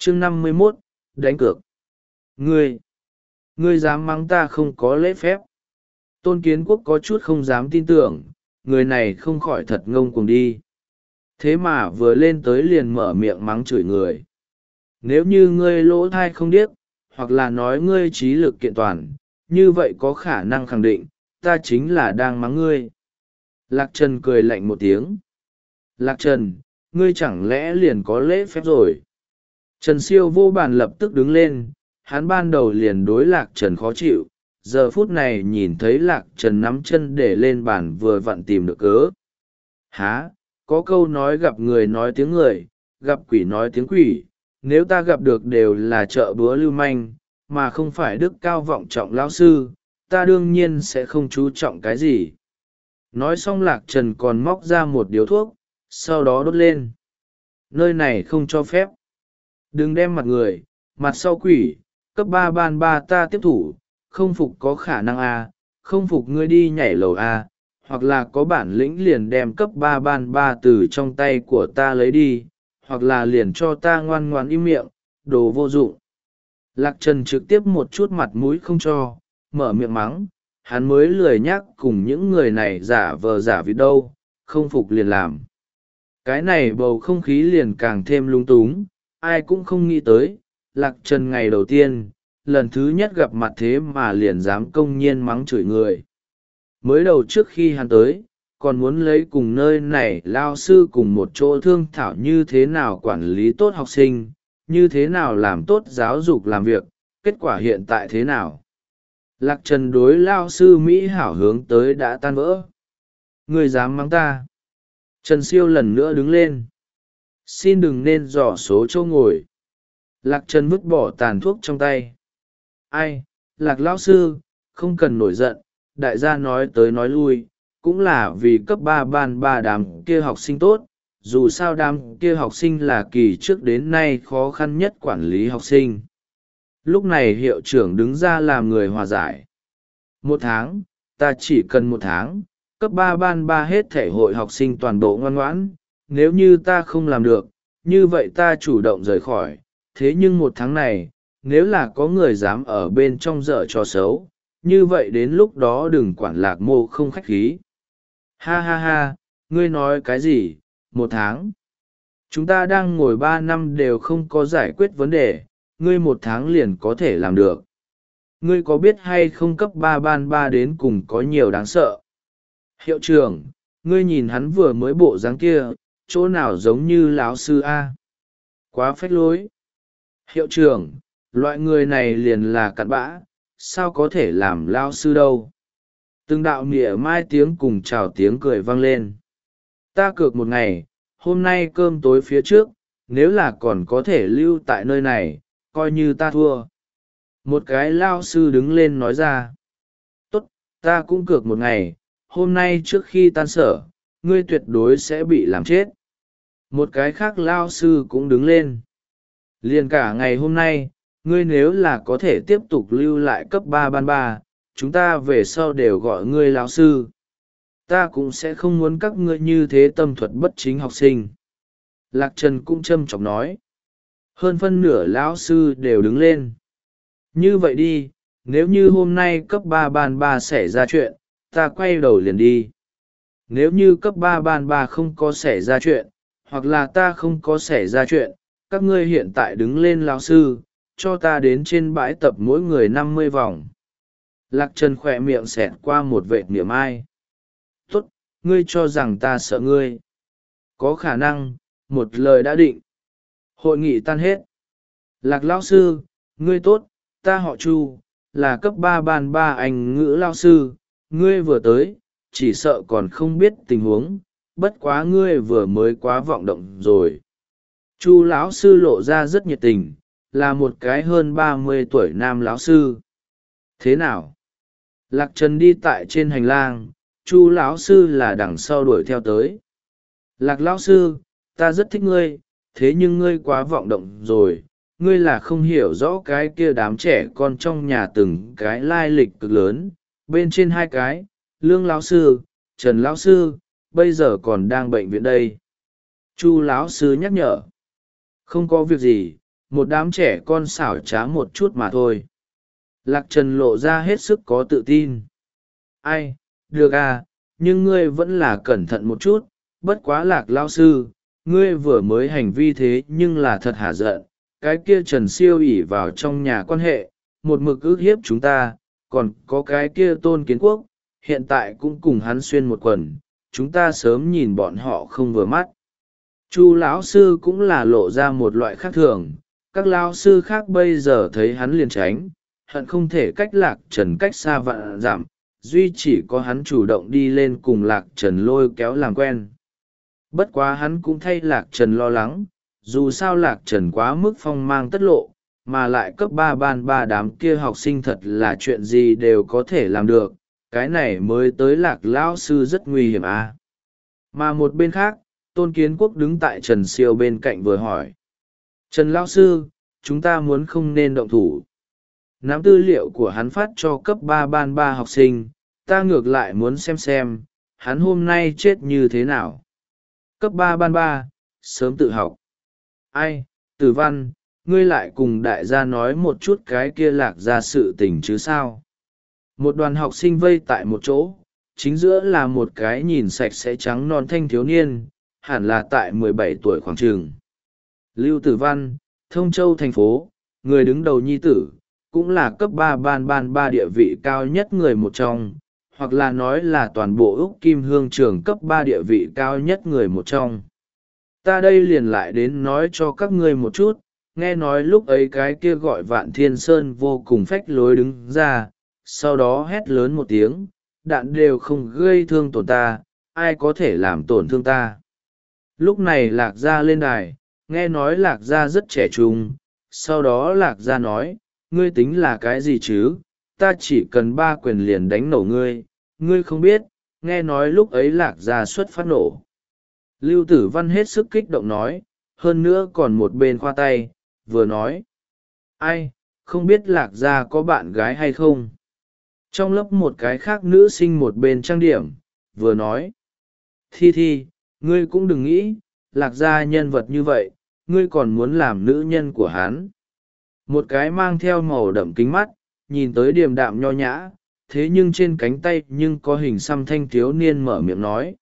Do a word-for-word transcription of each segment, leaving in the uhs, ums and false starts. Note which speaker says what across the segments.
Speaker 1: chương năm mươi mốt, đánh cược. Ngươi, ngươi dám mắng ta không có lễ phép? Tôn Kiến Quốc có chút không dám tin tưởng, người này không khỏi thật ngông cuồng đi. Thế mà vừa lên tới liền mở miệng mắng chửi người. Nếu như ngươi lỗ thai không điếc, hoặc là nói ngươi trí lực kiện toàn, như vậy có khả năng khẳng định, ta chính là đang mắng ngươi. Lạc Trần cười lạnh một tiếng. Lạc Trần, ngươi chẳng lẽ liền có lễ phép rồi? Trần Siêu vô bàn lập tức đứng lên, hắn ban đầu liền đối Lạc Trần khó chịu, giờ phút này nhìn thấy Lạc Trần nắm chân để lên bàn vừa vặn tìm được cớ. Há, có câu nói gặp người nói tiếng người, gặp quỷ nói tiếng quỷ, nếu ta gặp được đều là chợ búa lưu manh, mà không phải đức cao vọng trọng lão sư, ta đương nhiên sẽ không chú trọng cái gì. Nói xong Lạc Trần còn móc ra một điếu thuốc, sau đó đốt lên. Nơi này không cho phép. Đừng đem mặt người, mặt sau quỷ, cấp ba ban ba ta tiếp thủ, không phục có khả năng a, không phục ngươi đi nhảy lầu a, hoặc là có bản lĩnh liền đem cấp ba ban ba từ trong tay của ta lấy đi, hoặc là liền cho ta ngoan ngoãn im miệng, đồ vô dụng. Lạc Trần trực tiếp một chút mặt mũi không cho, mở miệng mắng, hắn mới lười nhắc cùng những người này giả vờ giả vịt đâu, không phục liền làm. Cái này bầu không khí liền càng thêm lung túng, ai cũng không nghĩ tới, Lạc Trần ngày đầu tiên, lần thứ nhất gặp mặt thế mà liền dám công nhiên mắng chửi người. Mới đầu trước khi hắn tới, còn muốn lấy cùng nơi này lao sư cùng một chỗ thương thảo như thế nào quản lý tốt học sinh, như thế nào làm tốt giáo dục làm việc, kết quả hiện tại thế nào? Lạc Trần đối lao sư Mỹ hảo hướng tới đã tan vỡ. Người dám mắng ta? Trần Siêu lần nữa đứng lên. Xin đừng nên dò số chỗ ngồi. Lạc Trần vứt bỏ tàn thuốc trong tay. Ai, Lạc lão sư, không cần nổi giận, đại gia nói tới nói lui, cũng là vì cấp ba ban ba đám kia học sinh tốt, dù sao đám kia học sinh là kỳ trước đến nay khó khăn nhất quản lý học sinh. Lúc này hiệu trưởng đứng ra làm người hòa giải. Một tháng, ta chỉ cần một tháng, cấp ba ban ba hết thể hội học sinh toàn bộ ngoan ngoãn, nếu như ta không làm được, như vậy ta chủ động rời khỏi, thế nhưng một tháng này, nếu là có người dám ở bên trong dở trò xấu, như vậy đến lúc đó đừng quản Lạc Mô không khách khí. Ha ha ha, ngươi nói cái gì, một tháng? Chúng ta đang ngồi ba năm đều không có giải quyết vấn đề, ngươi một tháng liền có thể làm được. Ngươi có biết hay không cấp ba ban ba đến cùng có nhiều đáng sợ? Hiệu trưởng, ngươi nhìn hắn vừa mới bộ dáng kia, chỗ nào giống như lão sư A? Quá phách lối. Hiệu trưởng, loại người này liền là cặn bã, sao có thể làm lao sư đâu? Từng đạo mỉa mai tiếng cùng chào tiếng cười vang lên. Ta cược một ngày, hôm nay cơm tối phía trước, nếu là còn có thể lưu tại nơi này, coi như ta thua. Một cái lao sư đứng lên nói ra. Tốt, ta cũng cược một ngày, hôm nay trước khi tan sở, ngươi tuyệt đối sẽ bị làm chết. Một cái khác lao sư cũng đứng lên. Liền cả ngày hôm nay, ngươi nếu là có thể tiếp tục lưu lại cấp ba ban ba, chúng ta về sau đều gọi ngươi lão sư. Ta cũng sẽ không muốn các ngươi như thế tâm thuật bất chính học sinh. Lạc Trần cũng châm chọc nói. Hơn phân nửa lão sư đều đứng lên. Như vậy đi, nếu như hôm nay cấp ba ban ba xảy ra chuyện, ta quay đầu liền đi. Nếu như cấp ba ban ba không có xảy ra chuyện, hoặc là ta không có xảy ra chuyện, các ngươi hiện tại đứng lên lão sư, cho ta đến trên bãi tập mỗi người năm mươi vòng. Lạc Trần khỏe miệng xẹt qua một vệt niềm ai. Tốt, ngươi cho rằng ta sợ ngươi. Có khả năng, một lời đã định. Hội nghị tan hết. Lạc lão sư, ngươi tốt, ta họ Chu, là cấp ba ban ba anh ngữ lão sư, ngươi vừa tới, chỉ sợ còn không biết tình huống, bất quá ngươi vừa mới quá vọng động rồi. Chu lão sư lộ ra rất nhiệt tình, là một cái hơn ba mươi tuổi nam lão sư. Thế nào? Lạc Trần đi tại trên hành lang, Chu lão sư là đằng sau đuổi theo tới. Lạc lão sư, ta rất thích ngươi, thế nhưng ngươi quá vọng động rồi, ngươi là không hiểu rõ cái kia đám trẻ con trong nhà từng cái lai lịch cực lớn, bên trên hai cái, Lương lão sư, Trần lão sư, bây giờ còn đang bệnh viện đây. Chu lão sư nhắc nhở. Không có việc gì, một đám trẻ con xảo trá một chút mà thôi. Lạc Trần lộ ra hết sức có tự tin. Ai, được à, nhưng ngươi vẫn là cẩn thận một chút, bất quá Lạc lao sư, ngươi vừa mới hành vi thế nhưng là thật hả giận, cái kia Trần Siêu ỷ vào trong nhà quan hệ, một mực ức hiếp chúng ta, còn có cái kia Tôn Kiến Quốc, hiện tại cũng cùng hắn xuyên một quần, chúng ta sớm nhìn bọn họ không vừa mắt. Chu lão sư cũng là lộ ra một loại khác thường, các lão sư khác bây giờ thấy hắn liền tránh, hận không thể cách Lạc Trần cách xa vạn dặm, duy chỉ có hắn chủ động đi lên cùng Lạc Trần lôi kéo làm quen. Bất quá hắn cũng thay Lạc Trần lo lắng, dù sao Lạc Trần quá mức phong mang tất lộ, mà lại cấp ba ban ba đám kia học sinh thật là chuyện gì đều có thể làm được, cái này mới tới Lạc lão sư rất nguy hiểm à. Mà một bên khác, Tôn Kiến Quốc đứng tại Trần Siêu bên cạnh vừa hỏi. Trần lão sư, chúng ta muốn không nên động thủ. Nắm tư liệu của hắn phát cho cấp ba ban ba học sinh, ta ngược lại muốn xem xem, hắn hôm nay chết như thế nào. Cấp ba ban ba, sớm tự học. Ai, Tử Văn, ngươi lại cùng đại gia nói một chút cái kia Lạc ra sự tình chứ sao. Một đoàn học sinh vây tại một chỗ, chính giữa là một cái nhìn sạch sẽ trắng non thanh thiếu niên, hẳn là tại mười bảy tuổi khoảng trường. Lưu Tử Văn, Thông Châu thành phố, người đứng đầu nhi tử, cũng là cấp ba ban ban ba địa vị cao nhất người một trong, hoặc là nói là toàn bộ Úc Kim Hương trường cấp ba địa vị cao nhất người một trong. Ta đây liền lại đến nói cho các ngươi một chút, nghe nói lúc ấy cái kia gọi Vạn Thiên Sơn vô cùng phách lối đứng ra, sau đó hét lớn một tiếng, đạn đều không gây thương tổn ta, ai có thể làm tổn thương ta. Lúc này Lạc Gia lên đài, nghe nói Lạc Gia rất trẻ trung, sau đó Lạc Gia nói, ngươi tính là cái gì chứ, ta chỉ cần ba quyền liền đánh nổ ngươi, ngươi không biết, nghe nói lúc ấy Lạc Gia xuất phát nổ. Lưu Tử Văn hết sức kích động nói, hơn nữa còn một bên khoa tay, vừa nói. Ai, không biết Lạc Gia có bạn gái hay không? Trong lớp một cái khác nữ sinh một bên trang điểm, vừa nói. Thi Thi, ngươi cũng đừng nghĩ, Lạc Gia nhân vật như vậy, ngươi còn muốn làm nữ nhân của hắn. Một cái mang theo màu đậm kính mắt, nhìn tới điềm đạm nho nhã, thế nhưng trên cánh tay nhưng có hình xăm thanh thiếu niên mở miệng nói.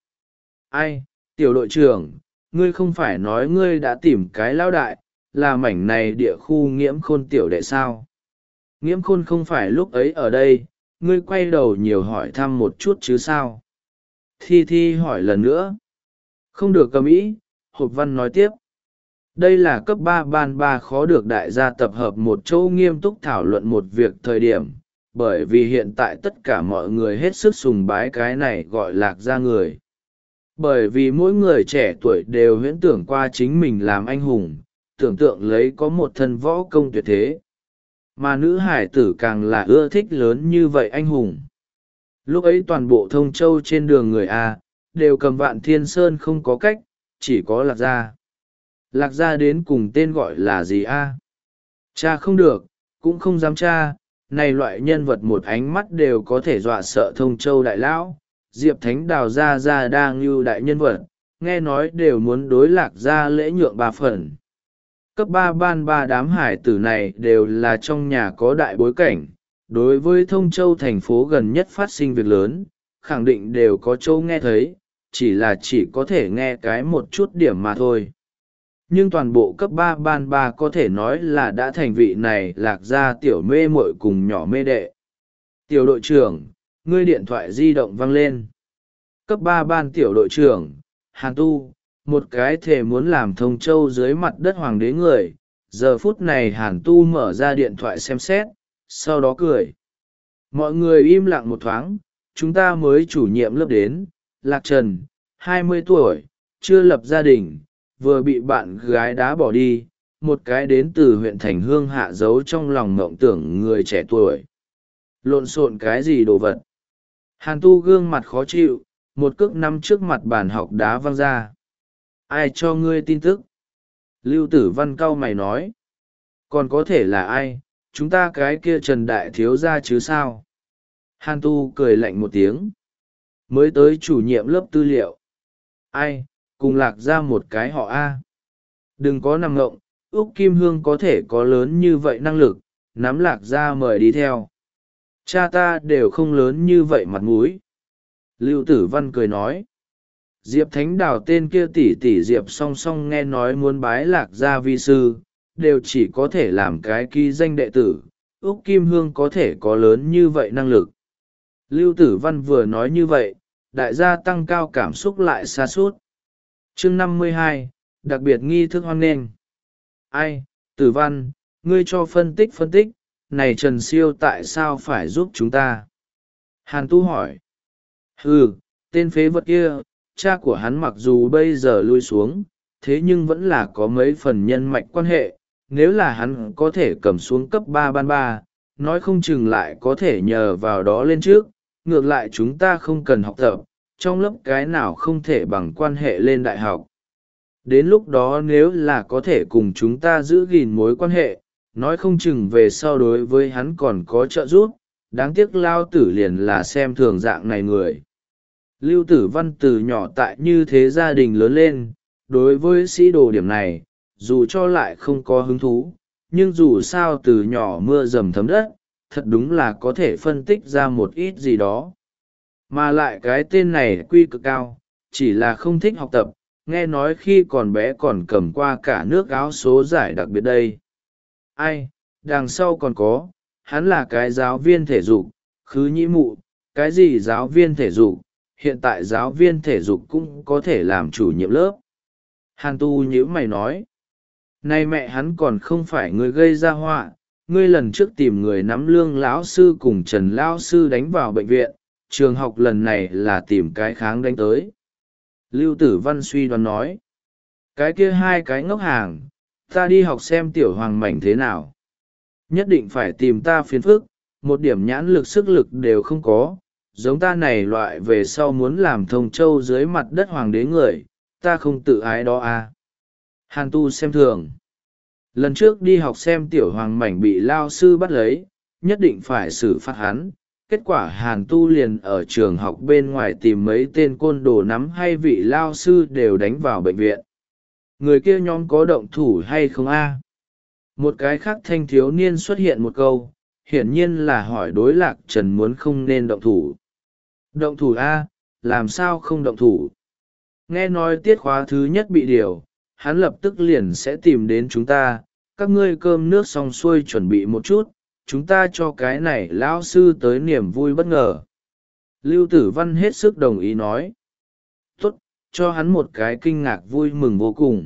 Speaker 1: Ai, tiểu đội trưởng, ngươi không phải nói ngươi đã tìm cái lão đại, là mảnh này địa khu Nghiễm Khôn tiểu đệ sao? Nghiễm Khôn không phải lúc ấy ở đây, ngươi quay đầu nhiều hỏi thăm một chút chứ sao? Thi Thi hỏi lần nữa. Không được cầm ý, Hộp Văn nói tiếp. Đây là cấp ba ban ba khó được đại gia tập hợp một chỗ nghiêm túc thảo luận một việc thời điểm, bởi vì hiện tại tất cả mọi người hết sức sùng bái cái này gọi Lạc Gia người. Bởi vì mỗi người trẻ tuổi đều huyễn tưởng qua chính mình làm anh hùng, tưởng tượng lấy có một thân võ công tuyệt thế. Mà nữ hải tử càng là ưa thích lớn như vậy anh hùng. Lúc ấy toàn bộ Thông Châu trên đường người A, đều cầm Vạn Thiên Sơn không có cách, chỉ có Lạc Gia. Lạc Gia đến cùng tên gọi là gì A? Cha không được, cũng không dám cha, này loại nhân vật một ánh mắt đều có thể dọa sợ Thông Châu đại lão. Diệp Thánh Đào Gia Gia đang như đại nhân vật, nghe nói đều muốn đối Lạc Gia lễ nhượng ba phần. Cấp ba ban ba đám hải tử này đều là trong nhà có đại bối cảnh, đối với Thông Châu thành phố gần nhất phát sinh việc lớn, khẳng định đều có châu nghe thấy, chỉ là chỉ có thể nghe cái một chút điểm mà thôi. Nhưng toàn bộ cấp ba ban ba có thể nói là đã thành vị này Lạc Gia tiểu mê muội cùng nhỏ mê đệ. Tiểu đội trưởng, ngươi điện thoại di động vang lên. Cấp ba ban tiểu đội trưởng, Hàn Tu, một cái thể muốn làm Thông Châu dưới mặt đất hoàng đế người. Giờ phút này Hàn Tu mở ra điện thoại xem xét, sau đó cười. Mọi người im lặng một thoáng, chúng ta mới chủ nhiệm lớp đến, Lạc Trần, hai mươi tuổi, chưa lập gia đình, vừa bị bạn gái đá bỏ đi, một cái đến từ huyện Thành Hương hạ giấu trong lòng mộng tưởng người trẻ tuổi. Lộn xộn cái gì đồ vật? Hàn Tu gương mặt khó chịu, một cước nắm trước mặt bàn học đá văng ra. Ai cho ngươi tin tức? Lưu Tử Văn cau mày nói. Còn có thể là ai? Chúng ta cái kia Trần Đại thiếu gia chứ sao? Hàn Tu cười lạnh một tiếng. Mới tới chủ nhiệm lớp tư liệu. Ai? Cùng Lạc ra một cái họ A. Đừng có nằm ngộng, Úc Kim Hương có thể có lớn như vậy năng lực, nắm Lạc Gia mời đi theo. Cha ta đều không lớn như vậy mặt mũi. Lưu Tử Văn cười nói. Diệp Thánh Đào tên kia tỷ tỷ Diệp song song nghe nói muốn bái Lạc Gia vi sư, đều chỉ có thể làm cái ký danh đệ tử. Úc Kim Hương có thể có lớn như vậy năng lực. Lưu Tử Văn vừa nói như vậy, đại gia tăng cao cảm xúc lại xa suốt. Chương năm mươi hai, đặc biệt nghi thức hoan nghênh. Ai, Tử Văn, ngươi cho phân tích phân tích, này Trần Siêu tại sao phải giúp chúng ta? Hàn Tu hỏi. Ừ, tên phế vật kia, cha của hắn mặc dù bây giờ lui xuống, thế nhưng vẫn là có mấy phần nhân mạch quan hệ. Nếu là hắn có thể cầm xuống cấp ba ban ba, nói không chừng lại có thể nhờ vào đó lên trước. Ngược lại chúng ta không cần học tập, trong lớp cái nào không thể bằng quan hệ lên đại học. Đến lúc đó nếu là có thể cùng chúng ta giữ gìn mối quan hệ, nói không chừng về sau đối với hắn còn có trợ giúp. Đáng tiếc lao tử liền là xem thường dạng này người. Lưu Tử Văn từ nhỏ tại như thế gia đình lớn lên, đối với sĩ đồ điểm này, dù cho lại không có hứng thú, nhưng dù sao từ nhỏ mưa dầm thấm đất, thật đúng là có thể phân tích ra một ít gì đó. Mà lại cái tên này quy cực cao, chỉ là không thích học tập, nghe nói khi còn bé còn cầm qua cả nước áo số giải đặc biệt đây. Ai, đằng sau còn có, hắn là cái giáo viên thể dục, khứ nhĩ mụ, cái gì giáo viên thể dục, hiện tại giáo viên thể dục cũng có thể làm chủ nhiệm lớp. Hàn Tu nhíu mày nói, nay mẹ hắn còn không phải người gây ra họa, ngươi lần trước tìm người nắm lương lão sư cùng Trần lão sư đánh vào bệnh viện, trường học lần này là tìm cái kháng đánh tới. Lưu Tử Văn suy đoán nói, cái kia hai cái ngốc hàng, ta đi học xem tiểu hoàng mảnh thế nào. Nhất định phải tìm ta phiền phức, một điểm nhãn lực sức lực đều không có, giống ta này loại về sau muốn làm thông châu dưới mặt đất hoàng đế người, ta không tự ái đó à. Hàn Tu xem thường. Lần trước đi học xem tiểu hoàng mảnh bị lao sư bắt lấy, nhất định phải xử phạt hắn. Kết quả Hàn Tu liền ở trường học bên ngoài tìm mấy tên côn đồ nắm hay vị lao sư đều đánh vào bệnh viện. Người kia nhóm có động thủ hay không a? Một cái khác thanh thiếu niên xuất hiện một câu, hiển nhiên là hỏi đối Lạc Trần muốn không nên động thủ. Động thủ a, làm sao không động thủ? Nghe nói tiết khóa thứ nhất bị điều, hắn lập tức liền sẽ tìm đến chúng ta, các ngươi cơm nước xong xuôi chuẩn bị một chút, chúng ta cho cái này lão sư tới niềm vui bất ngờ. Lưu Tử Văn hết sức đồng ý nói. Tốt, cho hắn một cái kinh ngạc vui mừng vô cùng.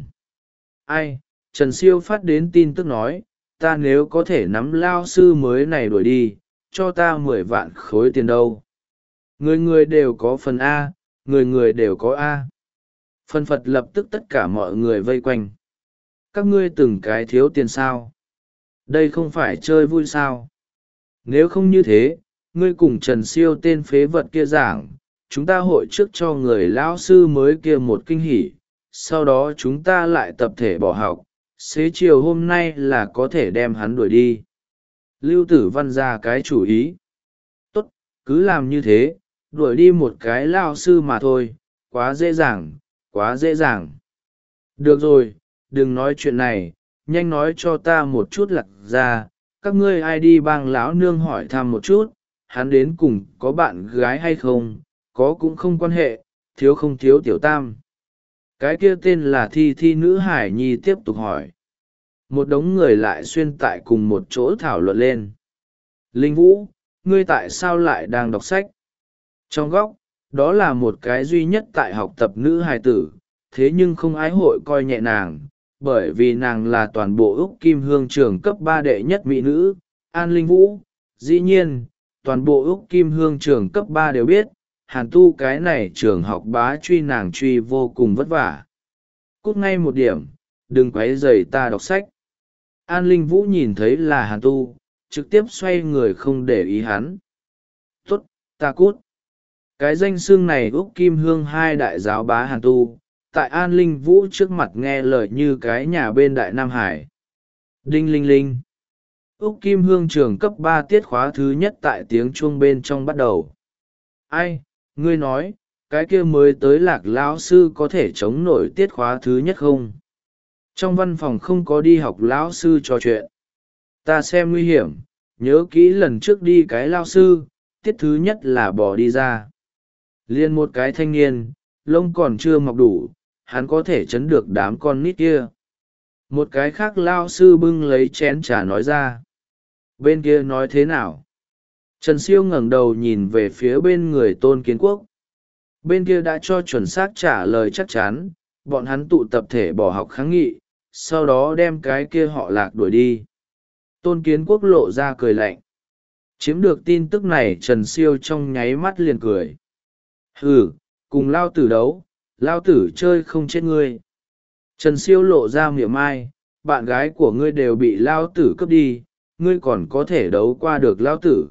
Speaker 1: Ai, Trần Siêu phát đến tin tức nói, ta nếu có thể nắm lao sư mới này đuổi đi, cho ta mười vạn khối tiền đâu. Người người đều có phần A, người người đều có A. Phần Phật lập tức tất cả mọi người vây quanh. Các ngươi từng cái thiếu tiền sao? Đây không phải chơi vui sao? Nếu không như thế, ngươi cùng Trần Siêu tên phế vật kia giảng, chúng ta hội trước cho người lão sư mới kia một kinh hỉ, sau đó chúng ta lại tập thể bỏ học, xế chiều hôm nay là có thể đem hắn đuổi đi. Lưu Tử Văn ra cái chủ ý. Tốt, cứ làm như thế, đuổi đi một cái lão sư mà thôi, quá dễ dàng, quá dễ dàng. Được rồi, đừng nói chuyện này, nhanh nói cho ta một chút Lạc Gia, các ngươi ai đi bang lão nương hỏi thăm một chút, hắn đến cùng có bạn gái hay không, có cũng không quan hệ, thiếu không thiếu tiểu tam. Cái kia tên là Thi Thi nữ hải nhi tiếp tục hỏi. Một đống người lại xuyên tại cùng một chỗ thảo luận lên. Linh Vũ, ngươi tại sao lại đang đọc sách? Trong góc, đó là một cái duy nhất tại học tập nữ hài tử, thế nhưng không ái hội coi nhẹ nàng, bởi vì nàng là toàn bộ Úc Kim Hương trường cấp ba đệ nhất mỹ nữ, An Linh Vũ. Dĩ nhiên, toàn bộ Úc Kim Hương trường cấp ba đều biết, Hàn Tu cái này trường học bá truy nàng truy vô cùng vất vả. Cút ngay một điểm, đừng quấy rầy ta đọc sách. An Linh Vũ nhìn thấy là Hàn Tu, trực tiếp xoay người không để ý hắn. Tốt, ta cút. Cái danh xưng này Úc Kim Hương hai đại giáo bá Hàn Tu, tại An Linh Vũ trước mặt nghe lời như cái nhà bên Đại Nam Hải. Đinh linh linh. Úc Kim Hương trường cấp ba tiết khóa thứ nhất tại tiếng chuông bên trong bắt đầu. Ai, ngươi nói, cái kia mới tới Lạc lão sư có thể chống nổi tiết khóa thứ nhất không? Trong văn phòng không có đi học lão sư trò chuyện. Ta xem nguy hiểm, nhớ kỹ lần trước đi cái lao sư, tiết thứ nhất là bỏ đi ra. Liên một cái thanh niên, lông còn chưa mọc đủ, hắn có thể chấn được đám con nít kia. Một cái khác lao sư bưng lấy chén trà nói ra. Bên kia nói thế nào? Trần Siêu ngẩng đầu nhìn về phía bên người Tôn Kiến Quốc. Bên kia đã cho chuẩn xác trả lời chắc chắn, bọn hắn tụ tập thể bỏ học kháng nghị, sau đó đem cái kia họ Lạc đuổi đi. Tôn Kiến Quốc lộ ra cười lạnh. Chiếm được tin tức này Trần Siêu trong nháy mắt liền cười. Hừ, cùng lao tử đấu, lao tử chơi không chết ngươi. Trần Siêu lộ ra miệng mai, bạn gái của ngươi đều bị lao tử cướp đi, ngươi còn có thể đấu qua được lao tử.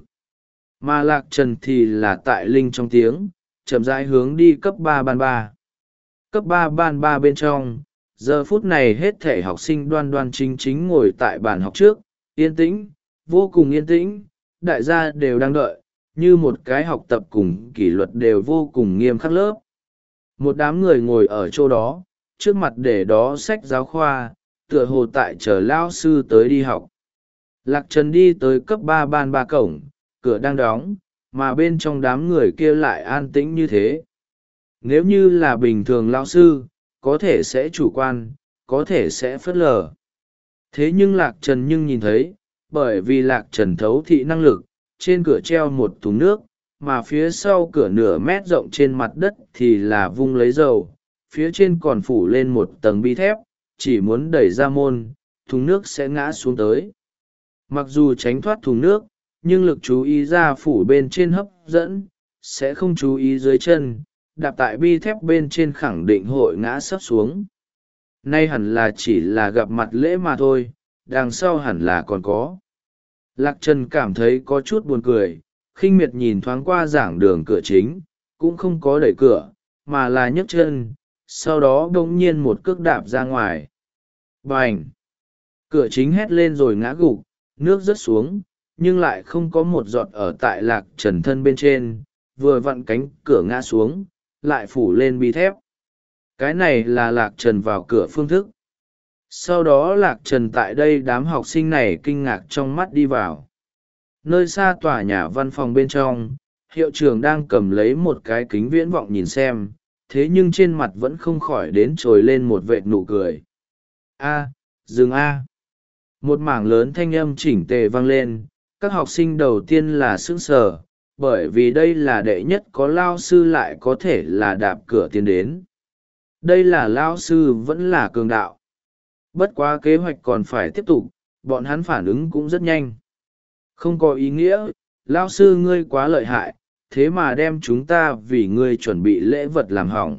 Speaker 1: Mà Lạc Trần thì là tại linh trong tiếng, chậm rãi hướng đi cấp ba ban ba. Cấp ba ban ba bên trong, giờ phút này hết thể học sinh đoan đoan chính chính ngồi tại bàn học trước, yên tĩnh, vô cùng yên tĩnh, đại gia đều đang đợi, như một cái học tập cùng kỷ luật đều vô cùng nghiêm khắc lớp. Một đám người ngồi ở chỗ đó, trước mặt để đó sách giáo khoa, tựa hồ tại chờ lao sư tới đi học. Lạc Trần đi tới cấp ba ban ba cổng, cửa đang đóng, mà bên trong đám người kia lại an tĩnh như thế. Nếu như là bình thường lao sư, có thể sẽ chủ quan, có thể sẽ phớt lờ. Thế nhưng Lạc Trần nhưng nhìn thấy, bởi vì Lạc Trần thấu thị năng lực, trên cửa treo một thùng nước, mà phía sau cửa nửa mét rộng trên mặt đất thì là vung lấy dầu, phía trên còn phủ lên một tầng bi thép, chỉ muốn đẩy ra môn, thùng nước sẽ ngã xuống tới. Mặc dù tránh thoát thùng nước, nhưng lực chú ý ra phủ bên trên hấp dẫn, sẽ không chú ý dưới chân, đạp tại bi thép bên trên khẳng định hội ngã sấp xuống. Nay hẳn là chỉ là gặp mặt lễ mà thôi, đằng sau hẳn là còn có. Lạc Trần cảm thấy có chút buồn cười, khinh miệt nhìn thoáng qua giảng đường cửa chính, cũng không có đẩy cửa, mà là nhấc chân, sau đó đống nhiên một cước đạp ra ngoài. Bành! Cửa chính hét lên rồi ngã gục, nước rớt xuống, nhưng lại không có một giọt ở tại Lạc Trần thân bên trên, vừa vặn cánh cửa ngã xuống, lại phủ lên bi thép. Cái này là Lạc Trần vào cửa phương thức. Sau đó Lạc Trần tại đây đám học sinh này kinh ngạc trong mắt đi vào. Nơi xa tòa nhà văn phòng bên trong, hiệu trưởng đang cầm lấy một cái kính viễn vọng nhìn xem, thế nhưng trên mặt vẫn không khỏi đến trồi lên một vệt nụ cười. A, dừng A. Một mảng lớn thanh âm chỉnh tề vang lên, các học sinh đầu tiên là sững sờ, bởi vì đây là đệ nhất có lao sư lại có thể là đạp cửa tiến đến. Đây là lao sư vẫn là cường đạo. Bất quá kế hoạch còn phải tiếp tục, bọn hắn phản ứng cũng rất nhanh. Không có ý nghĩa, lao sư ngươi quá lợi hại, thế mà đem chúng ta vì ngươi chuẩn bị lễ vật làm hỏng.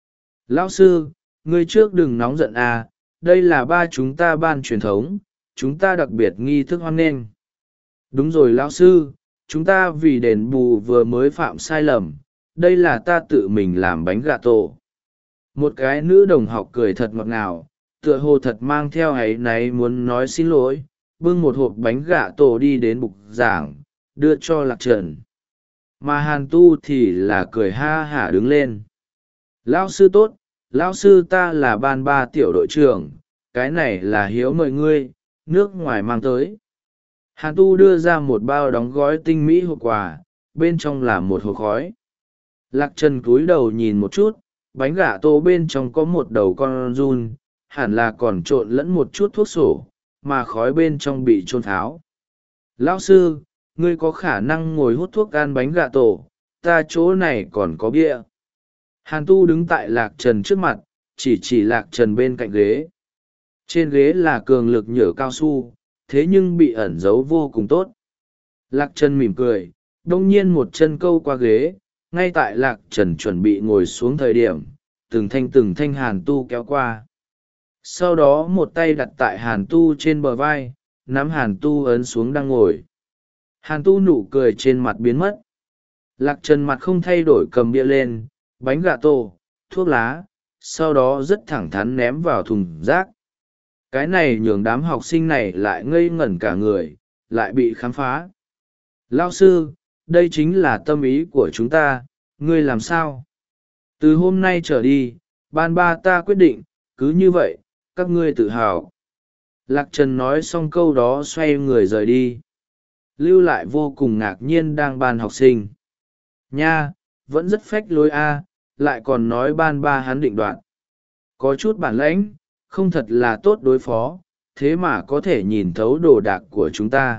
Speaker 1: Lao sư, ngươi trước đừng nóng giận à, đây là ba chúng ta ban truyền thống, chúng ta đặc biệt nghi thức hoan nghênh. Đúng rồi lao sư, chúng ta vì đền bù vừa mới phạm sai lầm, đây là ta tự mình làm bánh gà tổ. Một cái nữ đồng học cười thật ngọt ngào, tựa hồ thật mang theo áy náy muốn nói xin lỗi, bưng một hộp bánh gà tổ đi đến bục giảng, đưa cho Lạc Trần. Mà Hàn Tu thì là cười ha hả đứng lên. Lão sư tốt, lão sư ta là ban ba tiểu đội trưởng, cái này là hiếu mời ngươi, nước ngoài mang tới. Hàn Tu đưa ra một bao đóng gói tinh mỹ hộp quà, bên trong là một hộp khói. Lạc Trần cúi đầu nhìn một chút, bánh gà tô bên trong có một đầu con giun, hẳn là còn trộn lẫn một chút thuốc sổ, mà khói bên trong bị trôn tháo. Lão sư, ngươi có khả năng ngồi hút thuốc ăn bánh gà tổ, ta chỗ này còn có bia. Hàn Tu đứng tại Lạc Trần trước mặt, chỉ chỉ Lạc Trần bên cạnh ghế. Trên ghế là cường lực nhựa cao su, thế nhưng bị ẩn giấu vô cùng tốt. Lạc Trần mỉm cười, đông nhiên một chân câu qua ghế, ngay tại Lạc Trần chuẩn bị ngồi xuống thời điểm, từng thanh từng thanh Hàn Tu kéo qua. Sau đó một tay đặt tại Hàn Tu trên bờ vai, nắm Hàn Tu ấn xuống đang ngồi. Hàn Tu nụ cười trên mặt biến mất. Lạc Trần mặt không thay đổi cầm bia lên, bánh gà tổ, thuốc lá, sau đó rất thẳng thắn ném vào thùng rác. Cái này nhường đám học sinh này lại ngây ngẩn cả người, lại bị khám phá. Lão sư, đây chính là tâm ý của chúng ta, ngươi làm sao? Từ hôm nay trở đi, ban ba ta quyết định, cứ như vậy, các ngươi tự hào. Lạc Trần nói xong câu đó xoay người rời đi, lưu lại vô cùng ngạc nhiên đang ban học sinh. Nha, vẫn rất phách lối a, lại còn nói ban ba hắn định đoạt. Có chút bản lãnh, không thật là tốt đối phó, thế mà có thể nhìn thấu đồ đạc của chúng ta.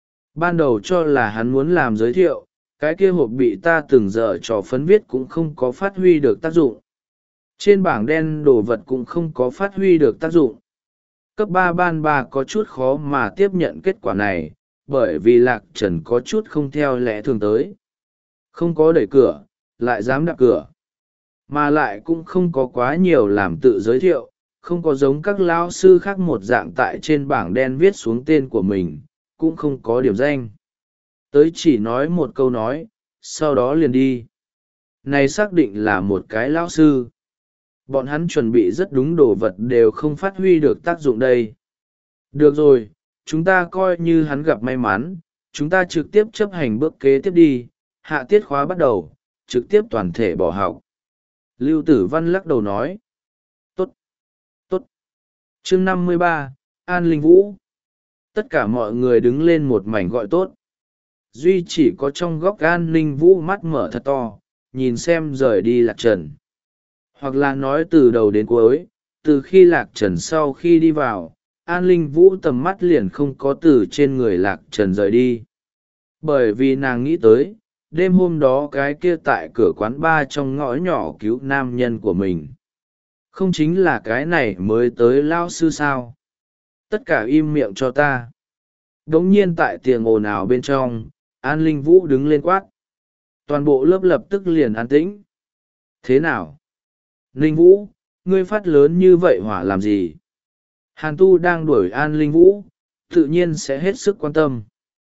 Speaker 1: Ban đầu cho là hắn muốn làm giới thiệu, cái kia hộp bị ta từng dở trò phấn viết cũng không có phát huy được tác dụng. Trên bảng đen đồ vật cũng không có phát huy được tác dụng. Cấp ba ban ba có chút khó mà tiếp nhận kết quả này, bởi vì Lạc Trần có chút không theo lẽ thường tới. Không có đẩy cửa, lại dám đạp cửa. Mà lại cũng không có quá nhiều làm tự giới thiệu, không có giống các lao sư khác một dạng tại trên bảng đen viết xuống tên của mình, cũng không có điểm danh. Tới chỉ nói một câu nói, sau đó liền đi. Này xác định là một cái lao sư. Bọn hắn chuẩn bị rất đúng đồ vật đều không phát huy được tác dụng đây. Được rồi, chúng ta coi như hắn gặp may mắn, chúng ta trực tiếp chấp hành bước kế tiếp đi, hạ tiết khóa bắt đầu, trực tiếp toàn thể bỏ học. Lưu Tử Văn lắc đầu nói. Tốt, tốt. Chương năm mươi ba, An Linh Vũ. Tất cả mọi người đứng lên một mảnh gọi tốt. Duy chỉ có trong góc An Linh Vũ mắt mở thật to, nhìn xem rời đi Lạc Trần. Hoặc là nói từ đầu đến cuối, từ khi Lạc Trần sau khi đi vào, An Linh Vũ tầm mắt liền không có từ trên người Lạc Trần rời đi. Bởi vì nàng nghĩ tới, đêm hôm đó cái kia tại cửa quán bar trong ngõ nhỏ cứu nam nhân của mình. Không chính là cái này mới tới lao sư sao? Tất cả im miệng cho ta. Đống nhiên tại tiệc ồn ào bên trong, An Linh Vũ đứng lên quát. Toàn bộ lớp lập tức liền an tĩnh. Thế nào? Linh Vũ, ngươi phát lớn như vậy hỏa làm gì? Hàn Tu đang đuổi An Linh Vũ, tự nhiên sẽ hết sức quan tâm.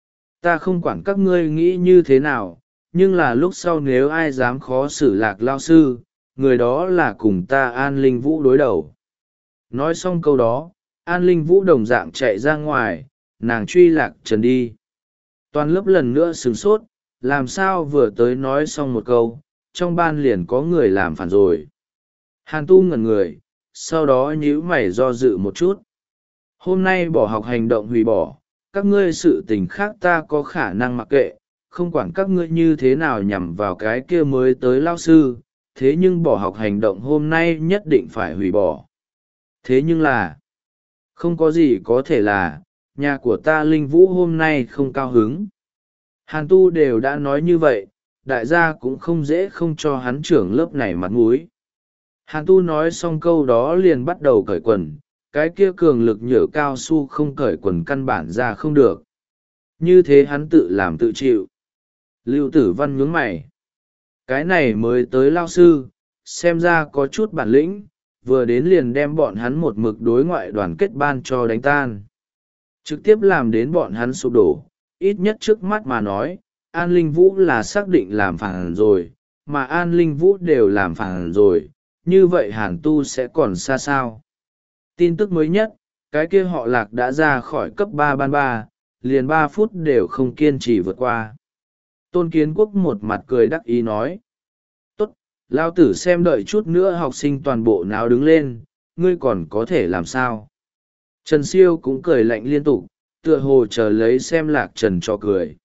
Speaker 1: Ta không quản các ngươi nghĩ như thế nào, nhưng là lúc sau nếu ai dám khó xử Lạc lao sư, người đó là cùng ta An Linh Vũ đối đầu. Nói xong câu đó, An Linh Vũ đồng dạng chạy ra ngoài, nàng truy Lạc Trần đi. Toàn lớp lần nữa sửng sốt, làm sao vừa tới nói xong một câu, trong ban liền có người làm phản rồi. Hàn Tu ngẩn người, sau đó nhíu mày do dự một chút. Hôm nay bỏ học hành động hủy bỏ, các ngươi sự tình khác ta có khả năng mặc kệ, không quản các ngươi như thế nào nhằm vào cái kia mới tới lao sư, thế nhưng bỏ học hành động hôm nay nhất định phải hủy bỏ. Thế nhưng là, không có gì có thể là, nhà của ta Linh Vũ hôm nay không cao hứng. Hàn Tu đều đã nói như vậy, đại gia cũng không dễ không cho hắn trưởng lớp này mặt mũi. Hàn Tu nói xong câu đó liền bắt đầu cởi quần, cái kia cường lực nhở cao su không cởi quần căn bản ra không được. Như thế hắn tự làm tự chịu. Lưu Tử Văn nhướng mày. Cái này mới tới lao sư, xem ra có chút bản lĩnh, vừa đến liền đem bọn hắn một mực đối ngoại đoàn kết ban cho đánh tan. Trực tiếp làm đến bọn hắn sụp đổ, ít nhất trước mắt mà nói, An Linh Vũ là xác định làm phản rồi, mà An Linh Vũ đều làm phản rồi, như vậy Hàn Tu sẽ còn xa sao. Tin tức mới nhất, cái kia họ Lạc đã ra khỏi cấp ba ban ba, liền ba phút đều không kiên trì vượt qua. Tôn Kiến Quốc một mặt cười đắc ý nói. Tốt, lao tử xem đợi chút nữa học sinh toàn bộ náo đứng lên, ngươi còn có thể làm sao. Trần Siêu cũng cười lạnh liên tục, tựa hồ chờ lấy xem Lạc Trần cho cười.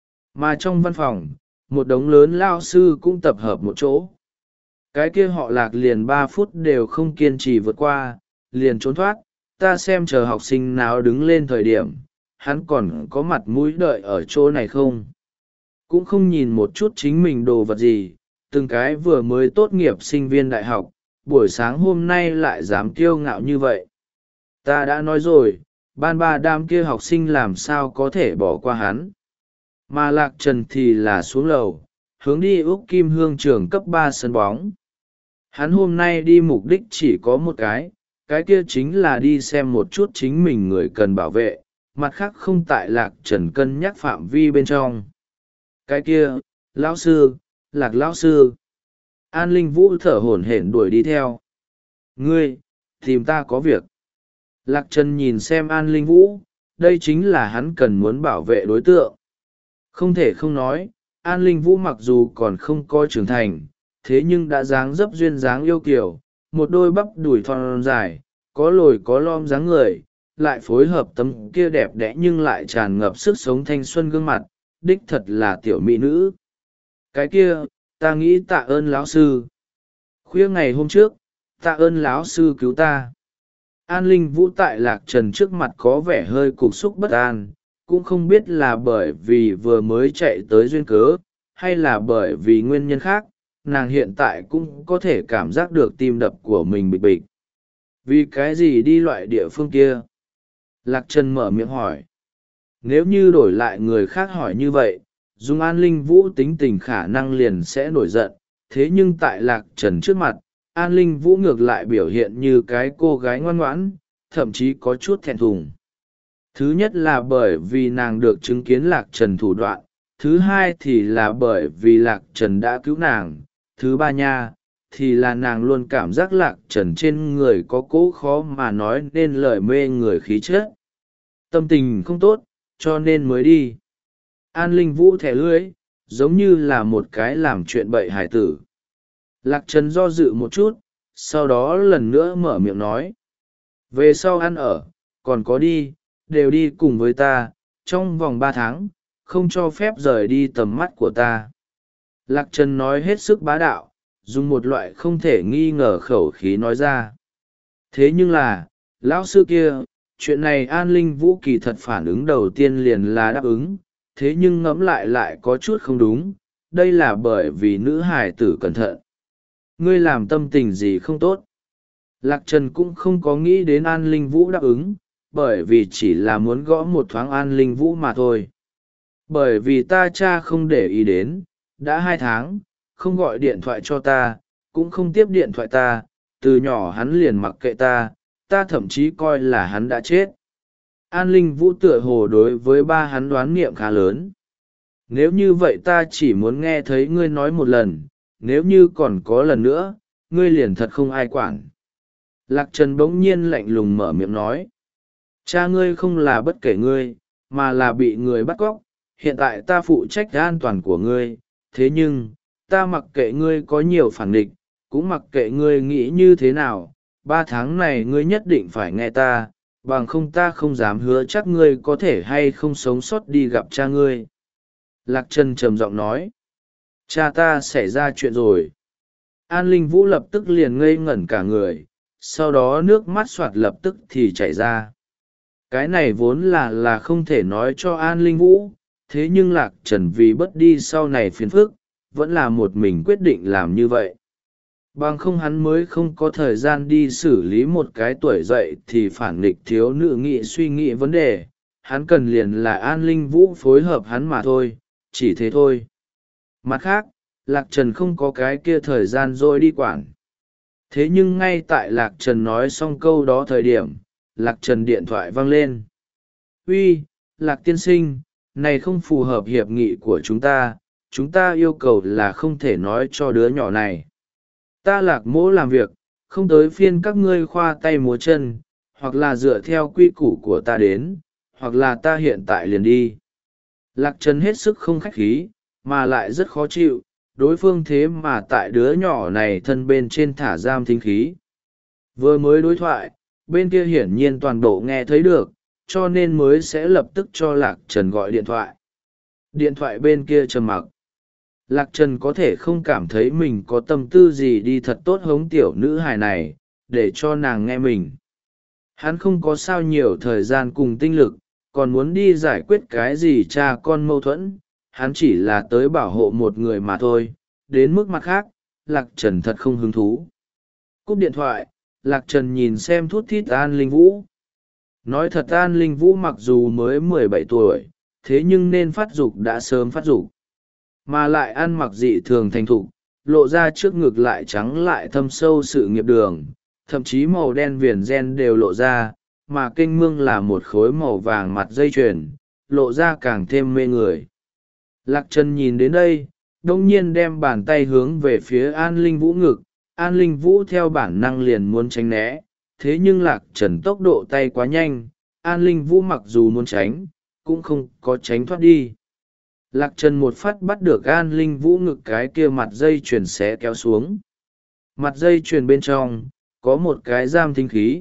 Speaker 1: Mà trong văn phòng, một đống lớn lao sư cũng tập hợp một chỗ. Cái kia họ Lạc liền ba phút đều không kiên trì vượt qua, liền trốn thoát, ta xem chờ học sinh nào đứng lên thời điểm, hắn còn có mặt mũi đợi ở chỗ này không? Cũng không nhìn một chút chính mình đồ vật gì, từng cái vừa mới tốt nghiệp sinh viên đại học, buổi sáng hôm nay lại dám kiêu ngạo như vậy. Ta đã nói rồi, ban ba đám kia học sinh làm sao có thể bỏ qua hắn. Mà Lạc Trần thì là xuống lầu, hướng đi Úc Kim Hương trường cấp ba sân bóng. Hắn hôm nay đi mục đích chỉ có một cái, cái kia chính là đi xem một chút chính mình người cần bảo vệ, mặt khác không tại Lạc Trần cân nhắc phạm vi bên trong. Cái kia, lão sư, Lạc lão sư. An Linh Vũ thở hổn hển đuổi đi theo. Ngươi, tìm ta có việc. Lạc Trần nhìn xem An Linh Vũ, đây chính là hắn cần muốn bảo vệ đối tượng. Không thể không nói, An Linh Vũ mặc dù còn không có trưởng thành, thế nhưng đã dáng dấp duyên dáng yêu kiều, một đôi bắp đùi thon dài, có lồi có lõm dáng người, lại phối hợp tấm kia đẹp đẽ nhưng lại tràn ngập sức sống thanh xuân gương mặt, đích thật là tiểu mỹ nữ. Cái kia, ta nghĩ tạ ơn lão sư. Khuya ngày hôm trước, tạ ơn lão sư cứu ta. An Linh Vũ tại Lạc Trần trước mặt có vẻ hơi cục xúc bất an, cũng không biết là bởi vì vừa mới chạy tới duyên cớ, hay là bởi vì nguyên nhân khác, nàng hiện tại cũng có thể cảm giác được tim đập của mình bịch bịch. Vì cái gì đi loại địa phương kia? Lạc Trần mở miệng hỏi. Nếu như đổi lại người khác hỏi như vậy, dùng An Linh Vũ tính tình khả năng liền sẽ nổi giận, thế nhưng tại Lạc Trần trước mặt, An Linh Vũ ngược lại biểu hiện như cái cô gái ngoan ngoãn, thậm chí có chút thẹn thùng. Thứ nhất là bởi vì nàng được chứng kiến Lạc Trần thủ đoạn, thứ hai thì là bởi vì Lạc Trần đã cứu nàng, thứ ba nha, thì là nàng luôn cảm giác Lạc Trần trên người có cố khó mà nói nên lời mê người khí chất. Tâm tình không tốt, cho nên mới đi. An Linh Vũ thẻ lưỡi, giống như là một cái làm chuyện bậy hải tử. Lạc Trần do dự một chút, sau đó lần nữa mở miệng nói. Về sau ăn ở, còn có đi, đều đi cùng với ta, trong vòng ba tháng, không cho phép rời đi tầm mắt của ta. Lạc Trần nói hết sức bá đạo, dùng một loại không thể nghi ngờ khẩu khí nói ra. Thế nhưng là, lão sư kia, chuyện này An Linh Vũ kỳ thật phản ứng đầu tiên liền là đáp ứng, thế nhưng ngẫm lại lại có chút không đúng, đây là bởi vì nữ hải tử cẩn thận. Ngươi làm tâm tình gì không tốt? Lạc Trần cũng không có nghĩ đến An Linh Vũ đáp ứng, bởi vì chỉ là muốn gõ một thoáng An Linh Vũ mà thôi. Bởi vì ta cha không để ý đến, đã hai tháng, không gọi điện thoại cho ta, cũng không tiếp điện thoại ta, từ nhỏ hắn liền mặc kệ ta, ta thậm chí coi là hắn đã chết. An Linh Vũ tựa hồ đối với ba hắn đoán niệm khá lớn. Nếu như vậy ta chỉ muốn nghe thấy ngươi nói một lần, nếu như còn có lần nữa, ngươi liền thật không ai quản. Lạc Trần bỗng nhiên lạnh lùng mở miệng nói. Cha ngươi không là bất kể ngươi, mà là bị người bắt cóc, hiện tại ta phụ trách an toàn của ngươi, thế nhưng, ta mặc kệ ngươi có nhiều phản địch, cũng mặc kệ ngươi nghĩ như thế nào, ba tháng này ngươi nhất định phải nghe ta, bằng không ta không dám hứa chắc ngươi có thể hay không sống sót đi gặp cha ngươi. Lạc Trần trầm giọng nói. Cha ta xảy ra chuyện rồi. An Linh Vũ lập tức liền ngây ngẩn cả người, sau đó nước mắt soạt lập tức thì chảy ra. Cái này vốn là là không thể nói cho An Linh Vũ, thế nhưng Lạc Trần vì bớt đi sau này phiền phức, vẫn là một mình quyết định làm như vậy. Bằng không hắn mới không có thời gian đi xử lý một cái tuổi dậy thì phản nghịch thiếu nữ nghị suy nghĩ vấn đề, hắn cần liền là An Linh Vũ phối hợp hắn mà thôi, chỉ thế thôi. Mặt khác, Lạc Trần không có cái kia thời gian rồi đi quản. Thế nhưng ngay tại Lạc Trần nói xong câu đó thời điểm, Lạc Trần điện thoại vang lên. Uy, Lạc tiên sinh, này không phù hợp hiệp nghị của chúng ta, chúng ta yêu cầu là không thể nói cho đứa nhỏ này. Ta Lạc mỗ làm việc, không tới phiên các ngươi khoa tay múa chân, hoặc là dựa theo quy củ của ta đến, hoặc là ta hiện tại liền đi. Lạc Trần hết sức không khách khí, mà lại rất khó chịu, đối phương thế mà tại đứa nhỏ này thân bên trên thả giam thính khí. Vừa mới đối thoại, bên kia hiển nhiên toàn bộ nghe thấy được, cho nên mới sẽ lập tức cho Lạc Trần gọi điện thoại. Điện thoại bên kia trầm mặc. Lạc Trần có thể không cảm thấy mình có tâm tư gì đi thật tốt hống tiểu nữ hài này, để cho nàng nghe mình. Hắn không có sao nhiều thời gian cùng tinh lực, còn muốn đi giải quyết cái gì cha con mâu thuẫn, hắn chỉ là tới bảo hộ một người mà thôi, đến mức mặt khác, Lạc Trần thật không hứng thú. Cúp điện thoại, Lạc Trần nhìn xem thút thít An Linh Vũ. Nói thật An Linh Vũ mặc dù mới mười bảy tuổi, thế nhưng nên phát dục đã sớm phát dục. Mà lại ăn mặc dị thường thành thục, lộ ra trước ngực lại trắng lại thâm sâu sự nghiệp đường, thậm chí màu đen viền gen đều lộ ra, mà kênh mương là một khối màu vàng mặt dây chuyền, lộ ra càng thêm mê người. Lạc Trần nhìn đến đây, đông nhiên đem bàn tay hướng về phía An Linh Vũ ngực, An Linh Vũ theo bản năng liền muốn tránh né, thế nhưng Lạc Trần tốc độ tay quá nhanh, An Linh Vũ mặc dù muốn tránh, cũng không có tránh thoát đi. Lạc Trần một phát bắt được An Linh Vũ ngực cái kia mặt dây chuyền xé kéo xuống. Mặt dây chuyền bên trong, có một cái giam thính khí,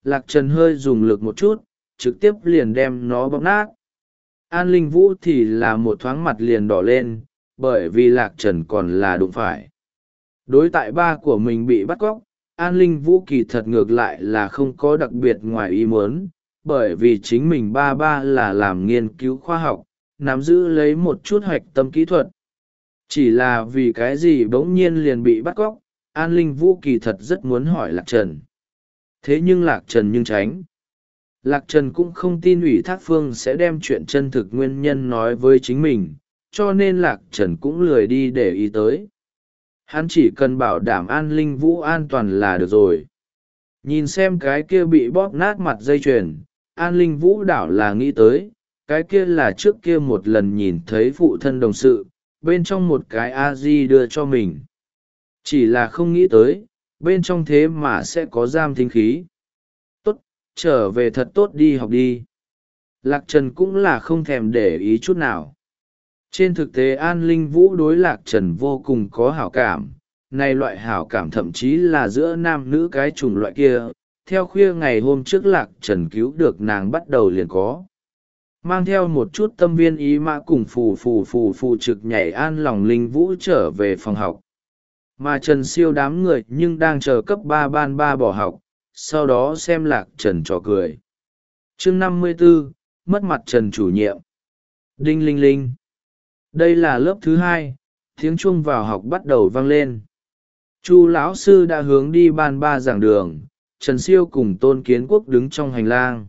Speaker 1: Lạc Trần hơi dùng lực một chút, trực tiếp liền đem nó bóp nát. An Linh Vũ thì là một thoáng mặt liền đỏ lên, bởi vì Lạc Trần còn là đụng phải. Đối tại ba của mình bị bắt cóc, An Linh Vũ kỳ thật ngược lại là không có đặc biệt ngoài ý muốn, bởi vì chính mình ba ba là làm nghiên cứu khoa học, nắm giữ lấy một chút hoạch tâm kỹ thuật. Chỉ là vì cái gì bỗng nhiên liền bị bắt cóc, An Linh Vũ kỳ thật rất muốn hỏi Lạc Trần. Thế nhưng Lạc Trần nhưng tránh. Lạc Trần cũng không tin ủy thác phương sẽ đem chuyện chân thực nguyên nhân nói với chính mình, cho nên Lạc Trần cũng lười đi để ý tới. Hắn chỉ cần bảo đảm An Linh Vũ an toàn là được rồi. Nhìn xem cái kia bị bóp nát mặt dây chuyền, An Linh Vũ đảo là nghĩ tới, cái kia là trước kia một lần nhìn thấy phụ thân đồng sự, bên trong một cái a di đưa cho mình. Chỉ là không nghĩ tới, bên trong thế mà sẽ có giam thính khí. Tốt, trở về thật tốt đi học đi. Lạc Trần cũng là không thèm để ý chút nào. Trên thực tế An Linh Vũ đối Lạc Trần vô cùng có hảo cảm, này loại hảo cảm thậm chí là giữa nam nữ cái chủng loại kia, theo khuya ngày hôm trước Lạc Trần cứu được nàng bắt đầu liền có. Mang theo một chút tâm viên ý mã cùng phù phù phù phù trực nhảy an lòng Linh Vũ trở về phòng học. Mà Trần Siêu đám người nhưng đang chờ cấp ba ban ba bỏ học, sau đó xem Lạc Trần trò cười. Chương năm mươi tư, mất mặt Trần chủ nhiệm. Đinh linh linh. Đây là lớp thứ hai, tiếng chuông vào học bắt đầu vang lên. Chu lão sư đã hướng đi ban ba giảng đường, Trần Siêu cùng Tôn Kiến Quốc đứng trong hành lang.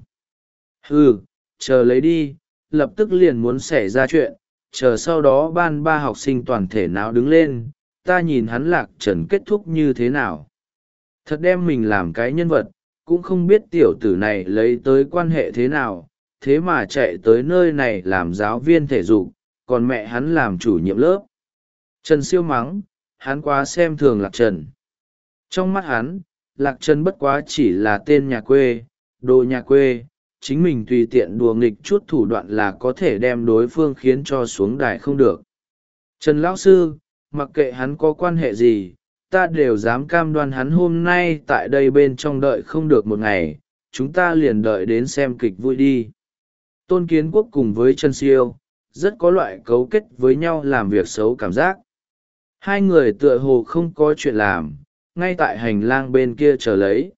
Speaker 1: Ừ, chờ lấy đi, lập tức liền muốn xảy ra chuyện, chờ sau đó ban ba học sinh toàn thể nào đứng lên, ta nhìn hắn Lạc Trần kết thúc như thế nào. Thật đem mình làm cái nhân vật, cũng không biết tiểu tử này lấy tới quan hệ thế nào, thế mà chạy tới nơi này làm giáo viên thể dục, còn mẹ hắn làm chủ nhiệm lớp. Trần Siêu mắng, hắn quá xem thường Lạc Trần. Trong mắt hắn, Lạc Trần bất quá chỉ là tên nhà quê, đồ nhà quê, chính mình tùy tiện đùa nghịch chút thủ đoạn là có thể đem đối phương khiến cho xuống đài không được. Trần lão sư, mặc kệ hắn có quan hệ gì, ta đều dám cam đoan hắn hôm nay tại đây bên trong đợi không được một ngày, chúng ta liền đợi đến xem kịch vui đi. Tôn Kiến Quốc cùng với Trần Siêu, rất có loại cấu kết với nhau làm việc xấu cảm giác. Hai người tựa hồ không có chuyện làm, ngay tại hành lang bên kia chờ lấy.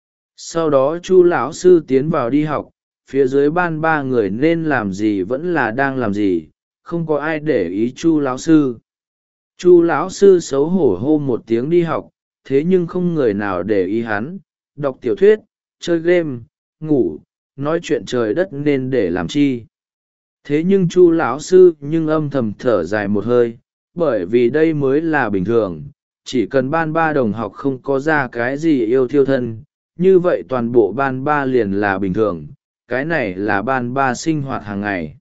Speaker 1: Sau đó Chu lão sư tiến vào đi học, phía dưới ban ba người nên làm gì vẫn là đang làm gì, không có ai để ý Chu lão sư. Chu lão sư xấu hổ hô một tiếng đi học, thế nhưng không người nào để ý hắn, đọc tiểu thuyết, chơi game, ngủ, nói chuyện trời đất nên để làm chi. Thế nhưng Chu lão sư nhưng âm thầm thở dài một hơi, bởi vì đây mới là bình thường, chỉ cần ban ba đồng học không có ra cái gì yêu thiêu thân, như vậy toàn bộ ban ba liền là bình thường, cái này là ban ba sinh hoạt hàng ngày.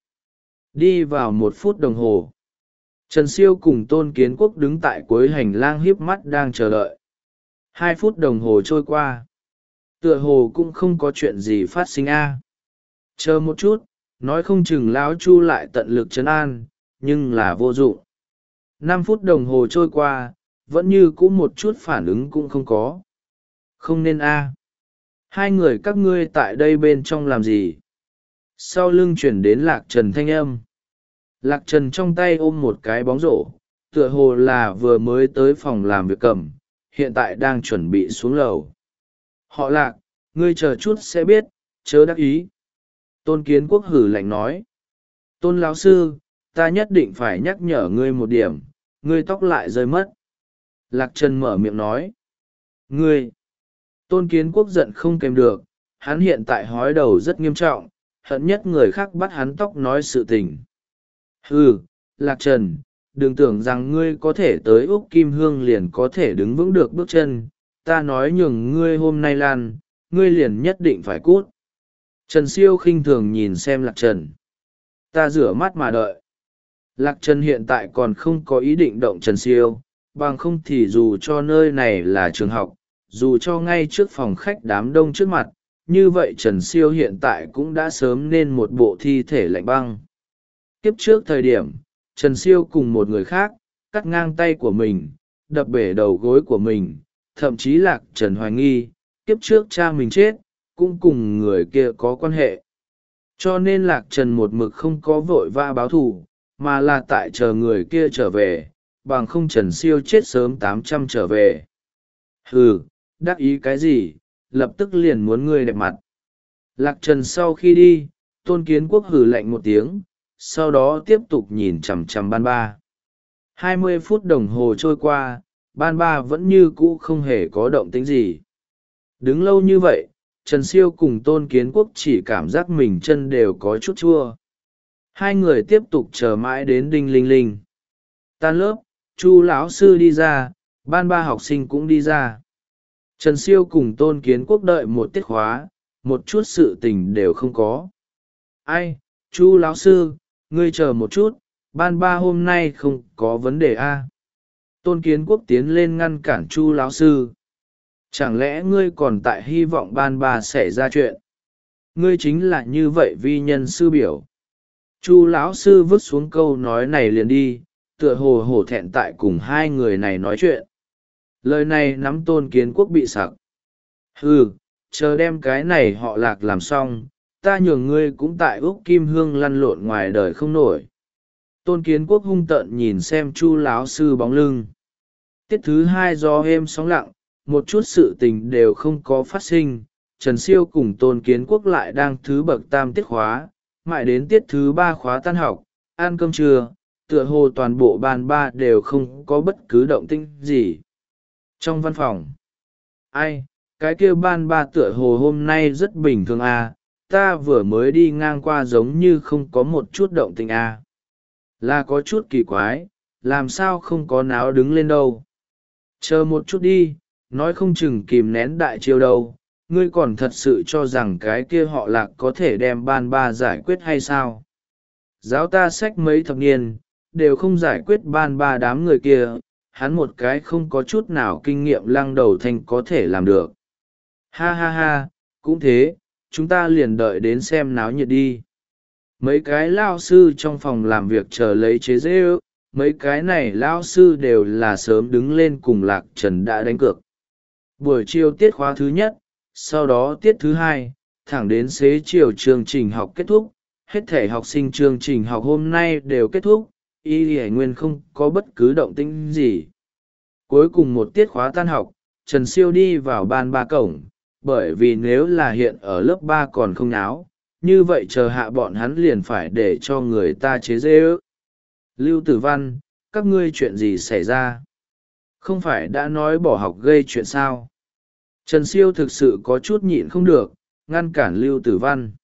Speaker 1: Đi vào một phút đồng hồ, Trần Siêu cùng Tôn Kiến Quốc đứng tại cuối hành lang híp mắt đang chờ đợi. Hai phút đồng hồ trôi qua, tựa hồ cũng không có chuyện gì phát sinh a. Chờ một chút, nói không chừng lão Chu lại tận lực trấn an, nhưng là vô dụng. Năm phút đồng hồ trôi qua, vẫn như cũ một chút phản ứng cũng không có. Không nên a. Hai người các ngươi tại đây bên trong làm gì? Sau lưng chuyển đến Lạc Trần thanh âm. Lạc Trần trong tay ôm một cái bóng rổ, tựa hồ là vừa mới tới phòng làm việc cầm, hiện tại đang chuẩn bị xuống lầu. Họ Lạc, ngươi chờ chút sẽ biết, chớ đắc ý. Tôn Kiến Quốc hử lạnh nói. Tôn lão sư, ta nhất định phải nhắc nhở ngươi một điểm, ngươi tóc lại rơi mất. Lạc Trần mở miệng nói. Ngươi! Tôn Kiến Quốc giận không kèm được, hắn hiện tại hói đầu rất nghiêm trọng, hận nhất người khác bắt hắn tóc nói sự tình. Hừ, Lạc Trần, đừng tưởng rằng ngươi có thể tới Úc Kim Hương liền có thể đứng vững được bước chân, ta nói nhường ngươi hôm nay lan, ngươi liền nhất định phải cút. Trần Siêu khinh thường nhìn xem Lạc Trần. Ta rửa mắt mà đợi. Lạc Trần hiện tại còn không có ý định động Trần Siêu, bằng không thì dù cho nơi này là trường học, dù cho ngay trước phòng khách đám đông trước mặt, như vậy Trần Siêu hiện tại cũng đã sớm nên một bộ thi thể lạnh băng. Kiếp trước thời điểm, Trần Siêu cùng một người khác, cắt ngang tay của mình, đập bể đầu gối của mình, thậm chí Lạc Trần hoài nghi, kiếp trước cha mình chết, cũng cùng người kia có quan hệ. Cho nên Lạc Trần một mực không có vội vã báo thù, mà là tại chờ người kia trở về, bằng không Trần Siêu chết sớm tám trăm trở về. Hừ, đắc ý cái gì, lập tức liền muốn ngươi đẹp mặt. Lạc Trần sau khi đi, Tôn Kiến Quốc hừ lạnh một tiếng, sau đó tiếp tục nhìn chằm chằm ban ba. hai mươi phút đồng hồ trôi qua, ban ba vẫn như cũ không hề có động tĩnh gì. Đứng lâu như vậy, Trần Siêu cùng Tôn Kiến Quốc chỉ cảm giác mình chân đều có chút chua. Hai người tiếp tục chờ mãi đến đinh linh linh. Tan lớp, Chu lão sư đi ra, ban ba học sinh cũng đi ra. Trần Siêu cùng Tôn Kiến Quốc đợi một tiết khóa, một chút sự tình đều không có. Ai, Chu lão sư, ngươi chờ một chút, ban ba hôm nay không có vấn đề a. À? Tôn Kiến Quốc tiến lên ngăn cản Chu lão sư. Chẳng lẽ ngươi còn tại hy vọng ban ba xảy ra chuyện? Ngươi chính là như vậy vi nhân sư biểu. Chu lão sư vứt xuống câu nói này liền đi, tựa hồ hổ thẹn tại cùng hai người này nói chuyện. Lời này nắm Tôn Kiến Quốc bị sặc. Hừ, chờ đem cái này họ Lạc làm xong, ta nhường ngươi cũng tại Úc Kim Hương lăn lộn ngoài đời không nổi. Tôn Kiến Quốc hung tợn nhìn xem Chu lão sư bóng lưng. Tiết thứ hai gió êm sóng lặng, một chút sự tình đều không có phát sinh. Trần Siêu cùng Tôn Kiến Quốc lại đang thứ bậc tam tiết khóa, mãi đến tiết thứ ba khóa tan học, ăn cơm trưa, tựa hồ toàn bộ ban ba đều không có bất cứ động tĩnh gì. Trong văn phòng, ai, cái kia ban ba tựa hồ hôm nay rất bình thường à, ta vừa mới đi ngang qua giống như không có một chút động tĩnh à. Là có chút kỳ quái, làm sao không có náo đứng lên đâu. Chờ một chút đi, nói không chừng kìm nén đại chiêu đâu, ngươi còn thật sự cho rằng cái kia họ Lạc có thể đem ban ba giải quyết hay sao? Giáo ta sách mấy thập niên, đều không giải quyết ban ba đám người kia, hắn một cái không có chút nào kinh nghiệm lăng đầu thanh có thể làm được. Ha ha ha, cũng thế, chúng ta liền đợi đến xem náo nhiệt đi. Mấy cái lao sư trong phòng làm việc chờ lấy chế dễ ước, mấy cái này lao sư đều là sớm đứng lên cùng Lạc Trần đã đánh cược. Buổi chiều tiết khóa thứ nhất, sau đó tiết thứ hai, thẳng đến xế chiều chương trình học kết thúc, hết thể học sinh chương trình học hôm nay đều kết thúc, y hải nguyên không có bất cứ động tĩnh gì. Cuối cùng một tiết khóa tan học, Trần Siêu đi vào ban ba cổng, bởi vì nếu là hiện ở lớp ba còn không náo, như vậy chờ hạ bọn hắn liền phải để cho người ta chế dê ước. Lưu Tử Văn, các ngươi chuyện gì xảy ra? Không phải đã nói bỏ học gây chuyện sao? Trần Siêu thực sự có chút nhịn không được, ngăn cản Lưu Tử Văn.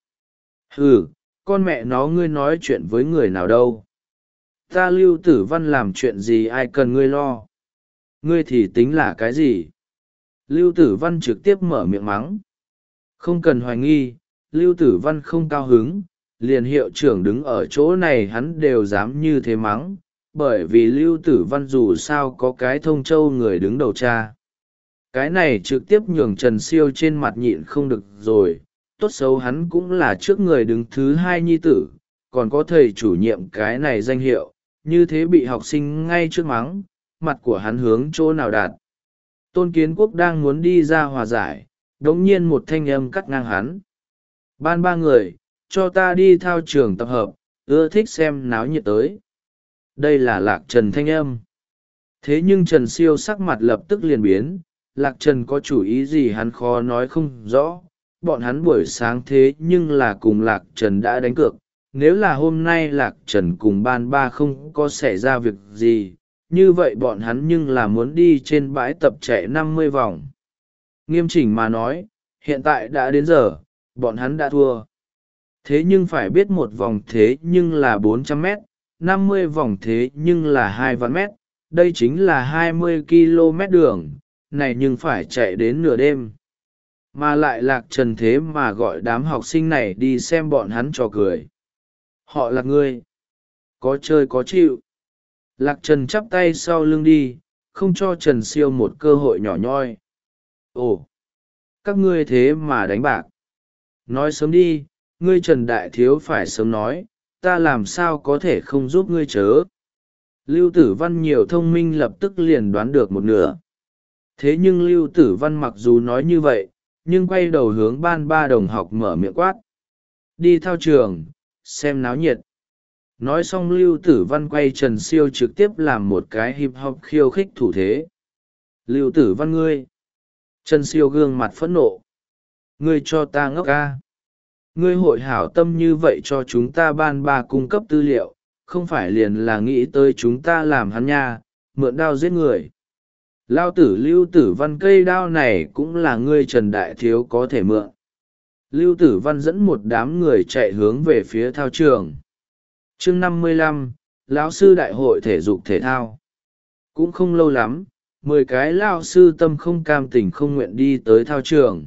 Speaker 1: Hừ, con mẹ nó ngươi nói chuyện với người nào đâu? Ta Lưu Tử Văn làm chuyện gì ai cần ngươi lo? Ngươi thì tính là cái gì? Lưu Tử Văn trực tiếp mở miệng mắng. Không cần hoài nghi, Lưu Tử Văn không cao hứng, liền hiệu trưởng đứng ở chỗ này hắn đều dám như thế mắng, bởi vì Lưu Tử Văn dù sao có cái thông châu người đứng đầu cha. Cái này trực tiếp nhường Trần Siêu trên mặt nhịn không được rồi, tốt xấu hắn cũng là trước người đứng thứ hai nhi tử, còn có thầy chủ nhiệm cái này danh hiệu, như thế bị học sinh ngay trước mắng, mặt của hắn hướng chỗ nào đạt. Tôn Kiến Quốc đang muốn đi ra hòa giải, đống nhiên một thanh âm cắt ngang hắn. Ban ba người, cho ta đi thao trường tập hợp, ưa thích xem náo nhiệt tới. Đây là Lạc Trần thanh âm. Thế nhưng Trần Siêu sắc mặt lập tức liền biến, Lạc Trần có chủ ý gì hắn khó nói không rõ. Bọn hắn buổi sáng thế nhưng là cùng Lạc Trần đã đánh cược. Nếu là hôm nay Lạc Trần cùng ban ba không có xảy ra việc gì, như vậy bọn hắn nhưng là muốn đi trên bãi tập chạy năm mươi vòng. Nghiêm chỉnh mà nói, hiện tại đã đến giờ, bọn hắn đã thua. Thế nhưng phải biết một vòng thế nhưng là bốn trăm mét, năm mươi vòng thế nhưng là hai vạn mét, đây chính là hai mươi ki lô mét đường, này nhưng phải chạy đến nửa đêm. Mà lại Lạc Trần thế mà gọi đám học sinh này đi xem bọn hắn trò cười. Họ là ngươi. Có chơi có chịu. Lạc Trần chắp tay sau lưng đi, không cho Trần Siêu một cơ hội nhỏ nhoi. Ồ, các ngươi thế mà đánh bạc. Nói sớm đi, ngươi Trần Đại Thiếu phải sớm nói, ta làm sao có thể không giúp ngươi chớ. Lưu Tử Văn nhiều thông minh lập tức liền đoán được một nửa. Thế nhưng Lưu Tử Văn mặc dù nói như vậy, nhưng quay đầu hướng ban ba đồng học mở miệng quát: đi thao trường xem náo nhiệt. Nói xong Lưu Tử Văn quay Trần Siêu trực tiếp làm một cái hip hop khiêu khích thủ thế. Lưu Tử Văn ngươi! Trần Siêu gương mặt phẫn nộ. Ngươi cho ta ngốc ca. Ngươi hội hảo tâm như vậy cho chúng ta ban ba cung cấp tư liệu, không phải liền là nghĩ tới chúng ta làm hắn nha, mượn đao giết người. Lao tử Lưu Tử Văn cây đao này cũng là ngươi Trần Đại Thiếu có thể mượn. Lưu Tử Văn dẫn một đám người chạy hướng về phía thao trường. Chương năm mươi lăm, lão sư đại hội thể dục thể thao. Cũng không lâu lắm, mười cái lao sư tâm không cam tình không nguyện đi tới thao trường.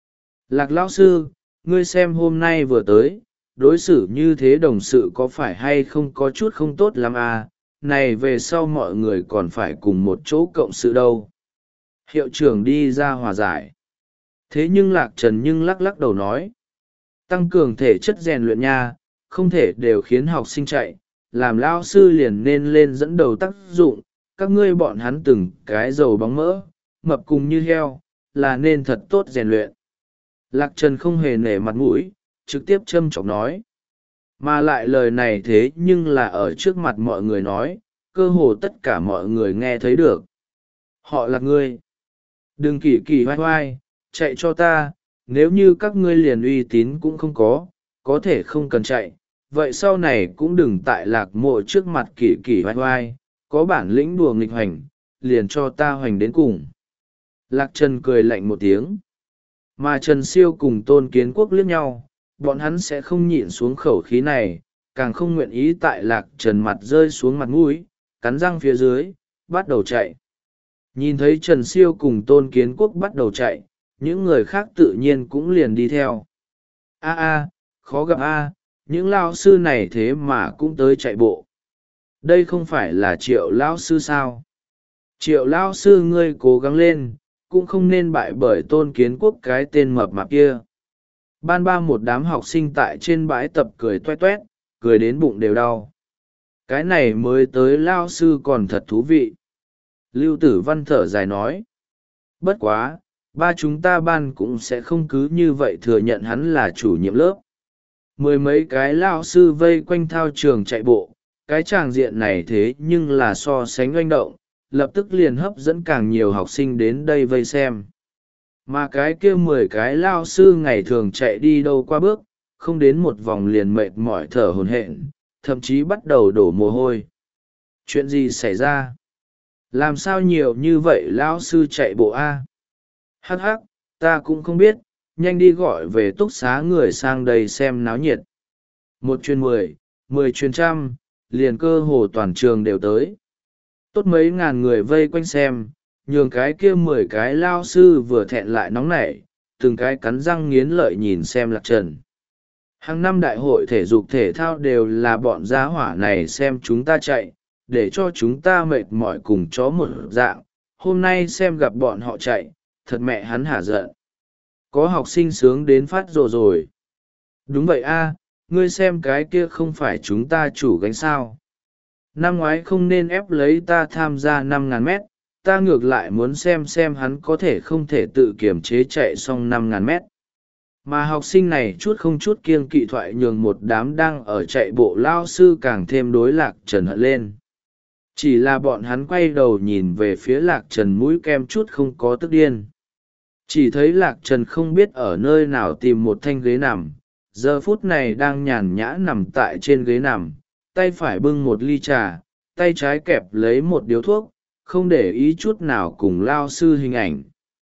Speaker 1: Lạc lão sư, ngươi xem hôm nay vừa tới, đối xử như thế đồng sự có phải hay không có chút không tốt lắm à, này về sau mọi người còn phải cùng một chỗ cộng sự đâu. Hiệu trưởng đi ra hòa giải. Thế nhưng Lạc Trần nhưng lắc lắc đầu nói, tăng cường thể chất rèn luyện nha, không thể đều khiến học sinh chạy, làm lao sư liền nên lên dẫn đầu tác dụng, các ngươi bọn hắn từng cái dầu bóng mỡ, mập cùng như heo, là nên thật tốt rèn luyện. Lạc Trần không hề nể mặt mũi, trực tiếp châm chọc nói. Mà lại lời này thế nhưng là ở trước mặt mọi người nói, cơ hồ tất cả mọi người nghe thấy được. Họ là ngươi. Đừng kỳ kỳ hoai hoai, chạy cho ta, nếu như các ngươi liền uy tín cũng không có, có thể không cần chạy. Vậy sau này cũng đừng tại Lạc Mộ trước mặt kỳ kỳ hoai hoai, có bản lĩnh đùa nghịch hoành, liền cho ta hoành đến cùng. Lạc Trần cười lạnh một tiếng. Mà Trần Siêu cùng Tôn Kiến Quốc liếc nhau, bọn hắn sẽ không nhịn xuống khẩu khí này, càng không nguyện ý tại Lạc Trần mặt rơi xuống mặt mũi, cắn răng phía dưới, bắt đầu chạy. Nhìn thấy Trần Siêu cùng Tôn Kiến Quốc bắt đầu chạy, những người khác tự nhiên cũng liền đi theo. A a, khó gặp a, những lao sư này thế mà cũng tới chạy bộ. Đây không phải là Triệu lao sư sao? Triệu lao sư ngươi cố gắng lên, cũng không nên bại bởi Tôn Kiến Quốc cái tên mập mạp kia. Ban ba một đám học sinh tại trên bãi tập cười toét toét, cười đến bụng đều đau. Cái này mới tới lao sư còn thật thú vị. Lưu Tử Văn thở dài nói. Bất quá, ba chúng ta ban cũng sẽ không cứ như vậy thừa nhận hắn là chủ nhiệm lớp. Mười mấy cái lao sư vây quanh thao trường chạy bộ, cái tràng diện này thế nhưng là so sánh oanh động, lập tức liền hấp dẫn càng nhiều học sinh đến đây vây xem. Mà cái kia mười cái lao sư ngày thường chạy đi đâu qua bước, không đến một vòng liền mệt mỏi thở hổn hển, thậm chí bắt đầu đổ mồ hôi. Chuyện gì xảy ra? Làm sao nhiều như vậy lao sư chạy bộ a? Hắc hắc, ta cũng không biết, nhanh đi gọi về túc xá người sang đây xem náo nhiệt. Một chuyên mười, mười chuyên trăm, liền cơ hồ toàn trường đều tới. Tốt mấy ngàn người vây quanh xem, nhường cái kia mười cái lao sư vừa thẹn lại nóng nảy, từng cái cắn răng nghiến lợi nhìn xem Lạc Trần. Hàng năm đại hội thể dục thể thao đều là bọn gia hỏa này xem chúng ta chạy, để cho chúng ta mệt mỏi cùng chó một dạng, hôm nay xem gặp bọn họ chạy, thật mẹ hắn hả giận. Có học sinh sướng đến phát rồ rồi. Đúng vậy a, ngươi xem cái kia không phải chúng ta chủ gánh sao. Năm ngoái không nên ép lấy ta tham gia năm ngàn mét, ta ngược lại muốn xem xem hắn có thể không thể tự kiểm chế chạy xong năm ngàn mét. Mà học sinh này chút không chút kiêng kỵ thoại nhường một đám đang ở chạy bộ lao sư càng thêm đối Lạc Trần hận lên. Chỉ là bọn hắn quay đầu nhìn về phía Lạc Trần mũi kem chút không có tức điên. Chỉ thấy Lạc Trần không biết ở nơi nào tìm một thanh ghế nằm, giờ phút này đang nhàn nhã nằm tại trên ghế nằm, tay phải bưng một ly trà, tay trái kẹp lấy một điếu thuốc, không để ý chút nào cùng lao sư hình ảnh.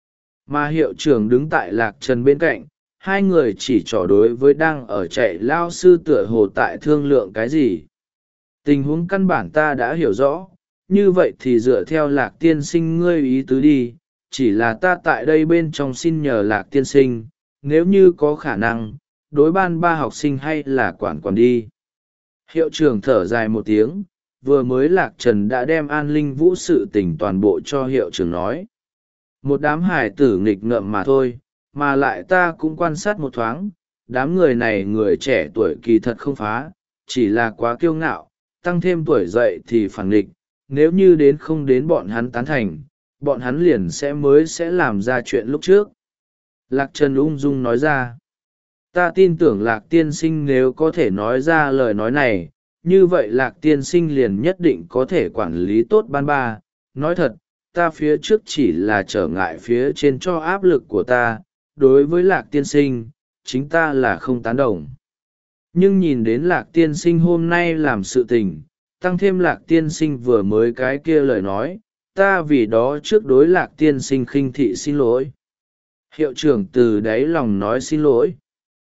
Speaker 1: Mà hiệu trưởng đứng tại Lạc Trần bên cạnh, hai người chỉ trò đối với đang ở chạy lao sư tựa hồ tại thương lượng cái gì. Tình huống căn bản ta đã hiểu rõ, như vậy thì dựa theo Lạc tiên sinh ngươi ý tứ đi, chỉ là ta tại đây bên trong xin nhờ Lạc tiên sinh, nếu như có khả năng, đối ban ba học sinh hay là quản quản đi. Hiệu trưởng thở dài một tiếng, vừa mới Lạc Trần đã đem an linh vũ sự tình toàn bộ cho hiệu trưởng nói. Một đám hải tử nghịch ngợm mà thôi, mà lại ta cũng quan sát một thoáng, đám người này người trẻ tuổi kỳ thật không phá, chỉ là quá kiêu ngạo, tăng thêm tuổi dậy thì phản nghịch, nếu như đến không đến bọn hắn tán thành, bọn hắn liền sẽ mới sẽ làm ra chuyện lúc trước. Lạc Trần ung dung nói ra. Ta tin tưởng Lạc tiên sinh nếu có thể nói ra lời nói này, như vậy Lạc tiên sinh liền nhất định có thể quản lý tốt ban ba. Nói thật, ta phía trước chỉ là trở ngại phía trên cho áp lực của ta, đối với Lạc tiên sinh, chính ta là không tán đồng. Nhưng nhìn đến Lạc tiên sinh hôm nay làm sự tình, tăng thêm Lạc tiên sinh vừa mới cái kia lời nói, ta vì đó trước đối Lạc tiên sinh khinh thị xin lỗi. Hiệu trưởng từ đáy lòng nói xin lỗi.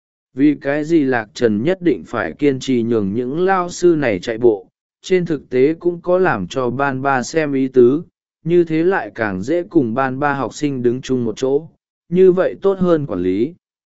Speaker 1: Vì cái gì Lạc Trần nhất định phải kiên trì nhường những lao sư này chạy bộ, trên thực tế cũng có làm cho ban ba xem ý tứ, như thế lại càng dễ cùng ban ba học sinh đứng chung một chỗ, như vậy tốt hơn quản lý.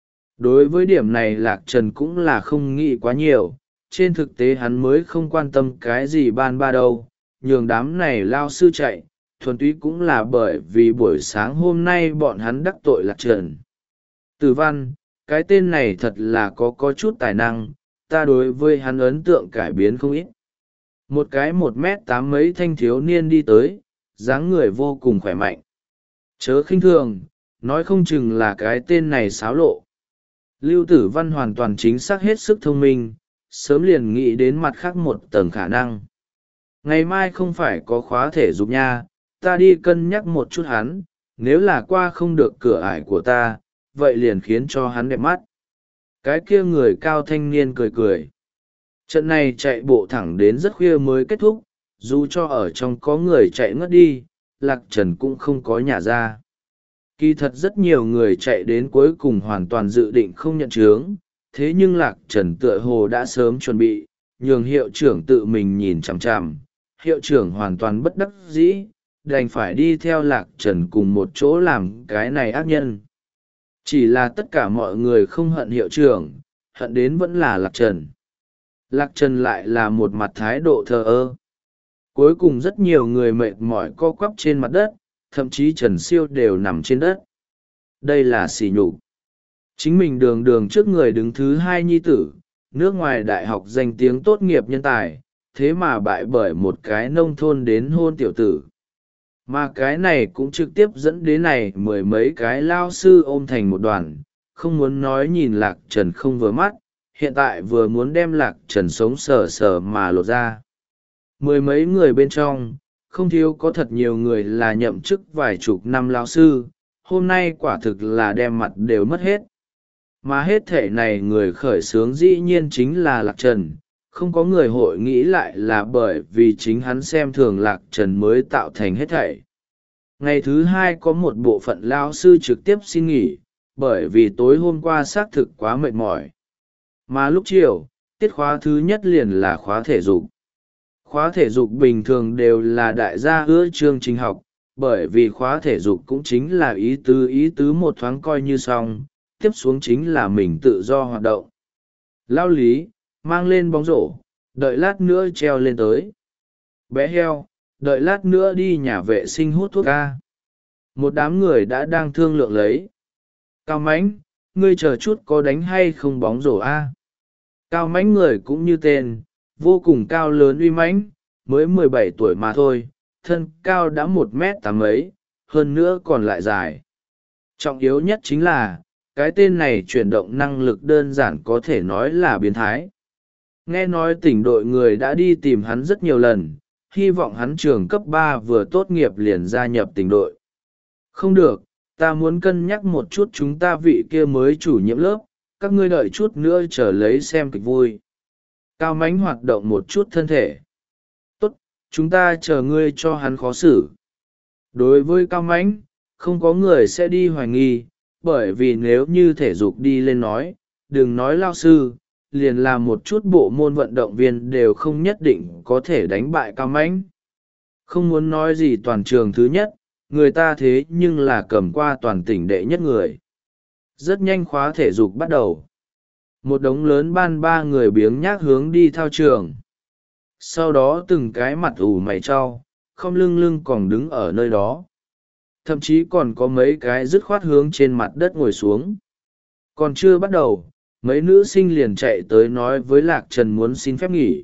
Speaker 1: Đối với điểm này Lạc Trần cũng là không nghĩ quá nhiều, trên thực tế hắn mới không quan tâm cái gì ban ba đâu, nhường đám này lao sư chạy, thuần túy cũng là bởi vì buổi sáng hôm nay bọn hắn đắc tội Lạc Trần. Tử Văn, cái tên này thật là có có chút tài năng, ta đối với hắn ấn tượng cải biến không ít. Một cái một mét tám mấy thanh thiếu niên đi tới, dáng người vô cùng khỏe mạnh. Chớ khinh thường, nói không chừng là cái tên này xáo lộ. Lưu Tử Văn hoàn toàn chính xác hết sức thông minh, sớm liền nghĩ đến mặt khác một tầng khả năng. Ngày mai không phải có khóa thể dục nha, ta đi cân nhắc một chút hắn, nếu là qua không được cửa ải của ta, vậy liền khiến cho hắn đẹp mắt. Cái kia người cao thanh niên cười cười. Trận này chạy bộ thẳng đến rất khuya mới kết thúc, dù cho ở trong có người chạy ngất đi, Lạc Trần cũng không có nhả ra. Kỳ thật rất nhiều người chạy đến cuối cùng hoàn toàn dự định không nhận chướng, thế nhưng Lạc Trần tựa hồ đã sớm chuẩn bị, nhường hiệu trưởng tự mình nhìn chằm chằm. Hiệu trưởng hoàn toàn bất đắc dĩ, đành phải đi theo Lạc Trần cùng một chỗ làm cái này ác nhân. Chỉ là tất cả mọi người không hận hiệu trưởng, hận đến vẫn là Lạc Trần. Lạc Trần lại là một mặt thái độ thờ ơ. Cuối cùng rất nhiều người mệt mỏi co quắp trên mặt đất, thậm chí Trần Siêu đều nằm trên đất. Đây là sỉ nhục. Chính mình đường đường trước người đứng thứ hai nhi tử, nước ngoài đại học danh tiếng tốt nghiệp nhân tài, thế mà bại bởi một cái nông thôn đến hôn tiểu tử. Mà cái này cũng trực tiếp dẫn đến này mười mấy cái lao sư ôm thành một đoàn, không muốn nói nhìn Lạc Trần không vừa mắt, hiện tại vừa muốn đem Lạc Trần sống sờ sờ mà lột ra. Mười mấy người bên trong, không thiếu có thật nhiều người là nhậm chức vài chục năm lao sư, hôm nay quả thực là đem mặt đều mất hết. Mà hết thể này người khởi xướng dĩ nhiên chính là Lạc Trần, không có người hội nghĩ lại là bởi vì chính hắn xem thường Lạc Trần mới tạo thành hết thảy. Ngày thứ hai có một bộ phận lao sư trực tiếp xin nghỉ, bởi vì tối hôm qua xác thực quá mệt mỏi. Mà lúc chiều, tiết khóa thứ nhất liền là khóa thể dục. Khóa thể dục bình thường đều là đại gia ưa chương trình học, bởi vì khóa thể dục cũng chính là ý tứ ý tứ một thoáng coi như xong, tiếp xuống chính là mình tự do hoạt động. Lao Lý, mang lên bóng rổ, đợi lát nữa treo lên tới. Bé heo, đợi lát nữa đi nhà vệ sinh hút thuốc ca. Một đám người đã đang thương lượng lấy. Cao Mãnh, ngươi chờ chút có đánh hay không bóng rổ a? Cao Mãnh người cũng như tên, vô cùng cao lớn uy mãnh, mới mười bảy tuổi mà thôi, thân cao đã một mét tám mấy, hơn nữa còn lại dài. Trọng yếu nhất chính là, cái tên này chuyển động năng lực đơn giản có thể nói là biến thái. Nghe nói tỉnh đội người đã đi tìm hắn rất nhiều lần, hy vọng hắn trường cấp ba vừa tốt nghiệp liền gia nhập tỉnh đội. Không được, ta muốn cân nhắc một chút chúng ta vị kia mới chủ nhiệm lớp, các ngươi đợi chút nữa chờ lấy xem kịch vui. Cao Mãnh hoạt động một chút thân thể. Tốt, chúng ta chờ ngươi cho hắn khó xử. Đối với Cao Mãnh, không có người sẽ đi hoài nghi, bởi vì nếu như thể dục đi lên nói, đừng nói lao sư, liền làm một chút bộ môn vận động viên đều không nhất định có thể đánh bại Cao Mãnh. Không muốn nói gì toàn trường thứ nhất, người ta thế nhưng là cầm qua toàn tỉnh đệ nhất người. Rất nhanh khóa thể dục bắt đầu. Một đống lớn ban ba người biếng nhác hướng đi thao trường. Sau đó từng cái mặt ủ mày trao, không lưng lưng còn đứng ở nơi đó. Thậm chí còn có mấy cái dứt khoát hướng trên mặt đất ngồi xuống. Còn chưa bắt đầu, mấy nữ sinh liền chạy tới nói với Lạc Trần muốn xin phép nghỉ.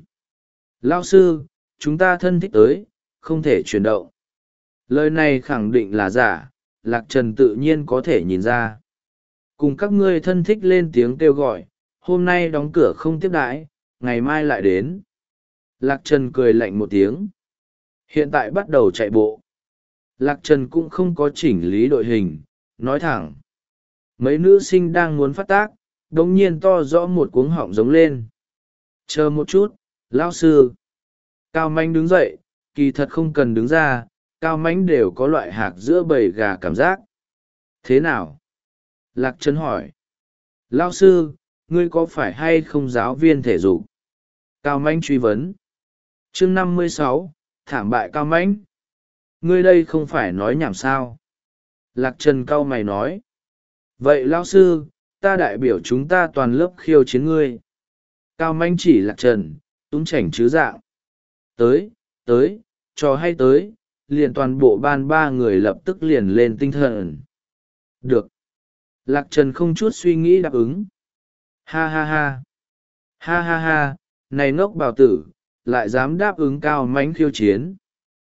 Speaker 1: Lao sư, chúng ta thân thích tới, không thể chuyển động. Lời này khẳng định là giả, Lạc Trần tự nhiên có thể nhìn ra. cùng các ngươi thân thích lên tiếng kêu gọi, hôm nay đóng cửa không tiếp đãi, ngày mai lại đến. Lạc Trần cười lạnh một tiếng. Hiện tại bắt đầu chạy bộ. Lạc Trần cũng không có chỉnh lý đội hình, nói thẳng. Mấy nữ sinh đang muốn phát tác, đống nhiên to rõ một cuống họng giống lên. Chờ một chút, lão sư. Cao Mánh đứng dậy, kỳ thật không cần đứng ra, Cao Mánh đều có loại hạc giữa bầy gà cảm giác. Thế nào? Lạc Trần hỏi. Lão sư, ngươi có phải hay không giáo viên thể dục? Cao Mánh truy vấn. Chương năm mươi sáu, thảm bại Cao Mánh. Ngươi đây không phải nói nhảm sao? Lạc Trần cau mày nói. Vậy lão sư, ta đại biểu chúng ta toàn lớp khiêu chiến ngươi. Cao Mánh chỉ Lạc Trần, túng chảnh chứ dạng. Tới, tới, trò hay tới, liền toàn bộ ban ba người lập tức liền lên tinh thần. Được. Lạc Trần không chút suy nghĩ đáp ứng. Ha ha ha. Ha ha ha, này ngốc bào tử, lại dám đáp ứng Cao Mánh khiêu chiến.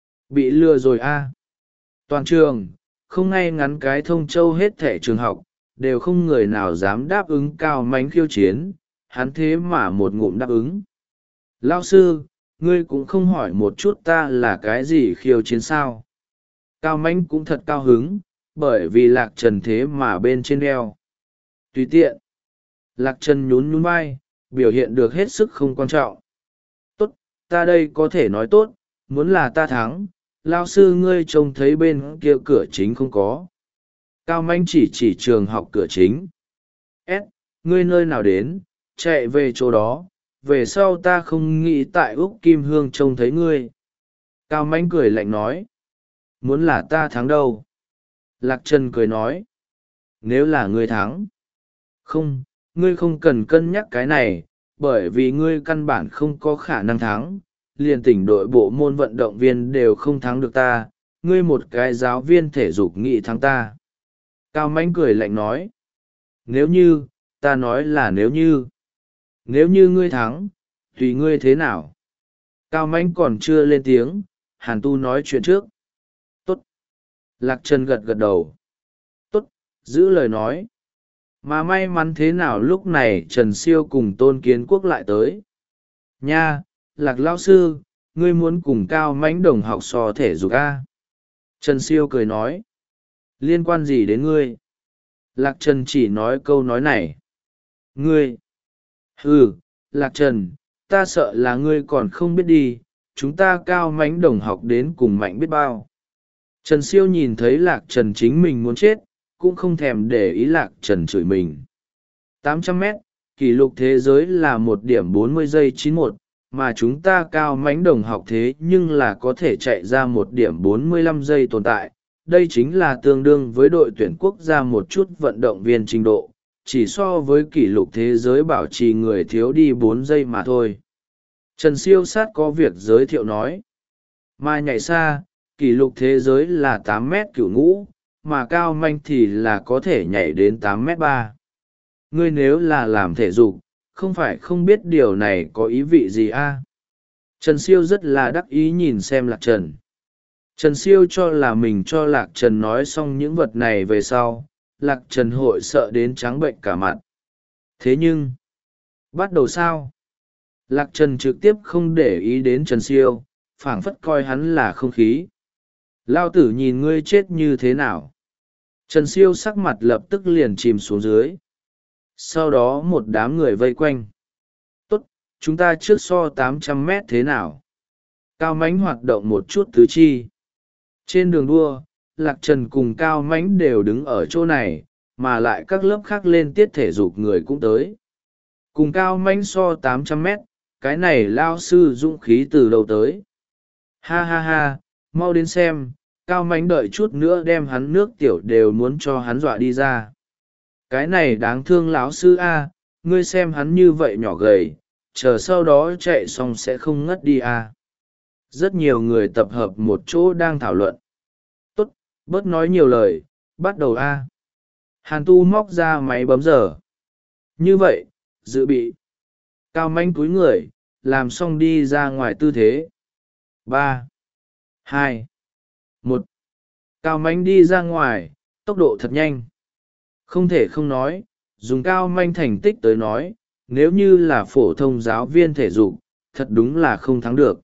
Speaker 1: Bị lừa rồi a. Toàn trường, không ngay ngắn cái Thông Châu hết thẻ trường học, đều không người nào dám đáp ứng Cao Mánh khiêu chiến, hắn thế mà một ngụm đáp ứng. Lao sư, ngươi cũng không hỏi một chút ta là cái gì khiêu chiến sao? Cao Mánh cũng thật cao hứng, bởi vì Lạc Trần thế mà bên trên eo. Tùy tiện. Lạc Trần nhún nhún vai, biểu hiện được hết sức không quan trọng. Tốt, ta đây có thể nói tốt, muốn là ta thắng, lao sư ngươi trông thấy bên kia cửa chính không có. Cao Mánh chỉ chỉ trường học cửa chính. S, ngươi nơi nào đến, chạy về chỗ đó, về sau ta không nghĩ tại Úc Kim Hương trông thấy ngươi. Cao Mánh cười lạnh nói. Muốn là ta thắng đâu? Lạc Trần cười nói. Nếu là ngươi thắng. Không, ngươi không cần cân nhắc cái này, bởi vì ngươi căn bản không có khả năng thắng, liền tỉnh đội bộ môn vận động viên đều không thắng được ta, ngươi một cái giáo viên thể dục nghị thắng ta. Cao Mánh cười lạnh nói. Nếu như, ta nói là nếu như. Nếu như ngươi thắng, tùy ngươi thế nào. Cao Mánh còn chưa lên tiếng, Hàn Tu nói chuyện trước. Tốt. Lạc Trần gật gật đầu. Tốt, giữ lời nói. Mà may mắn thế nào lúc này Trần Siêu cùng Tôn Kiến Quốc lại tới. Nha, Lạc lão sư, ngươi muốn cùng Cao Mánh đồng học so thể dục a? Trần Siêu cười nói. Liên quan gì đến ngươi? Lạc Trần chỉ nói câu nói này. Ngươi. Ừ, Lạc Trần, ta sợ là ngươi còn không biết đi, chúng ta Cao Mánh đồng học đến cùng mạnh biết bao. Trần Siêu nhìn thấy Lạc Trần chính mình muốn chết, cũng không thèm để ý Lạc Trần chửi mình. tám trăm mét, kỷ lục thế giới là một điểm bốn mươi giây chín mươi mốt, mà chúng ta Cao Mánh đồng học thế nhưng là có thể chạy ra một điểm bốn mươi lăm giây tồn tại. Đây chính là tương đương với đội tuyển quốc gia một chút vận động viên trình độ, chỉ so với kỷ lục thế giới bảo trì người thiếu đi bốn giây mà thôi. Trần Siêu sát có việc giới thiệu nói. Mà nhảy xa, kỷ lục thế giới là tám mét cửu ngũ, mà Cao Mánh thì là có thể nhảy đến tám mét ba. Ngươi nếu là làm thể dục, không phải không biết điều này có ý vị gì a? Trần Siêu rất là đắc ý nhìn xem Lạc Trần. Trần Siêu cho là mình cho Lạc Trần nói xong những vật này về sau, Lạc Trần hội sợ đến trắng bệnh cả mặt. Thế nhưng, bắt đầu sao? Lạc Trần trực tiếp không để ý đến Trần Siêu, phảng phất coi hắn là không khí. Lao tử nhìn ngươi chết như thế nào? Trần Siêu sắc mặt lập tức liền chìm xuống dưới. Sau đó một đám người vây quanh. Tốt, chúng ta trước so tám trăm mét thế nào? Cao Mánh hoạt động một chút tứ chi. Trên đường đua, Lạc Trần cùng Cao Mánh đều đứng ở chỗ này, mà lại các lớp khác lên tiết thể dục người cũng tới. Cùng Cao Mánh so tám trăm mét, cái này lao sư dũng khí từ đâu tới. Ha ha ha, mau đến xem, Cao Mánh đợi chút nữa đem hắn nước tiểu đều muốn cho hắn dọa đi ra. Cái này đáng thương lão sư a, ngươi xem hắn như vậy nhỏ gầy, chờ sau đó chạy xong sẽ không ngất đi a. Rất nhiều người tập hợp một chỗ đang thảo luận. Tốt, bớt nói nhiều lời, bắt đầu a. Hàn Tu móc ra máy bấm giờ. Như vậy, dự bị. Cao Mánh cúi người, làm xong đi ra ngoài tư thế. Ba, hai, một. Cao Mánh đi ra ngoài, tốc độ thật nhanh. Không thể không nói, dùng Cao Manh thành tích tới nói, nếu như là phổ thông giáo viên thể dục, thật đúng là không thắng được.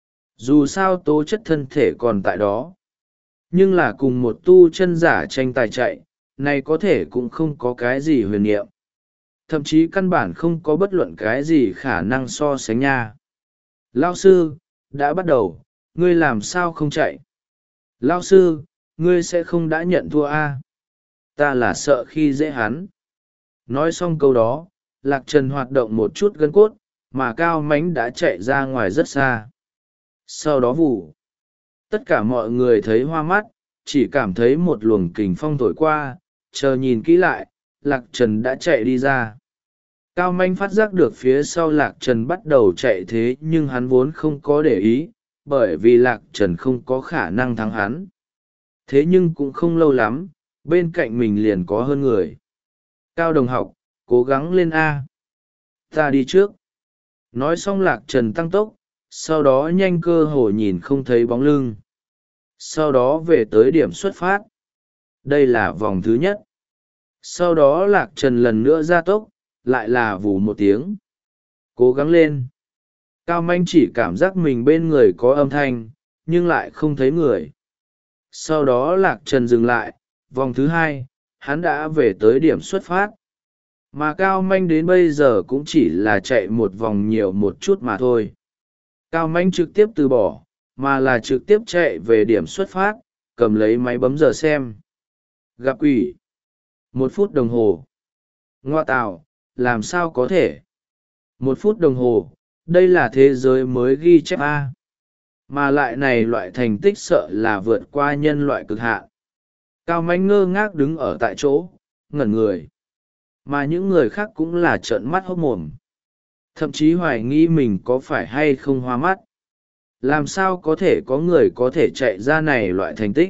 Speaker 1: Dù sao tố chất thân thể còn tại đó. Nhưng là cùng một tu chân giả tranh tài chạy, này có thể cũng không có cái gì huyền nhiệm. Thậm chí căn bản không có bất luận cái gì khả năng so sánh nha. Lao sư, đã bắt đầu, ngươi làm sao không chạy? Lao sư, ngươi sẽ không đã nhận thua a? Ta là sợ khi dễ hắn. Nói xong câu đó, Lạc Trần hoạt động một chút gân cốt, mà Cao Mánh đã chạy ra ngoài rất xa. Sau đó vụ. Tất cả mọi người thấy hoa mắt, chỉ cảm thấy một luồng kình phong thổi qua, chờ nhìn kỹ lại, Lạc Trần đã chạy đi ra. Cao Manh phát giác được phía sau Lạc Trần bắt đầu chạy thế nhưng hắn vốn không có để ý, bởi vì Lạc Trần không có khả năng thắng hắn. Thế nhưng cũng không lâu lắm, bên cạnh mình liền có hơn người. Cao đồng học, cố gắng lên A. Ta đi trước. Nói xong Lạc Trần tăng tốc, sau đó nhanh cơ hồ nhìn không thấy bóng lưng. Sau đó về tới điểm xuất phát. Đây là vòng thứ nhất. Sau đó Lạc Trần lần nữa ra tốc, lại là vù một tiếng. Cố gắng lên. Cao Manh chỉ cảm giác mình bên người có âm thanh, nhưng lại không thấy người. Sau đó Lạc Trần dừng lại, vòng thứ hai, hắn đã về tới điểm xuất phát. Mà Cao Manh đến bây giờ cũng chỉ là chạy một vòng nhiều một chút mà thôi. Cao Manh trực tiếp từ bỏ, mà là trực tiếp chạy về điểm xuất phát, cầm lấy máy bấm giờ xem. Gặp quỷ. Một phút đồng hồ. Ngoa tạo, làm sao có thể? Một phút đồng hồ, đây là thế giới mới ghi chép A. Mà lại này loại thành tích sợ là vượt qua nhân loại cực hạn. Cao Manh ngơ ngác đứng ở tại chỗ, ngẩn người. Mà những người khác cũng là trợn mắt hốt mồm. Thậm chí hoài nghi mình có phải hay không hoa mắt. Làm sao có thể có người có thể chạy ra này loại thành tích?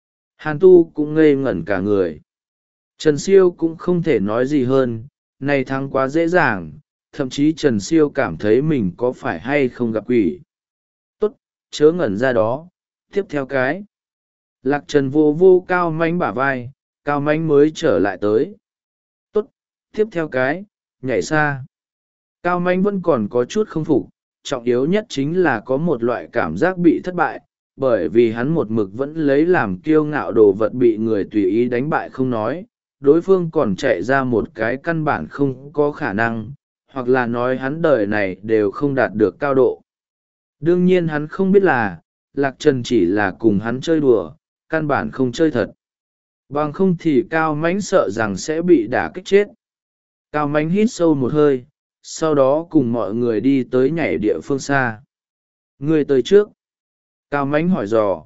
Speaker 1: Hàn Tu cũng ngây ngẩn cả người. Trần Siêu cũng không thể nói gì hơn, này thắng quá dễ dàng, thậm chí Trần Siêu cảm thấy mình có phải hay không gặp quỷ. Tốt, chớ ngẩn ra đó, tiếp theo cái. Lạc Trần vô vô Cao Manh bả vai, Cao Manh mới trở lại tới. Tốt, tiếp theo cái, nhảy xa. Cao Manh vẫn còn có chút không phục, trọng yếu nhất chính là có một loại cảm giác bị thất bại, bởi vì hắn một mực vẫn lấy làm kiêu ngạo đồ vật bị người tùy ý đánh bại không nói, đối phương còn chạy ra một cái căn bản không có khả năng, hoặc là nói hắn đời này đều không đạt được cao độ. Đương nhiên hắn không biết là, Lạc Trần chỉ là cùng hắn chơi đùa, căn bản không chơi thật. Bằng không thì Cao Mánh sợ rằng sẽ bị đả kích chết. Cao Mánh hít sâu một hơi, sau đó cùng mọi người đi tới nhảy địa phương xa. Ngươi tới trước. Cao Mánh hỏi dò.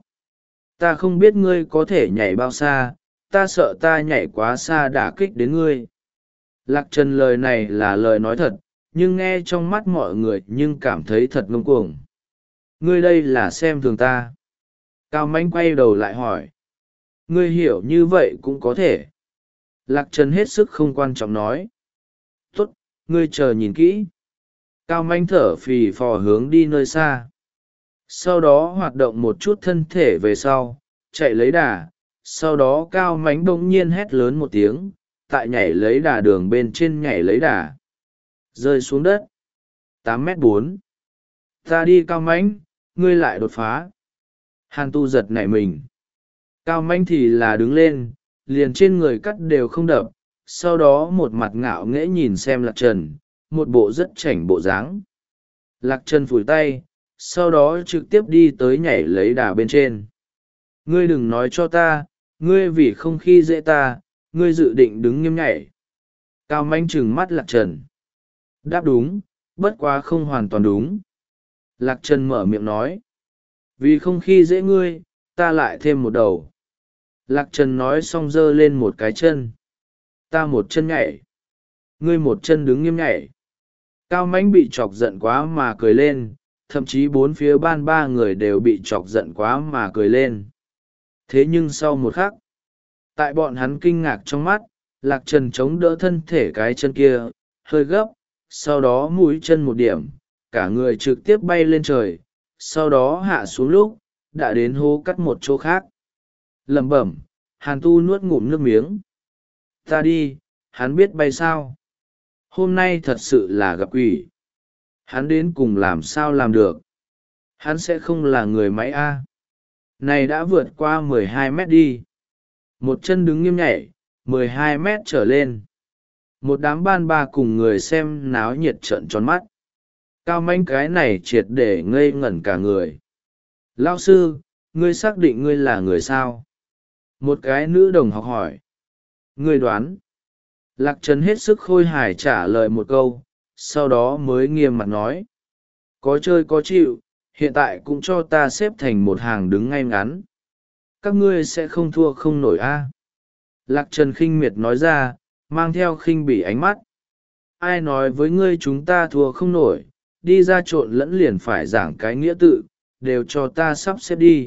Speaker 1: Ta không biết ngươi có thể nhảy bao xa, ta sợ ta nhảy quá xa đả kích đến ngươi. Lạc Trần lời này là lời nói thật, nhưng nghe trong mắt mọi người nhưng cảm thấy thật ngông cuồng. Ngươi đây là xem thường ta. Cao Mánh quay đầu lại hỏi. Ngươi hiểu như vậy cũng có thể. Lạc Trần hết sức không quan trọng nói. Tốt, ngươi chờ nhìn kỹ. Cao Mánh thở phì phò hướng đi nơi xa. Sau đó hoạt động một chút thân thể về sau, chạy lấy đà. Sau đó Cao Mánh bỗng nhiên hét lớn một tiếng, tại nhảy lấy đà đường bên trên nhảy lấy đà. Rơi xuống đất. tám mét bốn. Ta đi Cao Mánh, ngươi lại đột phá. Hàn Tu giật nảy mình. Cao Mánh thì là đứng lên, liền trên người cắt đều không đập, sau đó một mặt ngạo nghễ nhìn xem Lạc Trần, một bộ rất chảnh bộ dáng. Lạc Trần phủi tay, sau đó trực tiếp đi tới nhảy lấy đà bên trên. Ngươi đừng nói cho ta, ngươi vì không khi dễ ta, ngươi dự định đứng nghiêm nhảy. Cao Mánh trừng mắt Lạc Trần. Đáp đúng, bất quá không hoàn toàn đúng. Lạc Trần mở miệng nói. Vì không khi dễ ngươi, ta lại thêm một đầu. Lạc Trần nói xong giơ lên một cái chân. Ta một chân nhảy. Ngươi một chân đứng nghiêm nhảy. Cao Mánh bị chọc giận quá mà cười lên, thậm chí bốn phía ban ba người đều bị chọc giận quá mà cười lên. Thế nhưng sau một khắc, tại bọn hắn kinh ngạc trong mắt, Lạc Trần chống đỡ thân thể cái chân kia, hơi gấp, sau đó mũi chân một điểm, cả người trực tiếp bay lên trời, sau đó hạ xuống lúc, đã đến hố cắt một chỗ khác. Lẩm bẩm, Hàn Tu nuốt ngụm nước miếng. Ta đi, hắn biết bay sao? Hôm nay thật sự là gặp quỷ. Hắn đến cùng làm sao làm được? Hắn sẽ không là người máy a? Này đã vượt qua mười hai mét đi. Một chân đứng nghiêm nhảy, mười hai mét trở lên. Một đám ban ba cùng người xem náo nhiệt trợn tròn mắt. Cao manh cái này triệt để ngây ngẩn cả người. Lao sư, ngươi xác định ngươi là người sao? Một cái nữ đồng học hỏi. Ngươi đoán. Lạc Trần hết sức khôi hài trả lời một câu, sau đó mới nghiêm mặt nói. Có chơi có chịu, hiện tại cũng cho ta xếp thành một hàng đứng ngay ngắn. Các ngươi sẽ không thua không nổi a. Lạc Trần khinh miệt nói ra, mang theo khinh bỉ ánh mắt. Ai nói với ngươi chúng ta thua không nổi, đi ra trộn lẫn liền phải giảng cái nghĩa tự, đều cho ta sắp xếp đi.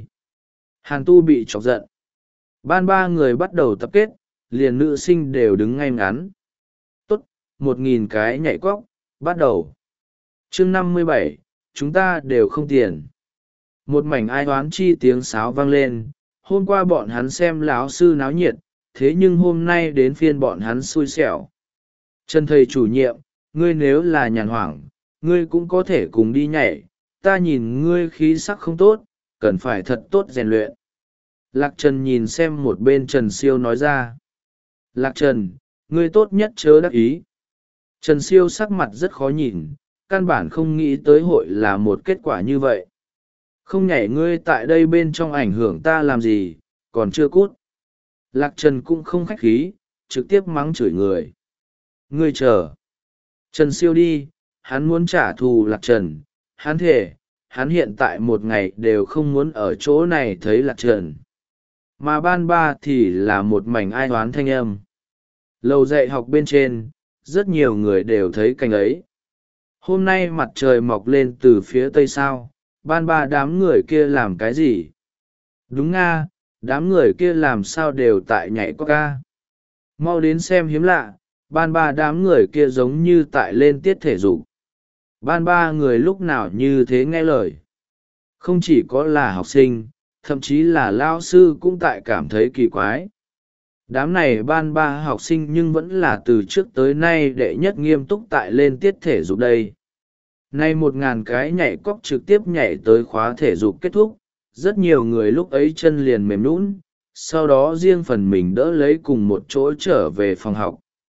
Speaker 1: Hàn Tu bị chọc giận. Ban ba người bắt đầu tập kết, liền nữ sinh đều đứng ngay ngắn. Tốt, một nghìn cái nhảy cóc, bắt đầu. Chương năm mươi bảy, chúng ta đều không tiền. Một mảnh ai oán chi tiếng sáo vang lên. Hôm qua bọn hắn xem lão sư náo nhiệt, thế nhưng hôm nay đến phiên bọn hắn xui xẻo. Trần thầy chủ nhiệm, ngươi nếu là nhàn hoảng, ngươi cũng có thể cùng đi nhảy, ta nhìn ngươi khí sắc không tốt, cần phải thật tốt rèn luyện. Lạc Trần nhìn xem một bên Trần Siêu nói ra. Lạc Trần, ngươi tốt nhất chớ đắc ý. Trần Siêu sắc mặt rất khó nhìn, căn bản không nghĩ tới hội là một kết quả như vậy. Không nhảy ngươi tại đây bên trong ảnh hưởng ta làm gì, còn chưa cút. Lạc Trần cũng không khách khí, trực tiếp mắng chửi người. Ngươi chờ. Trần Siêu đi, hắn muốn trả thù Lạc Trần, hắn thể, hắn hiện tại một ngày đều không muốn ở chỗ này thấy Lạc Trần. Mà ban ba thì là một mảnh ai oán thanh âm. Lầu dạy học bên trên, rất nhiều người đều thấy cảnh ấy. Hôm nay mặt trời mọc lên từ phía tây sao, ban ba đám người kia làm cái gì? Đúng nga, đám người kia làm sao đều tại nhảy có ca. Mau đến xem hiếm lạ, ban ba đám người kia giống như tại lên tiết thể dục. Ban ba người lúc nào như thế nghe lời. Không chỉ có là học sinh, thậm chí là lao sư cũng tại cảm thấy kỳ quái. Đám này ban ba học sinh nhưng vẫn là từ trước tới nay đệ nhất nghiêm túc tại lên tiết thể dục đây. Nay một ngàn cái nhảy cóc trực tiếp nhảy tới khóa thể dục kết thúc, rất nhiều người lúc ấy chân liền mềm nhũn, sau đó riêng phần mình đỡ lấy cùng một chỗ trở về phòng học.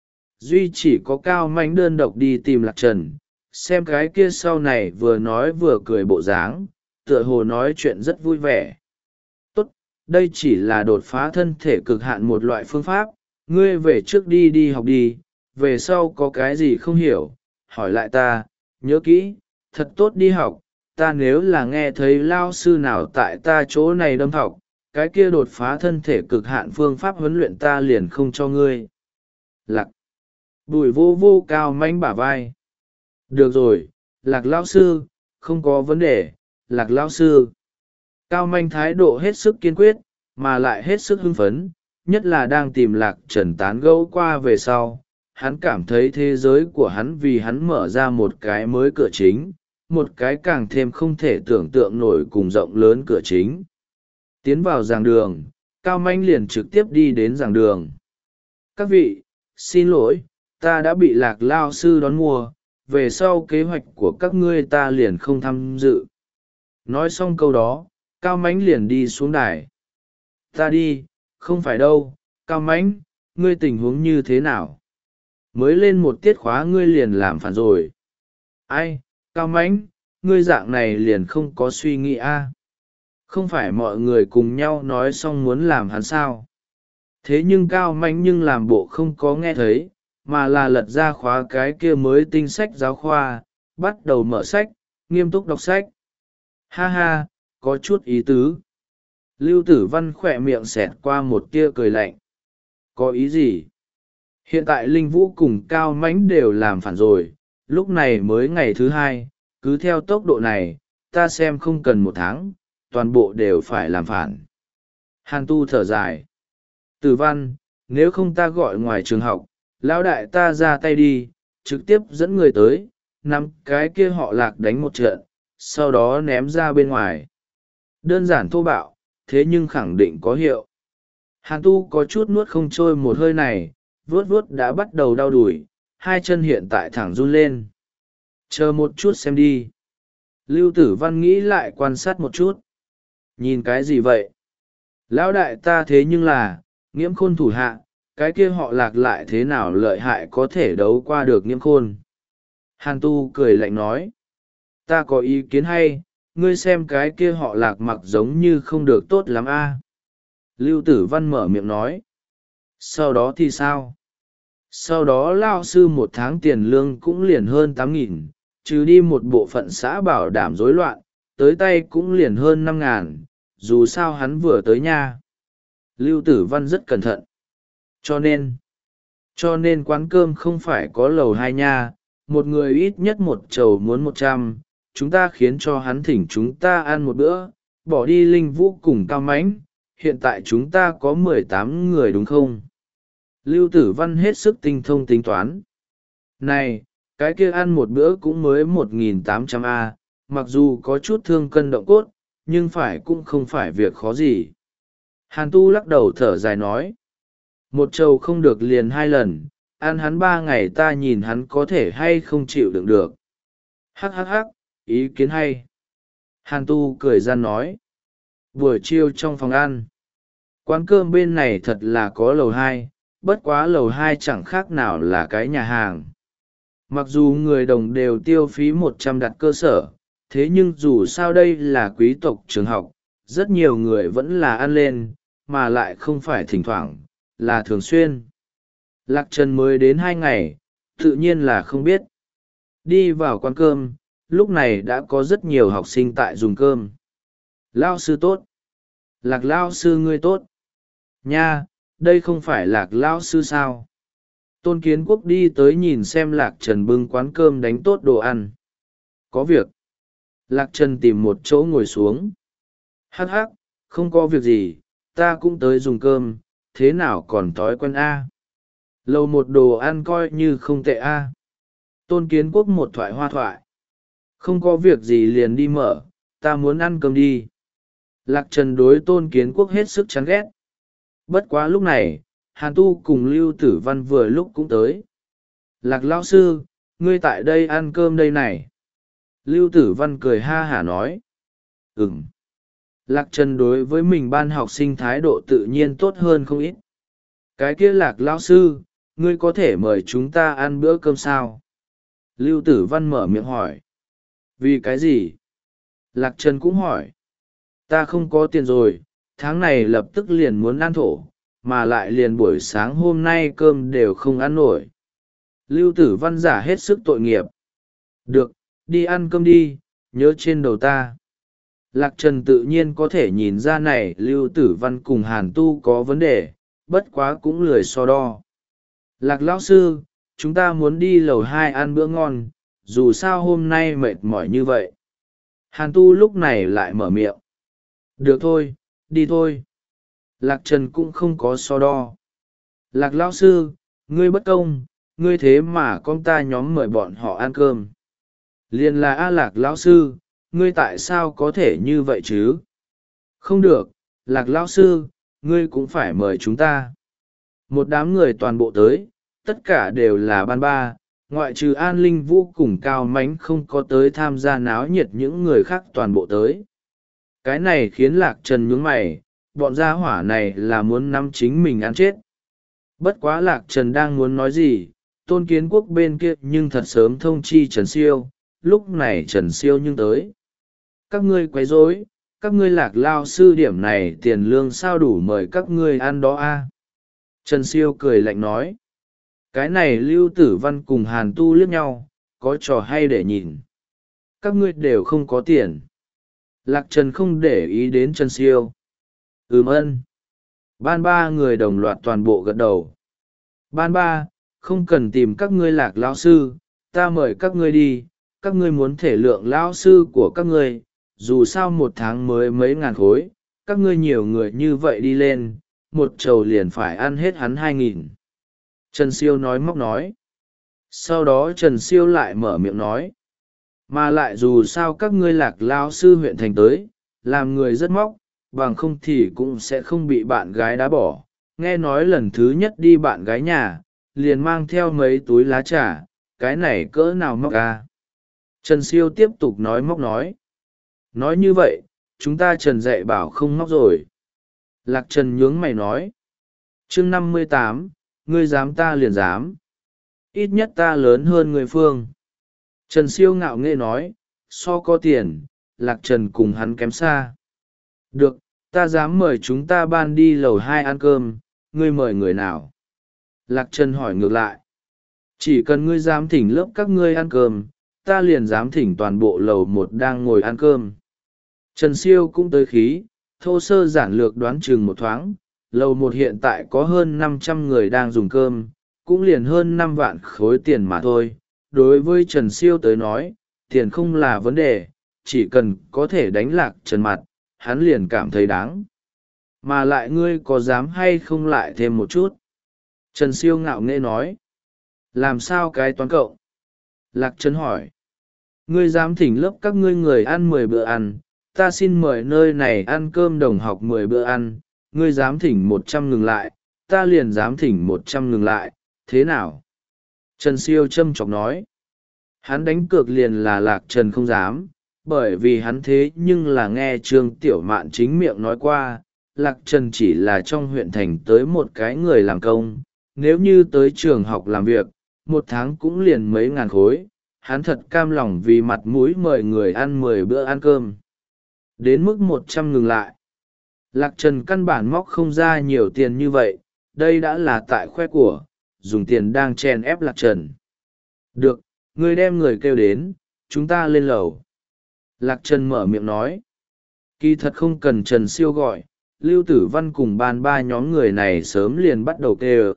Speaker 1: Duy chỉ có Cao Manh đơn độc đi tìm Lạc Trần, xem cái kia sau này vừa nói vừa cười bộ dáng, tựa hồ nói chuyện rất vui vẻ. Tốt, đây chỉ là đột phá thân thể cực hạn một loại phương pháp, ngươi về trước đi đi học đi, về sau có cái gì không hiểu, hỏi lại ta, nhớ kỹ, thật tốt đi học, ta nếu là nghe thấy lao sư nào tại ta chỗ này đâm học, cái kia đột phá thân thể cực hạn phương pháp huấn luyện ta liền không cho ngươi. Lạc. Bùi vô vô Cao Manh bả vai. Được rồi, Lạc lão sư, không có vấn đề, Lạc lão sư. Cao Manh thái độ hết sức kiên quyết, mà lại hết sức hưng phấn, nhất là đang tìm Lạc Trần tán gẫu qua về sau. Hắn cảm thấy thế giới của hắn vì hắn mở ra một cái mới cửa chính, một cái càng thêm không thể tưởng tượng nổi cùng rộng lớn cửa chính. Tiến vào giảng đường, Cao Manh liền trực tiếp đi đến giảng đường. Các vị, xin lỗi, ta đã bị Lạc lao sư đón mua, về sau kế hoạch của các ngươi ta liền không tham dự. Nói xong câu đó, Cao Manh liền đi xuống đài. Ta đi, không phải đâu, Cao Manh, ngươi tình huống như thế nào? Mới lên một tiết khóa ngươi liền làm phản rồi. Ai, Cao Manh, ngươi dạng này liền không có suy nghĩ a? À? Không phải mọi người cùng nhau nói xong muốn làm hắn sao? Thế nhưng Cao Manh nhưng làm bộ không có nghe thấy, mà là lật ra khóa cái kia mới tinh sách giáo khoa, bắt đầu mở sách, nghiêm túc đọc sách. Ha ha, có chút ý tứ. Lưu Tử Văn khỏe miệng xẹt qua một tia cười lạnh. Có ý gì? Hiện tại Linh Vũ cùng Cao Mãnh đều làm phản rồi, lúc này mới ngày thứ hai, cứ theo tốc độ này, ta xem không cần một tháng, toàn bộ đều phải làm phản. Hàn Tu thở dài. Tử Văn, nếu không ta gọi ngoài trường học, lão đại ta ra tay đi, trực tiếp dẫn người tới, nắm cái kia họ Lạc đánh một trận, sau đó ném ra bên ngoài. Đơn giản thô bạo, thế nhưng khẳng định có hiệu. Hàn Tu có chút nuốt không trôi một hơi này, vuốt vuốt đã bắt đầu đau đùi, hai chân hiện tại thẳng run lên. Chờ một chút xem đi. Lưu Tử Văn nghĩ lại quan sát một chút. Nhìn cái gì vậy? Lão đại ta thế nhưng là, Nghiễm Khôn thủ hạ, cái kia họ Lạc lại thế nào lợi hại có thể đấu qua được Nghiễm Khôn? Hàn Tu cười lạnh nói. Ta có ý kiến hay, ngươi xem cái kia họ Lạc mặc giống như không được tốt lắm a. Lưu Tử Văn mở miệng nói. Sau đó thì sao? Sau đó lao sư một tháng tiền lương cũng liền hơn tám nghìn, trừ đi một bộ phận xã bảo đảm rối loạn, tới tay cũng liền hơn năm ngàn, dù sao hắn vừa tới nha. Lưu Tử Văn rất cẩn thận. Cho nên, cho nên quán cơm không phải có lầu hai nha, một người ít nhất một chầu muốn một trăm, chúng ta khiến cho hắn thỉnh chúng ta ăn một bữa, bỏ đi Linh Vũ cùng Cao Mãnh, hiện tại chúng ta có mười tám người đúng không? Lưu Tử Văn hết sức tinh thông tính toán. Này, cái kia ăn một bữa cũng mới một nghìn tám trăm a, mặc dù có chút thương cân động cốt, nhưng phải cũng không phải việc khó gì. Hàn Tu lắc đầu thở dài nói. Một trầu không được liền hai lần, ăn hắn ba ngày ta nhìn hắn có thể hay không chịu đựng được. Hắc hắc hắc, ý kiến hay. Hàn Tu cười ra nói. Buổi chiều trong phòng ăn, quán cơm bên này thật là có lầu hai, bất quá lầu hai chẳng khác nào là cái nhà hàng. Mặc dù người đồng đều tiêu phí một trăm đặt cơ sở, thế nhưng dù sao đây là quý tộc trường học, rất nhiều người vẫn là ăn lên, mà lại không phải thỉnh thoảng, là thường xuyên. Lạc Trần mới đến hai ngày, tự nhiên là không biết. Đi vào quán cơm, lúc này đã có rất nhiều học sinh tại dùng cơm. Lao sư tốt. Lạc Lao sư ngươi tốt. Nha, đây không phải Lạc Lao sư sao? Tôn Kiến Quốc đi tới nhìn xem Lạc Trần bưng quán cơm đánh tốt đồ ăn. Có việc. Lạc Trần tìm một chỗ ngồi xuống. Hắc hắc, không có việc gì, ta cũng tới dùng cơm, thế nào còn thói quen a? Lầu một đồ ăn coi như không tệ a. Tôn Kiến Quốc một thoại hoa thoại. Không có việc gì liền đi mở, ta muốn ăn cơm đi. Lạc Trần đối Tôn Kiến Quốc hết sức chán ghét. Bất quá lúc này, Hàn Tu cùng Lưu Tử Văn vừa lúc cũng tới. Lạc Lão sư, ngươi tại đây ăn cơm đây này. Lưu Tử Văn cười ha hả nói. Ừm. Lạc Trần đối với mình ban học sinh thái độ tự nhiên tốt hơn không ít. Cái kia Lạc Lão sư, ngươi có thể mời chúng ta ăn bữa cơm sao? Lưu Tử Văn mở miệng hỏi. Vì cái gì? Lạc Trần cũng hỏi. Ta không có tiền rồi, tháng này lập tức liền muốn ăn thổ, mà lại liền buổi sáng hôm nay cơm đều không ăn nổi. Lưu Tử Văn giả hết sức tội nghiệp. Được, đi ăn cơm đi, nhớ trên đầu ta. Lạc Trần tự nhiên có thể nhìn ra này Lưu Tử Văn cùng Hàn Tu có vấn đề, bất quá cũng lười so đo. Lạc Lão sư, chúng ta muốn đi lầu hai ăn bữa ngon, dù sao hôm nay mệt mỏi như vậy. Hàn Tu lúc này lại mở miệng. Được thôi, đi thôi. Lạc Trần cũng không có so đo. Lạc Lão sư, ngươi bất công, ngươi thế mà con ta nhóm mời bọn họ ăn cơm. Liền là A Lạc Lão sư, ngươi tại sao có thể như vậy chứ? Không được, Lạc Lão sư, ngươi cũng phải mời chúng ta. Một đám người toàn bộ tới, tất cả đều là ban ba, ngoại trừ An Linh Vũ cùng Cao Mánh không có tới tham gia náo nhiệt, những người khác toàn bộ tới. Cái này khiến Lạc Trần nhướng mày, bọn gia hỏa này là muốn nắm chính mình ăn chết. Bất quá Lạc Trần đang muốn nói gì, Tôn Kiến Quốc bên kia nhưng thật sớm thông chi Trần Siêu, lúc này Trần Siêu nhưng tới. Các ngươi quấy rối, các ngươi Lạc Lao sư điểm này tiền lương sao đủ mời các ngươi ăn đó a? Trần Siêu cười lạnh nói. Cái này Lưu Tử Văn cùng Hàn Tu liếc nhau, có trò hay để nhìn. Các ngươi đều không có tiền. Lạc Trần không để ý đến Trần Siêu. Ừm ân. Ban ba người đồng loạt toàn bộ gật đầu. Ban ba, không cần tìm các ngươi Lạc Lão sư, ta mời các ngươi đi, các ngươi muốn thể lượng Lão sư của các ngươi, dù sao một tháng mới mấy ngàn khối, các ngươi nhiều người như vậy đi lên, một chầu liền phải ăn hết hắn hai nghìn. Trần Siêu nói móc nói. Sau đó Trần Siêu lại mở miệng nói. Mà lại dù sao các ngươi Lạc Lao sư huyện thành tới, làm người rất móc, bằng không thì cũng sẽ không bị bạn gái đá bỏ. Nghe nói lần thứ nhất đi bạn gái nhà, liền mang theo mấy túi lá trà, cái này cỡ nào móc à? Trần Siêu tiếp tục nói móc nói. Nói như vậy, chúng ta Trần dạy bảo không móc rồi. Lạc Trần nhướng mày nói. chương năm mươi tám, ngươi dám ta liền dám. Ít nhất ta lớn hơn người Phương. Trần Siêu ngạo nghễ nói, so có tiền, Lạc Trần cùng hắn kém xa. Được, ta dám mời chúng ta ban đi lầu hai ăn cơm, ngươi mời người nào? Lạc Trần hỏi ngược lại. Chỉ cần ngươi dám thỉnh lớp các ngươi ăn cơm, ta liền dám thỉnh toàn bộ lầu một đang ngồi ăn cơm. Trần Siêu cũng tới khí, thô sơ giản lược đoán chừng một thoáng, lầu một hiện tại có hơn năm trăm người đang dùng cơm, cũng liền hơn năm vạn khối tiền mà thôi. Đối với Trần Siêu tới nói, tiền không là vấn đề, chỉ cần có thể đánh Lạc Trần mặt, hắn liền cảm thấy đáng. Mà lại ngươi có dám hay không lại thêm một chút? Trần Siêu ngạo nghễ nói. Làm sao cái toán cộng? Lạc Trần hỏi. Ngươi dám thỉnh lớp các ngươi người ăn mười bữa ăn, ta xin mời nơi này ăn cơm đồng học mười bữa ăn, ngươi dám thỉnh một trăm ngừng lại, ta liền dám thỉnh một trăm ngừng lại, thế nào? Trần Siêu châm chọc nói. Hắn đánh cược liền là Lạc Trần không dám, bởi vì hắn thế nhưng là nghe Trương Tiểu Mạn chính miệng nói qua, Lạc Trần chỉ là trong huyện thành tới một cái người làm công, nếu như tới trường học làm việc, một tháng cũng liền mấy ngàn khối, hắn thật cam lòng vì mặt mũi mời người ăn mười bữa ăn cơm. Đến mức một trăm ngừng lại. Lạc Trần căn bản móc không ra nhiều tiền như vậy, đây đã là tại khoe của, dùng tiền đang chèn ép Lạc Trần. Được, ngươi đem người kêu đến, chúng ta lên lầu. Lạc Trần mở miệng nói. Kỳ thật không cần Trần Siêu gọi, Lưu Tử Văn cùng ban ba nhóm người này sớm liền bắt đầu kêu.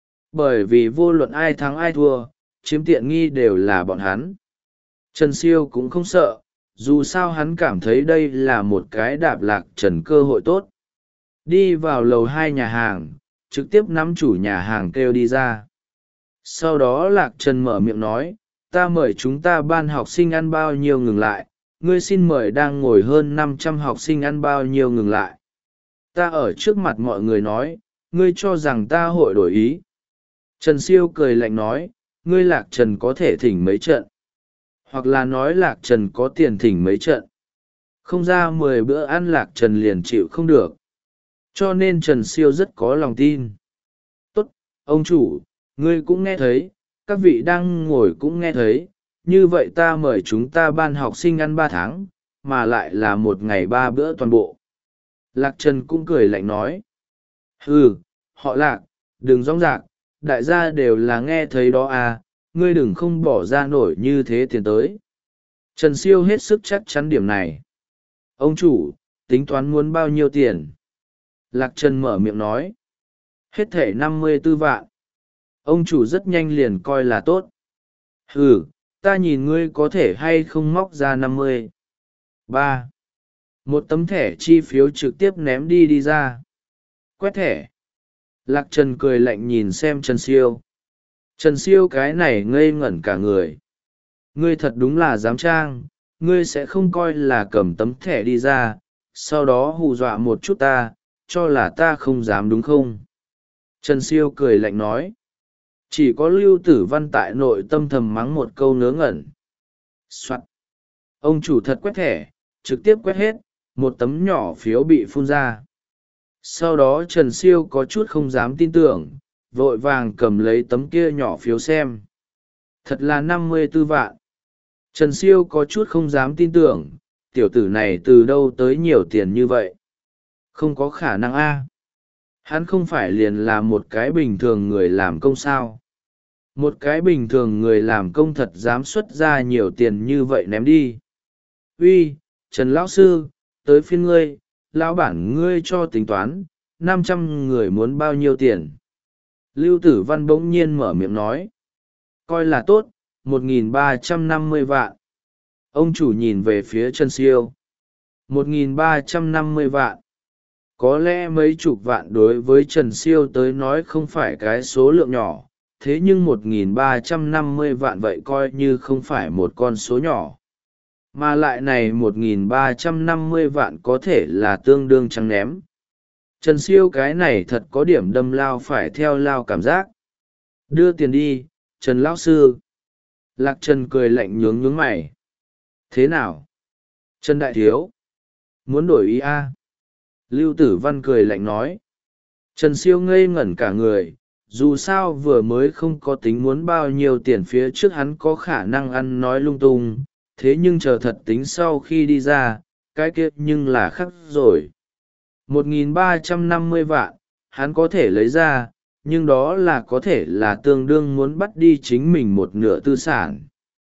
Speaker 1: Bởi vì vô luận ai thắng ai thua, chiếm tiện nghi đều là bọn hắn. Trần Siêu cũng không sợ, dù sao hắn cảm thấy đây là một cái đạp Lạc Trần cơ hội tốt. Đi vào lầu hai nhà hàng, trực tiếp nắm chủ nhà hàng kêu đi ra. Sau đó Lạc Trần mở miệng nói, ta mời chúng ta ban học sinh ăn bao nhiêu ngừng lại, ngươi xin mời đang ngồi hơn năm trăm học sinh ăn bao nhiêu ngừng lại. Ta ở trước mặt mọi người nói, ngươi cho rằng ta hội đổi ý. Trần Siêu cười lạnh nói, ngươi Lạc Trần có thể thỉnh mấy trận. Hoặc là nói Lạc Trần có tiền thỉnh mấy trận. Không ra mười bữa ăn Lạc Trần liền chịu không được. Cho nên Trần Siêu rất có lòng tin. Tốt, ông chủ, ngươi cũng nghe thấy, các vị đang ngồi cũng nghe thấy, như vậy ta mời chúng ta ban học sinh ăn ba tháng, mà lại là một ngày ba bữa toàn bộ. Lạc Trần cũng cười lạnh nói. Hừ, họ Lạc, đừng rong rạc, đại gia đều là nghe thấy đó à, ngươi đừng không bỏ ra nổi như thế tiền tới. Trần Siêu hết sức chắc chắn điểm này. Ông chủ, tính toán muốn bao nhiêu tiền? Lạc Trần mở miệng nói. Hết thể năm mươi tư vạn. Ông chủ rất nhanh liền coi là tốt. Hừ, ta nhìn ngươi có thể hay không móc ra năm mươi. Ba. Một tấm thẻ chi phiếu trực tiếp ném đi đi ra. Quét thẻ. Lạc Trần cười lạnh nhìn xem Trần Siêu. Trần Siêu cái này ngây ngẩn cả người. Ngươi thật đúng là dám trang, ngươi sẽ không coi là cầm tấm thẻ đi ra, sau đó hù dọa một chút ta, cho là ta không dám đúng không? Trần Siêu cười lạnh nói. Chỉ có Lưu Tử Văn tại nội tâm thầm mắng một câu ngớ ngẩn. Soạn. Ông chủ thật quét thẻ, trực tiếp quét hết, một tấm nhỏ phiếu bị phun ra. Sau đó Trần Siêu có chút không dám tin tưởng, vội vàng cầm lấy tấm kia nhỏ phiếu xem. Thật là năm mươi tư vạn. Trần Siêu có chút không dám tin tưởng, tiểu tử này từ đâu tới nhiều tiền như vậy? Không có khả năng a. Hắn không phải liền là một cái bình thường người làm công sao? Một cái bình thường người làm công thật dám xuất ra nhiều tiền như vậy ném đi. Uy, Trần Lão Sư, tới phiên ngươi, lão bản ngươi cho tính toán, năm trăm người muốn bao nhiêu tiền? Lưu Tử Văn bỗng nhiên mở miệng nói. Coi là tốt, một nghìn ba trăm năm mươi vạn. Ông chủ nhìn về phía Trần Siêu. một nghìn ba trăm năm mươi vạn. Có lẽ mấy chục vạn đối với Trần Siêu tới nói không phải cái số lượng nhỏ, thế nhưng một nghìn ba trăm năm mươi vạn vậy coi như không phải một con số nhỏ. Mà lại này một nghìn ba trăm năm mươi vạn có thể là tương đương trắng ném. Trần Siêu cái này thật có điểm đâm lao phải theo lao cảm giác. Đưa tiền đi, Trần lão sư. Lạc Trần cười lạnh nhướng nhướng mày. Thế nào? Trần đại thiếu. Muốn đổi ý a? À? Lưu Tử Văn cười lạnh nói. Trần Siêu ngây ngẩn cả người, dù sao vừa mới không có tính muốn bao nhiêu tiền phía trước hắn có khả năng ăn nói lung tung, thế nhưng chờ thật tính sau khi đi ra, cái kia nhưng là khắc rồi. một nghìn ba trăm năm mươi vạn, hắn có thể lấy ra, nhưng đó là có thể là tương đương muốn bắt đi chính mình một nửa tư sản.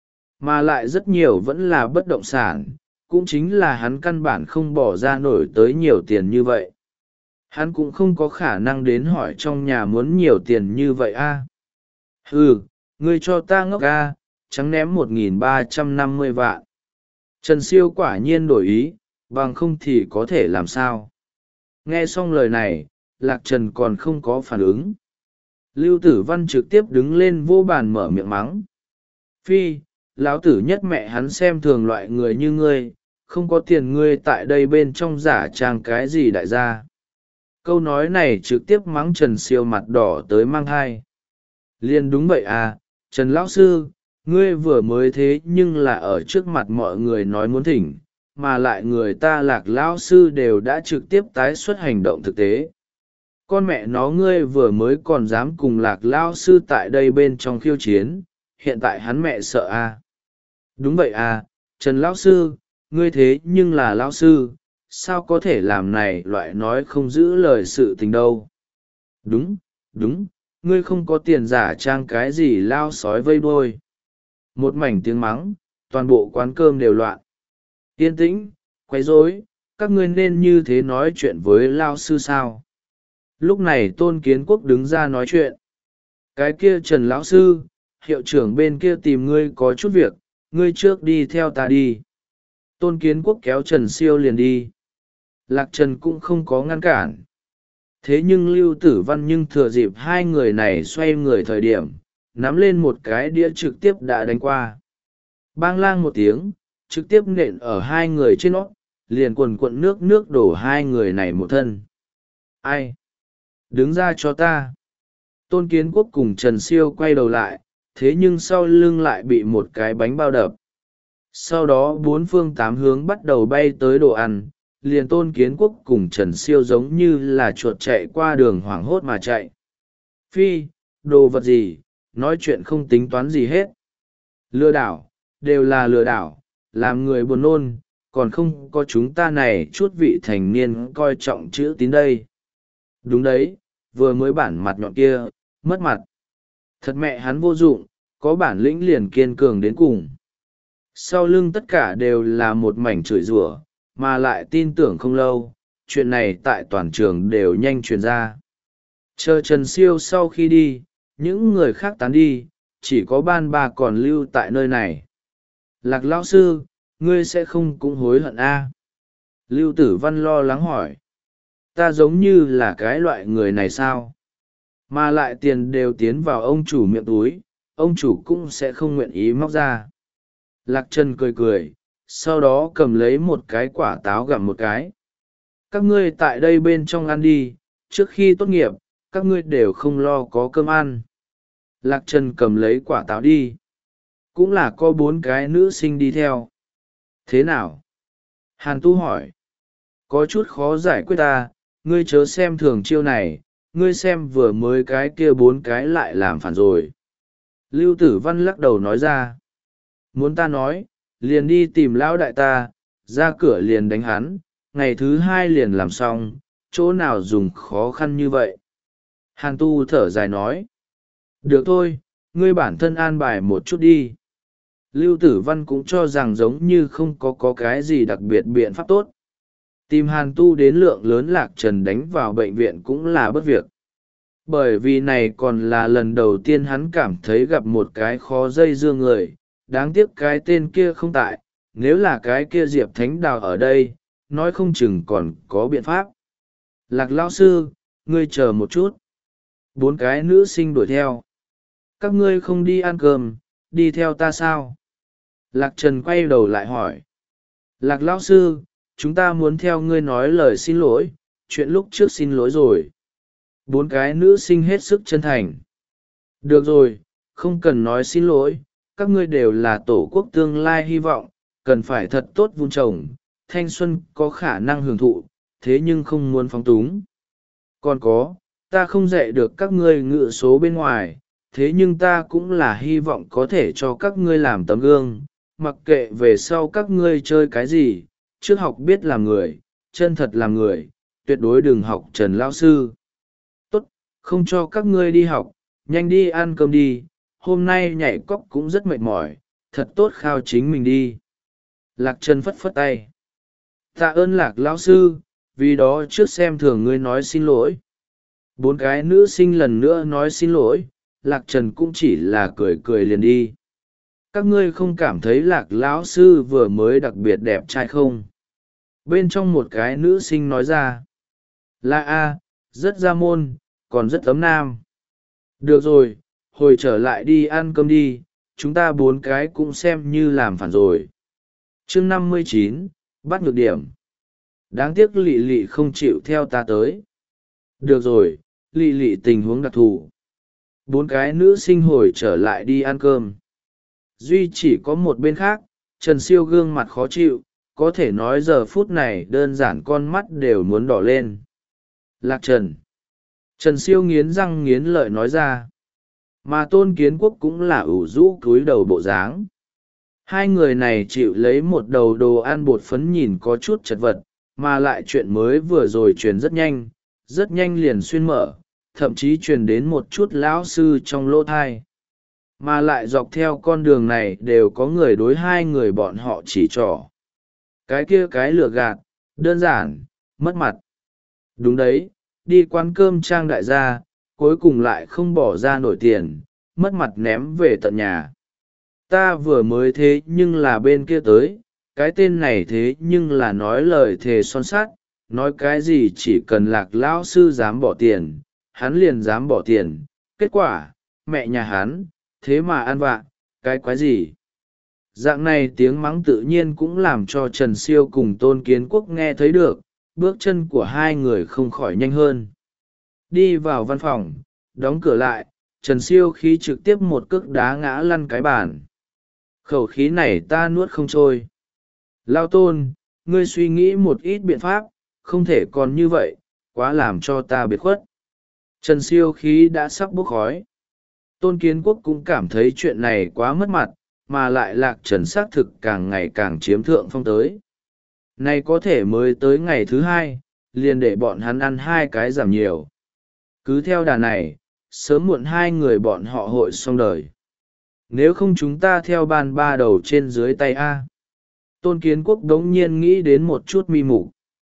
Speaker 1: Mà lại rất nhiều vẫn là bất động sản, cũng chính là hắn căn bản không bỏ ra nổi tới nhiều tiền như vậy. Hắn cũng không có khả năng đến hỏi trong nhà muốn nhiều tiền như vậy a. À? Ừ, ngươi cho ta ngốc a, à, trắng ném một nghìn ba trăm năm mươi vạn. Trần Siêu quả nhiên đổi ý, bằng không thì có thể làm sao. Nghe xong lời này, Lạc Trần còn không có phản ứng. Lưu Tử Văn trực tiếp đứng lên vô bàn mở miệng mắng. Phi, lão tử nhất mẹ hắn xem thường loại người như ngươi, không có tiền ngươi tại đây bên trong giả trang cái gì đại gia. Câu nói này trực tiếp mắng Trần Siêu mặt đỏ tới mang thai. Liên đúng vậy à, Trần lão sư, ngươi vừa mới thế nhưng là ở trước mặt mọi người nói muốn thỉnh, mà lại người ta Lạc lão sư đều đã trực tiếp tái xuất hành động thực tế. Con mẹ nó ngươi vừa mới còn dám cùng Lạc lão sư tại đây bên trong khiêu chiến, hiện tại hắn mẹ sợ à. Đúng vậy à, Trần lão sư, ngươi thế nhưng là lão sư, sao có thể làm này loại nói không giữ lời sự tình đâu. Đúng, đúng, ngươi không có tiền giả trang cái gì lao sói vây đuôi. Một mảnh tiếng mắng, toàn bộ quán cơm đều loạn. Yên tĩnh, quấy rối, các ngươi nên như thế nói chuyện với lao sư sao. Lúc này Tôn Kiến Quốc đứng ra nói chuyện. Cái kia Trần lão sư, hiệu trưởng bên kia tìm ngươi có chút việc, ngươi trước đi theo ta đi. Tôn Kiến Quốc kéo Trần Siêu liền đi. Lạc Trần cũng không có ngăn cản. Thế nhưng Lưu Tử Văn nhưng thừa dịp hai người này xoay người thời điểm, nắm lên một cái đĩa trực tiếp đã đánh qua. Bang lang một tiếng, trực tiếp nện ở hai người trên nó, liền quần quận nước nước đổ hai người này một thân. Ai? Đứng ra cho ta. Tôn Kiến Quốc cùng Trần Siêu quay đầu lại, thế nhưng sau lưng lại bị một cái bánh bao đập. Sau đó bốn phương tám hướng bắt đầu bay tới đồ ăn, liền Tôn Kiến Quốc cùng Trần Siêu giống như là chuột chạy qua đường hoảng hốt mà chạy. Phi, đồ vật gì, nói chuyện không tính toán gì hết. Lừa đảo, đều là lừa đảo, làm người buồn nôn, còn không có chúng ta này chút vị thành niên coi trọng chữ tín đây. Đúng đấy, vừa mới bản mặt nhọn kia, mất mặt. Thật mẹ hắn vô dụng, có bản lĩnh liền kiên cường đến cùng. Sau lưng tất cả đều là một mảnh chửi rủa, mà lại tin tưởng không lâu, chuyện này tại toàn trường đều nhanh truyền ra. Chờ Trần Siêu sau khi đi, những người khác tán đi, chỉ có ban ba còn lưu tại nơi này. Lạc lão sư, ngươi sẽ không cũng hối hận a? À? Lưu Tử Văn lo lắng hỏi. Ta giống như là cái loại người này sao? Mà lại tiền đều tiến vào ông chủ miệng túi, ông chủ cũng sẽ không nguyện ý móc ra. Lạc Trần cười cười, sau đó cầm lấy một cái quả táo gặm một cái. Các ngươi tại đây bên trong ăn đi, trước khi tốt nghiệp, các ngươi đều không lo có cơm ăn. Lạc Trần cầm lấy quả táo đi. Cũng là có bốn cái nữ sinh đi theo. Thế nào? Hàn Tu hỏi. Có chút khó giải quyết ta, ngươi chớ xem thường chiêu này, ngươi xem vừa mới cái kia bốn cái lại làm phản rồi. Lưu Tử Văn lắc đầu nói ra. Muốn ta nói, liền đi tìm lão đại ta, ra cửa liền đánh hắn, ngày thứ hai liền làm xong, chỗ nào dùng khó khăn như vậy. Hàn Tu thở dài nói. Được thôi, ngươi bản thân an bài một chút đi. Lưu Tử Văn cũng cho rằng giống như không có có cái gì đặc biệt biện pháp tốt. Tìm Hàn Tu đến lượng lớn Lạc Trần đánh vào bệnh viện cũng là bất việc. Bởi vì này còn là lần đầu tiên hắn cảm thấy gặp một cái khó dây dưa người, đáng tiếc cái tên kia không tại, nếu là cái kia Diệp Thánh Đào ở đây, nói không chừng còn có biện pháp. Lạc lão sư, ngươi chờ một chút. Bốn cái nữ sinh đuổi theo. Các ngươi không đi ăn cơm, đi theo ta sao? Lạc Trần quay đầu lại hỏi. Lạc lão sư, chúng ta muốn theo ngươi nói lời xin lỗi, chuyện lúc trước xin lỗi rồi. Bốn cái nữ sinh hết sức chân thành. Được rồi, không cần nói xin lỗi, các ngươi đều là tổ quốc tương lai hy vọng, cần phải thật tốt vun trồng, thanh xuân có khả năng hưởng thụ, thế nhưng không muốn phóng túng. Còn có, ta không dạy được các ngươi ngự số bên ngoài, thế nhưng ta cũng là hy vọng có thể cho các ngươi làm tấm gương, mặc kệ về sau các ngươi chơi cái gì, trước học biết làm người, chân thật làm người, tuyệt đối đừng học Trần lão sư. Tốt, không cho các ngươi đi học, nhanh đi ăn cơm đi, hôm nay nhảy cóc cũng rất mệt mỏi, thật tốt khao chính mình đi. Lạc Trần phất phất tay. Tạ ơn Lạc lão sư, vì đó trước xem thường ngươi nói xin lỗi. Bốn cái nữ sinh lần nữa nói xin lỗi, Lạc Trần cũng chỉ là cười cười liền đi. Các ngươi không cảm thấy Lạc lão sư vừa mới đặc biệt đẹp trai không? Bên trong một cái nữ sinh nói ra. Là a, rất ra môn, còn rất ấm nam. Được rồi, hồi trở lại đi ăn cơm đi, chúng ta bốn cái cũng xem như làm phản rồi. Chương năm mươi chín, bắt nhược điểm. Đáng tiếc Lị Lị không chịu theo ta tới. Được rồi, Lị Lị tình huống đặc thù. Bốn cái nữ sinh hồi trở lại đi ăn cơm. Duy chỉ có một bên khác, Trần Siêu gương mặt khó chịu, có thể nói giờ phút này đơn giản con mắt đều muốn đỏ lên. Lạc Trần. Trần Siêu nghiến răng nghiến lợi nói ra. Mà Tôn Kiến Quốc cũng là ủ rũ cúi đầu bộ dáng. Hai người này chịu lấy một đầu đồ ăn bột phấn nhìn có chút chật vật, mà lại chuyện mới vừa rồi truyền rất nhanh, rất nhanh liền xuyên mở, thậm chí truyền đến một chút lão sư trong lỗ thai. Mà lại dọc theo con đường này đều có người đối hai người bọn họ chỉ trỏ. Cái kia cái lừa gạt, đơn giản, mất mặt. Đúng đấy, đi quán cơm trang đại gia, cuối cùng lại không bỏ ra nổi tiền, mất mặt ném về tận nhà. Ta vừa mới thế nhưng là bên kia tới, cái tên này thế nhưng là nói lời thề son sắt, nói cái gì chỉ cần Lạc lão sư dám bỏ tiền, hắn liền dám bỏ tiền. Kết quả, mẹ nhà hắn, thế mà ăn vạ, cái quái gì? Dạng này tiếng mắng tự nhiên cũng làm cho Trần Siêu cùng Tôn Kiến Quốc nghe thấy được, bước chân của hai người không khỏi nhanh hơn. Đi vào văn phòng, đóng cửa lại, Trần Siêu khí trực tiếp một cước đá ngã lăn cái bàn. Khẩu khí này ta nuốt không trôi. Lao Tôn, ngươi suy nghĩ một ít biện pháp, không thể còn như vậy, quá làm cho ta biệt khuất. Trần Siêu khí đã sắp bốc khói. Tôn Kiến Quốc cũng cảm thấy chuyện này quá mất mặt, mà lại Lạc Trần xác thực càng ngày càng chiếm thượng phong tới. Này có thể mới tới ngày thứ hai, liền để bọn hắn ăn hai cái giảm nhiều. Cứ theo đà này, sớm muộn hai người bọn họ hội xong đời. Nếu không chúng ta theo ban ba đầu trên dưới tay A. Tôn Kiến Quốc đống nhiên nghĩ đến một chút mi mục.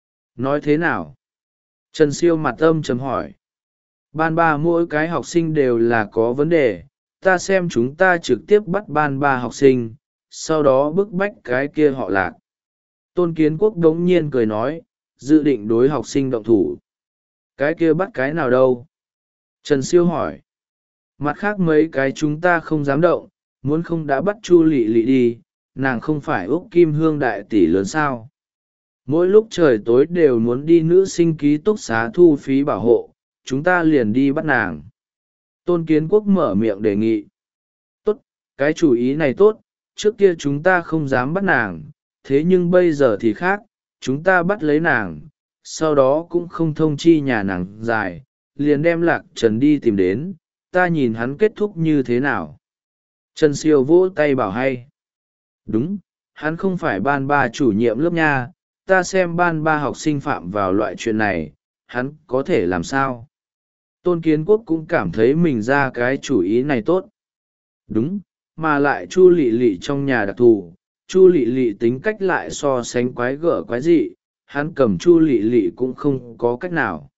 Speaker 1: Nói thế nào? Trần Siêu mặt âm chấm hỏi. Ban ba mỗi cái học sinh đều là có vấn đề, ta xem chúng ta trực tiếp bắt ban ba học sinh, sau đó bức bách cái kia họ Lạc. Tôn Kiến Quốc đống nhiên cười nói, dự định đối học sinh động thủ. Cái kia bắt cái nào đâu? Trần Siêu hỏi. Mặt khác mấy cái chúng ta không dám động, muốn không đã bắt Chu Lị Lị đi, nàng không phải Úc Kim Hương đại tỷ lớn sao. Mỗi lúc trời tối đều muốn đi nữ sinh ký túc xá thu phí bảo hộ, chúng ta liền đi bắt nàng. Tôn Kiến Quốc mở miệng đề nghị. Tốt, cái chủ ý này tốt, trước kia chúng ta không dám bắt nàng, thế nhưng bây giờ thì khác, chúng ta bắt lấy nàng, sau đó cũng không thông chi nhà nàng dài, liền đem Lạc Trần đi tìm đến, ta nhìn hắn kết thúc như thế nào. Trần Siêu vỗ tay bảo hay. Đúng, hắn không phải ban ba chủ nhiệm lớp nha, ta xem ban ba học sinh phạm vào loại chuyện này, hắn có thể làm sao? Tôn Kiến Quốc cũng cảm thấy mình ra cái chủ ý này tốt. Đúng, mà lại Chu Lị Lị trong nhà đặc thù, Chu Lị Lị tính cách lại so sánh quái gở quái dị, hắn cầm Chu Lị Lị cũng không có cách nào.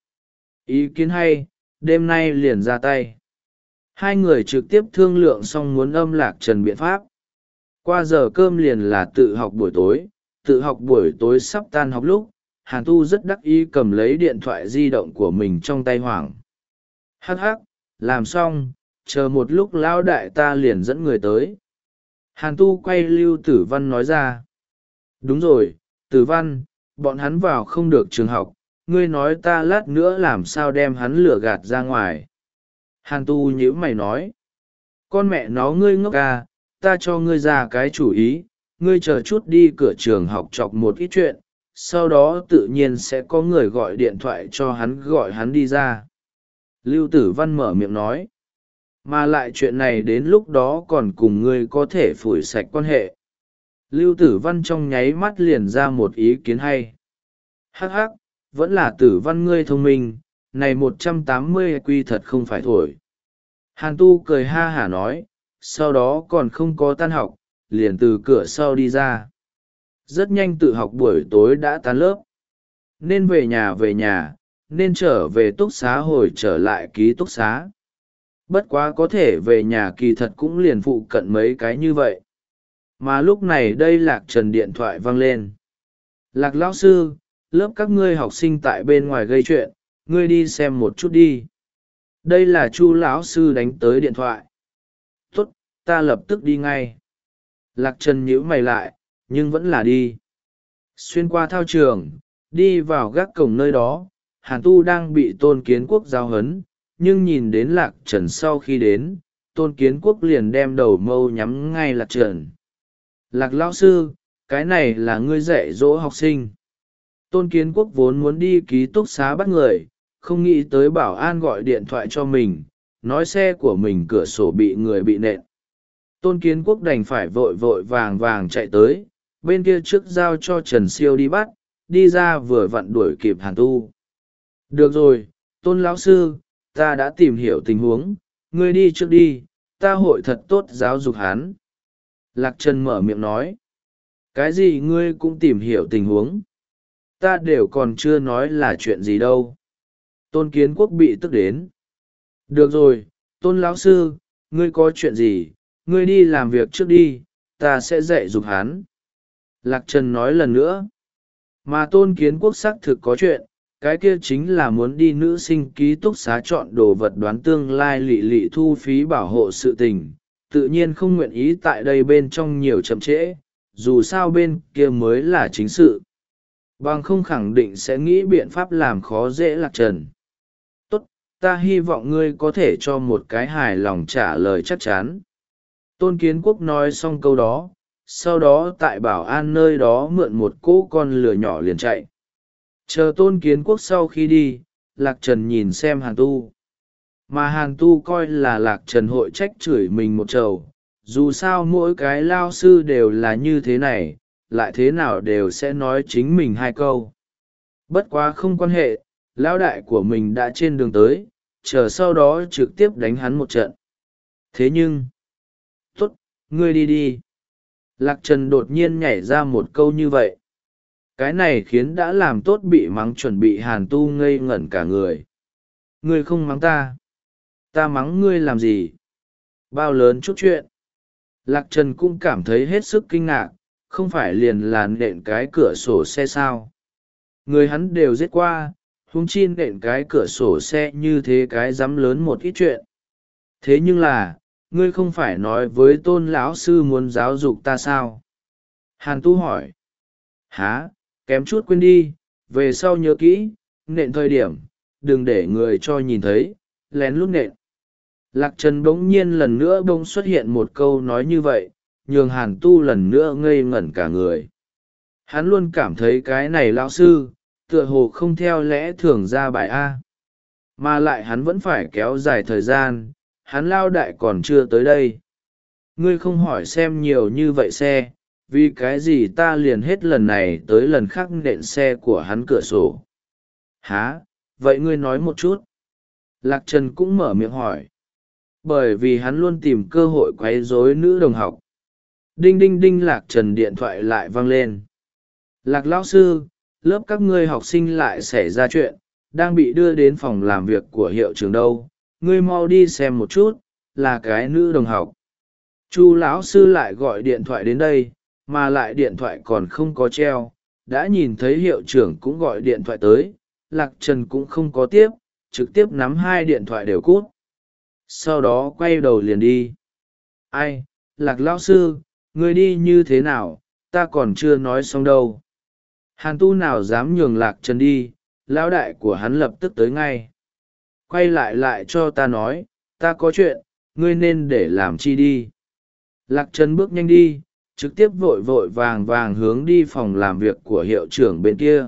Speaker 1: Ý kiến hay, đêm nay liền ra tay. Hai người trực tiếp thương lượng xong muốn âm Lạc Trần biện pháp. Qua giờ cơm liền là tự học buổi tối, tự học buổi tối sắp tan học lúc, Hàn Tu rất đắc ý cầm lấy điện thoại di động của mình trong tay hoảng. Hắc hắc, làm xong, chờ một lúc lão đại ta liền dẫn người tới. Hàn Tu quay Lưu Tử Văn nói ra. Đúng rồi, Tử Văn, bọn hắn vào không được trường học, ngươi nói ta lát nữa làm sao đem hắn lừa gạt ra ngoài. Hàn Tu nhíu mày nói. Con mẹ nó ngươi ngốc à, ta cho ngươi ra cái chủ ý, ngươi chờ chút đi cửa trường học chọc một ít chuyện, sau đó tự nhiên sẽ có người gọi điện thoại cho hắn gọi hắn đi ra. Lưu Tử Văn mở miệng nói, mà lại chuyện này đến lúc đó còn cùng ngươi có thể phủi sạch quan hệ. Lưu Tử Văn trong nháy mắt liền ra một ý kiến hay. Hắc hắc, vẫn là Tử Văn ngươi thông minh, này một trăm tám mươi quy thật không phải thổi. Hàn Tu cười ha hả nói, sau đó còn không có tan học, liền từ cửa sau đi ra. Rất nhanh tự học buổi tối đã tan lớp. Nên về nhà về nhà, nên trở về túc xá hồi trở lại ký túc xá. Bất quá có thể về nhà kỳ thật cũng liền phụ cận mấy cái như vậy. Mà lúc này đây Lạc Trần điện thoại vang lên. Lạc lão sư, lớp các ngươi học sinh tại bên ngoài gây chuyện, ngươi đi xem một chút đi. Đây là Chu lão sư đánh tới điện thoại. Tốt, ta lập tức đi ngay. Lạc Trần nhíu mày lại, nhưng vẫn là đi. Xuyên qua thao trường, đi vào gác cổng nơi đó, Hàn Tu đang bị Tôn Kiến Quốc giao hấn, nhưng nhìn đến Lạc Trần sau khi đến, Tôn Kiến Quốc liền đem đầu mâu nhắm ngay Lạc Trần. Lạc lão sư, cái này là ngươi dạy dỗ học sinh. Tôn Kiến Quốc vốn muốn đi ký túc xá bắt người, không nghĩ tới bảo an gọi điện thoại cho mình, nói xe của mình cửa sổ bị người bị nện. Tôn Kiến Quốc đành phải vội vội vàng vàng chạy tới, bên kia trước giao cho Trần Siêu đi bắt, đi ra vừa vặn đuổi kịp Hàn Tu. Được rồi, Tôn lão sư, ta đã tìm hiểu tình huống, ngươi đi trước đi, ta hội thật tốt giáo dục hắn. Lạc Trần mở miệng nói, cái gì ngươi cũng tìm hiểu tình huống? Ta đều còn chưa nói là chuyện gì đâu. Tôn Kiến Quốc bị tức đến. Được rồi, Tôn lão sư, ngươi có chuyện gì, ngươi đi làm việc trước đi, ta sẽ dạy dục hắn. Lạc Trần nói lần nữa. Mà Tôn Kiến Quốc xác thực có chuyện, cái kia chính là muốn đi nữ sinh ký túc xá chọn đồ vật đoán tương lai lị lị thu phí bảo hộ sự tình, tự nhiên không nguyện ý tại đây bên trong nhiều chậm trễ, dù sao bên kia mới là chính sự. Bằng không khẳng định sẽ nghĩ biện pháp làm khó dễ Lạc Trần. Tốt, ta hy vọng ngươi có thể cho một cái hài lòng trả lời chắc chắn. Tôn Kiến Quốc nói xong câu đó, sau đó tại bảo an nơi đó mượn một cỗ con lửa nhỏ liền chạy. Chờ Tôn Kiến Quốc sau khi đi, Lạc Trần nhìn xem Hàn Tu. Mà Hàn Tu coi là Lạc Trần hội trách chửi mình một trầu, dù sao mỗi cái lao sư đều là như thế này, lại thế nào đều sẽ nói chính mình hai câu. Bất quá không quan hệ, lão đại của mình đã trên đường tới, chờ sau đó trực tiếp đánh hắn một trận. Thế nhưng, tốt, ngươi đi đi. Lạc Trần đột nhiên nhảy ra một câu như vậy. Cái này khiến đã làm tốt bị mắng chuẩn bị Hàn Tu ngây ngẩn cả người. Ngươi không mắng ta. Ta mắng ngươi làm gì? Bao lớn chút chuyện. Lạc Trần cũng cảm thấy hết sức kinh ngạc, không phải liền là nện cái cửa sổ xe sao. Người hắn đều giết qua, huống chi nện cái cửa sổ xe như thế cái dám lớn một ít chuyện. Thế nhưng là, ngươi không phải nói với Tôn lão sư muốn giáo dục ta sao? Hàn Tu hỏi. Hả, kém chút quên đi, về sau nhớ kỹ, nện thời điểm, đừng để người cho nhìn thấy, lén lút nện. Lạc Trần bỗng nhiên lần nữa bỗng xuất hiện một câu nói như vậy, nhường Hàn Tu lần nữa ngây ngẩn cả người. Hắn luôn cảm thấy cái này lão sư, tựa hồ không theo lẽ thường ra bài A. Mà lại hắn vẫn phải kéo dài thời gian, hắn lao đại còn chưa tới đây. Ngươi không hỏi xem nhiều như vậy xe, vì cái gì ta liền hết lần này tới lần khác nện xe của hắn cửa sổ. Hả, vậy ngươi nói một chút. Lạc Trần cũng mở miệng hỏi. Bởi vì hắn luôn tìm cơ hội quấy rối nữ đồng học. Đinh đinh đinh, Lạc Trần điện thoại lại vang lên. Lạc lão sư, lớp các ngươi học sinh lại xảy ra chuyện, đang bị đưa đến phòng làm việc của hiệu trưởng đâu, ngươi mau đi xem một chút, là cái nữ đồng học. Chu lão sư lại gọi điện thoại đến đây, mà lại điện thoại còn không có treo, đã nhìn thấy hiệu trưởng cũng gọi điện thoại tới, Lạc Trần cũng không có tiếp, trực tiếp nắm hai điện thoại đều cút. Sau đó quay đầu liền đi. Ai, Lạc lão sư, ngươi đi như thế nào, ta còn chưa nói xong đâu. Hàn Tu nào dám nhường Lạc Trần đi, lão đại của hắn lập tức tới ngay. Quay lại lại cho ta nói, ta có chuyện, ngươi nên để làm chi đi. Lạc Trần bước nhanh đi, trực tiếp vội vội vàng vàng hướng đi phòng làm việc của hiệu trưởng bên kia.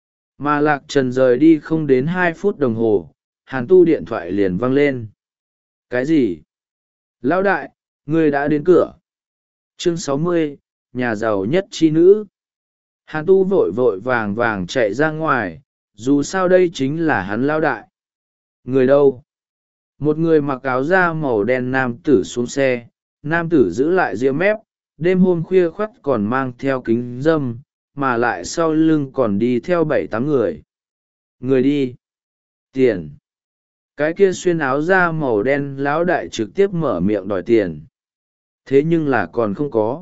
Speaker 1: Mà Lạc Trần rời đi không đến hai phút đồng hồ, Hàn Tu điện thoại liền vang lên. Cái gì? Lão đại, ngươi đã đến cửa. Chương sáu mươi, nhà giàu nhất chi nữ. Hàn Tu vội vội vàng vàng chạy ra ngoài, dù sao đây chính là hắn lão đại. Người đâu? Một người mặc áo da màu đen nam tử xuống xe, nam tử giữ lại ria mép, đêm hôm khuya khoắt còn mang theo kính râm, mà lại sau lưng còn đi theo bảy tám người. Người đi. Tiền. Cái kia xuyên áo da màu đen lão đại trực tiếp mở miệng đòi tiền. Thế nhưng là còn không có.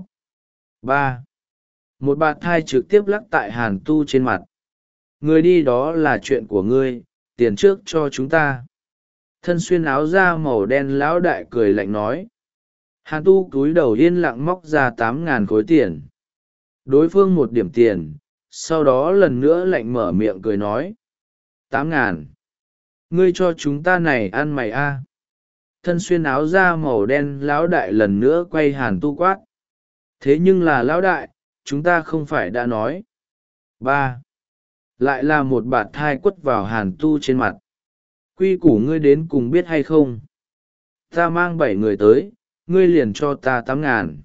Speaker 1: Ba. Một bạt thai trực tiếp lắc tại Hàn Tu trên mặt. Người đi đó là chuyện của ngươi, tiền trước cho chúng ta. Thân xuyên áo da màu đen lão đại cười lạnh nói. Hàn Tu cúi đầu yên lặng móc ra tám ngàn khối tiền. Đối phương một điểm tiền, sau đó lần nữa lạnh mở miệng cười nói. Tám ngàn. Ngươi cho chúng ta này ăn mày a. Thân xuyên áo da màu đen lão đại lần nữa quay Hàn Tu quát. Thế nhưng là lão đại, chúng ta không phải đã nói. Ba. Lại là một bạt thai quất vào Hàn Tu trên mặt. Quy củ ngươi đến cùng biết hay không? Ta mang bảy người tới, ngươi liền cho ta tám ngàn.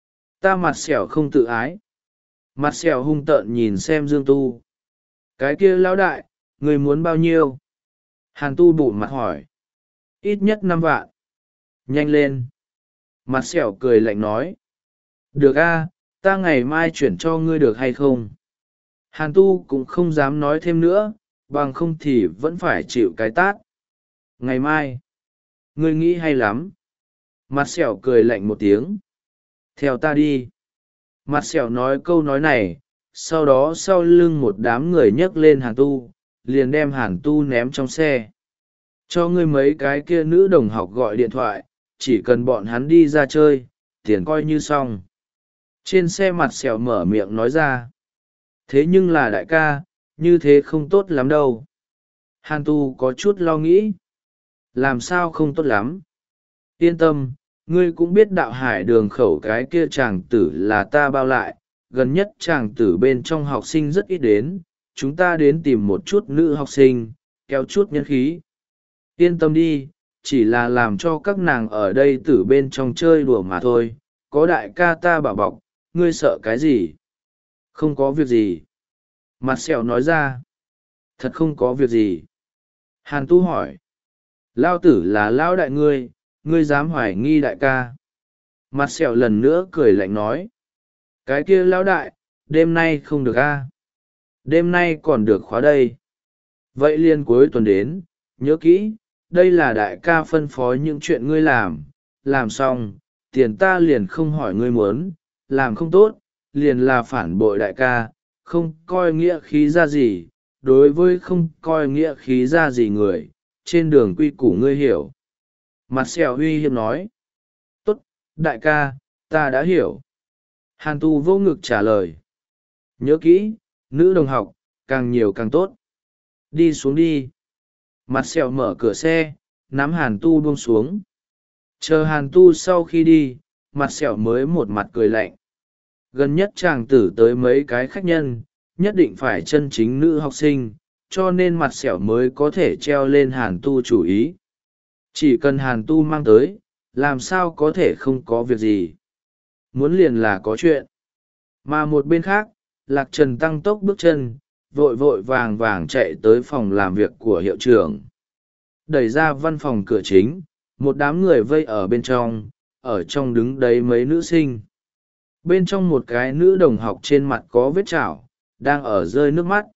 Speaker 1: Ta mặt xẻo không tự ái. Mặt xẻo hung tợn nhìn xem Dương Tu. Cái kia lão đại, ngươi muốn bao nhiêu? Hàn Tu bụm mặt hỏi. Ít nhất năm vạn. Nhanh lên. Mặt xẻo cười lạnh nói. Được a, ta ngày mai chuyển cho ngươi được hay không? Hàn Tu cũng không dám nói thêm nữa, bằng không thì vẫn phải chịu cái tát. Ngày mai. Ngươi nghĩ hay lắm. Mặt xẻo cười lạnh một tiếng. Theo ta đi. Mặt xẻo nói câu nói này, sau đó sau lưng một đám người nhấc lên Hàn Tu, liền đem Hàn Tu ném trong xe. Cho ngươi mấy cái kia nữ đồng học gọi điện thoại, chỉ cần bọn hắn đi ra chơi, tiền coi như xong. Trên xe mặt xẻo mở miệng nói ra. Thế nhưng là đại ca, như thế không tốt lắm đâu. Hàn Tu có chút lo nghĩ. Làm sao không tốt lắm? Yên tâm, ngươi cũng biết đạo hải đường khẩu cái kia chàng tử là ta bao lại, gần nhất chàng tử bên trong học sinh rất ít đến, chúng ta đến tìm một chút nữ học sinh, kéo chút nhân khí. Yên tâm đi, chỉ là làm cho các nàng ở đây tử bên trong chơi đùa mà thôi, có đại ca ta bảo bọc, ngươi sợ cái gì? Không có việc gì. Mặt sẹo nói ra. Thật không có việc gì. Hàn Tu hỏi. Lao tử là lao đại ngươi, ngươi dám hoài nghi đại ca. Mặt sẹo lần nữa cười lạnh nói. Cái kia lao đại, đêm nay không được a. Đêm nay còn được khóa đây. Vậy liền cuối tuần đến, nhớ kỹ, đây là đại ca phân phó những chuyện ngươi làm, làm xong, tiền ta liền không hỏi ngươi muốn, làm không tốt, liền là phản bội đại ca, không coi nghĩa khí ra gì, đối với không coi nghĩa khí ra gì người, trên đường quy củ ngươi hiểu. Mặt sẹo uy hiếp nói. Tốt, đại ca, ta đã hiểu. Hàn Tu vô ngực trả lời. Nhớ kỹ, nữ đồng học, càng nhiều càng tốt. Đi xuống đi. Mặt sẹo mở cửa xe, nắm Hàn Tu buông xuống. Chờ Hàn Tu sau khi đi, mặt sẹo mới một mặt cười lạnh. Gần nhất chàng tử tới mấy cái khách nhân, nhất định phải chân chính nữ học sinh, cho nên mặt sẹo mới có thể treo lên Hàn Tu chủ ý. Chỉ cần Hàn Tu mang tới, làm sao có thể không có việc gì. Muốn liền là có chuyện. Mà một bên khác, Lạc Trần tăng tốc bước chân, vội vội vàng vàng chạy tới phòng làm việc của hiệu trưởng. Đẩy ra văn phòng cửa chính, một đám người vây ở bên trong, ở trong đứng đấy mấy nữ sinh. Bên trong một cái nữ đồng học trên mặt có vết chảo, đang ở rơi nước mắt.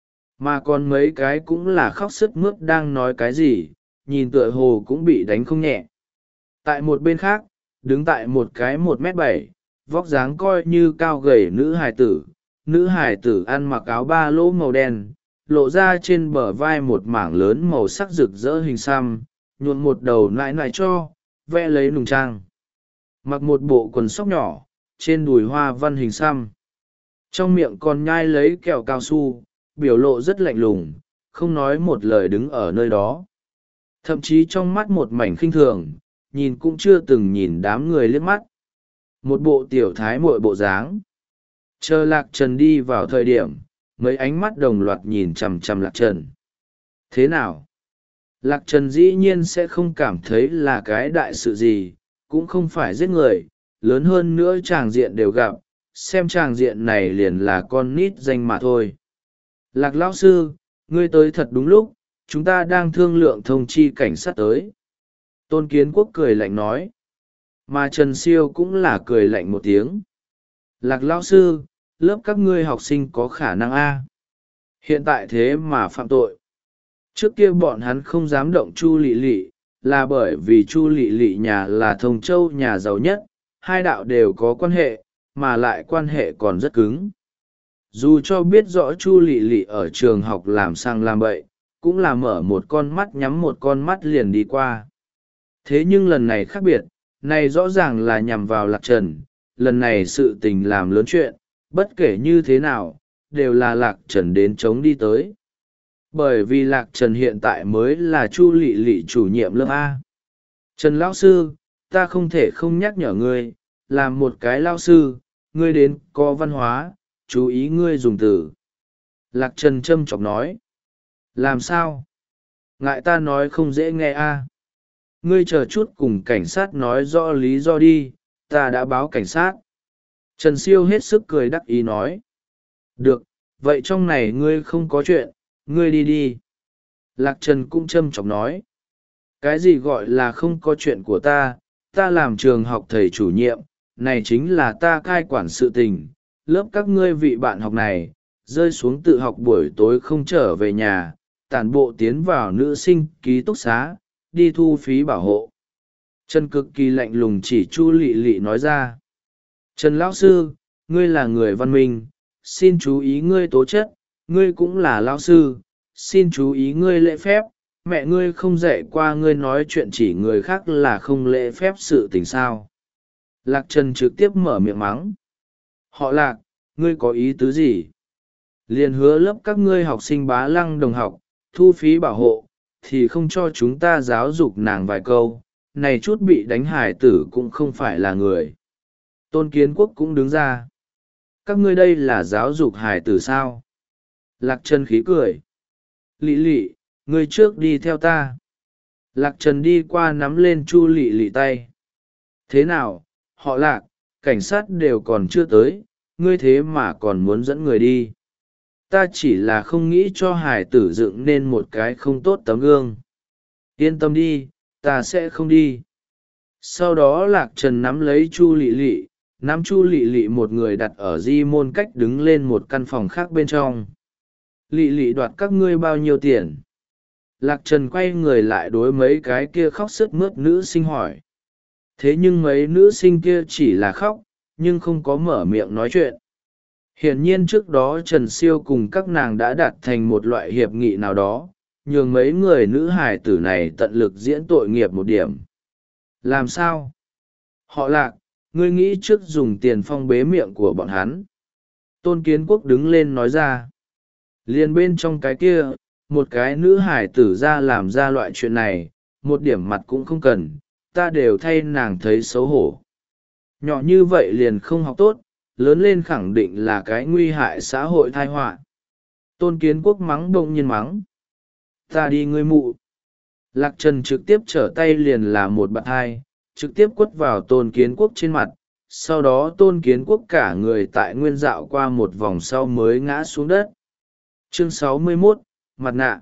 Speaker 1: Mà còn mấy cái cũng là khóc sướt mướt đang nói cái gì, nhìn tựa hồ cũng bị đánh không nhẹ. Tại một bên khác, đứng tại một cái một mét bảy, vóc dáng coi như cao gầy nữ hài tử. Nữ hài tử ăn mặc áo ba lỗ màu đen, lộ ra trên bờ vai một mảng lớn màu sắc rực rỡ hình xăm, nhuộm một đầu nại nại cho, vẽ lấy nùng trang. Mặc một bộ quần sóc nhỏ, trên đùi hoa văn hình xăm. Trong miệng còn nhai lấy kẹo cao su, biểu lộ rất lạnh lùng, không nói một lời đứng ở nơi đó. Thậm chí trong mắt một mảnh khinh thường, nhìn cũng chưa từng nhìn đám người liếc mắt. Một bộ tiểu thái muội bộ dáng. Chờ Lạc Trần đi vào thời điểm, mấy ánh mắt đồng loạt nhìn chằm chằm Lạc Trần. Thế nào? Lạc Trần dĩ nhiên sẽ không cảm thấy là cái đại sự gì, cũng không phải giết người, lớn hơn nữa tràng diện đều gặp, xem tràng diện này liền là con nít danh mà thôi. Lạc lão sư, ngươi tới thật đúng lúc, chúng ta đang thương lượng thông chi cảnh sát tới. Tôn Kiến Quốc cười lạnh nói. Mà Trần Siêu cũng là cười lạnh một tiếng. Lạc lão sư, lớp các ngươi học sinh có khả năng A. Hiện tại thế mà phạm tội. Trước kia bọn hắn không dám động Chu Lị Lị, là bởi vì Chu Lị Lị nhà là Thông Châu nhà giàu nhất, hai đạo đều có quan hệ, mà lại quan hệ còn rất cứng. Dù cho biết rõ Chu Lị Lị ở trường học làm sang làm bậy, cũng là mở một con mắt nhắm một con mắt liền đi qua. Thế nhưng lần này khác biệt, này rõ ràng là nhằm vào Lạc Trần, lần này sự tình làm lớn chuyện, bất kể như thế nào, đều là Lạc Trần đến chống đi tới. Bởi vì Lạc Trần hiện tại mới là Chu Lị Lị chủ nhiệm lớp A. Trần lão sư, ta không thể không nhắc nhở ngươi, làm một cái lão sư, ngươi đến có văn hóa, chú ý ngươi dùng từ. Lạc Trần châm chọc nói. Làm sao? Ngại ta nói không dễ nghe A. Ngươi chờ chút cùng cảnh sát nói rõ lý do đi, ta đã báo cảnh sát. Trần Siêu hết sức cười đắc ý nói. Được, vậy trong này ngươi không có chuyện, ngươi đi đi. Lạc Trần cũng châm chọc nói. Cái gì gọi là không có chuyện của ta, ta làm trường học thầy chủ nhiệm, này chính là ta cai quản sự tình. Lớp các ngươi vị bạn học này, rơi xuống tự học buổi tối không trở về nhà, tản bộ tiến vào nữ sinh ký túc xá, đi thu phí bảo hộ. Trần cực kỳ lạnh lùng chỉ Chu Lị Lị nói ra. Trần lão sư, ngươi là người văn minh, xin chú ý ngươi tố chất, ngươi cũng là lão sư, xin chú ý ngươi lễ phép, mẹ ngươi không dạy qua ngươi nói chuyện chỉ người khác là không lễ phép sự tình sao. Lạc Trần trực tiếp mở miệng mắng. Họ Lạc, ngươi có ý tứ gì? Liền hứa lớp các ngươi học sinh bá lăng đồng học, thu phí bảo hộ, thì không cho chúng ta giáo dục nàng vài câu, này chút bị đánh hải tử cũng không phải là người. Tôn Kiến Quốc cũng đứng ra. Các ngươi đây là giáo dục hải tử sao? Lạc Trần khí cười. Lị Lị, ngươi trước đi theo ta. Lạc Trần đi qua nắm lên Chu Lị Lị tay. Thế nào, họ Lạc, cảnh sát đều còn chưa tới, ngươi thế mà còn muốn dẫn người đi. Ta chỉ là không nghĩ cho hải tử dựng nên một cái không tốt tấm gương. Yên tâm đi, ta sẽ không đi. Sau đó Lạc Trần nắm lấy Chu Lị Lị, nắm Chu Lị Lị một người đặt ở di môn cách đứng lên một căn phòng khác bên trong. Lị Lị đoạt các ngươi bao nhiêu tiền? Lạc Trần quay người lại đối mấy cái kia khóc sướt mướt nữ sinh hỏi. Thế nhưng mấy nữ sinh kia chỉ là khóc, nhưng không có mở miệng nói chuyện. Hiển nhiên trước đó Trần Siêu cùng các nàng đã đạt thành một loại hiệp nghị nào đó, nhường mấy người nữ hài tử này tận lực diễn tội nghiệp một điểm. Làm sao? Họ Lạc, ngươi nghĩ trước dùng tiền phong bế miệng của bọn hắn. Tôn Kiến Quốc đứng lên nói ra. Liền bên trong cái kia, một cái nữ hải tử ra làm ra loại chuyện này, một điểm mặt cũng không cần, ta đều thay nàng thấy xấu hổ. Nhỏ như vậy liền không học tốt, lớn lên khẳng định là cái nguy hại xã hội tai họa. Tôn Kiến Quốc mắng đông nhiên mắng. Ta đi ngươi mụ. Lạc Trần trực tiếp trở tay liền là một bạn hai, trực tiếp quất vào Tôn Kiến Quốc trên mặt, sau đó Tôn Kiến Quốc cả người tại nguyên dạo qua một vòng sau mới ngã xuống đất. Chương sáu mươi mốt, mặt nạ.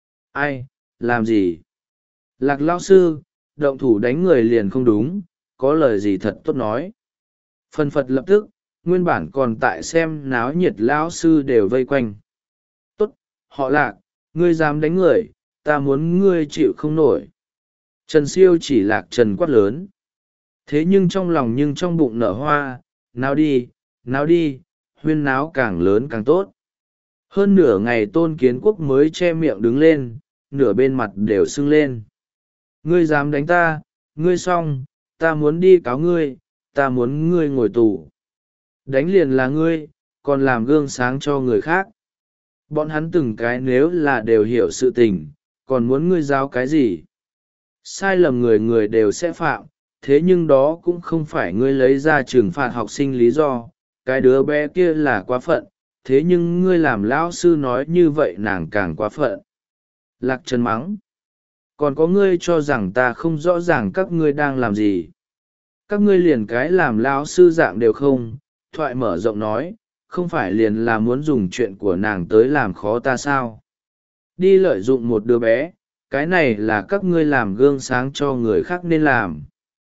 Speaker 1: Ai, làm gì? Lạc lão sư, động thủ đánh người liền không đúng, có lời gì thật tốt nói. Phần phật lập tức, nguyên bản còn tại xem náo nhiệt lão sư đều vây quanh. Tốt, họ Lạc, ngươi dám đánh người, ta muốn ngươi chịu không nổi. Trần Siêu chỉ Lạc Trần quát lớn. Thế nhưng trong lòng nhưng trong bụng nở hoa, náo đi, náo đi, huyên náo càng lớn càng tốt. Hơn nửa ngày Tôn Kiến Quốc mới che miệng đứng lên, nửa bên mặt đều sưng lên. Ngươi dám đánh ta, ngươi xong, ta muốn đi cáo ngươi, ta muốn ngươi ngồi tù. Đánh liền là ngươi, còn làm gương sáng cho người khác. Bọn hắn từng cái nếu là đều hiểu sự tình, còn muốn ngươi giáo cái gì? Sai lầm người người đều sẽ phạm, thế nhưng đó cũng không phải ngươi lấy ra trừng phạt học sinh lý do. Cái đứa bé kia là quá phận, thế nhưng ngươi làm lão sư nói như vậy nàng càng quá phận. Lạc Trần mắng. Còn có ngươi cho rằng ta không rõ ràng các ngươi đang làm gì. Các ngươi liền cái làm lão sư dạng đều không. Thoại mở rộng nói, không phải liền là muốn dùng chuyện của nàng tới làm khó ta sao. Đi lợi dụng một đứa bé, cái này là các ngươi làm gương sáng cho người khác nên làm.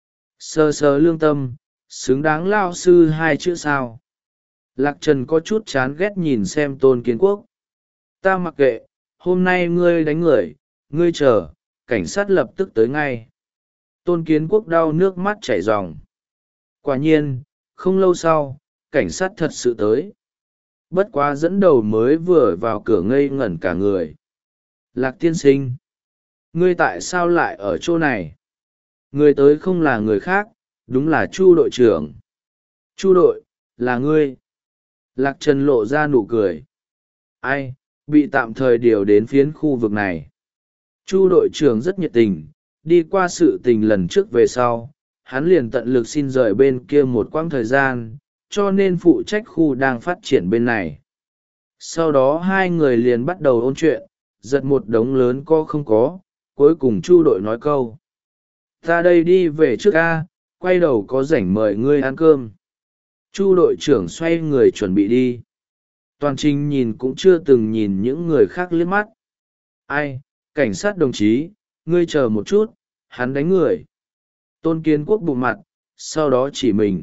Speaker 1: Sơ sơ lương tâm, xứng đáng lao sư hai chữ sao. Lạc Trần có chút chán ghét nhìn xem Tôn Kiến Quốc. Ta mặc kệ, hôm nay ngươi đánh người, ngươi chờ, cảnh sát lập tức tới ngay. Tôn Kiến Quốc đau nước mắt chảy ròng. Quả nhiên, không lâu sau, cảnh sát thật sự tới. Bất quá dẫn đầu mới vừa vào cửa ngây ngẩn cả người. Lạc tiên sinh, ngươi tại sao lại ở chỗ này? Người tới không là người khác, đúng là Chu đội trưởng. Chu đội, là ngươi. Lạc Trần lộ ra nụ cười. Ai, bị tạm thời điều đến phiến khu vực này. Chu đội trưởng rất nhiệt tình, đi qua sự tình lần trước về sau, hắn liền tận lực xin rời bên kia một quãng thời gian, cho nên phụ trách khu đang phát triển bên này. Sau đó hai người liền bắt đầu ôn chuyện, giật một đống lớn có không có, cuối cùng Chu đội nói câu. Ta đây đi về trước a, quay đầu có rảnh mời ngươi ăn cơm. Chu đội trưởng xoay người chuẩn bị đi. Toàn trình nhìn cũng chưa từng nhìn những người khác liếc mắt. Ai, cảnh sát đồng chí, ngươi chờ một chút, hắn đánh người. Tôn Kiến Quốc bụng mặt, sau đó chỉ mình.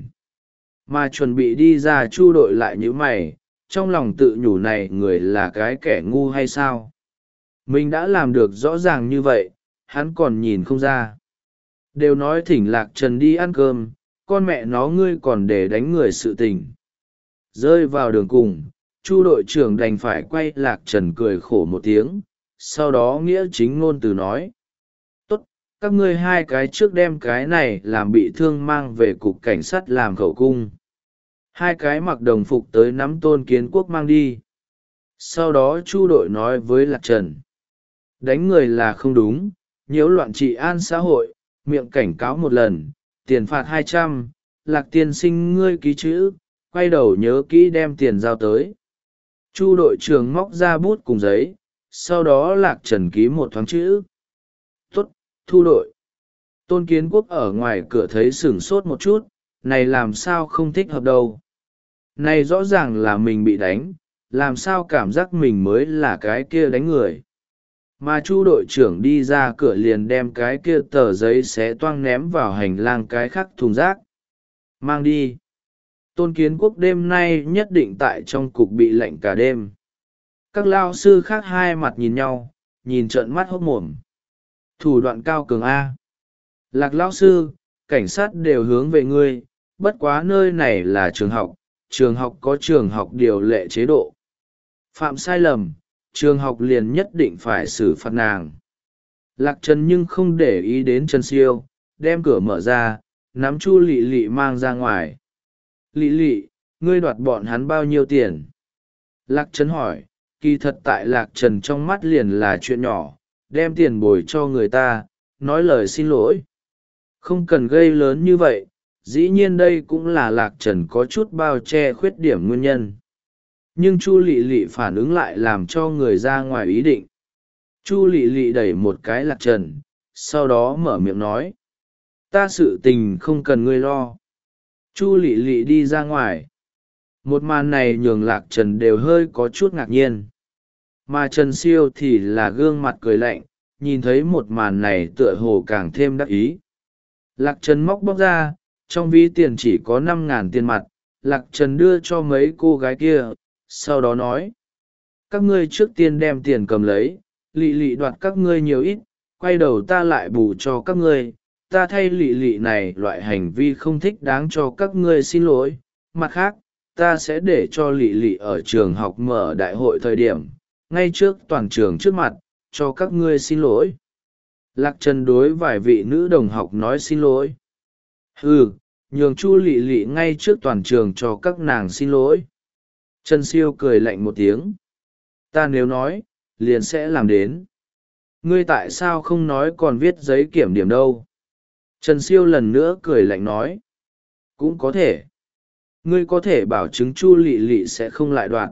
Speaker 1: Mà chuẩn bị đi ra Chu đội lại như mày, trong lòng tự nhủ này người là cái kẻ ngu hay sao? Mình đã làm được rõ ràng như vậy, hắn còn nhìn không ra. Đều nói thỉnh Lạc Trần đi ăn cơm, con mẹ nó ngươi còn để đánh người sự tình. Rơi vào đường cùng, Chu đội trưởng đành phải quay Lạc Trần cười khổ một tiếng, sau đó nghĩa chính ngôn từ nói. Tốt, các ngươi hai cái trước đem cái này làm bị thương mang về cục cảnh sát làm khẩu cung. Hai cái mặc đồng phục tới nắm Tôn Kiến Quốc mang đi. Sau đó Chu đội nói với Lạc Trần. Đánh người là không đúng, nhiễu loạn trị an xã hội, miệng cảnh cáo một lần, tiền phạt hai trăm, Lạc tiên sinh ngươi ký chữ, quay đầu nhớ kỹ đem tiền giao tới. Chu đội trưởng móc ra bút cùng giấy, sau đó Lạc Trần ký một thoáng chữ. Tốt, thu đội. Tôn Kiến Quốc ở ngoài cửa thấy sửng sốt một chút, này làm sao không thích hợp đâu. Này rõ ràng là mình bị đánh, làm sao cảm giác mình mới là cái kia đánh người. Mà Chu đội trưởng đi ra cửa liền đem cái kia tờ giấy xé toang ném vào hành lang cái khác thùng rác. Mang đi. Tôn Kiến Quốc đêm nay nhất định tại trong cục bị lạnh cả đêm. Các lao sư khác hai mặt nhìn nhau, nhìn trợn mắt hốt mồm. Thủ đoạn cao cường A. Lạc lao sư, cảnh sát đều hướng về ngươi, bất quá nơi này là trường học, trường học có trường học điều lệ chế độ. Phạm sai lầm, trường học liền nhất định phải xử phạt nàng. Lạc Trần nhưng không để ý đến Trần Siêu, đem cửa mở ra, nắm Chu Lị Lị mang ra ngoài. Lị Lị, ngươi đoạt bọn hắn bao nhiêu tiền? Lạc Trần hỏi, kỳ thật tại Lạc Trần trong mắt liền là chuyện nhỏ, đem tiền bồi cho người ta, nói lời xin lỗi. Không cần gây lớn như vậy, dĩ nhiên đây cũng là Lạc Trần có chút bao che khuyết điểm nguyên nhân. Nhưng Chu Lị Lị phản ứng lại làm cho người ra ngoài ý định. Chu Lị Lị đẩy một cái Lạc Trần, sau đó mở miệng nói. Ta sự tình không cần ngươi lo. Chu Lị Lị đi ra ngoài. Một màn này nhường Lạc Trần đều hơi có chút ngạc nhiên. Mà Trần Siêu thì là gương mặt cười lạnh, nhìn thấy một màn này tựa hồ càng thêm đắc ý. Lạc Trần móc bóc ra, trong ví tiền chỉ có năm ngàn tiền mặt, Lạc Trần đưa cho mấy cô gái kia, sau đó nói. Các ngươi trước tiên đem tiền cầm lấy, Lị Lị đoạt các ngươi nhiều ít, quay đầu ta lại bù cho các ngươi, ta thay Lị Lị này loại hành vi không thích đáng cho các ngươi xin lỗi. Mặt khác, ta sẽ để cho Lị Lị ở trường học mở đại hội thời điểm, ngay trước toàn trường trước mặt, cho các ngươi xin lỗi. Lạc Trần đối vài vị nữ đồng học nói xin lỗi. Ừ, nhường Chu Lị Lị ngay trước toàn trường cho các nàng xin lỗi. Trần Siêu cười lạnh một tiếng. Ta nếu nói, liền sẽ làm đến. Ngươi tại sao không nói còn viết giấy kiểm điểm đâu? Trần Siêu lần nữa cười lạnh nói. Cũng có thể. Ngươi có thể bảo chứng Chu Lị Lị sẽ không lại đoạn,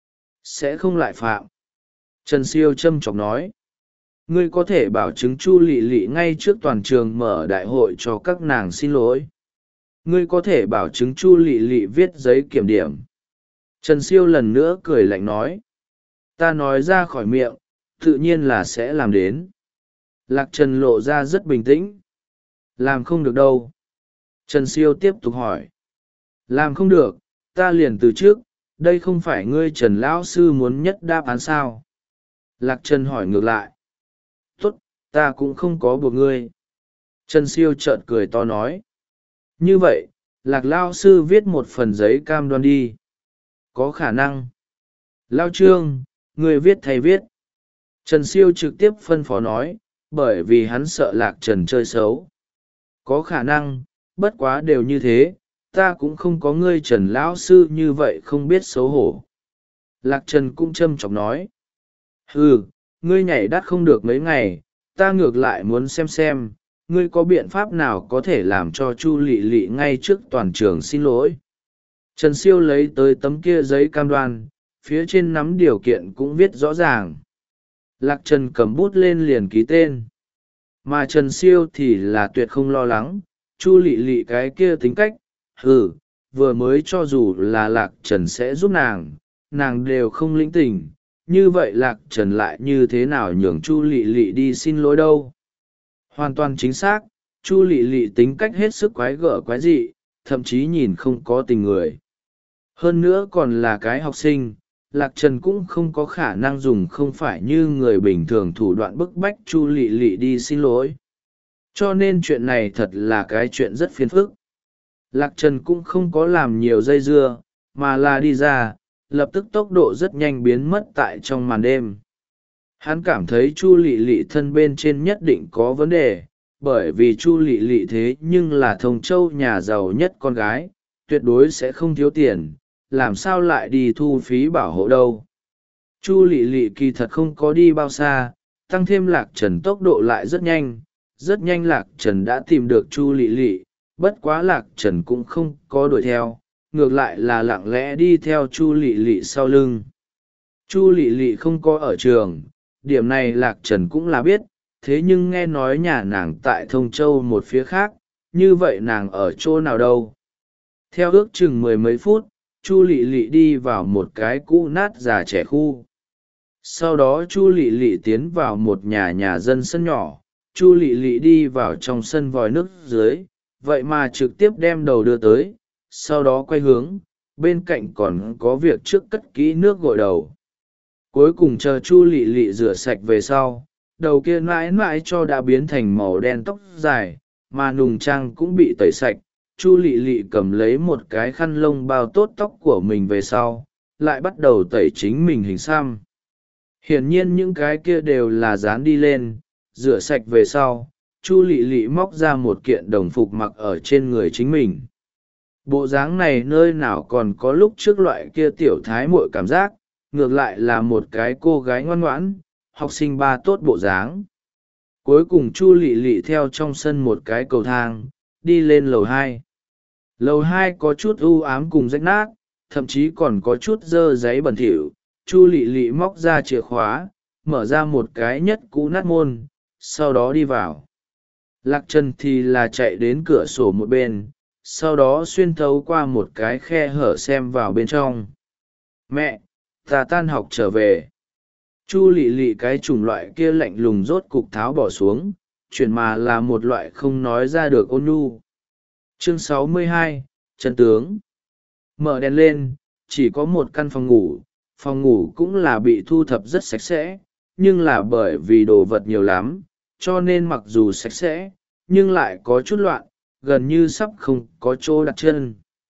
Speaker 1: sẽ không lại phạm. Trần Siêu châm chọc nói. Ngươi có thể bảo chứng Chu Lị Lị ngay trước toàn trường mở đại hội cho các nàng xin lỗi. Ngươi có thể bảo chứng Chu Lị Lị viết giấy kiểm điểm. Trần Siêu lần nữa cười lạnh nói. Ta nói ra khỏi miệng, tự nhiên là sẽ làm đến. Lạc Trần lộ ra rất bình tĩnh. Làm không được đâu. Trần Siêu tiếp tục hỏi. Làm không được, ta liền từ trước, đây không phải ngươi Trần lão sư muốn nhất đáp án sao? Lạc Trần hỏi ngược lại. Tốt, ta cũng không có buộc ngươi. Trần Siêu chợt cười to nói. Như vậy, Lạc lão sư viết một phần giấy cam đoan đi. Có khả năng. Lao Trương, ngươi viết thay viết. Trần Siêu trực tiếp phân phó nói, bởi vì hắn sợ Lạc Trần chơi xấu. Có khả năng, bất quá đều như thế, ta cũng không có ngươi Trần lão sư như vậy không biết xấu hổ. Lạc Trần cũng châm chọc nói. Ừ, ngươi nhảy đắt không được mấy ngày, ta ngược lại muốn xem xem, ngươi có biện pháp nào có thể làm cho Chu Lị Lị ngay trước toàn trường xin lỗi. Trần Siêu lấy tới tấm kia giấy cam đoan, phía trên nắm điều kiện cũng viết rõ ràng. Lạc Trần cầm bút lên liền ký tên. Mà Trần Siêu thì là tuyệt không lo lắng, Chu Lị Lị cái kia tính cách, ừ, vừa mới cho dù là Lạc Trần sẽ giúp nàng, nàng đều không lĩnh tình, như vậy Lạc Trần lại như thế nào nhường Chu Lị Lị đi xin lỗi đâu. Hoàn toàn chính xác, Chu Lị Lị tính cách hết sức quái gở quái dị, thậm chí nhìn không có tình người. Hơn nữa còn là cái học sinh, Lạc Trần cũng không có khả năng dùng không phải như người bình thường thủ đoạn bức bách Chu Lị Lị đi xin lỗi. Cho nên chuyện này thật là cái chuyện rất phiền phức. Lạc Trần cũng không có làm nhiều dây dưa, mà là đi ra, lập tức tốc độ rất nhanh biến mất tại trong màn đêm. Hắn cảm thấy Chu Lị Lị thân bên trên nhất định có vấn đề, bởi vì Chu Lị Lị thế nhưng là Thông Châu nhà giàu nhất con gái, tuyệt đối sẽ không thiếu tiền, làm sao lại đi thu phí bảo hộ đâu. Chu Lị Lị kỳ thật không có đi bao xa, tăng thêm Lạc Trần tốc độ lại rất nhanh, rất nhanh Lạc Trần đã tìm được Chu Lị Lị, bất quá Lạc Trần cũng không có đuổi theo, ngược lại là lặng lẽ đi theo Chu Lị Lị sau lưng. Chu Lị Lị không có ở trường, điểm này Lạc Trần cũng là biết, thế nhưng nghe nói nhà nàng tại Thông Châu một phía khác, như vậy nàng ở chỗ nào đâu. Theo ước chừng mười mấy phút, Chu Lị Lị đi vào một cái cũ nát già trẻ khu. Sau đó Chu Lị Lị tiến vào một nhà nhà dân sân nhỏ, Chu Lị Lị đi vào trong sân vòi nước dưới, vậy mà trực tiếp đem đầu đưa tới, sau đó quay hướng, bên cạnh còn có việc trước cất kỹ nước gội đầu. Cuối cùng chờ Chu Lị Lị rửa sạch về sau, đầu kia mãi mãi cho đã biến thành màu đen tóc dài, mà nùng trang cũng bị tẩy sạch. Chu Lị Lị cầm lấy một cái khăn lông bao tốt tóc của mình về sau, lại bắt đầu tẩy chính mình hình xăm. Hiển nhiên những cái kia đều là dán đi lên, rửa sạch về sau, Chu Lị Lị móc ra một kiện đồng phục mặc ở trên người chính mình. Bộ dáng này nơi nào còn có lúc trước loại kia tiểu thái muội cảm giác, ngược lại là một cái cô gái ngoan ngoãn, học sinh ba tốt bộ dáng. Cuối cùng Chu Lị Lị theo trong sân một cái cầu thang, đi lên lầu hai. Lầu hai có chút u ám cùng rách nát, thậm chí còn có chút dơ giấy bẩn thỉu. Chu Lị Lị móc ra chìa khóa, mở ra một cái nhất cũ nát môn, sau đó đi vào. Lạc Trần thì là chạy đến cửa sổ một bên, sau đó xuyên thấu qua một cái khe hở xem vào bên trong. Mẹ, ta tan học trở về. Chu Lị Lị cái chủng loại kia lạnh lùng rốt cục tháo bỏ xuống, chuyển mà là một loại không nói ra được ôn nhu. Chương sáu mươi hai, chân tướng. Mở đèn lên, chỉ có một căn phòng ngủ, phòng ngủ cũng là bị thu thập rất sạch sẽ, nhưng là bởi vì đồ vật nhiều lắm, cho nên mặc dù sạch sẽ, nhưng lại có chút loạn, gần như sắp không có chỗ đặt chân.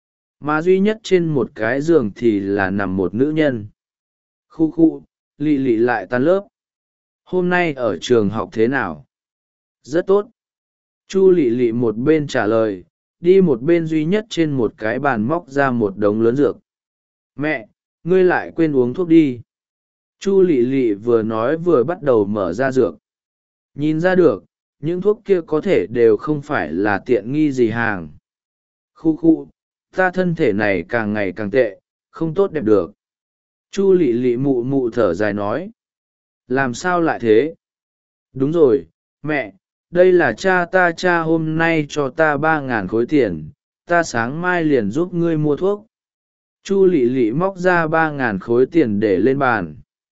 Speaker 1: Mà duy nhất trên một cái giường thì là nằm một nữ nhân. Khu khu, Lị Lị lại tan lớp. Hôm nay ở trường học thế nào? Rất tốt. Chu Lị Lị một bên trả lời, đi một bên duy nhất trên một cái bàn móc ra một đống lớn dược. Mẹ, ngươi lại quên uống thuốc đi. Chu Lị Lị vừa nói vừa bắt đầu mở ra dược. Nhìn ra được, những thuốc kia có thể đều không phải là tiện nghi gì hàng. Khu khu, ta thân thể này càng ngày càng tệ, không tốt đẹp được. Chu lị lị mụ mụ thở dài nói. Làm sao lại thế? Đúng rồi, mẹ, đây là cha ta cha hôm nay cho ta ba ngàn khối tiền, ta sáng mai liền giúp ngươi mua thuốc. Chu lị lị móc ra ba ngàn khối tiền để lên bàn.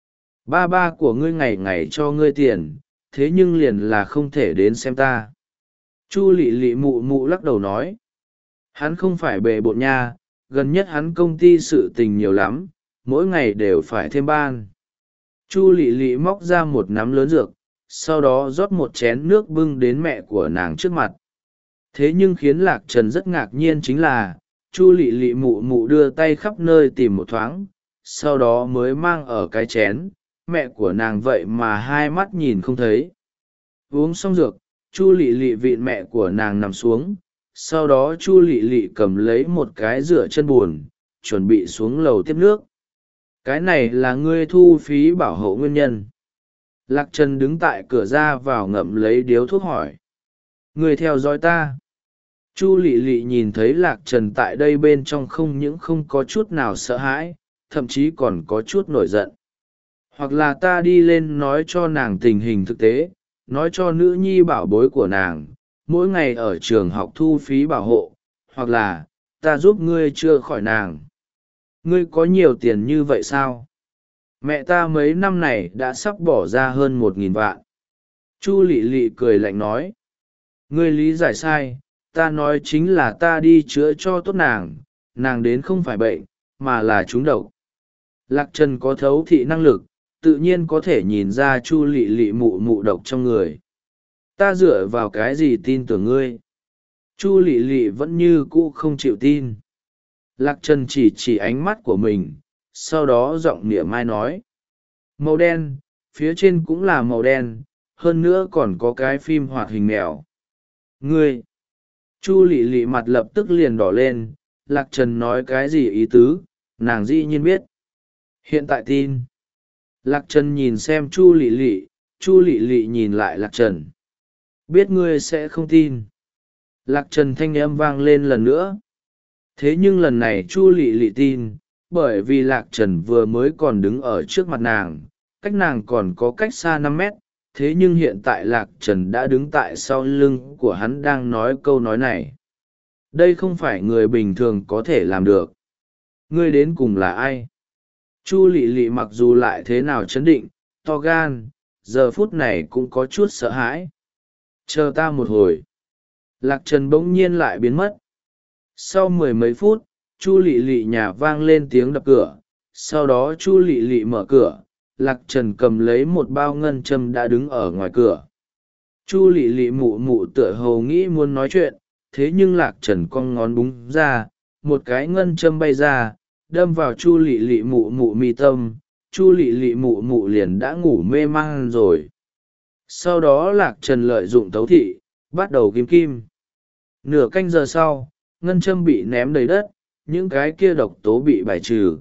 Speaker 1: Ba ba của ngươi ngày ngày cho ngươi tiền, thế nhưng liền là không thể đến xem ta. Chu lị lị mụ mụ lắc đầu nói. Hắn không phải bề bộn nha, gần nhất hắn công ty sự tình nhiều lắm, mỗi ngày đều phải thêm ban. Chu lị lị móc ra một nắm lớn dược, sau đó rót một chén nước bưng đến mẹ của nàng trước mặt. Thế nhưng khiến Lạc Trần rất ngạc nhiên chính là, Chu lị lị mụ mụ đưa tay khắp nơi tìm một thoáng, sau đó mới mang ở cái chén, mẹ của nàng vậy mà hai mắt nhìn không thấy. Uống xong dược, Chu lị lị vịn mẹ của nàng nằm xuống, sau đó Chu lị lị cầm lấy một cái rửa chân bùn, chuẩn bị xuống lầu tiếp nước. Cái này là ngươi thu phí bảo hộ nguyên nhân. Lạc Trần đứng tại cửa ra vào ngậm lấy điếu thuốc hỏi. Ngươi theo dõi ta. Chu lị lị nhìn thấy Lạc Trần tại đây bên trong không những không có chút nào sợ hãi, thậm chí còn có chút nổi giận. Hoặc là ta đi lên nói cho nàng tình hình thực tế, nói cho nữ nhi bảo bối của nàng, mỗi ngày ở trường học thu phí bảo hộ, hoặc là, ta giúp ngươi chữa khỏi nàng. Ngươi có nhiều tiền như vậy sao? Mẹ ta mấy năm này đã sắp bỏ ra hơn một nghìn vạn. Chu lị lị cười lạnh nói. Ngươi lý giải sai, ta nói chính là ta đi chữa cho tốt nàng, nàng đến không phải bệnh, mà là trúng độc. Lạc Trần có thấu thị năng lực, tự nhiên có thể nhìn ra Chu lị lị mụ mụ độc trong người. Ta dựa vào cái gì tin tưởng ngươi? Chu lị lị vẫn như cũ không chịu tin. Lạc Trần chỉ chỉ ánh mắt của mình, sau đó giọng mỉa mai nói. Màu đen, phía trên cũng là màu đen, hơn nữa còn có cái phim hoạt hình mèo. Ngươi! Chu lị lị mặt lập tức liền đỏ lên, Lạc Trần nói cái gì ý tứ, nàng dĩ nhiên biết. Hiện tại tin. Lạc Trần nhìn xem Chu lị lị, Chu lị lị nhìn lại Lạc Trần. Biết ngươi sẽ không tin. Lạc Trần thanh âm vang lên lần nữa. Thế nhưng lần này Chu lị lị tin, bởi vì Lạc Trần vừa mới còn đứng ở trước mặt nàng, cách nàng còn có cách xa năm mét, thế nhưng hiện tại Lạc Trần đã đứng tại sau lưng của hắn đang nói câu nói này. Đây không phải người bình thường có thể làm được. Ngươi đến cùng là ai? Chu lị lị mặc dù lại thế nào chấn định, to gan, giờ phút này cũng có chút sợ hãi. Chờ ta một hồi. Lạc Trần bỗng nhiên lại biến mất. Sau mười mấy phút, Chu lị lị nhà vang lên tiếng đập cửa, sau đó Chu lị lị mở cửa, Lạc Trần cầm lấy một bao ngân châm đã đứng ở ngoài cửa. Chu lị lị mụ mụ tựa hồ nghĩ muốn nói chuyện, thế nhưng Lạc Trần cong ngón búng ra, một cái ngân châm bay ra, đâm vào Chu lị lị mụ mụ mi tâm, Chu lị lị mụ mụ liền đã ngủ mê man rồi. Sau đó Lạc Trần lợi dụng tấu thị, bắt đầu kim kim. Nửa canh giờ sau, ngân châm bị ném đầy đất, những cái kia độc tố bị bài trừ.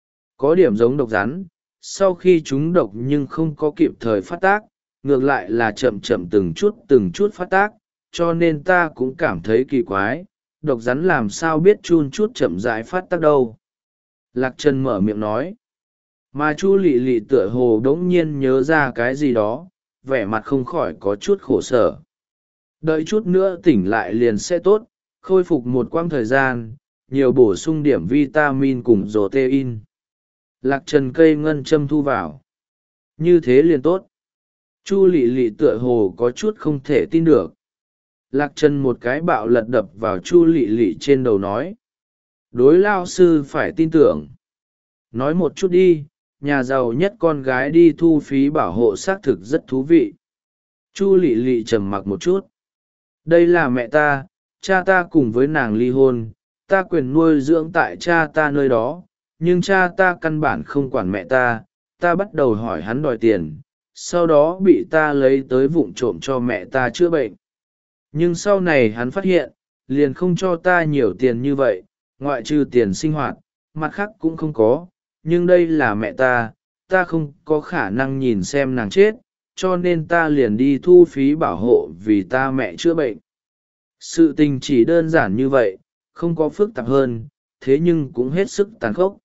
Speaker 1: Có điểm giống độc rắn, sau khi chúng độc nhưng không có kịp thời phát tác, ngược lại là chậm chậm từng chút từng chút phát tác, cho nên ta cũng cảm thấy kỳ quái, độc rắn làm sao biết chun chút chậm rãi phát tác đâu. Lạc Trần mở miệng nói. Mà Chu lị lị tựa hồ đống nhiên nhớ ra cái gì đó, vẻ mặt không khỏi có chút khổ sở. Đợi chút nữa tỉnh lại liền sẽ tốt, khôi phục một quãng thời gian, nhiều bổ sung điểm vitamin cùng protein. Lạc Trần cây ngân châm thu vào. Như thế liền tốt. Chu lị lị tựa hồ có chút không thể tin được. Lạc Trần một cái bạo lật đập vào Chu lị lị trên đầu nói. Đối lao sư phải tin tưởng. Nói một chút đi, nhà giàu nhất con gái đi thu phí bảo hộ xác thực rất thú vị. Chu lị lị trầm mặc một chút. Đây là mẹ ta, cha ta cùng với nàng ly hôn, ta quyền nuôi dưỡng tại cha ta nơi đó, nhưng cha ta căn bản không quản mẹ ta, ta bắt đầu hỏi hắn đòi tiền, sau đó bị ta lấy tới vụng trộm cho mẹ ta chữa bệnh. Nhưng sau này hắn phát hiện, liền không cho ta nhiều tiền như vậy, ngoại trừ tiền sinh hoạt, mặt khác cũng không có, nhưng đây là mẹ ta, ta không có khả năng nhìn xem nàng chết, cho nên ta liền đi thu phí bảo hộ vì ta mẹ chữa bệnh. Sự tình chỉ đơn giản như vậy, không có phức tạp hơn, thế nhưng cũng hết sức tàn khốc.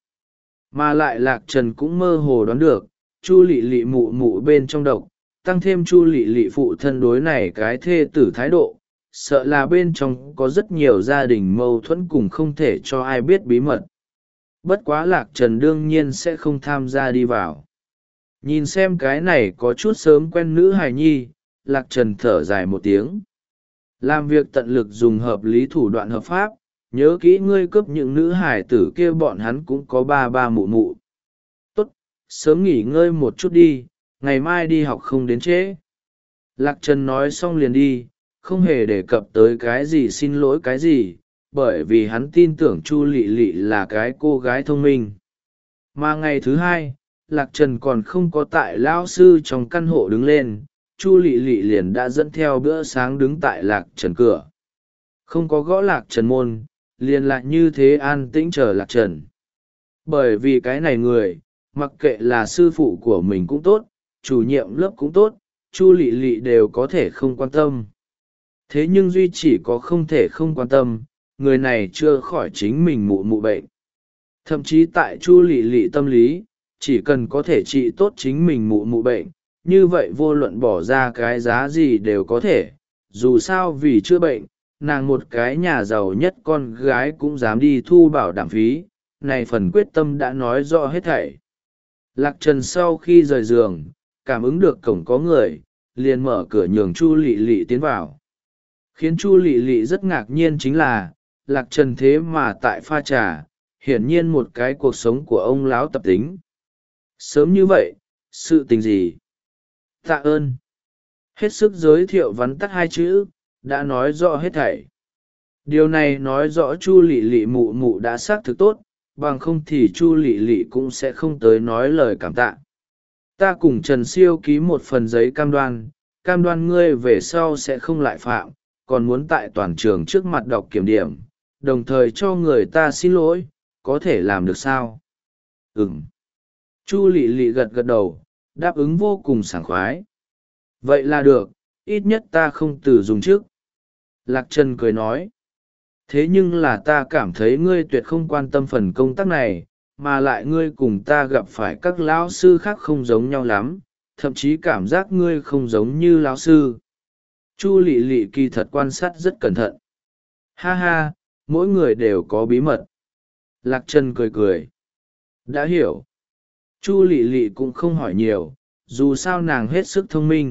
Speaker 1: Mà lại Lạc Trần cũng mơ hồ đoán được, Chu Lệ Lệ mụ mụ bên trong độc, tăng thêm Chu Lệ Lệ phụ thân đối này cái thê tử thái độ, sợ là bên trong có rất nhiều gia đình mâu thuẫn cùng không thể cho ai biết bí mật. Bất quá Lạc Trần đương nhiên sẽ không tham gia đi vào. Nhìn xem cái này có chút sớm quen nữ hài nhi, Lạc Trần thở dài một tiếng. Làm việc tận lực dùng hợp lý thủ đoạn hợp pháp, nhớ kỹ ngươi cướp những nữ hài tử kia, bọn hắn cũng có ba ba mụ mụ. Tốt, sớm nghỉ ngơi một chút đi, ngày mai đi học không đến trễ. Lạc Trần nói xong liền đi, không hề đề cập tới cái gì xin lỗi cái gì, bởi vì hắn tin tưởng Chu Lệ Lệ là cái cô gái thông minh. Mà ngày thứ hai, Lạc Trần còn không có tại lão sư trong căn hộ đứng lên, Chu Lệ Lệ liền đã dẫn theo bữa sáng đứng tại Lạc Trần cửa. Không có gõ Lạc Trần môn, liền lại như thế an tĩnh chờ Lạc Trần. Bởi vì cái này người, mặc kệ là sư phụ của mình cũng tốt, chủ nhiệm lớp cũng tốt, Chu Lệ Lệ đều có thể không quan tâm. Thế nhưng duy chỉ có không thể không quan tâm, người này chưa khỏi chính mình mụ mụ bệnh. Thậm chí tại Chu Lệ Lệ tâm lý, chỉ cần có thể trị tốt chính mình mụ mụ bệnh, như vậy vô luận bỏ ra cái giá gì đều có thể. Dù sao vì chữa bệnh, nàng một cái nhà giàu nhất con gái cũng dám đi thu bảo đảm phí, này phần quyết tâm đã nói rõ hết thảy. Lạc Trần sau khi rời giường, cảm ứng được cổng có người, liền mở cửa nhường Chu Lệ Lệ tiến vào. Khiến Chu Lệ Lệ rất ngạc nhiên chính là, Lạc Trần thế mà tại pha trà, hiển nhiên một cái cuộc sống của ông lão tập tính. Sớm như vậy, sự tình gì? Tạ ơn. Hết sức giới thiệu vắn tắt hai chữ, đã nói rõ hết thảy. Điều này nói rõ Chu Lệ Lệ mụ mụ đã xác thực tốt, bằng không thì Chu Lệ Lệ cũng sẽ không tới nói lời cảm tạ. Ta cùng Trần Siêu ký một phần giấy cam đoan, cam đoan ngươi về sau sẽ không lại phạm, còn muốn tại toàn trường trước mặt đọc kiểm điểm, đồng thời cho người ta xin lỗi, có thể làm được sao? Ừm. Chu Lệ Lệ gật gật đầu, đáp ứng vô cùng sảng khoái. Vậy là được, ít nhất ta không từ dùng trước. Lạc Trần cười nói. Thế nhưng là ta cảm thấy ngươi tuyệt không quan tâm phần công tác này, mà lại ngươi cùng ta gặp phải các lão sư khác không giống nhau lắm, thậm chí cảm giác ngươi không giống như lão sư. Chu Lệ Lệ kỳ thật quan sát rất cẩn thận. Ha ha, mỗi người đều có bí mật. Lạc Trần cười cười. Đã hiểu. Chu Lệ Lệ cũng không hỏi nhiều, dù sao nàng hết sức thông minh.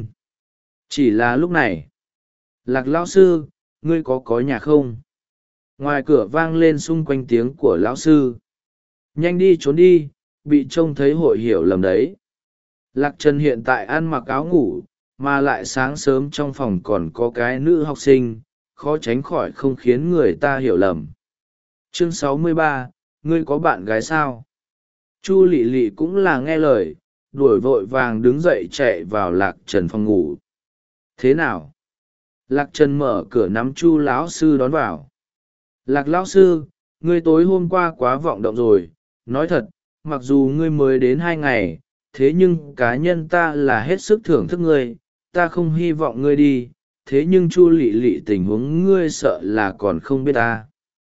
Speaker 1: Chỉ là lúc này. Lạc lão sư, ngươi có có nhà không? Ngoài cửa vang lên xung quanh tiếng của lão sư. Nhanh đi trốn đi, bị trông thấy hội hiểu lầm đấy. Lạc Trần hiện tại ăn mặc áo ngủ, mà lại sáng sớm trong phòng còn có cái nữ học sinh, khó tránh khỏi không khiến người ta hiểu lầm. Chương sáu mươi ba, ngươi có bạn gái sao? Chu Lệ Lệ cũng là nghe lời, đuổi vội vàng đứng dậy chạy vào Lạc Trần phòng ngủ. Thế nào? Lạc Trần mở cửa nắm Chu lão sư đón vào. Lạc lão sư, ngươi tối hôm qua quá vọng động rồi, nói thật, mặc dù ngươi mới đến hai ngày, thế nhưng cá nhân ta là hết sức thưởng thức ngươi, ta không hy vọng ngươi đi, thế nhưng Chu Lệ Lệ tình huống ngươi sợ là còn không biết ta.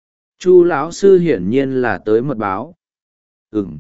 Speaker 1: Chu lão sư hiển nhiên là tới mật báo. Ừm,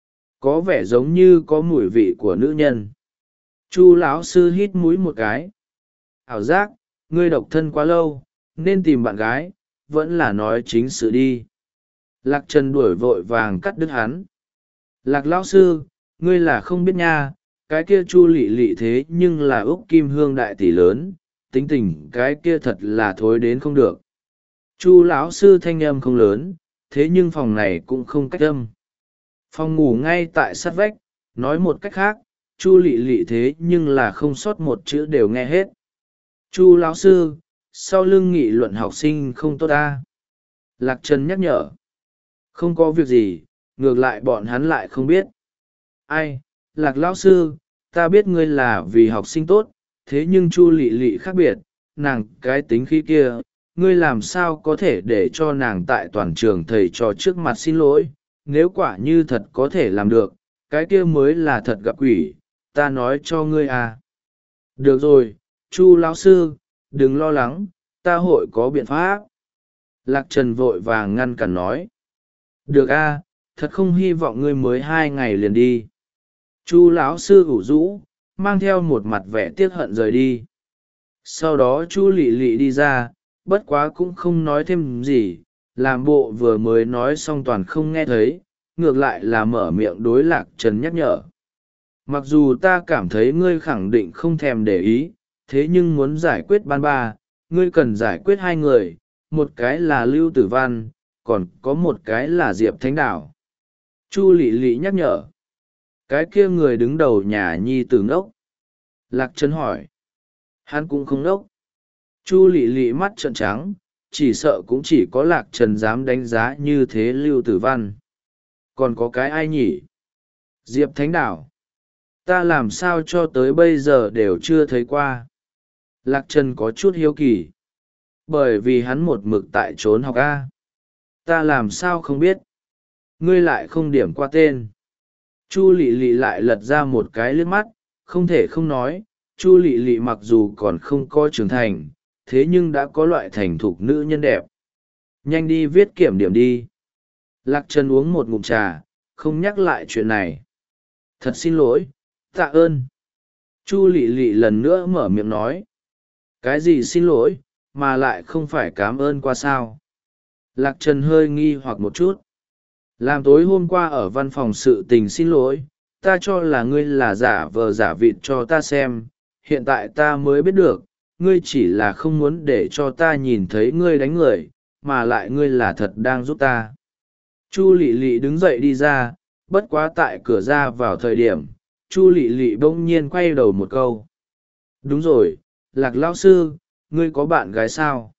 Speaker 1: có vẻ giống như có mùi vị của nữ nhân. Chu lão sư hít mũi một cái. Ảo giác, ngươi độc thân quá lâu, nên tìm bạn gái, vẫn là nói chính sự đi. Lạc Trần đuổi vội vàng cắt đứt hắn. Lạc lão sư, ngươi là không biết nha, cái kia Chu Lệ Lệ thế nhưng là Úc Kim Hương đại tỷ lớn, tính tình cái kia thật là thối đến không được. Chu lão sư thanh âm không lớn, thế nhưng phòng này cũng không cách âm. Phòng ngủ ngay tại sát vách, nói một cách khác, Chu Lệ Lệ thế nhưng là không sót một chữ đều nghe hết. Chu lão sư, sau lưng nghị luận học sinh không tốt ta. Lạc Trần nhắc nhở. Không có việc gì, ngược lại bọn hắn lại không biết. Ai, Lạc lão sư, ta biết ngươi là vì học sinh tốt, thế nhưng Chu Lệ Lệ khác biệt, nàng cái tính khí kia, ngươi làm sao có thể để cho nàng tại toàn trường thầy trò trước mặt xin lỗi, nếu quả như thật có thể làm được, cái kia mới là thật gặp quỷ, ta nói cho ngươi à. Được rồi, chu lão sư, đừng lo lắng, ta hội có biện pháp. Lạc Trần vội vàng ngăn cản nói. Được a, thật không hy vọng ngươi mới hai ngày liền đi. Chu lão sư ủ rũ, mang theo một mặt vẻ tiếc hận rời đi. Sau đó chu lỵ lỵ đi ra, bất quá cũng không nói thêm gì, làm bộ vừa mới nói xong toàn không nghe thấy, ngược lại là mở miệng đối Lạc Trần nhắc nhở. Mặc dù ta cảm thấy ngươi khẳng định không thèm để ý, thế nhưng muốn giải quyết ban ba, ngươi cần giải quyết hai người, một cái là Lưu Tử Văn, còn có một cái là Diệp Thánh Đảo. Chu lỵ lỵ nhắc nhở. Cái kia người đứng đầu nhà nhi tử ngốc. Lạc Trần hỏi. Hắn cũng không ngốc. Chu lỵ lỵ mắt trợn trắng, chỉ sợ cũng chỉ có Lạc Trần dám đánh giá như thế Lưu Tử Văn. Còn có cái ai nhỉ? Diệp Thánh Đảo. Ta làm sao cho tới bây giờ đều chưa thấy qua. Lạc Trần có chút hiếu kỳ. Bởi vì hắn một mực tại trốn học A. Ta làm sao không biết. Ngươi lại không điểm qua tên. Chu lỵ lỵ lại lật ra một cái liếc mắt, không thể không nói, chu lỵ lỵ mặc dù còn không có trưởng thành, thế nhưng đã có loại thành thục nữ nhân đẹp. Nhanh đi viết kiểm điểm đi. Lạc Trần uống một ngụm trà, không nhắc lại chuyện này. Thật xin lỗi, tạ ơn. Chu lỵ lỵ lần nữa mở miệng nói. Cái gì xin lỗi, mà lại không phải cảm ơn qua sao? Lạc Trần hơi nghi hoặc một chút. Làm tối hôm qua ở văn phòng sự tình xin lỗi, ta cho là ngươi là giả vờ giả vịt cho ta xem, hiện tại ta mới biết được, ngươi chỉ là không muốn để cho ta nhìn thấy ngươi đánh người, mà lại ngươi là thật đang giúp ta. Chu lỵ lỵ đứng dậy đi ra, bất quá tại cửa ra vào thời điểm, chu lỵ lỵ bỗng nhiên quay đầu một câu. Đúng rồi, Lạc lão sư, ngươi có bạn gái sao?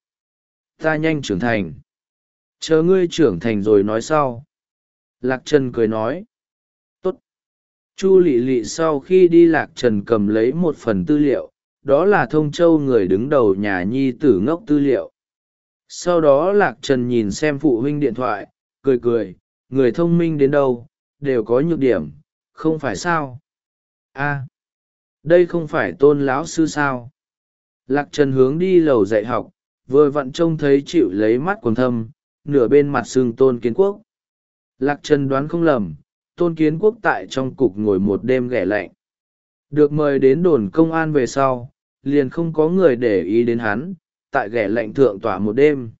Speaker 1: Ta nhanh trưởng thành. Chờ ngươi trưởng thành rồi nói sau. Lạc Trần cười nói. Tốt. Chu lỵ lỵ sau khi đi Lạc Trần cầm lấy một phần tư liệu, đó là Thông Châu người đứng đầu nhà nhi tử ngốc tư liệu. Sau đó Lạc Trần nhìn xem phụ huynh điện thoại, cười cười, người thông minh đến đâu, đều có nhược điểm, không phải sao? A, đây không phải Tôn lão sư sao? Lạc Trần hướng đi lầu dạy học, vừa vặn trông thấy chịu lấy mắt quần thâm, nửa bên mặt xương Tôn Kiến Quốc. Lạc Trần đoán không lầm, Tôn Kiến Quốc tại trong cục ngồi một đêm ghẻ lạnh. Được mời đến đồn công an về sau, liền không có người để ý đến hắn, tại ghẻ lạnh thượng tỏa một đêm.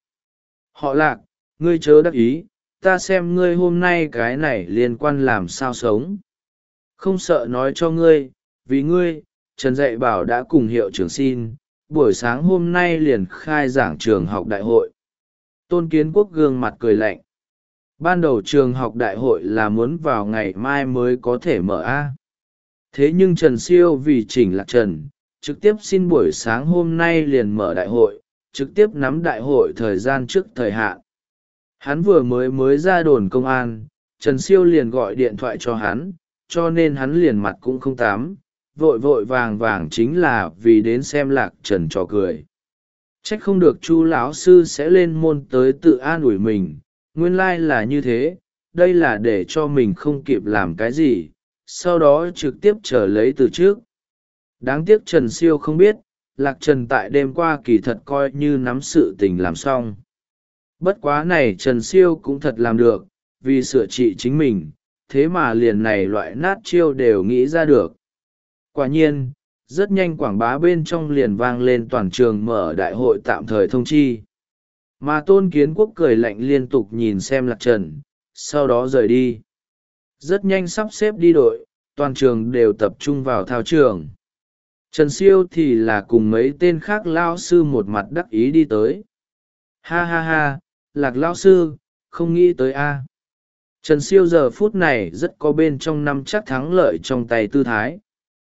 Speaker 1: Họ Lạc, ngươi chớ đắc ý, ta xem ngươi hôm nay cái này liên quan làm sao sống. Không sợ nói cho ngươi, vì ngươi, Trần Dạy Bảo đã cùng hiệu trưởng xin, buổi sáng hôm nay liền khai giảng trường học đại hội. Tôn Kiến Quốc gương mặt cười lạnh. Ban đầu trường học đại hội là muốn vào ngày mai mới có thể mở A. Thế nhưng Trần Siêu vì chỉnh Lạc Trần, trực tiếp xin buổi sáng hôm nay liền mở đại hội, trực tiếp nắm đại hội thời gian trước thời hạn. Hắn vừa mới mới ra đồn công an, Trần Siêu liền gọi điện thoại cho hắn, cho nên hắn liền mặt cũng không tám, vội vội vàng vàng chính là vì đến xem Lạc Trần trò cười. Trách không được Chu lão sư sẽ lên môn tới tự an ủi mình, nguyên lai là như thế, đây là để cho mình không kịp làm cái gì, sau đó trực tiếp trở lấy từ trước. Đáng tiếc Trần Siêu không biết, Lạc Trần tại đêm qua kỳ thật coi như nắm sự tình làm xong. Bất quá này Trần Siêu cũng thật làm được, vì sửa trị chính mình, thế mà liền này loại nát chiêu đều nghĩ ra được. Quả nhiên, rất nhanh quảng bá bên trong liền vang lên toàn trường mở đại hội tạm thời thông chi. Mà Tôn Kiến Quốc cười lạnh liên tục nhìn xem Lạc Trần, sau đó rời đi. Rất nhanh sắp xếp đi đội, toàn trường đều tập trung vào thao trường. Trần Siêu thì là cùng mấy tên khác lao sư một mặt đắc ý đi tới. Ha ha ha, Lạc lao sư, không nghĩ tới a. Trần Siêu giờ phút này rất có bên trong năm chắc thắng lợi trong tay tư thái.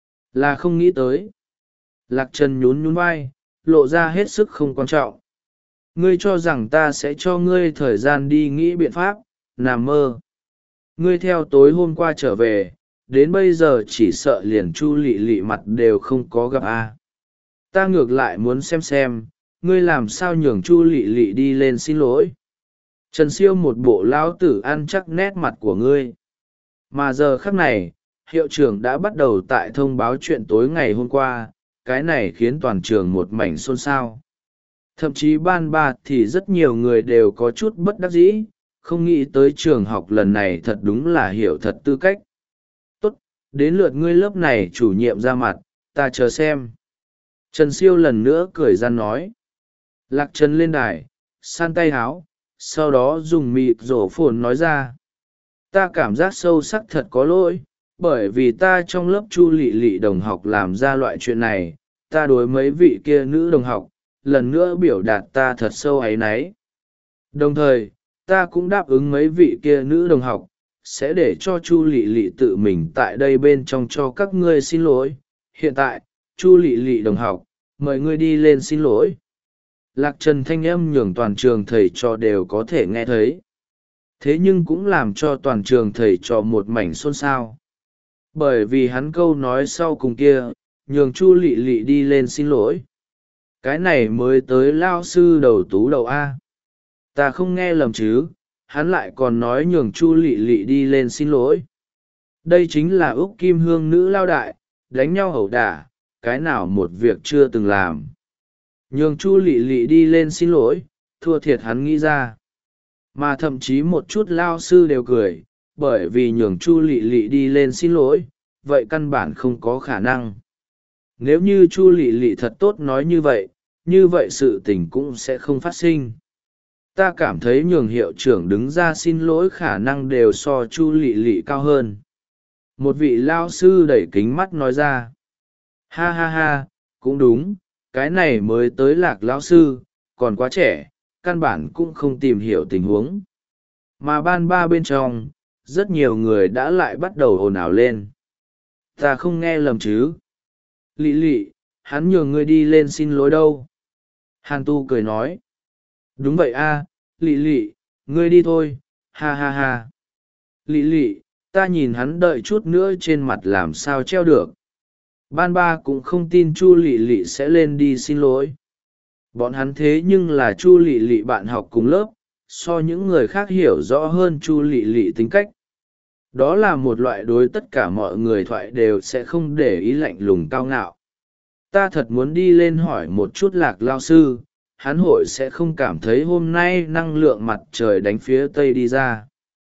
Speaker 1: Là không nghĩ tới. Lạc Trần nhún nhún vai, lộ ra hết sức không quan trọng. Ngươi cho rằng ta sẽ cho ngươi thời gian đi nghĩ biện pháp, nằm mơ. Ngươi theo tối hôm qua trở về, đến bây giờ chỉ sợ liền Chu lỵ lỵ mặt đều không có gặp a. Ta ngược lại muốn xem xem, ngươi làm sao nhường Chu lỵ lỵ đi lên xin lỗi. Trần Siêu một bộ lão tử ăn chắc nét mặt của ngươi. Mà giờ khắc này, hiệu trưởng đã bắt đầu tại thông báo chuyện tối ngày hôm qua, cái này khiến toàn trường một mảnh xôn xao. Thậm chí ban ba thì rất nhiều người đều có chút bất đắc dĩ, không nghĩ tới trường học lần này thật đúng là hiểu thật tư cách. Tốt, đến lượt ngươi lớp này chủ nhiệm ra mặt, ta chờ xem. Trần Siêu lần nữa cười gian nói. Lạc Trần lên đài, san tay háo, sau đó dùng mịt rổ phồn nói ra. Ta cảm giác sâu sắc thật có lỗi, bởi vì ta trong lớp Chu Lị Lị đồng học làm ra loại chuyện này, ta đối mấy vị kia nữ đồng học, lần nữa biểu đạt ta thật sâu áy náy. Đồng thời, ta cũng đáp ứng mấy vị kia nữ đồng học, sẽ để cho Chu Lị Lị tự mình tại đây bên trong cho các ngươi xin lỗi. Hiện tại, Chu Lị Lị đồng học, mời ngươi đi lên xin lỗi. Lạc Trần thanh âm nhường toàn trường thầy trò đều có thể nghe thấy. Thế nhưng cũng làm cho toàn trường thầy trò một mảnh xôn xao. Bởi vì hắn câu nói sau cùng kia, nhường Chu Lị Lị đi lên xin lỗi. Cái này mới tới lao sư đầu tú đầu A. Ta không nghe lầm chứ, hắn lại còn nói nhường Chu Lị Lị đi lên xin lỗi. Đây chính là Úc Kim Hương nữ lao đại, đánh nhau ẩu đả, cái nào một việc chưa từng làm. Nhường Chu Lị Lị đi lên xin lỗi, thua thiệt hắn nghĩ ra. Mà thậm chí một chút lao sư đều cười, bởi vì nhường Chu Lị Lị đi lên xin lỗi, vậy căn bản không có khả năng. Nếu như Chu Lị Lị thật tốt nói như vậy, như vậy sự tình cũng sẽ không phát sinh. Ta cảm thấy nhường hiệu trưởng đứng ra xin lỗi khả năng đều so Chu Lị Lị cao hơn. Một vị lao sư đẩy kính mắt nói ra. Ha ha ha, cũng đúng, cái này mới tới Lạc lão sư, còn quá trẻ, căn bản cũng không tìm hiểu tình huống. Mà ban ba bên trong, rất nhiều người đã lại bắt đầu ồn ào lên. Ta không nghe lầm chứ. Lị Lị, hắn nhường ngươi đi lên xin lỗi đâu. Hàn Tu cười nói. Đúng vậy a, Lị Lị, ngươi đi thôi, ha ha ha. Lị Lị, ta nhìn hắn đợi chút nữa trên mặt làm sao treo được. Ban ba cũng không tin Chu Lị Lị sẽ lên đi xin lỗi. Bọn hắn thế nhưng là Chu Lị Lị bạn học cùng lớp, so những người khác hiểu rõ hơn Chu Lị Lị tính cách. Đó là một loại đối tất cả mọi người thoại đều sẽ không để ý lạnh lùng cao ngạo. Ta thật muốn đi lên hỏi một chút Lạc lao sư, hắn hội sẽ không cảm thấy hôm nay năng lượng mặt trời đánh phía tây đi ra.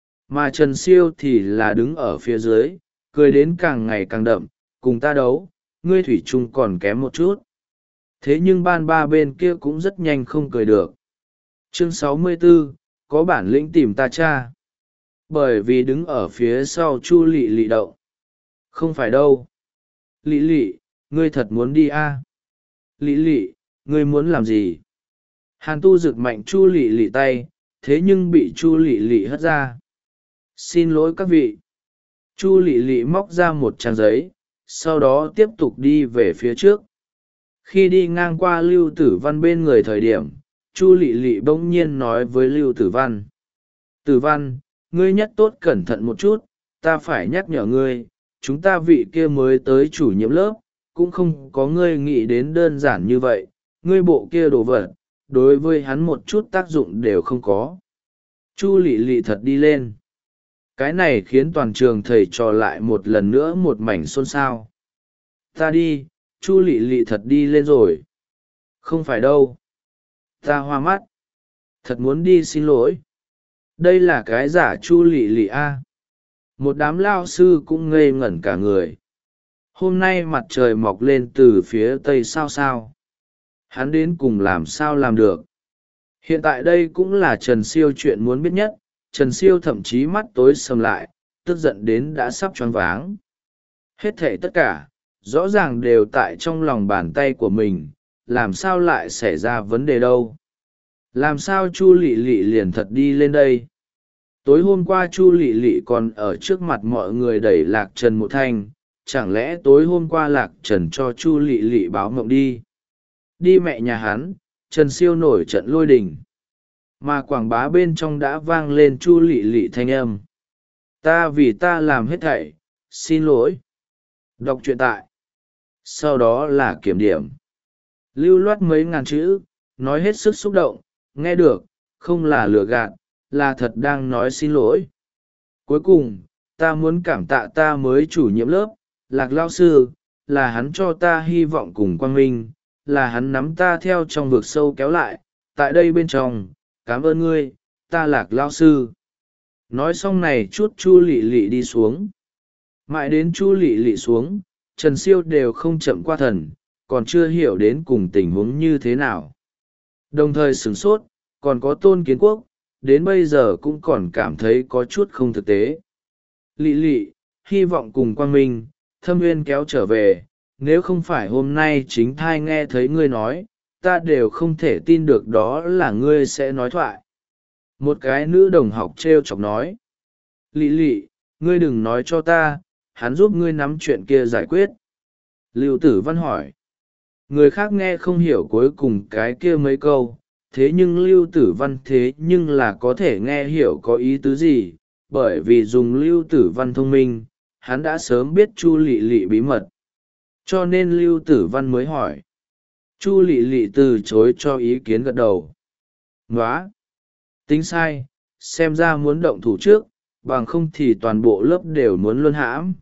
Speaker 1: Mà Trần Siêu thì là đứng ở phía dưới, cười đến càng ngày càng đậm, cùng ta đấu, ngươi thủy chung còn kém một chút. Thế nhưng ban ba bên kia cũng rất nhanh không cười được. Chương sáu mươi tư, có bản lĩnh tìm ta cha. Bởi vì đứng ở phía sau Chu Lị Lị đậu. Không phải đâu. Lị Lị, ngươi thật muốn đi à? Lị Lị, ngươi muốn làm gì? Hàn Tu rực mạnh Chu Lị Lị tay, thế nhưng bị Chu Lị Lị hất ra. Xin lỗi các vị. Chu Lị Lị móc ra một trang giấy, sau đó tiếp tục đi về phía trước. Khi đi ngang qua Lưu Tử Văn bên người thời điểm, Chu Lị Lị bỗng nhiên nói với Lưu Tử Văn. Tử Văn, ngươi nhất tốt cẩn thận một chút, ta phải nhắc nhở ngươi, chúng ta vị kia mới tới chủ nhiệm lớp, cũng không có ngươi nghĩ đến đơn giản như vậy, ngươi bộ kia đồ vật, đối với hắn một chút tác dụng đều không có. Chu Lị Lị thật đi lên. Cái này khiến toàn trường thầy trò lại một lần nữa một mảnh xôn xao. Ta đi, Chu Lị Lị thật đi lên rồi. Không phải đâu. Ta hoa mắt. Thật muốn đi xin lỗi. Đây là cái giả Chu Lị Lị a. Một đám lao sư cũng ngây ngẩn cả người. Hôm nay mặt trời mọc lên từ phía tây sao sao. Hắn đến cùng làm sao làm được. Hiện tại đây cũng là Trần Siêu chuyện muốn biết nhất. Trần Siêu thậm chí mắt tối sầm lại, tức giận đến đã sắp choáng váng. Hết thảy tất cả, rõ ràng đều tại trong lòng bàn tay của mình, làm sao lại xảy ra vấn đề đâu. Làm sao Chu Lị Lị liền thật đi lên đây. Tối hôm qua Chu Lị Lị còn ở trước mặt mọi người đẩy Lạc Trần một thanh, chẳng lẽ tối hôm qua Lạc Trần cho Chu Lị Lị báo mộng đi. Đi mẹ nhà hắn, Trần Siêu nổi trận lôi đình. Mà quảng bá bên trong đã vang lên Chu Lị Lị thanh âm. Ta vì ta làm hết thảy, xin lỗi. Đọc truyện tại. Sau đó là kiểm điểm. Lưu loát mấy ngàn chữ, nói hết sức xúc động, nghe được, không là lừa gạt, là thật đang nói xin lỗi. Cuối cùng, ta muốn cảm tạ ta mới chủ nhiệm lớp, Lạc lao sư, là hắn cho ta hy vọng cùng quang minh, là hắn nắm ta theo trong vực sâu kéo lại, tại đây bên trong, cảm ơn ngươi, ta Lạc lao sư. Nói xong này chút Chu Lệ Lệ đi xuống. Mãi đến Chu Lệ Lệ xuống, Trần Siêu đều không chậm qua thần, còn chưa hiểu đến cùng tình huống như thế nào. Đồng thời sửng sốt, còn có Tôn Kiến Quốc, đến bây giờ cũng còn cảm thấy có chút không thực tế. Lệ Lệ, hy vọng cùng quang minh, Thâm Nguyên kéo trở về, nếu không phải hôm nay chính thai nghe thấy ngươi nói, ta đều không thể tin được đó là ngươi sẽ nói thoại. Một cái nữ đồng học trêu chọc nói. Lệ Lệ, ngươi đừng nói cho ta, hắn giúp ngươi nắm chuyện kia giải quyết. Lưu Tử Văn hỏi. Người khác nghe không hiểu cuối cùng cái kia mấy câu, thế nhưng Lưu Tử Văn thế nhưng là có thể nghe hiểu có ý tứ gì, bởi vì dùng Lưu Tử Văn thông minh, hắn đã sớm biết Chu Lệ Lệ bí mật. Cho nên Lưu Tử Văn mới hỏi. Chu Lệ Lệ từ chối cho ý kiến gật đầu. Nóa! Tính sai, xem ra muốn động thủ trước, bằng không thì toàn bộ lớp đều muốn luân hãm.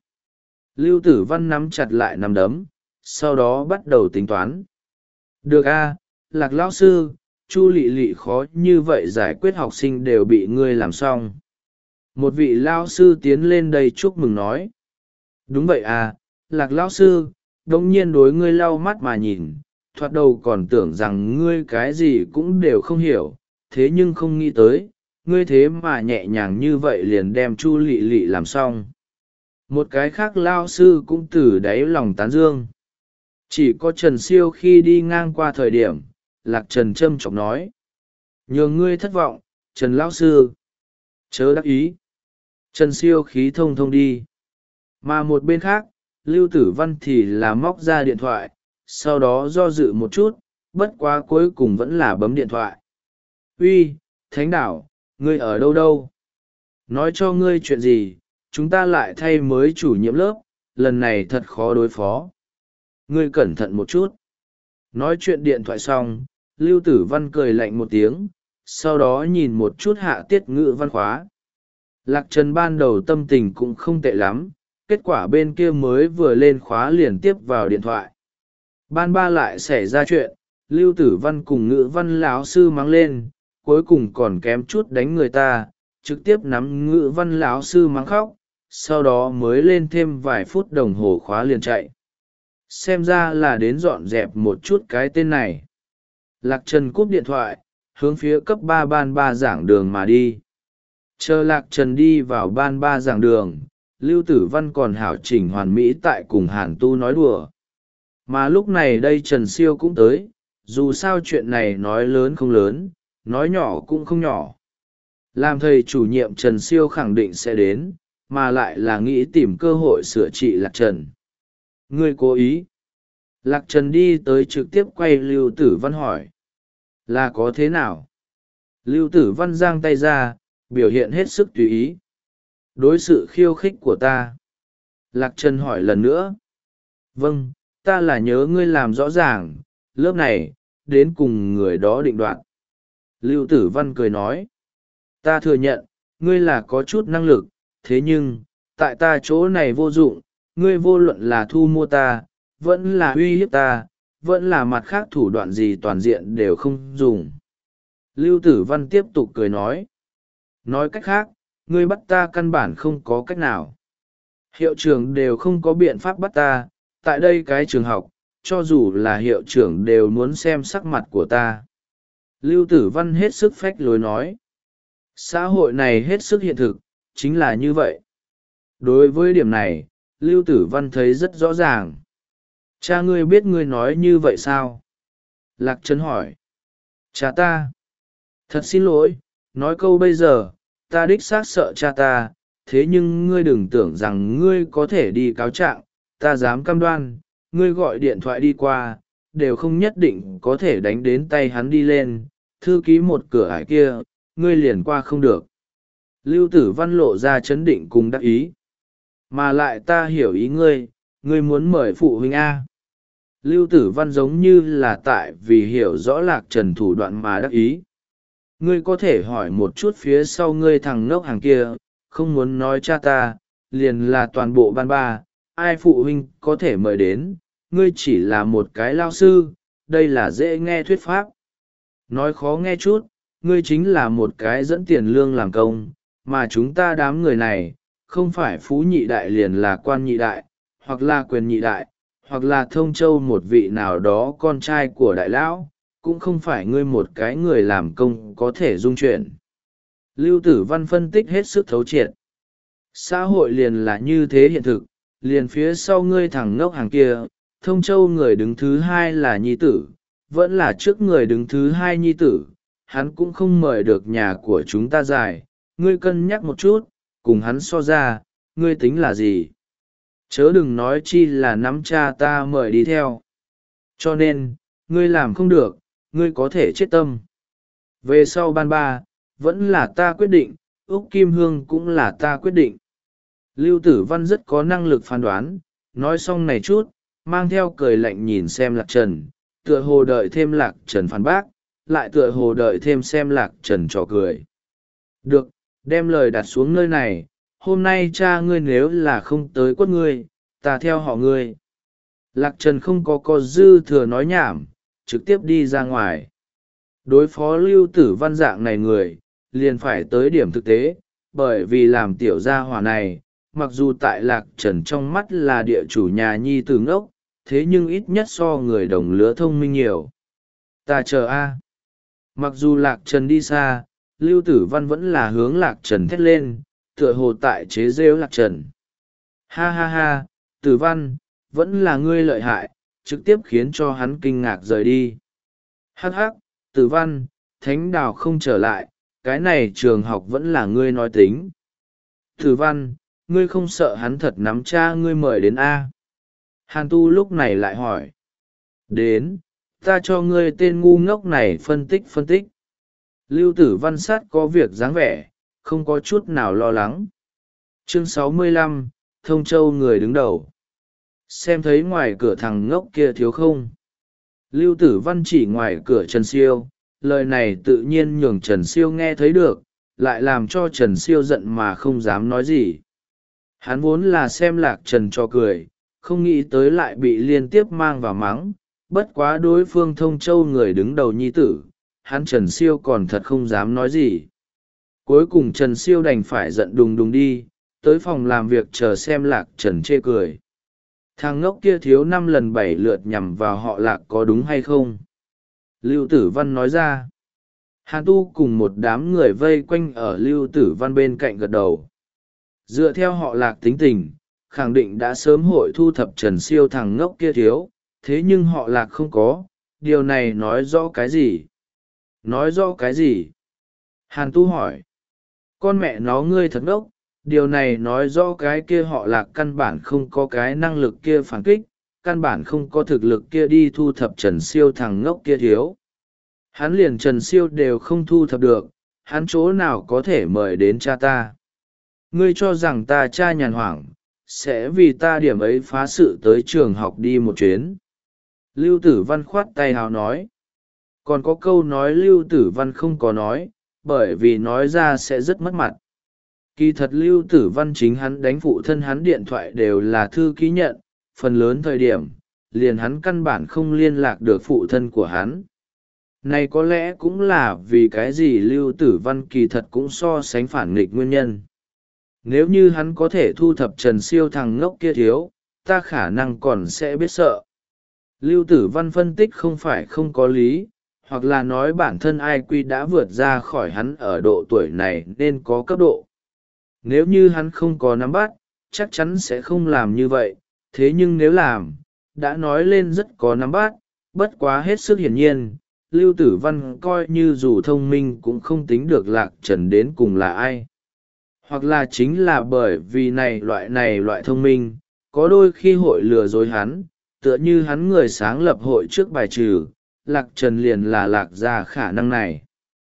Speaker 1: Lưu Tử Văn nắm chặt lại nắm đấm, sau đó bắt đầu tính toán. Được a, Lạc lão sư, Chu Lệ Lệ khó như vậy giải quyết học sinh đều bị ngươi làm xong. Một vị lao sư tiến lên đây chúc mừng nói. Đúng vậy à, Lạc lão sư, đống nhiên đối ngươi lau mắt mà nhìn, thoạt đầu còn tưởng rằng ngươi cái gì cũng đều không hiểu, thế nhưng không nghĩ tới, ngươi thế mà nhẹ nhàng như vậy liền đem Chu Lệ Lệ làm xong. Một cái khác lao sư cũng từ đáy lòng tán dương. Chỉ có Trần Siêu khi đi ngang qua thời điểm, Lạc Trần châm chọc nói. Nhường ngươi thất vọng, Trần lão sư. Chớ đắc ý. Trần Siêu khí thông thông đi. Mà một bên khác, Lưu Tử Văn thì là móc ra điện thoại, sau đó do dự một chút, bất quá cuối cùng vẫn là bấm điện thoại. Uy, Thánh Đảo, ngươi ở đâu đâu? Nói cho ngươi chuyện gì, chúng ta lại thay mới chủ nhiệm lớp, lần này thật khó đối phó. Ngươi cẩn thận một chút. Nói chuyện điện thoại xong, Lưu Tử Văn cười lạnh một tiếng, sau đó nhìn một chút hạ tiết ngữ văn khóa. Lạc Trần ban đầu tâm tình cũng không tệ lắm, kết quả bên kia mới vừa lên khóa liền tiếp vào điện thoại. Ban ba lại xảy ra chuyện, Lưu Tử Văn cùng ngữ văn lão sư mắng lên, cuối cùng còn kém chút đánh người ta, trực tiếp nắm ngữ văn lão sư mắng khóc, sau đó mới lên thêm vài phút đồng hồ khóa liền chạy. Xem ra là đến dọn dẹp một chút cái tên này. Lạc Trần cúp điện thoại, hướng phía cấp ba ban ba giảng đường mà đi. Chờ Lạc Trần đi vào ban ba giảng đường, Lưu Tử Văn còn hảo chỉnh hoàn mỹ tại cùng Hàn Tu nói đùa. Mà lúc này đây Trần Siêu cũng tới, dù sao chuyện này nói lớn không lớn, nói nhỏ cũng không nhỏ. Làm thầy chủ nhiệm Trần Siêu khẳng định sẽ đến, mà lại là nghĩ tìm cơ hội sửa trị Lạc Trần. Ngươi cố ý. Lạc Trần đi tới trực tiếp quay Lưu Tử Văn hỏi. Là có thế nào? Lưu Tử Văn giang tay ra, biểu hiện hết sức tùy ý. Đối sự khiêu khích của ta. Lạc Trần hỏi lần nữa. Vâng, ta là nhớ ngươi làm rõ ràng, lớp này, đến cùng người đó định đoạt. Lưu Tử Văn cười nói. Ta thừa nhận, ngươi là có chút năng lực, thế nhưng, tại ta chỗ này vô dụng, ngươi vô luận là thu mua ta, vẫn là uy hiếp ta, vẫn là mặt khác thủ đoạn gì toàn diện đều không dùng. Lưu Tử Văn tiếp tục cười nói. Nói cách khác, ngươi bắt ta căn bản không có cách nào. Hiệu trưởng đều không có biện pháp bắt ta, tại đây cái trường học, cho dù là hiệu trưởng đều muốn xem sắc mặt của ta. Lưu Tử Văn hết sức phách lối nói. Xã hội này hết sức hiện thực, chính là như vậy. Đối với điểm này, Lưu Tử Văn thấy rất rõ ràng. Cha ngươi biết ngươi nói như vậy sao? Lạc Trần hỏi. Cha ta. Thật xin lỗi, nói câu bây giờ, ta đích xác sợ cha ta, thế nhưng ngươi đừng tưởng rằng ngươi có thể đi cáo trạng, ta dám cam đoan, ngươi gọi điện thoại đi qua, đều không nhất định có thể đánh đến tay hắn đi lên, thư ký một cửa ải kia, ngươi liền qua không được. Lưu Tử Văn lộ ra chấn định cùng đắc ý. Mà lại ta hiểu ý ngươi, ngươi muốn mời phụ huynh A. Lưu Tử Văn giống như là tại vì hiểu rõ Lạc Trần thủ đoạn mà đắc ý. Ngươi có thể hỏi một chút phía sau ngươi thằng ngốc hàng kia, không muốn nói cha ta, liền là toàn bộ ban ba, ai phụ huynh có thể mời đến, ngươi chỉ là một cái lao sư, đây là dễ nghe thuyết pháp. Nói khó nghe chút, ngươi chính là một cái dẫn tiền lương làm công, mà chúng ta đám người này, không phải phú nhị đại liền là quan nhị đại, hoặc là quyền nhị đại, hoặc là thông châu một vị nào đó con trai của đại lão, cũng không phải ngươi một cái người làm công có thể dung chuyển. Lưu Tử Văn phân tích hết sức thấu triệt. Xã hội liền là như thế hiện thực, liền phía sau ngươi thằng ngốc hàng kia, thông châu người đứng thứ hai là nhi tử, vẫn là trước người đứng thứ hai nhi tử, hắn cũng không mời được nhà của chúng ta giải, ngươi cân nhắc một chút, cùng hắn so ra, ngươi tính là gì? Chớ đừng nói chi là nắm cha ta mời đi theo. Cho nên, ngươi làm không được, ngươi có thể chết tâm. Về sau ban ba, vẫn là ta quyết định, Úc Kim Hương cũng là ta quyết định. Lưu Tử Văn rất có năng lực phán đoán, nói xong này chút, mang theo cười lạnh nhìn xem Lạc Trần, tựa hồ đợi thêm Lạc Trần phản bác, lại tựa hồ đợi thêm xem Lạc Trần trò cười. Được, đem lời đặt xuống nơi này, hôm nay cha ngươi nếu là không tới quất ngươi, ta theo họ ngươi. Lạc Trần không có có dư thừa nói nhảm, trực tiếp đi ra ngoài. Đối phó Lưu Tử Văn dạng này người, liền phải tới điểm thực tế, bởi vì làm tiểu gia hỏa này, mặc dù tại Lạc Trần trong mắt là địa chủ nhà nhi tử ngốc, thế nhưng ít nhất so người đồng lứa thông minh nhiều. Ta chờ a. Mặc dù Lạc Trần đi xa, Lưu Tử Văn vẫn là hướng Lạc Trần thét lên, tựa hồ tại chế rêu Lạc Trần. Ha ha ha, Tử Văn, vẫn là ngươi lợi hại, trực tiếp khiến cho hắn kinh ngạc rời đi. Hắc hắc, Tử Văn, Thánh Đào không trở lại, cái này trường học vẫn là ngươi nói tính. Tử Văn, ngươi không sợ hắn thật nắm cha ngươi mời đến A. Hàn Tu lúc này lại hỏi. Đến, ta cho ngươi tên ngu ngốc này phân tích phân tích. Lưu Tử Văn sát có việc dáng vẻ, không có chút nào lo lắng. Chương sáu mươi lăm, Thông Châu người đứng đầu. Xem thấy ngoài cửa thằng ngốc kia thiếu không? Lưu Tử Văn chỉ ngoài cửa Trần Siêu, lời này tự nhiên nhường Trần Siêu nghe thấy được, lại làm cho Trần Siêu giận mà không dám nói gì. Hắn vốn là xem Lạc Trần cho cười, không nghĩ tới lại bị liên tiếp mang vào mắng, bất quá đối phương Thông Châu người đứng đầu nhi tử, hắn Trần Siêu còn thật không dám nói gì. Cuối cùng Trần Siêu đành phải giận đùng đùng đi, tới phòng làm việc chờ xem Lạc Trần chê cười. Thằng ngốc kia thiếu năm lần bảy lượt nhằm vào họ Lạc có đúng hay không? Lưu Tử Văn nói ra. Hàn Tu cùng một đám người vây quanh ở Lưu Tử Văn bên cạnh gật đầu. Dựa theo họ Lạc tính tình, khẳng định đã sớm hội thu thập Trần Siêu thằng ngốc kia thiếu, thế nhưng họ Lạc không có, điều này nói rõ cái gì? Nói rõ cái gì? Hàn Tu hỏi. Con mẹ nó ngươi thật ngốc, điều này nói rõ cái kia họ Lạc căn bản không có cái năng lực kia phản kích, căn bản không có thực lực kia đi thu thập Trần Siêu thằng ngốc kia thiếu. Hắn liền Trần Siêu đều không thu thập được, hắn chỗ nào có thể mời đến cha ta. Ngươi cho rằng ta cha nhàn hoảng, sẽ vì ta điểm ấy phá sự tới trường học đi một chuyến. Lưu Tử Văn khoát tay hào nói. Còn có câu nói Lưu Tử Văn không có nói, bởi vì nói ra sẽ rất mất mặt. Kỳ thật Lưu Tử Văn chính hắn đánh phụ thân hắn điện thoại đều là thư ký nhận, phần lớn thời điểm, liền hắn căn bản không liên lạc được phụ thân của hắn. Này có lẽ cũng là vì cái gì Lưu Tử Văn kỳ thật cũng so sánh phản nghịch nguyên nhân. Nếu như hắn có thể thu thập Trần Siêu thằng ngốc kia thiếu, ta khả năng còn sẽ biết sợ. Lưu Tử Văn phân tích không phải không có lý, hoặc là nói bản thân i quy đã vượt ra khỏi hắn ở độ tuổi này nên có cấp độ. Nếu như hắn không có nắm bắt, chắc chắn sẽ không làm như vậy, thế nhưng nếu làm, đã nói lên rất có nắm bắt, bất quá hết sức hiển nhiên, Lưu Tử Văn coi như dù thông minh cũng không tính được Lạc Trần đến cùng là ai. Hoặc là chính là bởi vì này loại này loại thông minh, có đôi khi hội lừa dối hắn, tựa như hắn người sáng lập hội trước bài trừ, Lạc Trần liền là lạc ra khả năng này.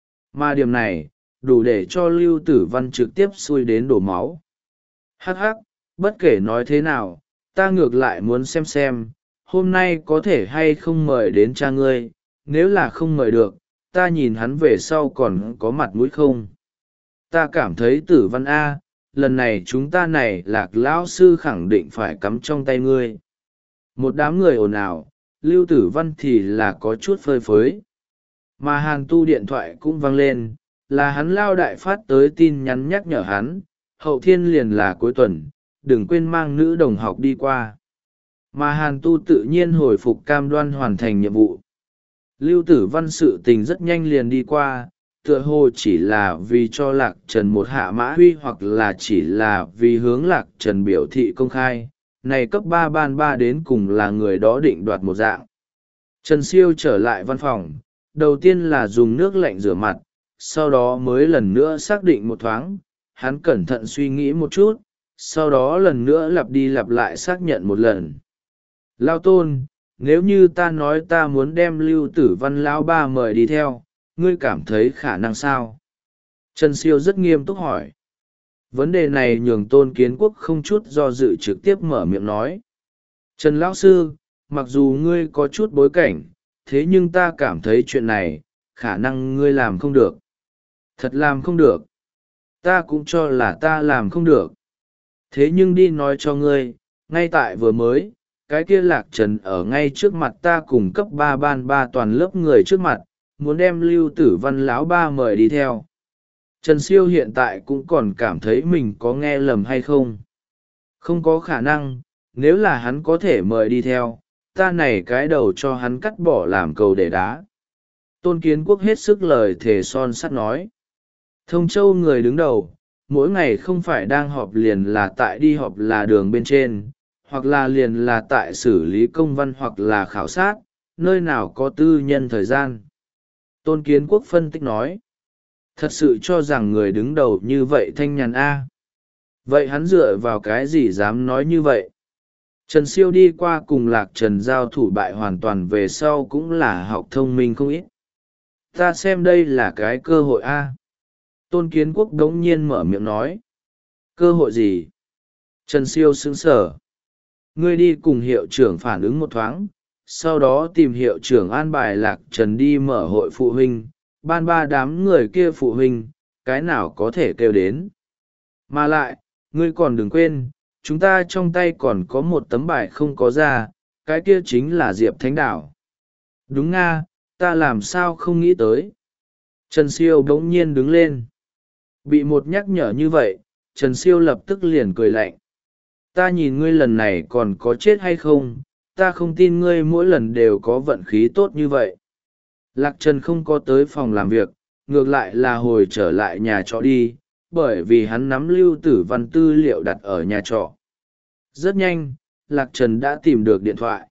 Speaker 1: Mà điểm này, đủ để cho Lưu Tử Văn trực tiếp xui đến đổ máu. Hắc hắc, bất kể nói thế nào, ta ngược lại muốn xem xem, hôm nay có thể hay không mời đến cha ngươi, nếu là không mời được, ta nhìn hắn về sau còn có mặt mũi không. Ta cảm thấy Tử Văn A, lần này chúng ta này Lạc lão sư khẳng định phải cắm trong tay ngươi. Một đám người ồn ào, Lưu Tử Văn thì là có chút phơi phới. Mà Hàn Tu điện thoại cũng vang lên, là hắn lao đại phát tới tin nhắn nhắc nhở hắn, hậu thiên liền là cuối tuần, đừng quên mang nữ đồng học đi qua. Mà Hàn Tu tự nhiên hồi phục cam đoan hoàn thành nhiệm vụ. Lưu Tử Văn sự tình rất nhanh liền đi qua, tựa hồ chỉ là vì cho Lạc Trần một hạ mã huy hoặc là chỉ là vì hướng Lạc Trần biểu thị công khai, này cấp ba ban ba đến cùng là người đó định đoạt một dạng. Trần Siêu trở lại văn phòng, đầu tiên là dùng nước lạnh rửa mặt, sau đó mới lần nữa xác định một thoáng, hắn cẩn thận suy nghĩ một chút, sau đó lần nữa lặp đi lặp lại xác nhận một lần. Lao Tôn, nếu như ta nói ta muốn đem Lưu Tử Văn lão ba mời đi theo, ngươi cảm thấy khả năng sao? Trần Siêu rất nghiêm túc hỏi. Vấn đề này nhường Tôn Kiến Quốc không chút do dự trực tiếp mở miệng nói. Trần lão sư, mặc dù ngươi có chút bối cảnh, thế nhưng ta cảm thấy chuyện này, khả năng ngươi làm không được. Thật làm không được. Ta cũng cho là ta làm không được. Thế nhưng đi nói cho ngươi, ngay tại vừa mới, cái kia Lạc Trần ở ngay trước mặt ta cùng cấp ba ban ba toàn lớp người trước mặt, muốn đem Lưu Tử Văn lão ba mời đi theo. Trần Siêu hiện tại cũng còn cảm thấy mình có nghe lầm hay không. Không có khả năng, nếu là hắn có thể mời đi theo, ta này cái đầu cho hắn cắt bỏ làm cầu để đá. Tôn Kiến Quốc hết sức lời thề son sắt nói. Thông Châu người đứng đầu, mỗi ngày không phải đang họp liền là tại đi họp là đường bên trên, hoặc là liền là tại xử lý công văn hoặc là khảo sát, nơi nào có tư nhân thời gian. Tôn Kiến Quốc phân tích nói. Thật sự cho rằng người đứng đầu như vậy thanh nhàn a. Vậy hắn dựa vào cái gì dám nói như vậy? Trần Siêu đi qua cùng Lạc Trần giao thủ bại hoàn toàn về sau cũng là học thông minh không ít. Ta xem đây là cái cơ hội a. Tôn Kiến Quốc đống nhiên mở miệng nói. Cơ hội gì? Trần Siêu sững sờ. Ngươi đi cùng hiệu trưởng phản ứng một thoáng, sau đó tìm hiệu trưởng an bài Lạc Trần đi mở hội phụ huynh, ban ba đám người kia phụ huynh, cái nào có thể kêu đến. Mà lại, ngươi còn đừng quên, chúng ta trong tay còn có một tấm bài không có ra, cái kia chính là Diệp Thánh Đảo. Đúng nga, ta làm sao không nghĩ tới. Trần Siêu bỗng nhiên đứng lên. Bị một nhắc nhở như vậy, Trần Siêu lập tức liền cười lạnh. Ta nhìn ngươi lần này còn có chết hay không, ta không tin ngươi mỗi lần đều có vận khí tốt như vậy. Lạc Trần không có tới phòng làm việc, ngược lại là hồi trở lại nhà trọ đi, bởi vì hắn nắm Lưu Tử Văn tư liệu đặt ở nhà trọ. Rất nhanh, Lạc Trần đã tìm được điện thoại.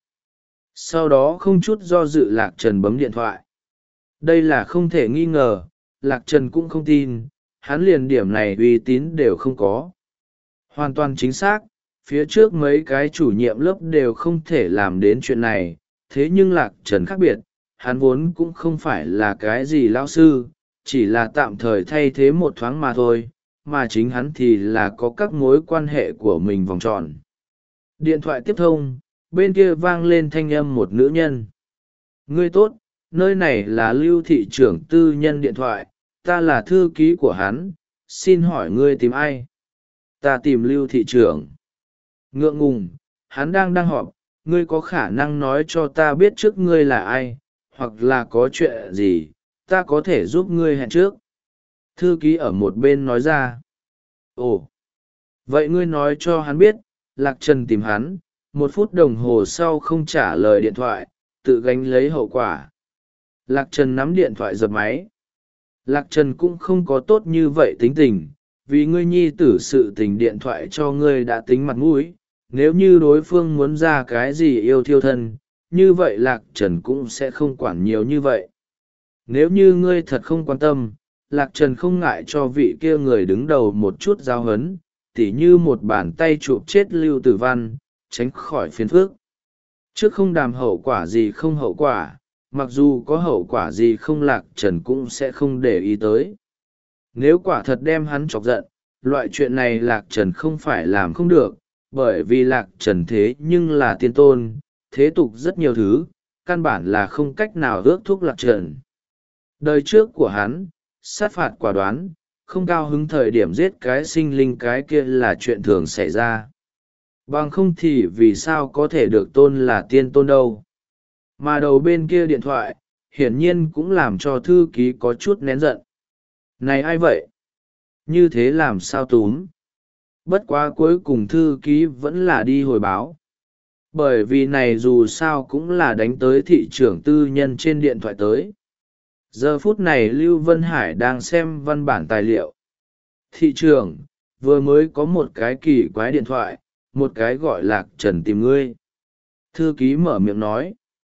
Speaker 1: Sau đó không chút do dự Lạc Trần bấm điện thoại. Đây là không thể nghi ngờ, Lạc Trần cũng không tin, hắn liền điểm này uy tín đều không có. Hoàn toàn chính xác, phía trước mấy cái chủ nhiệm lớp đều không thể làm đến chuyện này, thế nhưng Lạc Trần khác biệt, hắn vốn cũng không phải là cái gì lão sư, chỉ là tạm thời thay thế một thoáng mà thôi, mà chính hắn thì là có các mối quan hệ của mình vòng tròn. Điện thoại tiếp thông, bên kia vang lên thanh âm một nữ nhân. Ngươi tốt, nơi này là Lưu thị trưởng tư nhân điện thoại, ta là thư ký của hắn, xin hỏi ngươi tìm ai? Ta tìm Lưu thị trưởng. Ngượng ngùng, hắn đang đang họp, ngươi có khả năng nói cho ta biết trước ngươi là ai, hoặc là có chuyện gì, ta có thể giúp ngươi hẹn trước. Thư ký ở một bên nói ra. Ồ, vậy ngươi nói cho hắn biết, Lạc Trần tìm hắn, một phút đồng hồ sau không trả lời điện thoại, tự gánh lấy hậu quả. Lạc Trần nắm điện thoại dập máy. Lạc Trần cũng không có tốt như vậy tính tình, vì ngươi nhi tử sự tình điện thoại cho ngươi đã tính mặt mũi, nếu như đối phương muốn ra cái gì yêu thiêu thân, như vậy Lạc Trần cũng sẽ không quản nhiều như vậy. Nếu như ngươi thật không quan tâm, Lạc Trần không ngại cho vị kia người đứng đầu một chút giao hấn, tỉ như một bàn tay chụp chết Lưu Tử Văn, tránh khỏi phiền phức. Trước không đàm hậu quả gì không hậu quả, mặc dù có hậu quả gì không Lạc Trần cũng sẽ không để ý tới. Nếu quả thật đem hắn chọc giận, loại chuyện này Lạc Trần không phải làm không được, bởi vì Lạc Trần thế nhưng là tiên tôn, thế tục rất nhiều thứ, căn bản là không cách nào ước thúc Lạc Trần. Đời trước của hắn, sát phạt quả đoán, không cao hứng thời điểm giết cái sinh linh cái kia là chuyện thường xảy ra. Bằng không thì vì sao có thể được tôn là tiên tôn đâu. Mà đầu bên kia điện thoại hiển nhiên cũng làm cho thư ký có chút nén giận. Này ai vậy? Như thế làm sao túm? Bất quá cuối cùng thư ký vẫn là đi hồi báo. Bởi vì này dù sao cũng là đánh tới thị trưởng tư nhân trên điện thoại tới. Giờ phút này Lưu Vân Hải đang xem văn bản tài liệu. Thị trưởng, vừa mới có một cái kỳ quái điện thoại, một cái gọi Lạc Trần tìm ngươi. Thư ký mở miệng nói.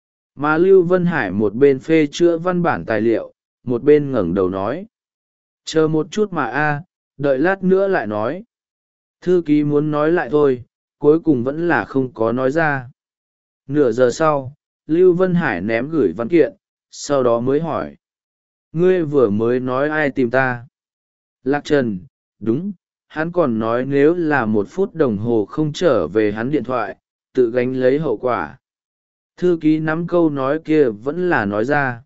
Speaker 1: Mà Lưu Vân Hải một bên phê chữa văn bản tài liệu, một bên ngẩng đầu nói. Chờ một chút mà a, đợi lát nữa lại nói. Thư ký muốn nói lại thôi, cuối cùng vẫn là không có nói ra. Nửa giờ sau, Lưu Vân Hải ném gửi văn kiện, sau đó mới hỏi. Ngươi vừa mới nói ai tìm ta? Lạc Trần, đúng, hắn còn nói nếu là một phút đồng hồ không trở về hắn điện thoại, tự gánh lấy hậu quả. Thư ký nắm câu nói kia vẫn là nói ra.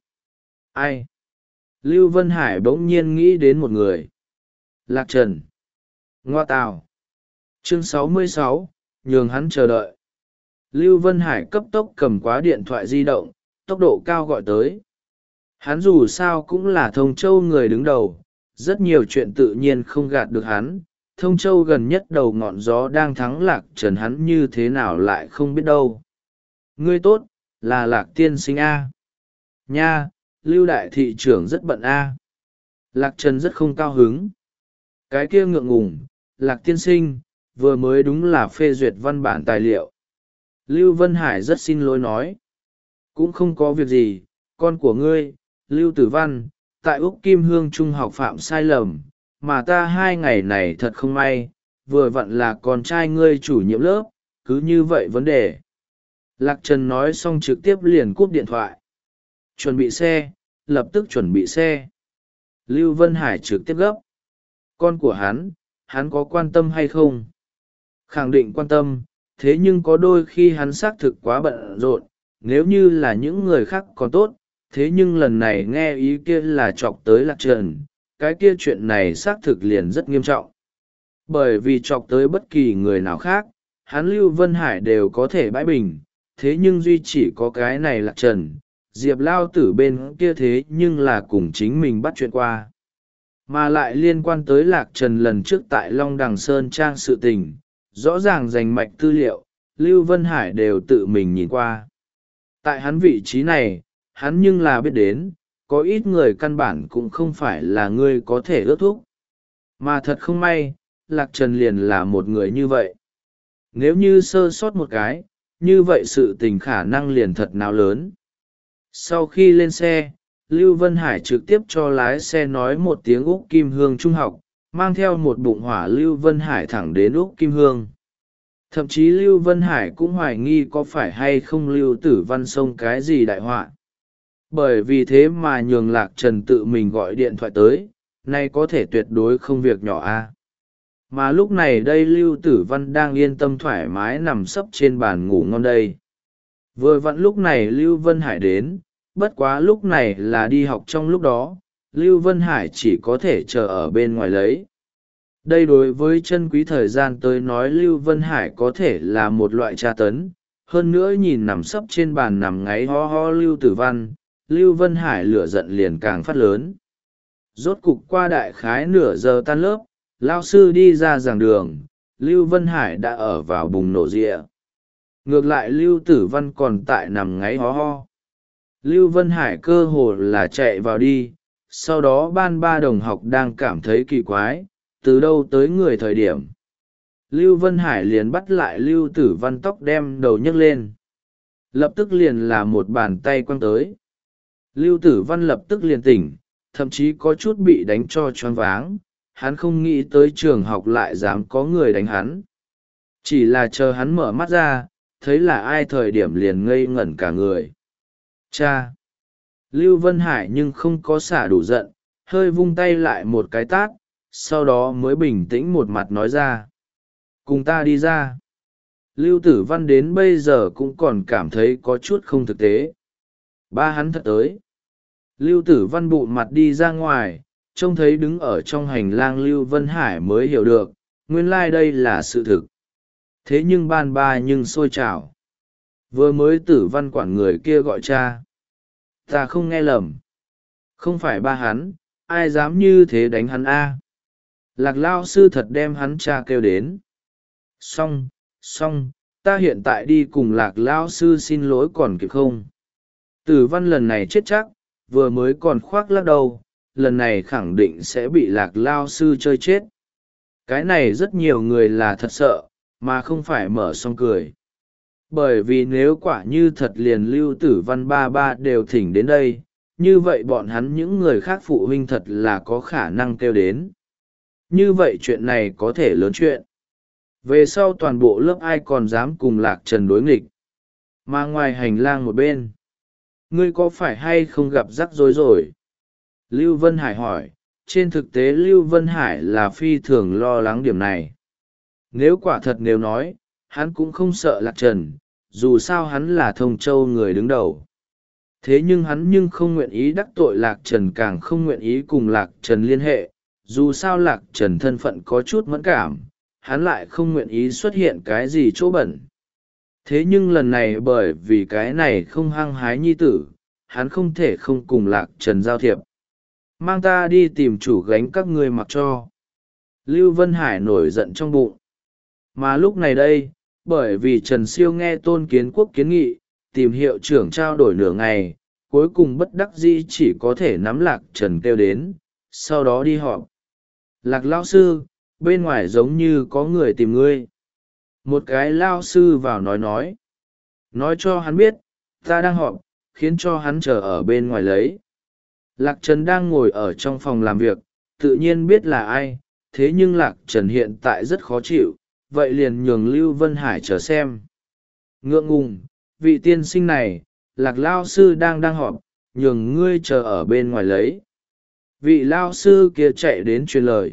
Speaker 1: Ai? Lưu Vân Hải bỗng nhiên nghĩ đến một người. Lạc Trần. Ngoa tào. Chương sáu mươi sáu, nhường hắn chờ đợi. Lưu Vân Hải cấp tốc cầm quá điện thoại di động, tốc độ cao gọi tới. Hắn dù sao cũng là Thông Châu người đứng đầu, rất nhiều chuyện tự nhiên không gạt được hắn. Thông Châu gần nhất đầu ngọn gió đang thắng Lạc Trần, hắn như thế nào lại không biết đâu. Ngươi tốt, là Lạc tiên sinh A. Nha, Lưu đại thị trưởng rất bận A. Lạc Trần rất không cao hứng. Cái kia ngượng ngùng, Lạc tiên sinh, vừa mới đúng là phê duyệt văn bản tài liệu. Lưu Vân Hải rất xin lỗi nói. Cũng không có việc gì, con của ngươi, Lưu Tử Văn, tại Úc Kim Hương Trung học phạm sai lầm, mà ta hai ngày này thật không may, vừa vặn là con trai ngươi chủ nhiệm lớp, cứ như vậy vấn đề. Lạc Trần nói xong trực tiếp liền cúp điện thoại. Chuẩn bị xe, lập tức chuẩn bị xe. Lưu Vân Hải trực tiếp gấp. Con của hắn, hắn có quan tâm hay không? Khẳng định quan tâm, thế nhưng có đôi khi hắn xác thực quá bận rộn, nếu như là những người khác còn tốt, thế nhưng lần này nghe ý kia là chọc tới Lạc Trần, cái kia chuyện này xác thực liền rất nghiêm trọng. Bởi vì chọc tới bất kỳ người nào khác, hắn Lưu Vân Hải đều có thể bãi bình, thế nhưng duy chỉ có cái này Lạc Trần, Diệp Lao Tử bên kia thế nhưng là cùng chính mình bắt chuyện qua. Mà lại liên quan tới Lạc Trần lần trước tại Long Đằng Sơn Trang sự tình, rõ ràng rành mạch tư liệu, Lưu Vân Hải đều tự mình nhìn qua. Tại hắn vị trí này, hắn nhưng là biết đến, có ít người căn bản cũng không phải là ngươi có thể ước thúc. Mà thật không may, Lạc Trần liền là một người như vậy. Nếu như sơ sót một cái, như vậy sự tình khả năng liền thật nào lớn. Sau khi lên xe, Lưu Vân Hải trực tiếp cho lái xe nói một tiếng Úc Kim Hương Trung học, mang theo một bụng hỏa Lưu Vân Hải thẳng đến Úc Kim Hương. Thậm chí Lưu Vân Hải cũng hoài nghi có phải hay không Lưu Tử Văn xông cái gì đại họa. Bởi vì thế mà nhường Lạc Trần tự mình gọi điện thoại tới, nay có thể tuyệt đối không việc nhỏ a. Mà lúc này đây Lưu Tử Văn đang yên tâm thoải mái nằm sấp trên bàn ngủ ngon đây. Vừa vặn lúc này Lưu Vân Hải đến, bất quá lúc này là đi học trong lúc đó, Lưu Vân Hải chỉ có thể chờ ở bên ngoài lấy. Đây đối với chân quý thời gian tới nói Lưu Vân Hải có thể là một loại tra tấn, hơn nữa nhìn nằm sấp trên bàn nằm ngáy ho ho Lưu Tử Văn, Lưu Vân Hải lửa giận liền càng phát lớn. Rốt cục qua đại khái nửa giờ tan lớp, lao sư đi ra giảng đường, Lưu Vân Hải đã ở vào bùng nổ rịa. Ngược lại Lưu Tử Văn còn tại nằm ngáy ho ho. Lưu Vân Hải cơ hồ là chạy vào đi, sau đó ban ba đồng học đang cảm thấy kỳ quái, từ đâu tới người thời điểm. Lưu Vân Hải liền bắt lại Lưu Tử Văn tóc đem đầu nhấc lên. Lập tức liền là một bàn tay quăng tới. Lưu Tử Văn lập tức liền tỉnh, thậm chí có chút bị đánh cho choáng váng, hắn không nghĩ tới trường học lại dám có người đánh hắn. Chỉ là chờ hắn mở mắt ra, thấy là ai thời điểm liền ngây ngẩn cả người. Cha! Lưu Vân Hải nhưng không có xả đủ giận, hơi vung tay lại một cái tát, sau đó mới bình tĩnh một mặt nói ra. Cùng ta đi ra. Lưu Tử Văn đến bây giờ cũng còn cảm thấy có chút không thực tế. Ba hắn thật tới. Lưu Tử Văn bụng mặt đi ra ngoài, trông thấy đứng ở trong hành lang Lưu Vân Hải mới hiểu được, nguyên lai đây là sự thực. Thế nhưng ban ba nhưng sôi trào. Vừa mới tử văn quản người kia gọi cha. Ta không nghe lầm. Không phải ba hắn, ai dám như thế đánh hắn a? Lạc lao sư thật đem hắn cha kêu đến. Xong, xong, ta hiện tại đi cùng lạc lao sư xin lỗi còn kịp không? Tử văn lần này chết chắc, vừa mới còn khoác lắc đầu, lần này khẳng định sẽ bị lạc lao sư chơi chết. Cái này rất nhiều người là thật sợ, mà không phải mở xong cười. Bởi vì nếu quả như thật liền Lưu Tử Văn ba ba đều thỉnh đến đây, như vậy bọn hắn những người khác phụ huynh thật là có khả năng kêu đến. Như vậy chuyện này có thể lớn chuyện. Về sau toàn bộ lớp ai còn dám cùng Lạc Trần đối nghịch. Mà ngoài hành lang một bên, ngươi có phải hay không gặp rắc rối rồi? Lưu Vân Hải hỏi. Trên thực tế Lưu Vân Hải là phi thường lo lắng điểm này. Nếu quả thật nếu nói, hắn cũng không sợ Lạc Trần, dù sao hắn là Thông Châu người đứng đầu. Thế nhưng hắn nhưng không nguyện ý đắc tội Lạc Trần, càng không nguyện ý cùng Lạc Trần liên hệ, dù sao Lạc Trần thân phận có chút mẫn cảm, hắn lại không nguyện ý xuất hiện cái gì chỗ bẩn. Thế nhưng lần này bởi vì cái này không hăng hái nhi tử, hắn không thể không cùng Lạc Trần giao thiệp. Mang ta đi tìm chủ gánh các ngươi mặc cho. Lưu Vân Hải nổi giận trong bụng. Mà lúc này đây, bởi vì Trần Siêu nghe Tôn Kiến Quốc kiến nghị, tìm hiệu trưởng trao đổi nửa ngày, cuối cùng bất đắc dĩ chỉ có thể nắm Lạc Trần kêu đến, sau đó đi họp. Lạc lao sư, bên ngoài giống như có người tìm ngươi. Một cái lao sư vào nói nói. Nói cho hắn biết, ta đang họp, khiến cho hắn chờ ở bên ngoài lấy. Lạc Trần đang ngồi ở trong phòng làm việc, tự nhiên biết là ai, thế nhưng Lạc Trần hiện tại rất khó chịu, vậy liền nhường Lưu Vân Hải chờ xem. Ngượng ngùng, vị tiên sinh này, Lạc lao sư đang đang họp, nhường ngươi chờ ở bên ngoài lấy. Vị lao sư kia chạy đến truyền lời.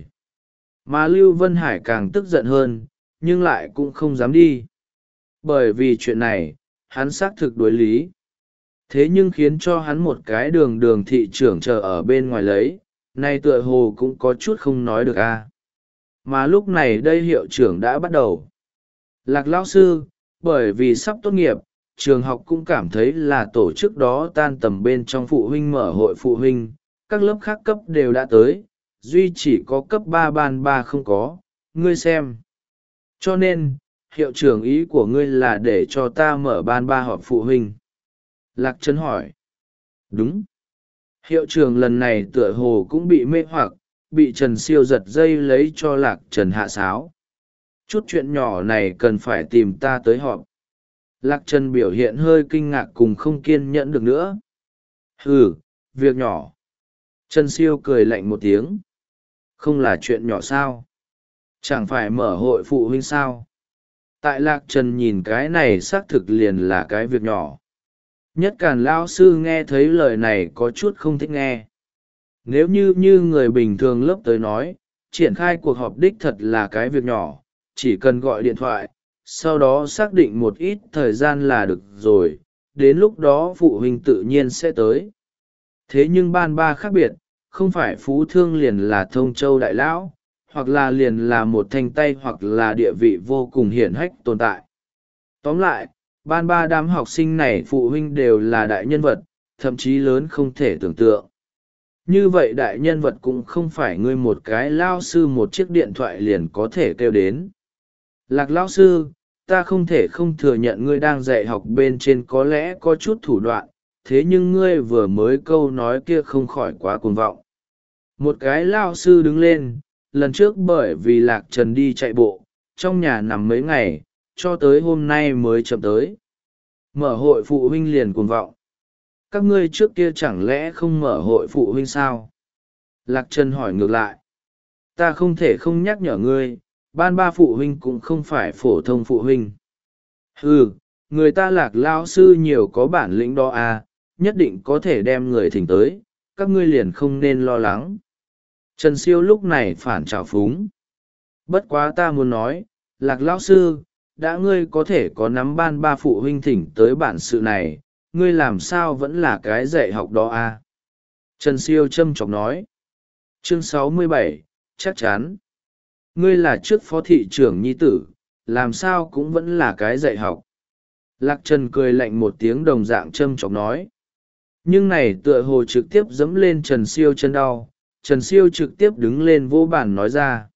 Speaker 1: Mà Lưu Vân Hải càng tức giận hơn, nhưng lại cũng không dám đi. Bởi vì chuyện này, hắn xác thực đối lý. Thế nhưng khiến cho hắn một cái đường đường thị trưởng chờ ở bên ngoài lấy, nay tựa hồ cũng có chút không nói được a. Mà lúc này đây hiệu trưởng đã bắt đầu. Lạc lão sư, bởi vì sắp tốt nghiệp, trường học cũng cảm thấy là tổ chức đó tan tầm bên trong phụ huynh mở hội phụ huynh, các lớp khác cấp đều đã tới, duy chỉ có cấp ba ban ba không có, ngươi xem. Cho nên, hiệu trưởng ý của ngươi là để cho ta mở ban ba họp phụ huynh. Lạc Trần hỏi. Đúng. Hiệu trưởng lần này tựa hồ cũng bị mê hoặc, bị Trần Siêu giật dây lấy cho Lạc Trần hạ sáo. Chút chuyện nhỏ này cần phải tìm ta tới họp. Lạc Trần biểu hiện hơi kinh ngạc cùng không kiên nhẫn được nữa. Hừ, việc nhỏ. Trần Siêu cười lạnh một tiếng. Không là chuyện nhỏ sao? Chẳng phải mở hội phụ huynh sao? Tại Lạc Trần nhìn cái này xác thực liền là cái việc nhỏ. Nhất Càn lão sư nghe thấy lời này có chút không thích nghe. Nếu như như người bình thường lớp tới nói, triển khai cuộc họp đích thật là cái việc nhỏ, chỉ cần gọi điện thoại, sau đó xác định một ít thời gian là được rồi, đến lúc đó phụ huynh tự nhiên sẽ tới. Thế nhưng ban ba khác biệt, không phải phú thương liền là Thông Châu đại lão, hoặc là liền là một thanh tay hoặc là địa vị vô cùng hiển hách tồn tại. Tóm lại, ban ba đám học sinh này phụ huynh đều là đại nhân vật, thậm chí lớn không thể tưởng tượng. Như vậy đại nhân vật cũng không phải ngươi một cái lao sư một chiếc điện thoại liền có thể kêu đến. Lạc lao sư, ta không thể không thừa nhận ngươi đang dạy học bên trên có lẽ có chút thủ đoạn, thế nhưng ngươi vừa mới câu nói kia không khỏi quá cuồng vọng. Một cái lao sư đứng lên, lần trước bởi vì Lạc Trần đi chạy bộ, trong nhà nằm mấy ngày, cho tới hôm nay mới chậm tới. Mở hội phụ huynh liền cuồng vọng. Các ngươi trước kia chẳng lẽ không mở hội phụ huynh sao? Lạc Trần hỏi ngược lại. Ta không thể không nhắc nhở ngươi, ban ba phụ huynh cũng không phải phổ thông phụ huynh. Ừ, người ta Lạc lao sư nhiều có bản lĩnh đó à, nhất định có thể đem người thỉnh tới, các ngươi liền không nên lo lắng. Trần Siêu lúc này phản trào phúng. Bất quá ta muốn nói, Lạc lão sư, đã ngươi có thể có nắm ban ba phụ huynh thỉnh tới bản sự này, ngươi làm sao vẫn là cái dạy học đó à? Trần Siêu châm chọc nói. Chương sáu mươi bảy, chắc chắn. Ngươi là trước phó thị trưởng nhi tử, làm sao cũng vẫn là cái dạy học. Lạc Trần cười lạnh một tiếng đồng dạng châm chọc nói. Nhưng này tựa hồ trực tiếp dẫm lên Trần Siêu chân đau, Trần Siêu trực tiếp đứng lên vô bản nói ra.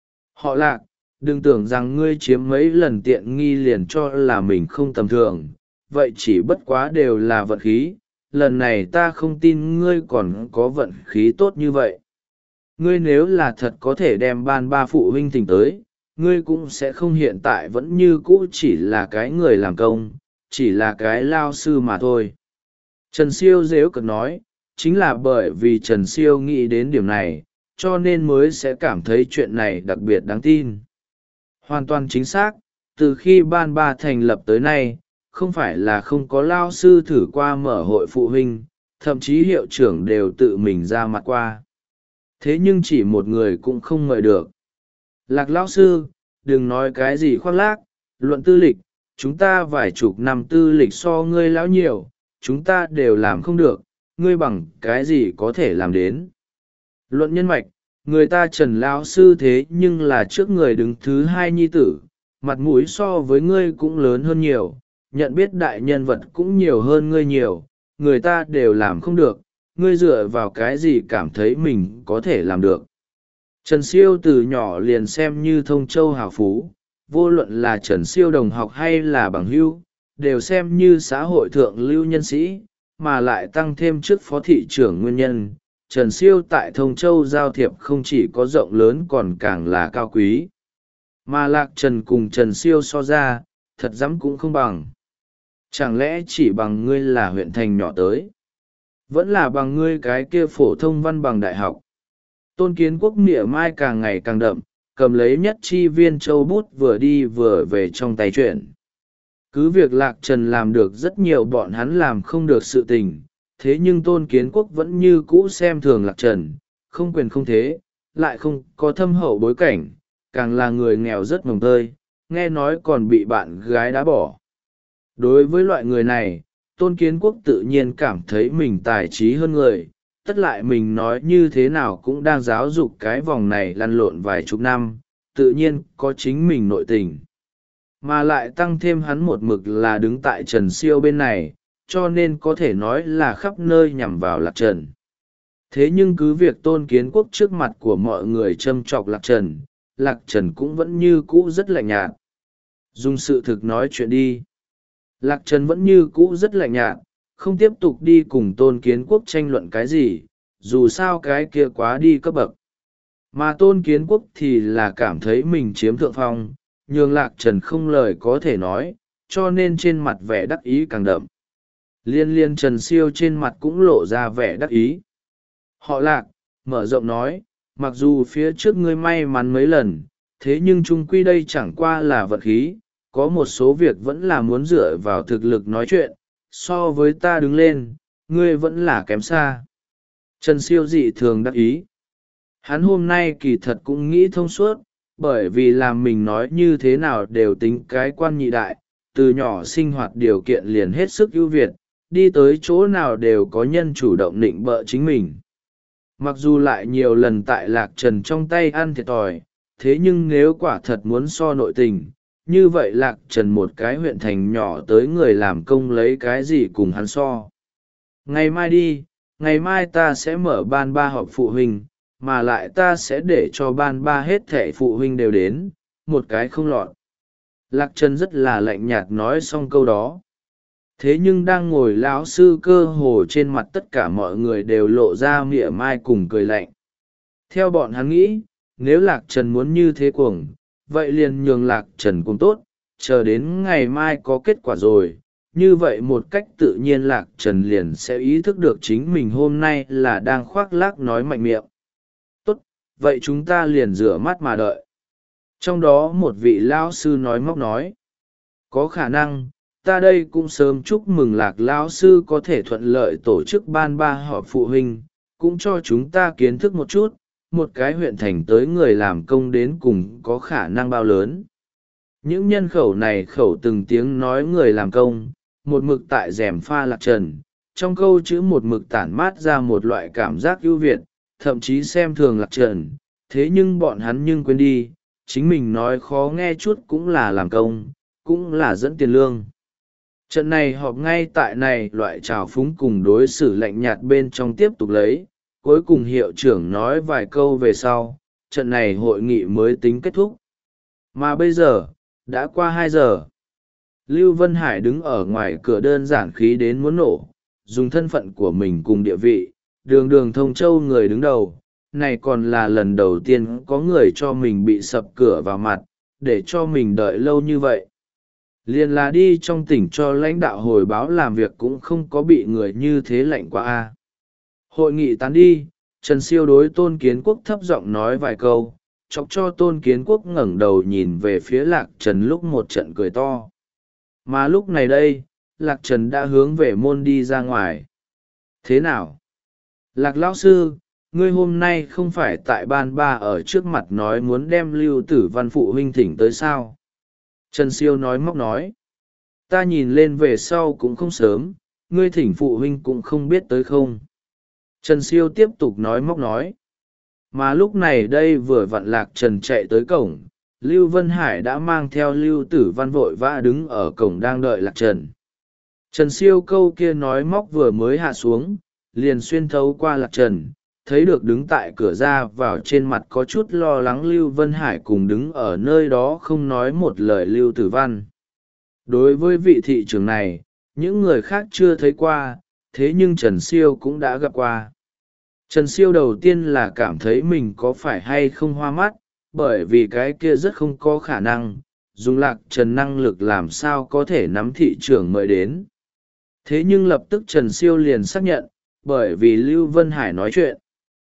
Speaker 1: Họ Lạc, đừng tưởng rằng ngươi chiếm mấy lần tiện nghi liền cho là mình không tầm thường, vậy chỉ bất quá đều là vận khí, lần này ta không tin ngươi còn có vận khí tốt như vậy. Ngươi nếu là thật có thể đem ban ba phụ huynh thỉnh tới, ngươi cũng sẽ không hiện tại vẫn như cũ chỉ là cái người làm công, chỉ là cái lao sư mà thôi. Trần Siêu dếu cợt nói, chính là bởi vì Trần Siêu nghĩ đến điểm này, cho nên mới sẽ cảm thấy chuyện này đặc biệt đáng tin. Hoàn toàn chính xác, từ khi ban ba thành lập tới nay, không phải là không có lao sư thử qua mở hội phụ huynh, thậm chí hiệu trưởng đều tự mình ra mặt qua. Thế nhưng chỉ một người cũng không mời được. Lạc lão sư, đừng nói cái gì khoác lác, luận tư lịch, chúng ta vài chục năm tư lịch so ngươi lão nhiều, chúng ta đều làm không được, ngươi bằng cái gì có thể làm đến. Luận nhân mạch, người ta Trần lão sư thế nhưng là trước người đứng thứ hai nhi tử, mặt mũi so với ngươi cũng lớn hơn nhiều, nhận biết đại nhân vật cũng nhiều hơn ngươi nhiều, người ta đều làm không được, ngươi dựa vào cái gì cảm thấy mình có thể làm được. Trần Siêu từ nhỏ liền xem như thông châu hào phú, vô luận là Trần Siêu đồng học hay là bằng hữu, đều xem như xã hội thượng lưu nhân sĩ, mà lại tăng thêm chức phó thị trưởng nguyên nhân. Trần Siêu tại Thông Châu giao thiệp không chỉ có rộng lớn còn càng là cao quý. Mà Lạc Trần cùng Trần Siêu so ra, thật dám cũng không bằng. Chẳng lẽ chỉ bằng ngươi là huyện thành nhỏ tới? Vẫn là bằng ngươi cái kia phổ thông văn bằng đại học. Tôn Kiến Quốc mỉa mai càng ngày càng đậm, cầm lấy nhất chi viên châu bút vừa đi vừa về trong tay chuyển. Cứ việc Lạc Trần làm được rất nhiều bọn hắn làm không được sự tình, thế nhưng Tôn Kiến Quốc vẫn như cũ xem thường Lạc Trần, không quyền không thế, lại không có thâm hậu bối cảnh, càng là người nghèo rất mồng tơi, nghe nói còn bị bạn gái đá bỏ. Đối với loại người này, Tôn Kiến Quốc tự nhiên cảm thấy mình tài trí hơn người, tất lại mình nói như thế nào cũng đang giáo dục cái vòng này lăn lộn vài chục năm, tự nhiên có chính mình nội tình. Mà lại tăng thêm hắn một mực là đứng tại Trần Siêu bên này, cho nên có thể nói là khắp nơi nhằm vào Lạc Trần. Thế nhưng cứ việc Tôn Kiến Quốc trước mặt của mọi người châm chọc Lạc Trần, Lạc Trần cũng vẫn như cũ rất lạnh nhạt. Dùng sự thực nói chuyện đi. Lạc Trần vẫn như cũ rất lạnh nhạt, không tiếp tục đi cùng Tôn Kiến Quốc tranh luận cái gì, dù sao cái kia quá đi cấp bậc. Mà Tôn Kiến Quốc thì là cảm thấy mình chiếm thượng phong, nhường Lạc Trần không lời có thể nói, cho nên trên mặt vẻ đắc ý càng đậm. Liên liên Trần Siêu trên mặt cũng lộ ra vẻ đắc ý. Họ Lạc, mở rộng nói, mặc dù phía trước ngươi may mắn mấy lần, thế nhưng chung quy đây chẳng qua là vật khí, có một số việc vẫn là muốn dựa vào thực lực nói chuyện, so với ta đứng lên, ngươi vẫn là kém xa. Trần Siêu dị thường đắc ý. Hắn hôm nay kỳ thật cũng nghĩ thông suốt, bởi vì làm mình nói như thế nào đều tính cái quan nhị đại, từ nhỏ sinh hoạt điều kiện liền hết sức ưu việt, đi tới chỗ nào đều có nhân chủ động định bợ chính mình. Mặc dù lại nhiều lần tại Lạc Trần trong tay ăn thiệt thòi, thế nhưng nếu quả thật muốn so nội tình, như vậy Lạc Trần một cái huyện thành nhỏ tới người làm công lấy cái gì cùng hắn so. Ngày mai đi, ngày mai ta sẽ mở ban ba họp phụ huynh, mà lại ta sẽ để cho ban ba hết thẻ phụ huynh đều đến, một cái không lọt. Lạc Trần rất là lạnh nhạt nói xong câu đó. Thế nhưng đang ngồi lão sư cơ hồ trên mặt tất cả mọi người đều lộ ra mỉa mai cùng cười lạnh. Theo bọn hắn nghĩ, nếu Lạc Trần muốn như thế cuồng, vậy liền nhường Lạc Trần cũng tốt, chờ đến ngày mai có kết quả rồi. Như vậy một cách tự nhiên Lạc Trần liền sẽ ý thức được chính mình hôm nay là đang khoác lác nói mạnh miệng. Tốt, vậy chúng ta liền rửa mắt mà đợi. Trong đó một vị lão sư nói móc nói, có khả năng, ta đây cũng sớm chúc mừng Lạc lão sư có thể thuận lợi tổ chức ban ba họp phụ huynh, cũng cho chúng ta kiến thức một chút, một cái huyện thành tới người làm công đến cùng có khả năng bao lớn. Những nhân khẩu này khẩu từng tiếng nói người làm công, một mực tại rèm pha Lạc Trần, trong câu chữ một mực tản mát ra một loại cảm giác ưu việt, thậm chí xem thường Lạc Trần, thế nhưng bọn hắn nhưng quên đi, chính mình nói khó nghe chút cũng là làm công, cũng là dẫn tiền lương. Trận này họp ngay tại này loại trào phúng cùng đối xử lạnh nhạt bên trong tiếp tục lấy, cuối cùng hiệu trưởng nói vài câu về sau, trận này hội nghị mới tính kết thúc. Mà bây giờ, đã qua hai giờ. Lưu Vân Hải đứng ở ngoài cửa đơn giản khí đến muốn nổ, dùng thân phận của mình cùng địa vị, đường đường Thông Châu người đứng đầu, này còn là lần đầu tiên có người cho mình bị sập cửa vào mặt, để cho mình đợi lâu như vậy. Liền là đi trong tỉnh cho lãnh đạo hồi báo làm việc cũng không có bị người như thế lạnh qua a. Hội nghị tán đi, Trần Siêu đối Tôn Kiến Quốc thấp giọng nói vài câu, chọc cho Tôn Kiến Quốc ngẩng đầu nhìn về phía Lạc Trần lúc một trận cười to. Mà lúc này đây, Lạc Trần đã hướng về môn đi ra ngoài. Thế nào? Lạc lão sư, ngươi hôm nay không phải tại ban ba ở trước mặt nói muốn đem Lưu Tử Văn phụ huynh thỉnh tới sao? Trần Siêu nói móc nói. Ta nhìn lên về sau cũng không sớm, ngươi thỉnh phụ huynh cũng không biết tới không. Trần Siêu tiếp tục nói móc nói. Mà lúc này đây vừa vặn Lạc Trần chạy tới cổng, Lưu Vân Hải đã mang theo Lưu Tử Văn vội vã đứng ở cổng đang đợi Lạc Trần. Trần Siêu câu kia nói móc vừa mới hạ xuống, liền xuyên thấu qua Lạc Trần, thấy được đứng tại cửa ra vào trên mặt có chút lo lắng Lưu Vân Hải cùng đứng ở nơi đó không nói một lời Lưu Tử Văn. Đối với vị thị trưởng này, những người khác chưa thấy qua, thế nhưng Trần Siêu cũng đã gặp qua. Trần Siêu đầu tiên là cảm thấy mình có phải hay không hoa mắt, bởi vì cái kia rất không có khả năng, dùng Lạc Trần năng lực làm sao có thể nắm thị trưởng mời đến. Thế nhưng lập tức Trần Siêu liền xác nhận, bởi vì Lưu Vân Hải nói chuyện.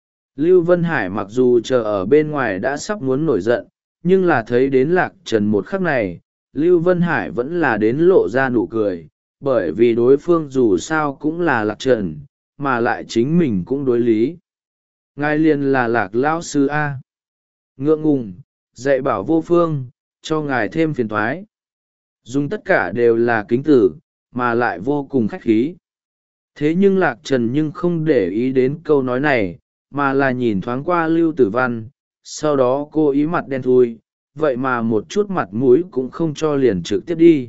Speaker 1: Lưu Vân Hải mặc dù chờ ở bên ngoài đã sắp muốn nổi giận, nhưng là thấy đến Lạc Trần một khắc này, Lưu Vân Hải vẫn là đến lộ ra nụ cười, bởi vì đối phương dù sao cũng là Lạc Trần, mà lại chính mình cũng đối lý. Ngài liền là Lạc lão sư A. Ngượng ngùng, dạy bảo vô phương, cho ngài thêm phiền toái. Dùng tất cả đều là kính tử, mà lại vô cùng khách khí. Thế nhưng Lạc Trần nhưng không để ý đến câu nói này, mà là nhìn thoáng qua Lưu Tử Văn, sau đó cô ý mặt đen thui, vậy mà một chút mặt mũi cũng không cho liền trực tiếp đi.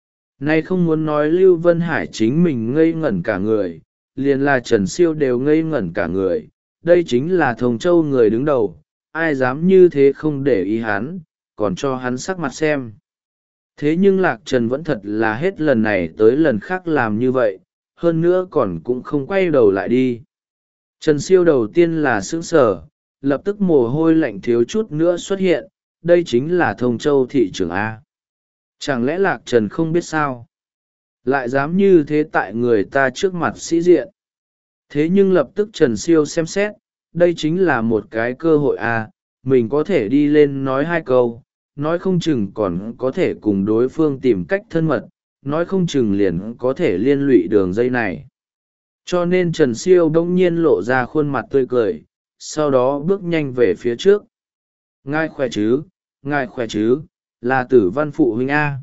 Speaker 1: Nay không muốn nói Lưu Vân Hải chính mình ngây ngẩn cả người, liền là Trần Siêu đều ngây ngẩn cả người, đây chính là Thông Châu người đứng đầu, ai dám như thế không để ý hắn, còn cho hắn sắc mặt xem. Thế nhưng Lạc Trần vẫn thật là hết lần này tới lần khác làm như vậy, hơn nữa còn cũng không quay đầu lại đi. Trần Siêu đầu tiên là sững sờ, lập tức mồ hôi lạnh thiếu chút nữa xuất hiện, đây chính là Thông Châu thị trưởng A. Chẳng lẽ Lạc Trần không biết sao? Lại dám như thế tại người ta trước mặt sĩ diện. Thế nhưng lập tức Trần Siêu xem xét, đây chính là một cái cơ hội A, mình có thể đi lên nói hai câu, nói không chừng còn có thể cùng đối phương tìm cách thân mật, nói không chừng liền có thể liên lụy đường dây này. Cho nên Trần Siêu bỗng nhiên lộ ra khuôn mặt tươi cười, sau đó bước nhanh về phía trước. Ngài khỏe chứ, ngài khỏe chứ, là Tử Văn phụ huynh A.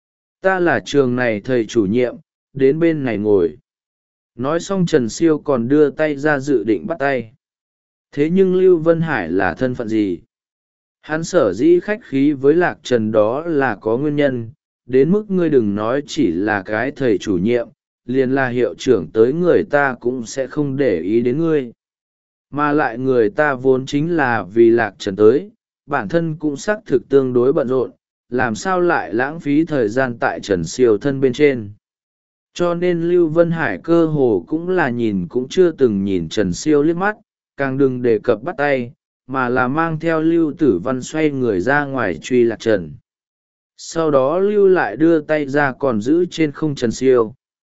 Speaker 1: Ta là trường này thầy chủ nhiệm, đến bên này ngồi. Nói xong Trần Siêu còn đưa tay ra dự định bắt tay. Thế nhưng Lưu Vân Hải là thân phận gì? Hắn sở dĩ khách khí với Lạc Trần đó là có nguyên nhân, đến mức ngươi đừng nói chỉ là cái thầy chủ nhiệm, liền là hiệu trưởng tới người ta cũng sẽ không để ý đến ngươi. Mà lại người ta vốn chính là vì Lạc Trần tới, bản thân cũng xác thực tương đối bận rộn, làm sao lại lãng phí thời gian tại Trần Siêu thân bên trên. Cho nên Lưu Vân Hải cơ hồ cũng là nhìn cũng chưa từng nhìn Trần Siêu liếc mắt, càng đừng đề cập bắt tay, mà là mang theo Lưu Tử Văn xoay người ra ngoài truy Lạc Trần. Sau đó Lưu lại đưa tay ra còn giữ trên không Trần Siêu.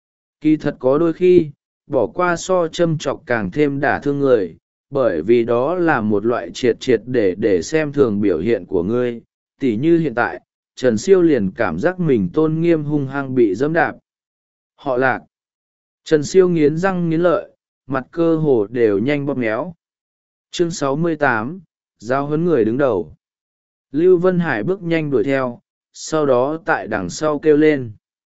Speaker 1: Kỳ thật có đôi khi, bỏ qua so châm chọc càng thêm đả thương người, bởi vì đó là một loại triệt triệt để để xem thường biểu hiện của ngươi, tỉ như hiện tại, Trần Siêu liền cảm giác mình tôn nghiêm hung hăng bị dẫm đạp. Họ Lạc. Trần Siêu nghiến răng nghiến lợi, mặt cơ hồ đều nhanh bóp méo. Chương sáu mươi tám, giao huấn người đứng đầu. Lưu Vân Hải bước nhanh đuổi theo, sau đó tại đằng sau kêu lên.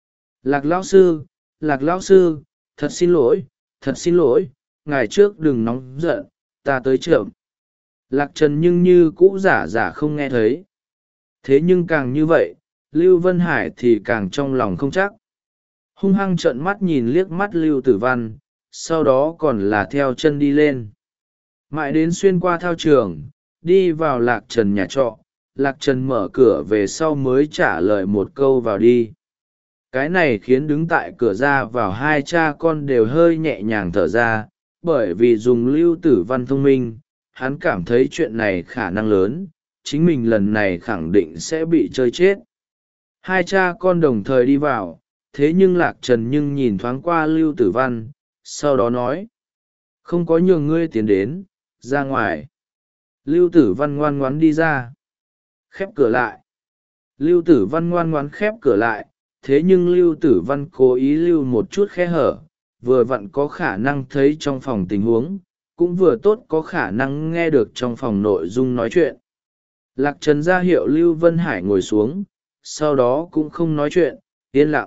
Speaker 1: Lạc lão sư, Lạc lão sư, thật xin lỗi, thật xin lỗi, ngày trước đừng nóng giận, ta tới chậm. Lạc trần nhưng như cũ giả giả không nghe thấy. Thế nhưng càng như vậy, Lưu Vân Hải thì càng trong lòng không chắc. Hung hăng trợn mắt nhìn liếc mắt Lưu Tử Văn, sau đó còn là theo chân đi lên. Mãi đến xuyên qua thao trường, đi vào Lạc Trần nhà trọ, Lạc Trần mở cửa về sau mới trả lời một câu vào đi. Cái này khiến đứng tại cửa ra vào hai cha con đều hơi nhẹ nhàng thở ra, bởi vì dùng Lưu Tử Văn thông minh, hắn cảm thấy chuyện này khả năng lớn, chính mình lần này khẳng định sẽ bị chơi chết. Hai cha con đồng thời đi vào, thế nhưng Lạc Trần nhưng nhìn thoáng qua Lưu Tử Văn, sau đó nói: không có nhường ngươi tiến đến, ra ngoài. Lưu Tử Văn ngoan ngoãn đi ra, khép cửa lại. Lưu Tử Văn ngoan ngoãn khép cửa lại, thế nhưng Lưu Tử Văn cố ý lưu một chút khe hở, vừa vặn có khả năng thấy trong phòng tình huống, cũng vừa tốt có khả năng nghe được trong phòng nội dung nói chuyện. Lạc Trần ra hiệu Lưu Vân Hải ngồi xuống, sau đó cũng không nói chuyện, yên lặng.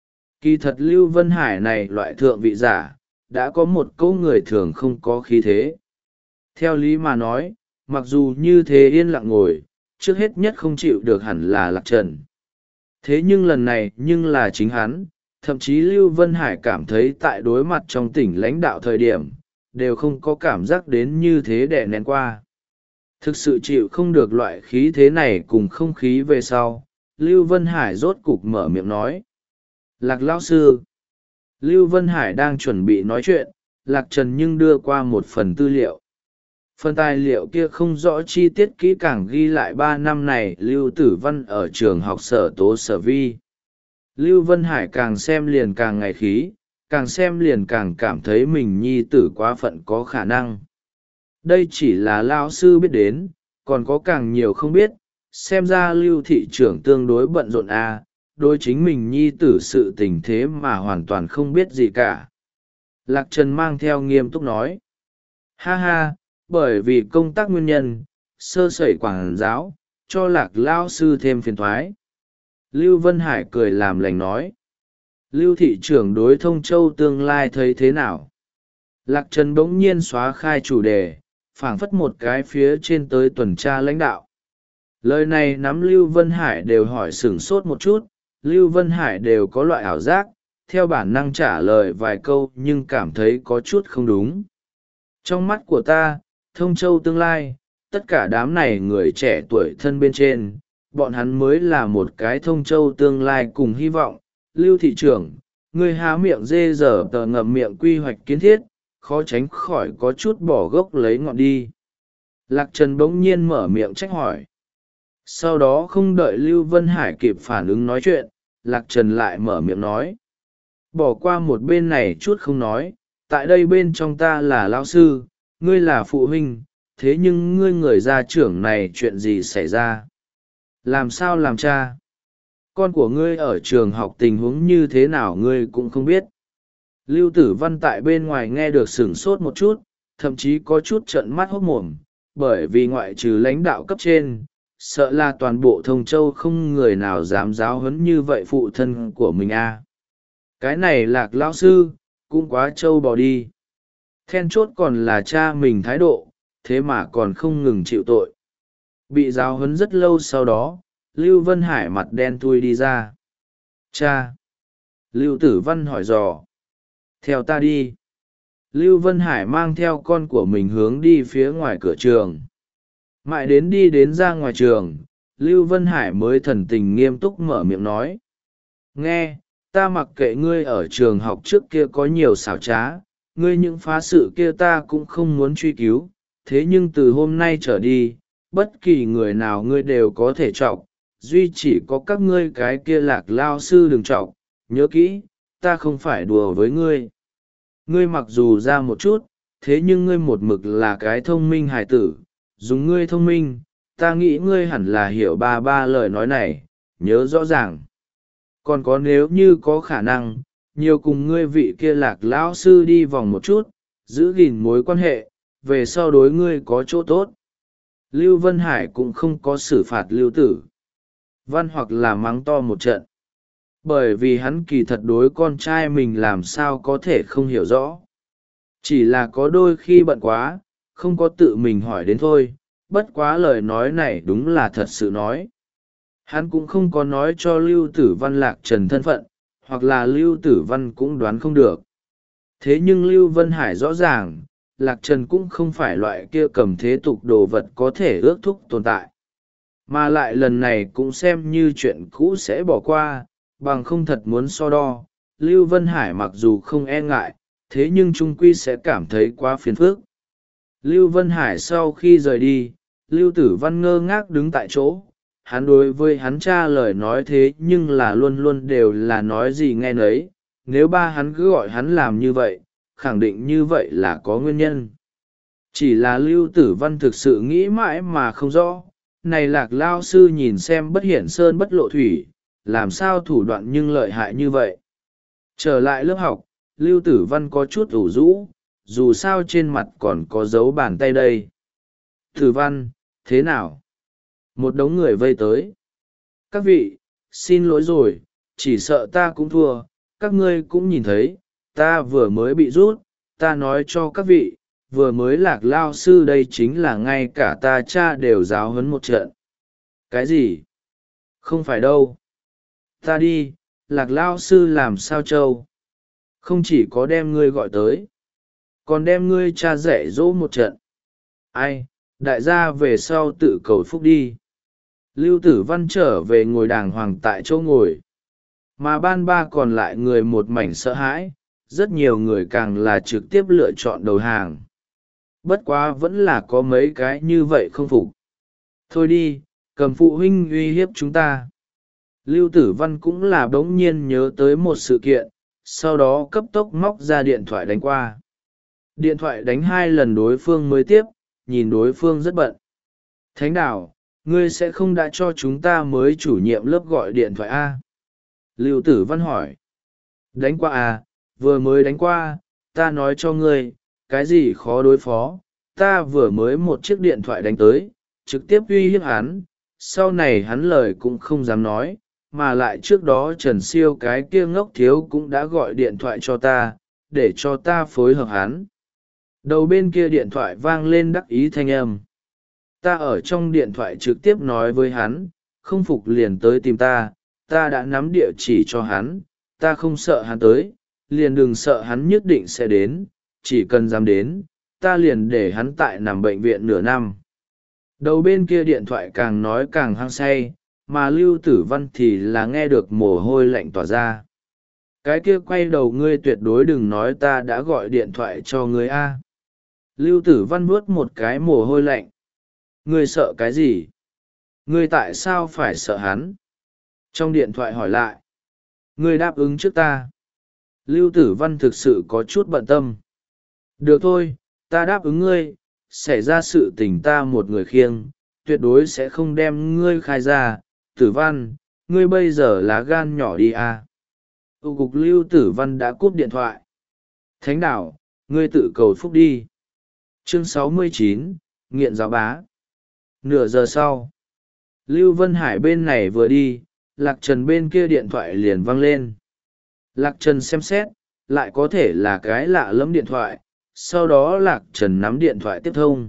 Speaker 1: Kỳ thật Lưu Vân Hải này loại thượng vị giả, đã có một câu người thường không có khí thế. Theo lý mà nói, mặc dù như thế yên lặng ngồi, trước hết nhất không chịu được hẳn là Lạc Trần. Thế nhưng lần này nhưng là chính hắn, thậm chí Lưu Vân Hải cảm thấy tại đối mặt trong tỉnh lãnh đạo thời điểm, đều không có cảm giác đến như thế đè nén qua. Thực sự chịu không được loại khí thế này cùng không khí về sau, Lưu Vân Hải rốt cục mở miệng nói: Lạc lão sư. Lưu Vân Hải đang chuẩn bị nói chuyện, Lạc Trần nhưng đưa qua một phần tư liệu. Phần tài liệu kia không rõ chi tiết kỹ càng ghi lại ba năm này Lưu Tử Văn ở trường học Sở Tố Sở Vi. Lưu Vân Hải càng xem liền càng ngày khí, càng xem liền càng cảm thấy mình nhi tử quá phận có khả năng. Đây chỉ là lão sư biết đến, còn có càng nhiều không biết, xem ra Lưu thị trưởng tương đối bận rộn à, đối chính mình nhi tử sự tình thế mà hoàn toàn không biết gì cả. Lạc Trần mang theo nghiêm túc nói: ha ha, bởi vì công tác nguyên nhân, sơ sẩy quảng giáo, cho Lạc lao sư thêm phiền thoái. Lưu Vân Hải cười làm lành nói: Lưu thị trưởng đối Thông Châu tương lai thấy thế nào? Lạc Trần bỗng nhiên xóa khai chủ đề, phảng phất một cái phía trên tới tuần tra lãnh đạo. Lời này nắm Lưu Vân Hải đều hỏi sửng sốt một chút, Lưu Vân Hải đều có loại ảo giác, theo bản năng trả lời vài câu nhưng cảm thấy có chút không đúng. Trong mắt của ta, Thông Châu tương lai, tất cả đám này người trẻ tuổi thân bên trên, bọn hắn mới là một cái Thông Châu tương lai cùng hy vọng. Lưu thị trưởng, người há miệng dê dở tờ ngậm miệng quy hoạch kiến thiết, khó tránh khỏi có chút bỏ gốc lấy ngọn đi. Lạc Trần bỗng nhiên mở miệng trách hỏi. Sau đó không đợi Lưu Vân Hải kịp phản ứng nói chuyện, Lạc Trần lại mở miệng nói: bỏ qua một bên này chút không nói, tại đây bên trong ta là lão sư, ngươi là phụ huynh, thế nhưng ngươi người gia trưởng này chuyện gì xảy ra? Làm sao làm cha? Con của ngươi ở trường học tình huống như thế nào ngươi cũng không biết. Lưu Tử Văn tại bên ngoài nghe được sửng sốt một chút, thậm chí có chút trợn mắt hốt mồm, bởi vì ngoại trừ lãnh đạo cấp trên, sợ là toàn bộ Thông Châu không người nào dám giáo huấn như vậy phụ thân của mình a. À. Cái này Lạc lão sư, cũng quá trâu bò đi. Then chốt còn là cha mình thái độ, thế mà còn không ngừng chịu tội. Bị giáo huấn rất lâu sau đó, Lưu Vân Hải mặt đen thui đi ra. Cha! Lưu Tử Văn hỏi dò. Theo ta đi. Lưu Vân Hải mang theo con của mình hướng đi phía ngoài cửa trường. Mãi đến đi đến ra ngoài trường, Lưu Vân Hải mới thần tình nghiêm túc mở miệng nói: nghe, ta mặc kệ ngươi ở trường học trước kia có nhiều xảo trá, ngươi những phá sự kia ta cũng không muốn truy cứu, thế nhưng từ hôm nay trở đi, bất kỳ người nào ngươi đều có thể chọc, duy chỉ có các ngươi cái kia Lạc lao sư đừng chọc, nhớ kỹ, ta không phải đùa với ngươi. Ngươi mặc dù ra một chút, thế nhưng ngươi một mực là cái thông minh hài tử, dùng ngươi thông minh, ta nghĩ ngươi hẳn là hiểu ba ba lời nói này, nhớ rõ ràng. Còn có nếu như có khả năng, nhiều cùng ngươi vị kia Lạc lão sư đi vòng một chút, giữ gìn mối quan hệ, về sau đối ngươi có chỗ tốt. Lưu Vân Hải cũng không có xử phạt Lưu Tử Văn hoặc là mắng to một trận. Bởi vì hắn kỳ thật đối con trai mình làm sao có thể không hiểu rõ. Chỉ là có đôi khi bận quá, không có tự mình hỏi đến thôi, bất quá lời nói này đúng là thật sự nói. Hắn cũng không có nói cho Lưu Tử Văn Lạc Trần thân phận, hoặc là Lưu Tử Văn cũng đoán không được. Thế nhưng Lưu Vân Hải rõ ràng, Lạc Trần cũng không phải loại kia cầm thế tục đồ vật có thể ước thúc tồn tại. Mà lại lần này cũng xem như chuyện cũ sẽ bỏ qua, bằng không thật muốn so đo. Lưu Vân Hải mặc dù không e ngại, thế nhưng trung quy sẽ cảm thấy quá phiền phức. Lưu Vân Hải sau khi rời đi, Lưu Tử Văn ngơ ngác đứng tại chỗ. Hắn đối với hắn cha lời nói thế nhưng là luôn luôn đều là nói gì nghe nấy. Nếu ba hắn cứ gọi hắn làm như vậy, khẳng định như vậy là có nguyên nhân. Chỉ là Lưu Tử Văn thực sự nghĩ mãi mà không rõ. Này Lạc Lao sư nhìn xem bất hiển sơn bất lộ thủy, làm sao thủ đoạn nhưng lợi hại như vậy. Trở lại lớp học, Lưu Tử Văn có chút ủ rũ, dù sao trên mặt còn có dấu bàn tay đây. Tử Văn, thế nào? Một đống người vây tới. Các vị, xin lỗi rồi, chỉ sợ ta cũng thua, các ngươi cũng nhìn thấy, ta vừa mới bị rút, ta nói cho các vị, vừa mới Lạc Lao sư đây chính là ngay cả ta cha đều giáo huấn một trận. Cái gì? Không phải đâu. Ta đi, Lạc Lao sư làm sao châu? Không chỉ có đem ngươi gọi tới, còn đem ngươi cha dạy dỗ một trận. Ai, đại gia về sau tự cầu phúc đi. Lưu Tử Văn trở về ngồi đàng hoàng tại chỗ ngồi. Mà ban ba còn lại người một mảnh sợ hãi, rất nhiều người càng là trực tiếp lựa chọn đầu hàng. Bất quá vẫn là có mấy cái như vậy không phục. Thôi đi, cầm phụ huynh uy hiếp chúng ta. Lưu Tử Văn cũng là bỗng nhiên nhớ tới một sự kiện, sau đó cấp tốc móc ra điện thoại đánh qua. Điện thoại đánh hai lần đối phương mới tiếp, nhìn đối phương rất bận. Thánh Đào, ngươi sẽ không đã cho chúng ta mới chủ nhiệm lớp gọi điện thoại a? Lưu Tử Văn hỏi. Đánh qua à, vừa mới đánh qua, ta nói cho ngươi, cái gì khó đối phó, ta vừa mới một chiếc điện thoại đánh tới, trực tiếp uy hiếp hắn, sau này hắn lời cũng không dám nói, mà lại trước đó Trần Siêu cái kia ngốc thiếu cũng đã gọi điện thoại cho ta, để cho ta phối hợp hắn. Đầu bên kia điện thoại vang lên đắc ý thanh âm. Ta ở trong điện thoại trực tiếp nói với hắn, không phục liền tới tìm ta, ta đã nắm địa chỉ cho hắn, ta không sợ hắn tới, liền đừng sợ hắn nhất định sẽ đến, chỉ cần dám đến, ta liền để hắn tại nằm bệnh viện nửa năm. Đầu bên kia điện thoại càng nói càng hăng say, mà Lưu Tử Văn thì là nghe được mồ hôi lạnh tỏa ra. Cái kia quay đầu ngươi tuyệt đối đừng nói ta đã gọi điện thoại cho ngươi a. Lưu Tử Văn vuốt một cái mồ hôi lạnh. Ngươi sợ cái gì? Ngươi tại sao phải sợ hắn? Trong điện thoại hỏi lại. Ngươi đáp ứng trước ta. Lưu Tử Văn thực sự có chút bận tâm. Được thôi, ta đáp ứng ngươi, xảy ra sự tình ta một người khiêng, tuyệt đối sẽ không đem ngươi khai ra. Tử Văn, ngươi bây giờ lá gan nhỏ đi à. Tụ cục Lưu Tử Văn đã cúp điện thoại. Thánh Đảo, ngươi tự cầu phúc đi. Chương sáu mươi chín, nghiện giáo bá. Nửa giờ sau, Lưu Vân Hải bên này vừa đi, Lạc Trần bên kia điện thoại liền vang lên. Lạc Trần xem xét, lại có thể là cái lạ lẫm điện thoại, sau đó Lạc Trần nắm điện thoại tiếp thông.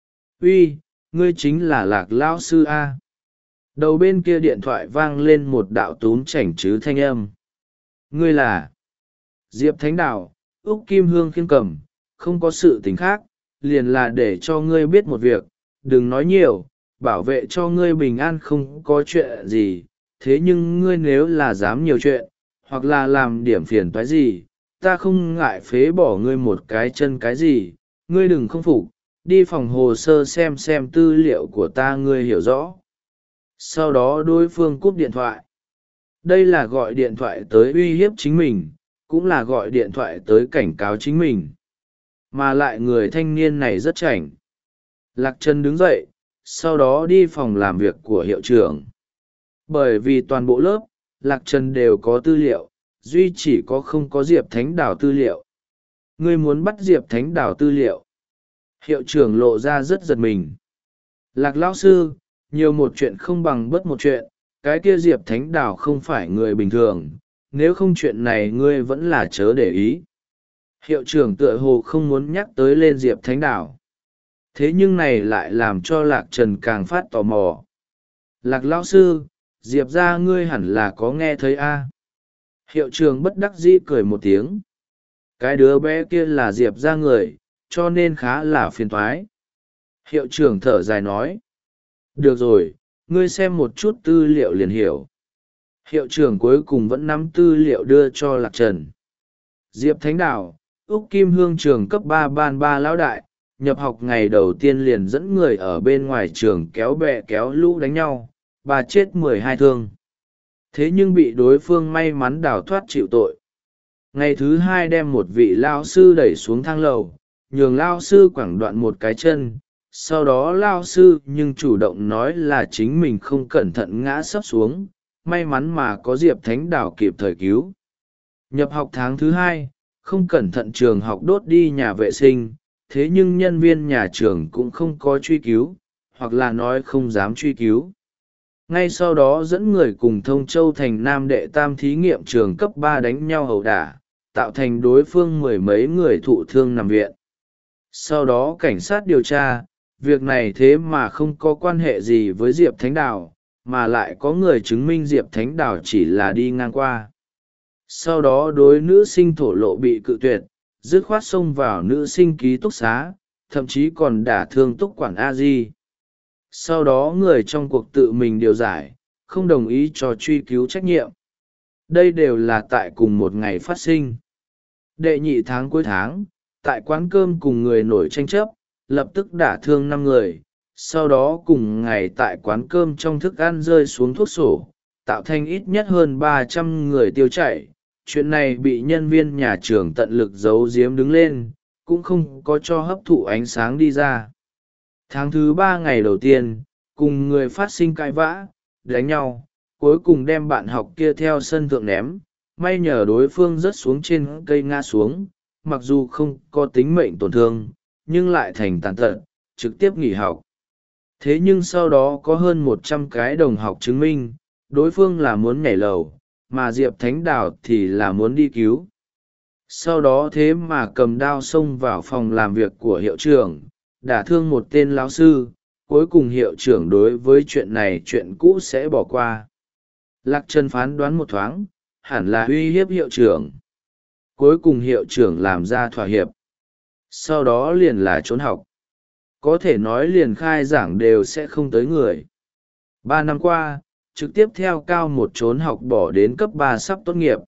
Speaker 1: Uy, ngươi chính là Lạc Lao sư A. Đầu bên kia điện thoại vang lên một đạo túm chảnh chứ thanh âm. Ngươi là Diệp Thánh Đào, Úc Kim Hương khiêm cầm, không có sự tình khác, liền là để cho ngươi biết một việc, đừng nói nhiều, bảo vệ cho ngươi bình an không có chuyện gì, thế nhưng ngươi nếu là dám nhiều chuyện, hoặc là làm điểm phiền toái gì, ta không ngại phế bỏ ngươi một cái chân cái gì, ngươi đừng không phục, đi phòng hồ sơ xem xem tư liệu của ta ngươi hiểu rõ. Sau đó đối phương cúp điện thoại. Đây là gọi điện thoại tới uy hiếp chính mình, cũng là gọi điện thoại tới cảnh cáo chính mình. Mà lại người thanh niên này rất chảnh. Lạc Trần đứng dậy, sau đó đi phòng làm việc của hiệu trưởng. Bởi vì toàn bộ lớp, Lạc Trần đều có tư liệu, duy chỉ có không có Diệp Thánh Đào tư liệu. Ngươi muốn bắt Diệp Thánh Đào tư liệu. Hiệu trưởng lộ ra rất giật mình. Lạc Lão sư, nhiều một chuyện không bằng bất một chuyện, cái kia Diệp Thánh Đào không phải người bình thường, nếu không chuyện này ngươi vẫn là chớ để ý. Hiệu trưởng tựa hồ không muốn nhắc tới lên Diệp Thánh Đào. Thế nhưng này lại làm cho Lạc Trần càng phát tò mò. Lạc lão sư, Diệp ra ngươi hẳn là có nghe thấy a? Hiệu trưởng bất đắc dĩ cười một tiếng. Cái đứa bé kia là Diệp ra người, cho nên khá là phiền toái. Hiệu trưởng thở dài nói. Được rồi, ngươi xem một chút tư liệu liền hiểu. Hiệu trưởng cuối cùng vẫn nắm tư liệu đưa cho Lạc Trần. Diệp Thánh Đảo, Úc Kim Hương trường cấp ba ban ba lão đại, nhập học ngày đầu tiên liền dẫn người ở bên ngoài trường kéo bè kéo lũ đánh nhau, bà chết mười hai thương. Thế nhưng bị đối phương may mắn đào thoát chịu tội. Ngày thứ hai đem một vị lao sư đẩy xuống thang lầu, nhường lao sư quẳng đoạn một cái chân. Sau đó lao sư nhưng chủ động nói là chính mình không cẩn thận ngã sấp xuống, may mắn mà có Diệp Thánh Đảo kịp thời cứu. Nhập học tháng thứ hai, không cẩn thận trường học đốt đi nhà vệ sinh, thế nhưng nhân viên nhà trường cũng không có truy cứu, hoặc là nói không dám truy cứu. Ngay sau đó dẫn người cùng Thông Châu thành Nam đệ tam thí nghiệm trường cấp ba đánh nhau ẩu đả, tạo thành đối phương mười mấy người thụ thương nằm viện. Sau đó cảnh sát điều tra, việc này thế mà không có quan hệ gì với Diệp Thánh Đảo, mà lại có người chứng minh Diệp Thánh Đảo chỉ là đi ngang qua. Sau đó đối nữ sinh thổ lộ bị cự tuyệt, dứt khoát xông vào nữ sinh ký túc xá, thậm chí còn đả thương túc quản a di. Sau đó người trong cuộc tự mình điều giải, không đồng ý cho truy cứu trách nhiệm. Đây đều là tại cùng một ngày phát sinh. Đệ nhị tháng cuối tháng, tại quán cơm cùng người nổi tranh chấp, lập tức đả thương năm người. Sau đó cùng ngày tại quán cơm trong thức ăn rơi xuống thuốc sổ, tạo thành ít nhất hơn ba trăm người tiêu chảy. Chuyện này bị nhân viên nhà trường tận lực giấu giếm đứng lên, cũng không có cho hấp thụ ánh sáng đi ra. Tháng thứ ba ngày đầu tiên, cùng người phát sinh cãi vã, đánh nhau, cuối cùng đem bạn học kia theo sân thượng ném, may nhờ đối phương rớt xuống trên cây ngã xuống, mặc dù không có tính mệnh tổn thương, nhưng lại thành tàn tật, trực tiếp nghỉ học. Thế nhưng sau đó có hơn một trăm cái đồng học chứng minh, đối phương là muốn nhảy lầu, mà Diệp Thánh Đảo thì là muốn đi cứu. Sau đó thế mà cầm đao xông vào phòng làm việc của hiệu trưởng, đả thương một tên lão sư, cuối cùng hiệu trưởng đối với chuyện này chuyện cũ sẽ bỏ qua. Lạc Trần phán đoán một thoáng, hẳn là uy hiếp hiệu trưởng. Cuối cùng hiệu trưởng làm ra thỏa hiệp. Sau đó liền là trốn học. Có thể nói liền khai giảng đều sẽ không tới người. Ba năm qua, trực tiếp theo cao một trốn học bỏ đến cấp ba sắp tốt nghiệp.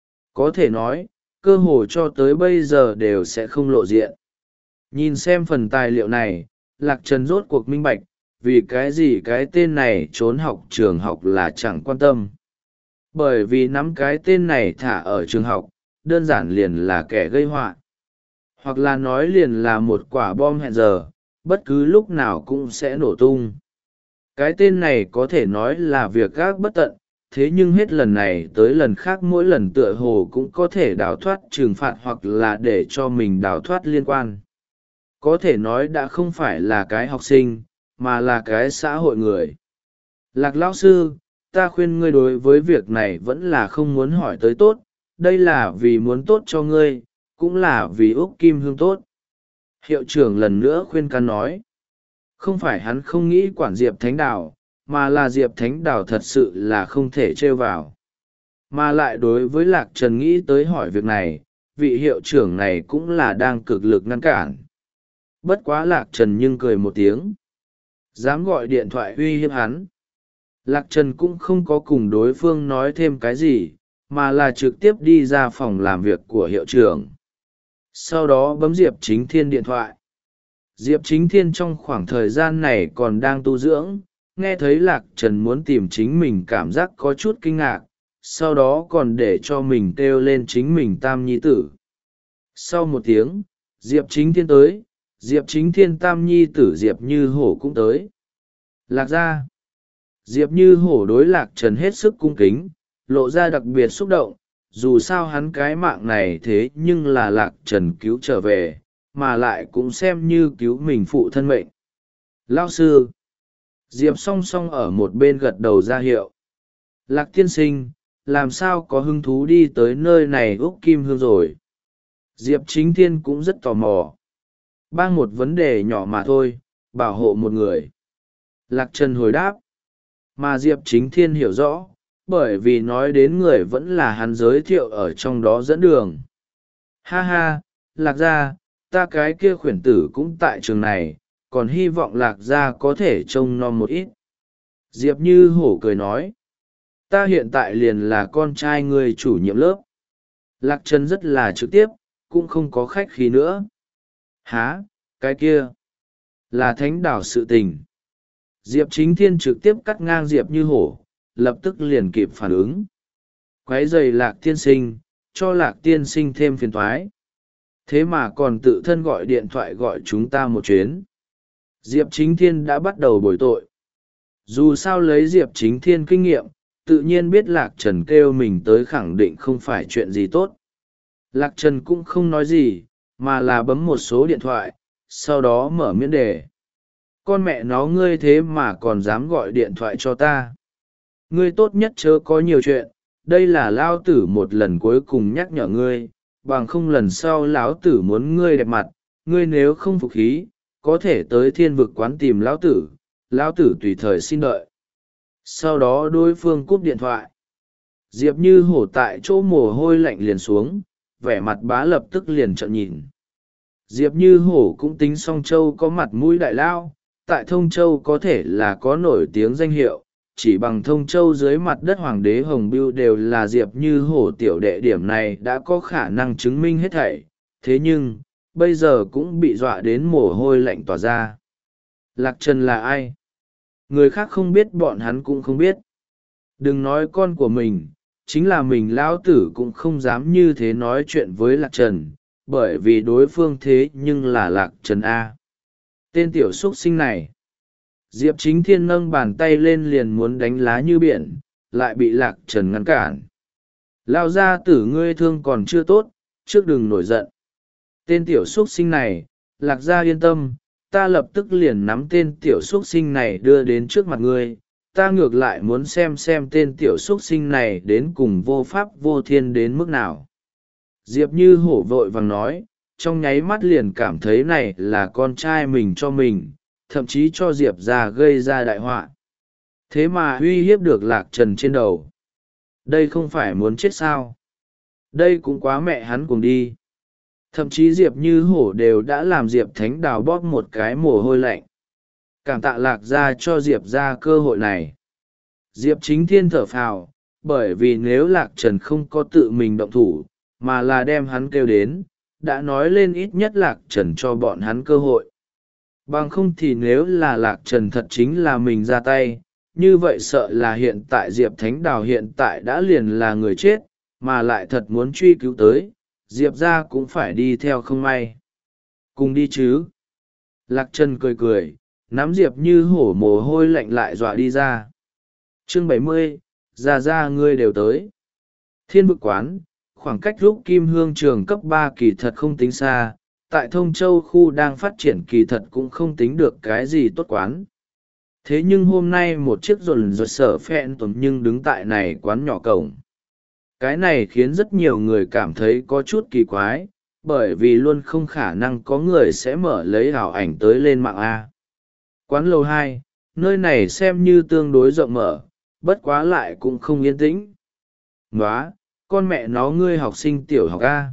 Speaker 1: Có thể nói, cơ hội cho tới bây giờ đều sẽ không lộ diện. Nhìn xem phần tài liệu này, Lạc Trần rốt cuộc minh bạch, vì cái gì cái tên này trốn học trường học là chẳng quan tâm. Bởi vì nắm cái tên này thả ở trường học, đơn giản liền là kẻ gây họa. Hoặc là nói liền là một quả bom hẹn giờ, bất cứ lúc nào cũng sẽ nổ tung. Cái tên này có thể nói là việc gác bất tận, thế nhưng hết lần này tới lần khác mỗi lần tựa hồ cũng có thể đào thoát trừng phạt hoặc là để cho mình đào thoát liên quan. Có thể nói đã không phải là cái học sinh, mà là cái xã hội người. Lạc lão sư, ta khuyên ngươi đối với việc này vẫn là không muốn hỏi tới tốt, đây là vì muốn tốt cho ngươi, cũng là vì Úc Kim Hương tốt. Hiệu trưởng lần nữa khuyên can nói. Không phải hắn không nghĩ quản Diệp Thánh Đảo, mà là Diệp Thánh Đảo thật sự là không thể trêu vào. Mà lại đối với Lạc Trần nghĩ tới hỏi việc này, vị hiệu trưởng này cũng là đang cực lực ngăn cản. Bất quá Lạc Trần nhưng cười một tiếng. Dám gọi điện thoại uy hiếp hắn. Lạc Trần cũng không có cùng đối phương nói thêm cái gì, mà là trực tiếp đi ra phòng làm việc của hiệu trưởng. Sau đó bấm Diệp Chính Thiên điện thoại. Diệp Chính Thiên trong khoảng thời gian này còn đang tu dưỡng, nghe thấy Lạc Trần muốn tìm chính mình cảm giác có chút kinh ngạc, sau đó còn để cho mình kêu lên chính mình tam nhi tử. Sau một tiếng, Diệp Chính Thiên tới, Diệp Chính Thiên tam nhi tử Diệp Như Hổ cũng tới. Lạc ra. Diệp Như Hổ đối Lạc Trần hết sức cung kính, lộ ra đặc biệt xúc động, dù sao hắn cái mạng này thế nhưng là Lạc Trần cứu trở về, mà lại cũng xem như cứu mình phụ thân mệnh. Lao sư. Diệp song song ở một bên gật đầu ra hiệu. Lạc tiên sinh, làm sao có hứng thú đi tới nơi này Úc Kim Hương rồi? Diệp Chính Thiên cũng rất tò mò. Bang một vấn đề nhỏ mà thôi, bảo hộ một người. Lạc Trần hồi đáp. Mà Diệp Chính Thiên hiểu rõ, bởi vì nói đến người vẫn là hắn giới thiệu ở trong đó dẫn đường. Ha ha, Lạc gia, ta cái kia khuyển tử cũng tại trường này, còn hy vọng Lạc gia có thể trông nom một ít. Diệp Như Hổ cười nói. Ta hiện tại liền là con trai người chủ nhiệm lớp. Lạc Trần rất là trực tiếp, cũng không có khách khí nữa. Há, cái kia, là thánh đảo sự tình. Diệp Chính Thiên trực tiếp cắt ngang Diệp Như Hổ, lập tức liền kịp phản ứng. Quấy giày Lạc tiên sinh, cho Lạc tiên sinh thêm phiền toái. Thế mà còn tự thân gọi điện thoại gọi chúng ta một chuyến. Diệp Chính Thiên đã bắt đầu bồi tội. Dù sao lấy Diệp Chính Thiên kinh nghiệm, tự nhiên biết Lạc Trần kêu mình tới khẳng định không phải chuyện gì tốt. Lạc Trần cũng không nói gì, mà là bấm một số điện thoại, sau đó mở miễn đề. Con mẹ nó ngươi thế mà còn dám gọi điện thoại cho ta. Ngươi tốt nhất chớ có nhiều chuyện, đây là lao tử một lần cuối cùng nhắc nhở ngươi, bằng không lần sau lão tử muốn ngươi đẹp mặt, ngươi nếu không phục khí, có thể tới thiên vực quán tìm lão tử, lão tử tùy thời xin đợi. Sau đó đối phương cúp điện thoại. Diệp Như Hổ tại chỗ mồ hôi lạnh liền xuống, vẻ mặt bá lập tức liền trợn nhìn. Diệp Như Hổ cũng tính song châu có mặt mũi đại lao, tại Thông Châu có thể là có nổi tiếng danh hiệu, chỉ bằng Thông Châu dưới mặt đất Hoàng đế Hồng Bưu đều là Diệp Như Hổ tiểu đệ điểm này đã có khả năng chứng minh hết thảy, thế nhưng, bây giờ cũng bị dọa đến mồ hôi lạnh tỏa ra. Lạc Trần là ai? Người khác không biết bọn hắn cũng không biết. Đừng nói con của mình, chính là mình lão tử cũng không dám như thế nói chuyện với Lạc Trần, bởi vì đối phương thế nhưng là Lạc Trần A. Tên tiểu xuất sinh này. Diệp Chính Thiên nâng bàn tay lên liền muốn đánh lá như biển, lại bị Lạc Trần ngăn cản. Lao ra tử ngươi thương còn chưa tốt, trước đừng nổi giận. Tên tiểu xuất sinh này, Lạc gia yên tâm, ta lập tức liền nắm tên tiểu xuất sinh này đưa đến trước mặt ngươi. Ta ngược lại muốn xem xem tên tiểu xuất sinh này đến cùng vô pháp vô thiên đến mức nào. Diệp Như Hổ vội vàng nói, trong nháy mắt liền cảm thấy này là con trai mình cho mình, thậm chí cho Diệp ra gây ra đại họa. Thế mà uy hiếp được Lạc Trần trên đầu. Đây không phải muốn chết sao? Đây cũng quá mẹ hắn cùng đi. Thậm chí Diệp Như Hổ đều đã làm Diệp Thánh Đào bóp một cái mồ hôi lạnh. Cảm tạ Lạc ra cho Diệp ra cơ hội này. Diệp Chính Thiên thở phào, bởi vì nếu Lạc Trần không có tự mình động thủ, mà là đem hắn kêu đến, đã nói lên ít nhất Lạc Trần cho bọn hắn cơ hội. Bằng không thì nếu là Lạc Trần thật chính là mình ra tay, như vậy sợ là hiện tại Diệp Thánh Đào hiện tại đã liền là người chết, mà lại thật muốn truy cứu tới, Diệp ra cũng phải đi theo không may. Cùng đi chứ. Lạc Trần cười cười, nắm Diệp Như Hổ mồ hôi lạnh lại dọa đi ra. Chương bảy mươi, ra ra ngươi đều tới. Thiên vực quán, khoảng cách lúc Kim Hương trường cấp ba kỳ thật không tính xa, tại Thông Châu khu đang phát triển kỳ thật cũng không tính được cái gì tốt quán. Thế nhưng hôm nay một chiếc rồn rột sở phẹn tồn nhưng đứng tại này quán nhỏ cổng. Cái này khiến rất nhiều người cảm thấy có chút kỳ quái, bởi vì luôn không khả năng có người sẽ mở lấy ảo ảnh tới lên mạng A. Quán lầu hai, nơi này xem như tương đối rộng mở, bất quá lại cũng không yên tĩnh. Nóa, con mẹ nó ngươi học sinh tiểu học A.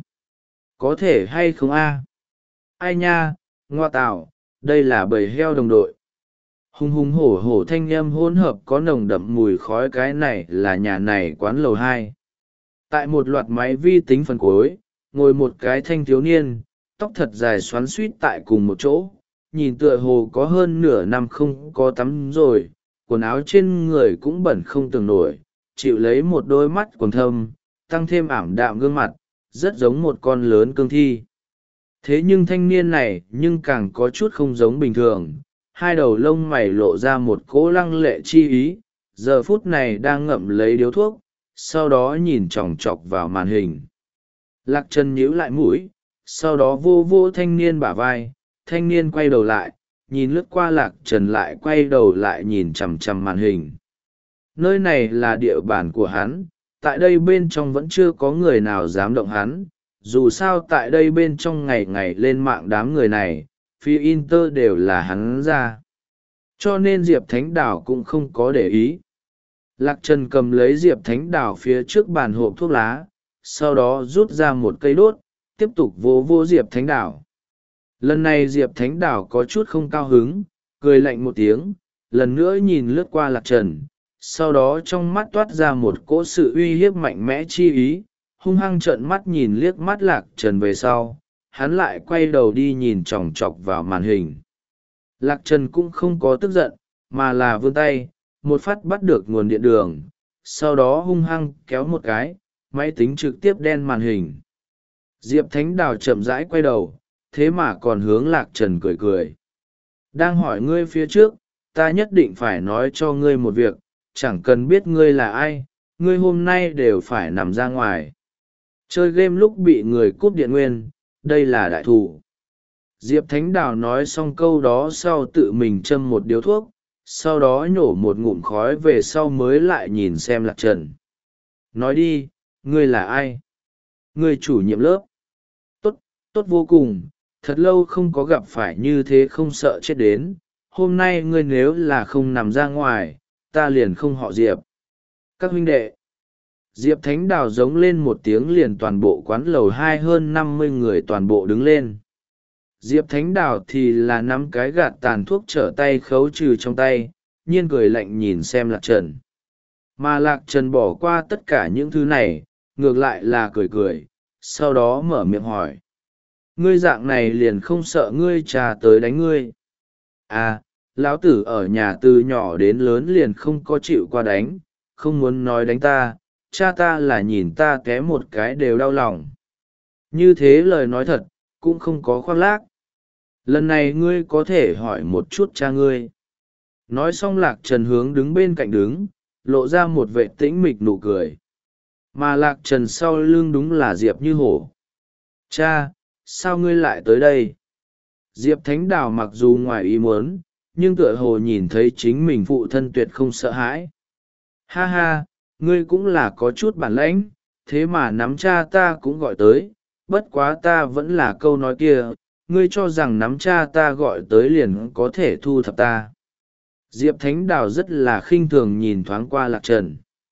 Speaker 1: Có thể hay không A? Ai nha, ngoa tạo, đây là bầy heo đồng đội. Hùng hùng hổ hổ thanh âm hỗn hợp có nồng đậm mùi khói, cái này là nhà này quán lầu hai. Tại một loạt máy vi tính phần cuối, ngồi một cái thanh thiếu niên, tóc thật dài xoắn suýt tại cùng một chỗ, nhìn tựa hồ có hơn nửa năm không có tắm rồi, quần áo trên người cũng bẩn không tưởng nổi, chịu lấy một đôi mắt quần thâm, tăng thêm ảm đạm gương mặt, rất giống một con lớn cương thi. Thế nhưng thanh niên này nhưng càng có chút không giống bình thường, hai đầu lông mày lộ ra một cỗ lăng lệ chi ý, giờ phút này đang ngậm lấy điếu thuốc, sau đó nhìn chòng chọc vào màn hình. Lạc Trần nhíu lại mũi, sau đó vô vô thanh niên bả vai, thanh niên quay đầu lại, nhìn lướt qua Lạc Trần lại quay đầu lại nhìn chằm chằm màn hình. Nơi này là địa bàn của hắn, tại đây bên trong vẫn chưa có người nào dám động hắn, dù sao tại đây bên trong ngày ngày lên mạng đám người này, phí inter đều là hắn ra, cho nên Diệp Thánh Đào cũng không có để ý. Lạc Trần cầm lấy Diệp Thánh Đào phía trước bàn hộp thuốc lá, sau đó rút ra một cây đốt, tiếp tục vỗ vỗ Diệp Thánh Đào. Lần này Diệp Thánh Đào có chút không cao hứng, cười lạnh một tiếng, lần nữa nhìn lướt qua Lạc Trần, sau đó trong mắt toát ra một cỗ sự uy hiếp mạnh mẽ chi ý, hung hăng trợn mắt nhìn liếc mắt Lạc Trần về sau, hắn lại quay đầu đi nhìn chòng chọc vào màn hình. Lạc Trần cũng không có tức giận, mà là vươn tay, một phát bắt được nguồn điện đường, sau đó hung hăng kéo một cái, máy tính trực tiếp đen màn hình. Diệp Thánh Đào chậm rãi quay đầu, thế mà còn hướng Lạc Trần cười cười. Đang hỏi ngươi phía trước, ta nhất định phải nói cho ngươi một việc, chẳng cần biết ngươi là ai, ngươi hôm nay đều phải nằm ra ngoài. Chơi game lúc bị người cúp điện nguyên, đây là đại thù. Diệp Thánh Đào nói xong câu đó sau tự mình châm một điếu thuốc, sau đó nhổ một ngụm khói về sau mới lại nhìn xem Lạc Trần. Nói đi, ngươi là ai? Ngươi chủ nhiệm lớp. Tốt, tốt vô cùng, thật lâu không có gặp phải như thế không sợ chết đến. Hôm nay ngươi nếu là không nằm ra ngoài, ta liền không họ Diệp. Các huynh đệ. Diệp Thánh Đào giống lên một tiếng liền toàn bộ quán lầu hai hơn năm mươi người toàn bộ đứng lên. Diệp Thánh Đào thì là nắm cái gạt tàn thuốc trở tay khấu trừ trong tay, nhiên cười lạnh nhìn xem Lạc Trần. Mà Lạc Trần bỏ qua tất cả những thứ này, ngược lại là cười cười, sau đó mở miệng hỏi. Ngươi dạng này liền không sợ ngươi trà tới đánh ngươi. À, lão tử ở nhà từ nhỏ đến lớn liền không có chịu qua đánh, không muốn nói đánh ta, cha ta là nhìn ta té một cái đều đau lòng. Như thế lời nói thật, cũng không có khoác lác. Lần này ngươi có thể hỏi một chút cha ngươi. Nói xong Lạc Trần hướng đứng bên cạnh đứng, lộ ra một vệ tĩnh mịch nụ cười. Mà Lạc Trần sau lưng đúng là Diệp Như Hổ. Cha, sao ngươi lại tới đây? Diệp Thánh Đào mặc dù ngoài ý muốn, nhưng tựa hồ nhìn thấy chính mình phụ thân tuyệt không sợ hãi. Ha ha, ngươi cũng là có chút bản lãnh, thế mà nắm cha ta cũng gọi tới, bất quá ta vẫn là câu nói kia, ngươi cho rằng nắm cha ta gọi tới liền có thể thu thập ta. Diệp Thánh Đào rất là khinh thường nhìn thoáng qua Lạc Trần.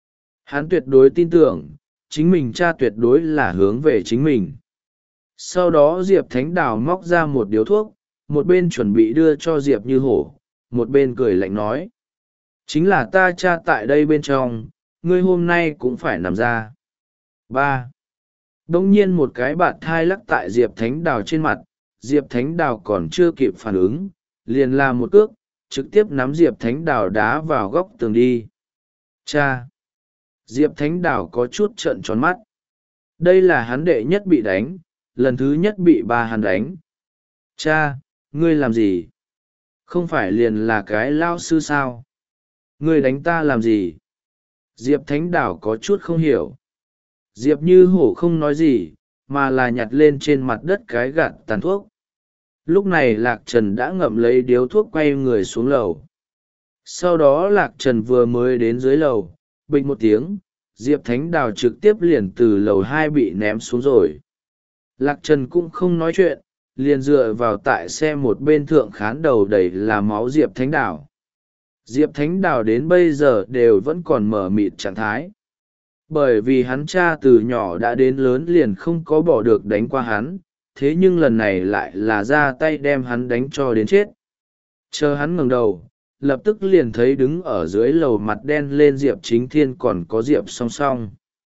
Speaker 1: Hắn tuyệt đối tin tưởng, chính mình cha tuyệt đối là hướng về chính mình. Sau đó Diệp Thánh Đào móc ra một điếu thuốc, một bên chuẩn bị đưa cho Diệp Như Hổ, một bên cười lạnh nói. Chính là ta cha tại đây bên trong, ngươi hôm nay cũng phải nằm ra. ba. Đông nhiên một cái bạt thai lắc tại Diệp Thánh Đào trên mặt, Diệp Thánh Đào còn chưa kịp phản ứng, liền làm một cước, trực tiếp nắm Diệp Thánh Đào đá vào góc tường đi. Cha! Diệp Thánh Đào có chút trợn tròn mắt. Đây là hắn đệ nhất bị đánh, lần thứ nhất bị ba hắn đánh. Cha, ngươi làm gì? Không phải liền là cái lao sư sao? Ngươi đánh ta làm gì? Diệp Thánh Đào có chút không hiểu. Diệp Như Hổ không nói gì, mà là nhặt lên trên mặt đất cái gạt tàn thuốc. Lúc này Lạc Trần đã ngậm lấy điếu thuốc quay người xuống lầu. Sau đó Lạc Trần vừa mới đến dưới lầu, bịch một tiếng, Diệp Thánh Đào trực tiếp liền từ lầu hai bị ném xuống rồi. Lạc Trần cũng không nói chuyện, liền dựa vào tại xe một bên thượng khán đầu đầy là máu Diệp Thánh Đào. Diệp Thánh Đào đến bây giờ đều vẫn còn mở mịt trạng thái. Bởi vì hắn cha từ nhỏ đã đến lớn liền không có bỏ được đánh qua hắn, thế nhưng lần này lại là ra tay đem hắn đánh cho đến chết. Chờ hắn ngẩng đầu, lập tức liền thấy đứng ở dưới lầu mặt đen lên Diệp Chính Thiên còn có Diệp song song.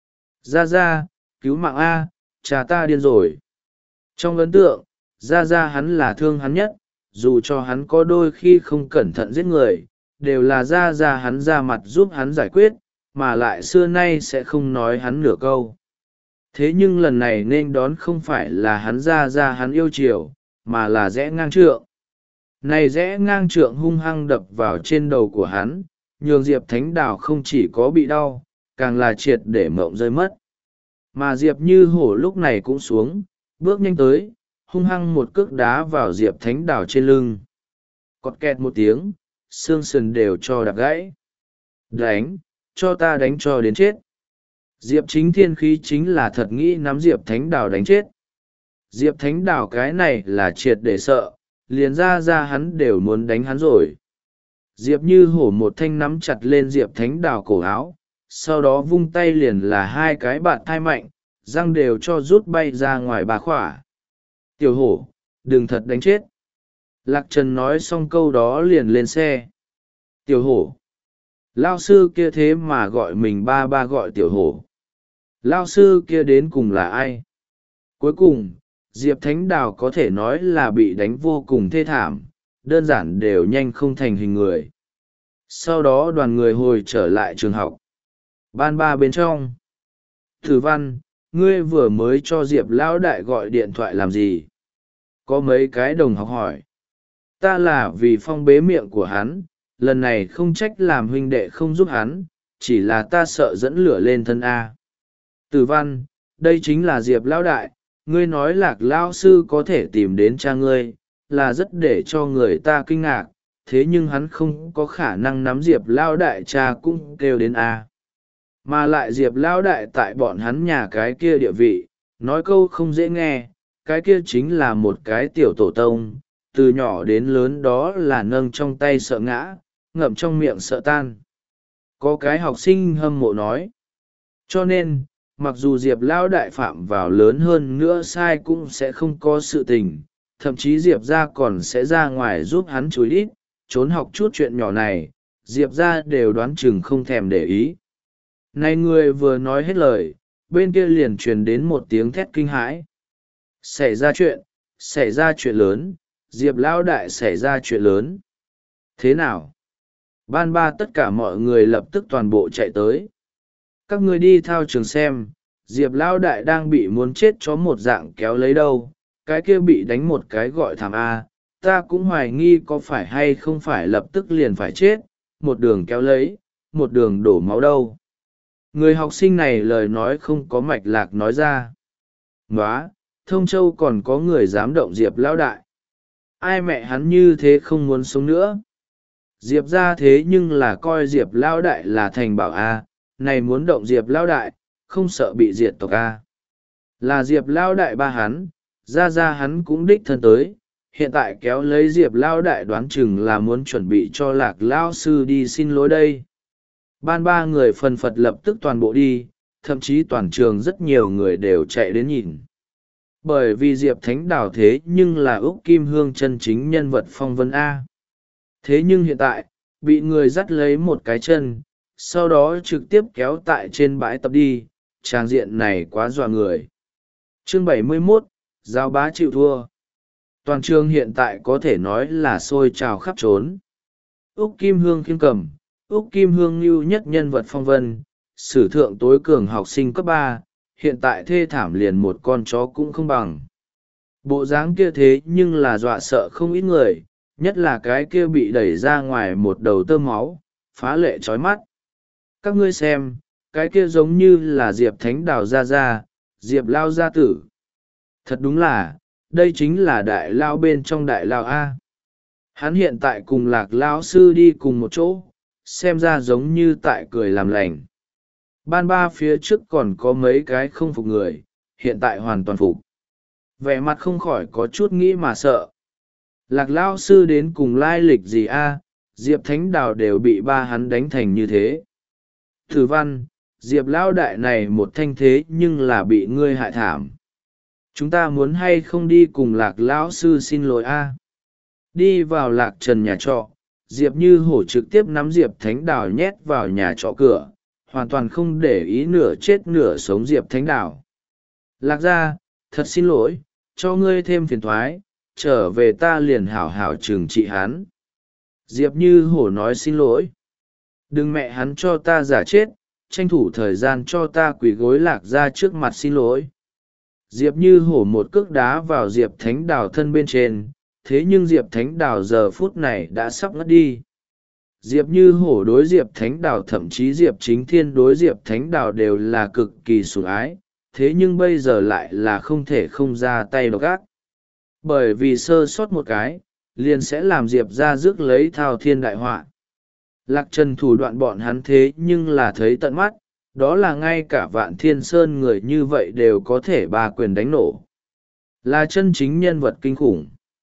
Speaker 1: Ra ra, cứu mạng A, cha ta điên rồi. Trong ấn tượng, ra ra hắn là thương hắn nhất, dù cho hắn có đôi khi không cẩn thận giết người, đều là ra ra hắn ra mặt giúp hắn giải quyết, mà lại xưa nay sẽ không nói hắn nửa câu. Thế nhưng lần này nên đón không phải là hắn ra ra hắn yêu chiều, mà là rẽ ngang trượng. Này rẽ ngang trượng hung hăng đập vào trên đầu của hắn, nhường Diệp Thánh Đào không chỉ có bị đau, càng là triệt để mộng rơi mất. Mà Diệp Như Hổ lúc này cũng xuống, bước nhanh tới, hung hăng một cước đá vào Diệp Thánh Đào trên lưng. Cọt kẹt một tiếng, xương sườn đều cho đạp gãy. Đánh, cho ta đánh cho đến chết. Diệp Chính Thiên khí chính là thật nghĩ nắm Diệp Thánh Đào đánh chết. Diệp Thánh Đào cái này là triệt để sợ, liền ra ra hắn đều muốn đánh hắn rồi. Diệp Như Hổ một thanh nắm chặt lên Diệp Thánh Đào cổ áo, sau đó vung tay liền là hai cái bạt thai mạnh, răng đều cho rút bay ra ngoài bà khỏa. Tiểu Hổ, đừng thật đánh chết. Lạc Trần nói xong câu đó liền lên xe. Tiểu Hổ. Lao sư kia thế mà gọi mình ba ba gọi Tiểu Hổ. Lao sư kia đến cùng là ai? Cuối cùng, Diệp Thánh Đào có thể nói là bị đánh vô cùng thê thảm, đơn giản đều nhanh không thành hình người. Sau đó đoàn người hồi trở lại trường học. Ban ba bên trong. Thử Văn, ngươi vừa mới cho Diệp Lão đại gọi điện thoại làm gì? Có mấy cái đồng học hỏi. Ta là vì phong bế miệng của hắn, lần này không trách làm huynh đệ không giúp hắn, chỉ là ta sợ dẫn lửa lên thân A. Tử Văn, đây chính là Diệp Lão đại, ngươi nói Lạc Lão sư có thể tìm đến cha ngươi, là rất để cho người ta kinh ngạc, thế nhưng hắn không có khả năng nắm Diệp Lão đại cha cũng kêu đến A. Mà lại Diệp Lão đại tại bọn hắn nhà cái kia địa vị, nói câu không dễ nghe, cái kia chính là một cái tiểu tổ tông, từ nhỏ đến lớn đó là nâng trong tay sợ ngã, ngậm trong miệng sợ tan. Có cái học sinh hâm mộ nói. Cho nên, mặc dù Diệp Lão đại phạm vào lớn hơn nữa sai cũng sẽ không có sự tình, thậm chí Diệp ra còn sẽ ra ngoài giúp hắn chối ít, trốn học chút chuyện nhỏ này, Diệp ra đều đoán chừng không thèm để ý. Này người vừa nói hết lời, bên kia liền truyền đến một tiếng thét kinh hãi. Xảy ra chuyện, xảy ra chuyện lớn, Diệp Lão đại xảy ra chuyện lớn. Thế nào? Ban ba tất cả mọi người lập tức toàn bộ chạy tới. Các người đi thao trường xem, Diệp Lão đại đang bị muốn chết chó một dạng kéo lấy đâu, cái kia bị đánh một cái gọi thảm A, ta cũng hoài nghi có phải hay không phải lập tức liền phải chết, một đường kéo lấy, một đường đổ máu đâu. Người học sinh này lời nói không có mạch lạc nói ra. Nóa, Thông Châu còn có người dám động Diệp Lão đại. Ai mẹ hắn như thế không muốn sống nữa. Diệp ra thế nhưng là coi Diệp Lão đại là thành bảo A, này muốn động Diệp Lão đại, không sợ bị diệt tộc A. Là Diệp Lão đại ba hắn, ra ra hắn cũng đích thân tới, hiện tại kéo lấy Diệp Lão đại đoán chừng là muốn chuẩn bị cho Lạc Lão sư đi xin lỗi đây. Ban ba người phần phật lập tức toàn bộ đi, thậm chí toàn trường rất nhiều người đều chạy đến nhìn. Bởi vì Diệp Thánh Đào thế nhưng là Úc Kim Hương chân chính nhân vật phong vân A. Thế nhưng hiện tại, bị người dắt lấy một cái chân, sau đó trực tiếp kéo tại trên bãi tập đi, tràng diện này quá dọa người. Chương bảy mươi mốt, Giao bá chịu thua. Toàn trường hiện tại có thể nói là sôi trào khắp trốn. Úc Kim Hương khiêm cầm, Úc Kim Hương lưu nhất nhân vật phong vân, sử thượng tối cường học sinh cấp ba, hiện tại thê thảm liền một con chó cũng không bằng. Bộ dáng kia thế nhưng là dọa sợ không ít người, nhất là cái kia bị đẩy ra ngoài một đầu tơ máu, phá lệ trói mắt. Các ngươi xem, cái kia giống như là Diệp Thánh Đào ra ra, Diệp Lao gia tử. Thật đúng là, đây chính là đại lao bên trong đại lao A. Hắn hiện tại cùng Lạc Lão sư đi cùng một chỗ, xem ra giống như tại cười làm lành. Ban ba phía trước còn có mấy cái không phục người, hiện tại hoàn toàn phục. Vẻ mặt không khỏi có chút nghĩ mà sợ. Lạc Lão sư đến cùng lai lịch gì a? Diệp Thánh Đào đều bị ba hắn đánh thành như thế. Thử Văn, Diệp Lão đại này một thanh thế nhưng là bị ngươi hại thảm. Chúng ta muốn hay không đi cùng Lạc Lão sư xin lỗi a? Đi vào Lạc Trần nhà trọ, Diệp Như Hổ trực tiếp nắm Diệp Thánh Đào nhét vào nhà trọ cửa, hoàn toàn không để ý nửa chết nửa sống Diệp Thánh Đào. Lạc gia, thật xin lỗi, cho ngươi thêm phiền thoái, trở về ta liền hảo hảo trừng trị hắn. Diệp Như Hổ nói xin lỗi. Đừng mẹ hắn cho ta giả chết, tranh thủ thời gian cho ta quỳ gối Lạc gia trước mặt xin lỗi. Diệp Như Hổ một cước đá vào Diệp Thánh Đào thân bên trên, thế nhưng Diệp Thánh Đào giờ phút này đã sắp ngất đi. Diệp Như Hổ đối Diệp Thánh Đào thậm chí Diệp Chính Thiên đối Diệp Thánh Đào đều là cực kỳ sủng ái, thế nhưng bây giờ lại là không thể không ra tay độc ác. Bởi vì sơ sót một cái, liền sẽ làm Diệp ra rước lấy thao thiên đại họa. Lạc Trần thủ đoạn bọn hắn thế nhưng là thấy tận mắt, đó là ngay cả Vạn Thiên Sơn người như vậy đều có thể ba quyền đánh nổ. Là chân chính nhân vật kinh khủng.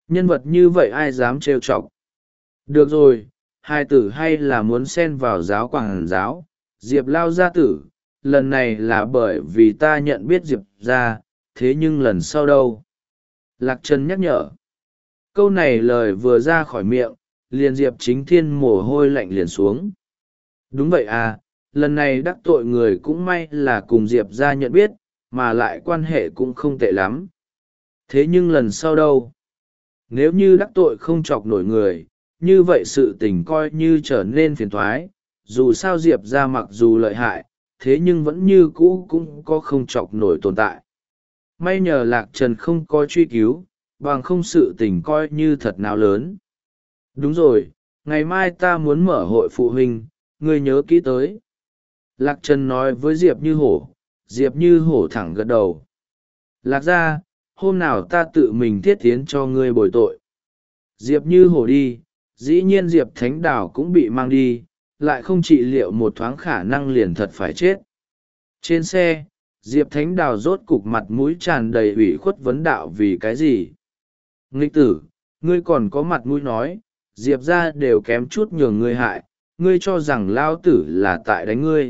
Speaker 1: Nhân vật như vậy ai dám trêu chọc. Được rồi, hai tử hay là muốn xen vào giáo quảng giáo. Diệp lao gia tử, lần này là bởi vì ta nhận biết Diệp ra, thế nhưng lần sau đâu? Lạc Trần nhắc nhở. Câu này lời vừa ra khỏi miệng, liền Diệp Chính Thiên mồ hôi lạnh liền xuống. Đúng vậy à, lần này đắc tội người cũng may là cùng Diệp ra nhận biết, mà lại quan hệ cũng không tệ lắm. Thế nhưng lần sau đâu? Nếu như đắc tội không chọc nổi người, như vậy sự tình coi như trở nên phiền thoái. Dù sao Diệp ra mặc dù lợi hại, thế nhưng vẫn như cũ cũng có không chọc nổi tồn tại. May nhờ Lạc Trần không có truy cứu, bằng không sự tình coi như thật nào lớn. Đúng rồi, ngày mai ta muốn mở hội phụ huynh, ngươi nhớ kỹ tới. Lạc Trần nói với Diệp Như Hổ. Diệp Như Hổ thẳng gật đầu. Lạc ra, hôm nào ta tự mình thiết tiến cho ngươi bồi tội. Diệp Như Hổ đi, dĩ nhiên Diệp Thánh Đảo cũng bị mang đi, lại không trị liệu một thoáng khả năng liền thật phải chết. Trên xe, Diệp Thánh Đào rốt cục mặt mũi tràn đầy ủy khuất vấn đạo vì cái gì. Nghịch tử, ngươi còn có mặt mũi nói, Diệp ra đều kém chút nhường ngươi hại, ngươi cho rằng Lao tử là tại đánh ngươi.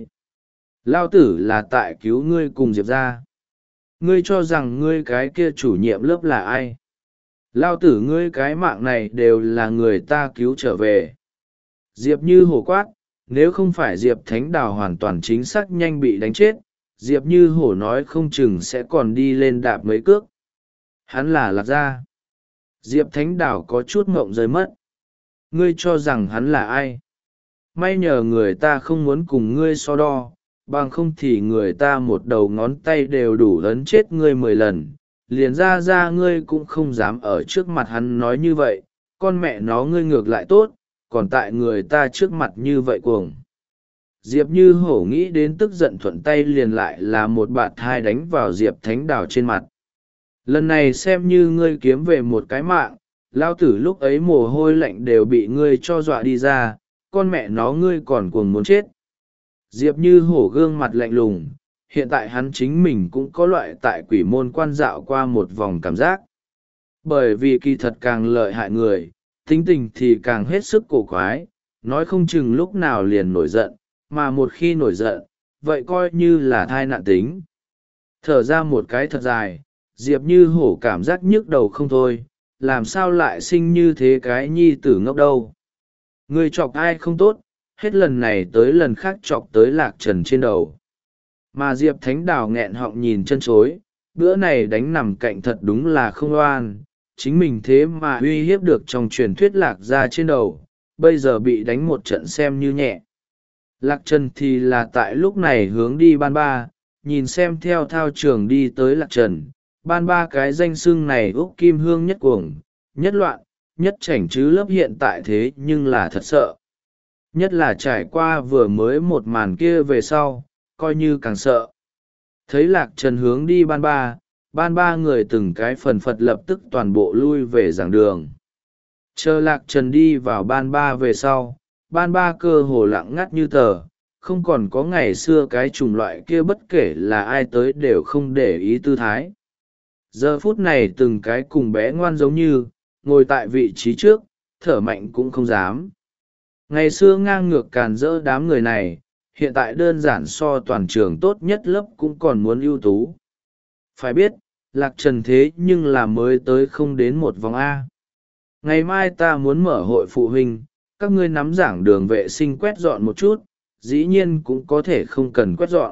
Speaker 1: Lao tử là tại cứu ngươi cùng Diệp ra. Ngươi cho rằng ngươi cái kia chủ nhiệm lớp là ai? Lao tử ngươi cái mạng này đều là người ta cứu trở về. Diệp Như Hổ quát, nếu không phải Diệp Thánh Đào hoàn toàn chính xác nhanh bị đánh chết, Diệp Như Hổ nói không chừng sẽ còn đi lên đạp mấy cước. Hắn là Lạc Gia. Diệp Thánh Đào có chút ngộng rơi mất. Ngươi cho rằng hắn là ai? May nhờ người ta không muốn cùng ngươi so đo, bằng không thì người ta một đầu ngón tay đều đủ ấn chết ngươi mười lần. Liền ra ra ngươi cũng không dám ở trước mặt hắn nói như vậy, con mẹ nó ngươi ngược lại tốt, còn tại người ta trước mặt như vậy cuồng. Diệp Như Hổ nghĩ đến tức giận thuận tay liền lại là một bạt thai đánh vào Diệp Thánh Đào trên mặt. Lần này xem như ngươi kiếm về một cái mạng, lao tử lúc ấy mồ hôi lạnh đều bị ngươi cho dọa đi ra, con mẹ nó ngươi còn cuồng muốn chết. Diệp Như Hổ gương mặt lạnh lùng, hiện tại hắn chính mình cũng có loại tại quỷ môn quan dạo qua một vòng cảm giác. Bởi vì kỳ thật càng lợi hại người, tính tình thì càng hết sức cổ quái, nói không chừng lúc nào liền nổi giận, mà một khi nổi giận, vậy coi như là thai nạn tính. Thở ra một cái thật dài, Diệp Như Hổ cảm giác nhức đầu không thôi, làm sao lại sinh như thế cái nhi tử ngốc đâu. Người chọc ai không tốt, hết lần này tới lần khác chọc tới Lạc Trần trên đầu. Mà Diệp Thánh Đào nghẹn họng nhìn chân chối, bữa này đánh nằm cạnh thật đúng là không oan, chính mình thế mà uy hiếp được trong truyền thuyết Lạc Gia trên đầu, bây giờ bị đánh một trận xem như nhẹ. Lạc Trần thì là tại lúc này hướng đi ban ba, nhìn xem theo thao trường đi tới Lạc Trần, ban ba cái danh xưng này Úc Kim Hương nhất cuồng, nhất loạn, nhất chảnh chứ lớp hiện tại thế nhưng là thật sợ. Nhất là trải qua vừa mới một màn kia về sau, coi như càng sợ. Thấy Lạc Trần hướng đi ban ba, ban ba người từng cái phần phật lập tức toàn bộ lui về giảng đường. Chờ Lạc Trần đi vào ban ba về sau, ban ba cơ hồ lặng ngắt như tờ, không còn có ngày xưa cái chủng loại kia bất kể là ai tới đều không để ý tư thái. Giờ phút này từng cái cùng bé ngoan giống như, ngồi tại vị trí trước, thở mạnh cũng không dám. Ngày xưa ngang ngược càn rỡ đám người này, hiện tại đơn giản so toàn trường tốt nhất lớp cũng còn muốn ưu tú. Phải biết, Lạc Trần thế nhưng là mới tới không đến một vòng A. Ngày mai ta muốn mở hội phụ huynh, các ngươi nắm giảng đường vệ sinh quét dọn một chút, dĩ nhiên cũng có thể không cần quét dọn.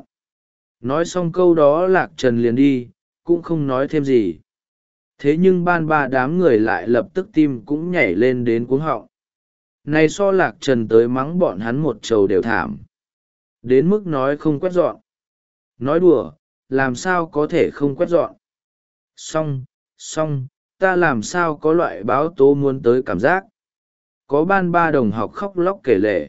Speaker 1: Nói xong câu đó Lạc Trần liền đi, cũng không nói thêm gì. Thế nhưng ban ba đám người lại lập tức tim cũng nhảy lên đến cuống họng. Này so Lạc Trần tới mắng bọn hắn một trầu đều thảm. Đến mức nói không quét dọn. Nói đùa, làm sao có thể không quét dọn. Xong, xong, ta làm sao có loại báo tố muốn tới cảm giác. Có ban ba đồng học khóc lóc kể lể.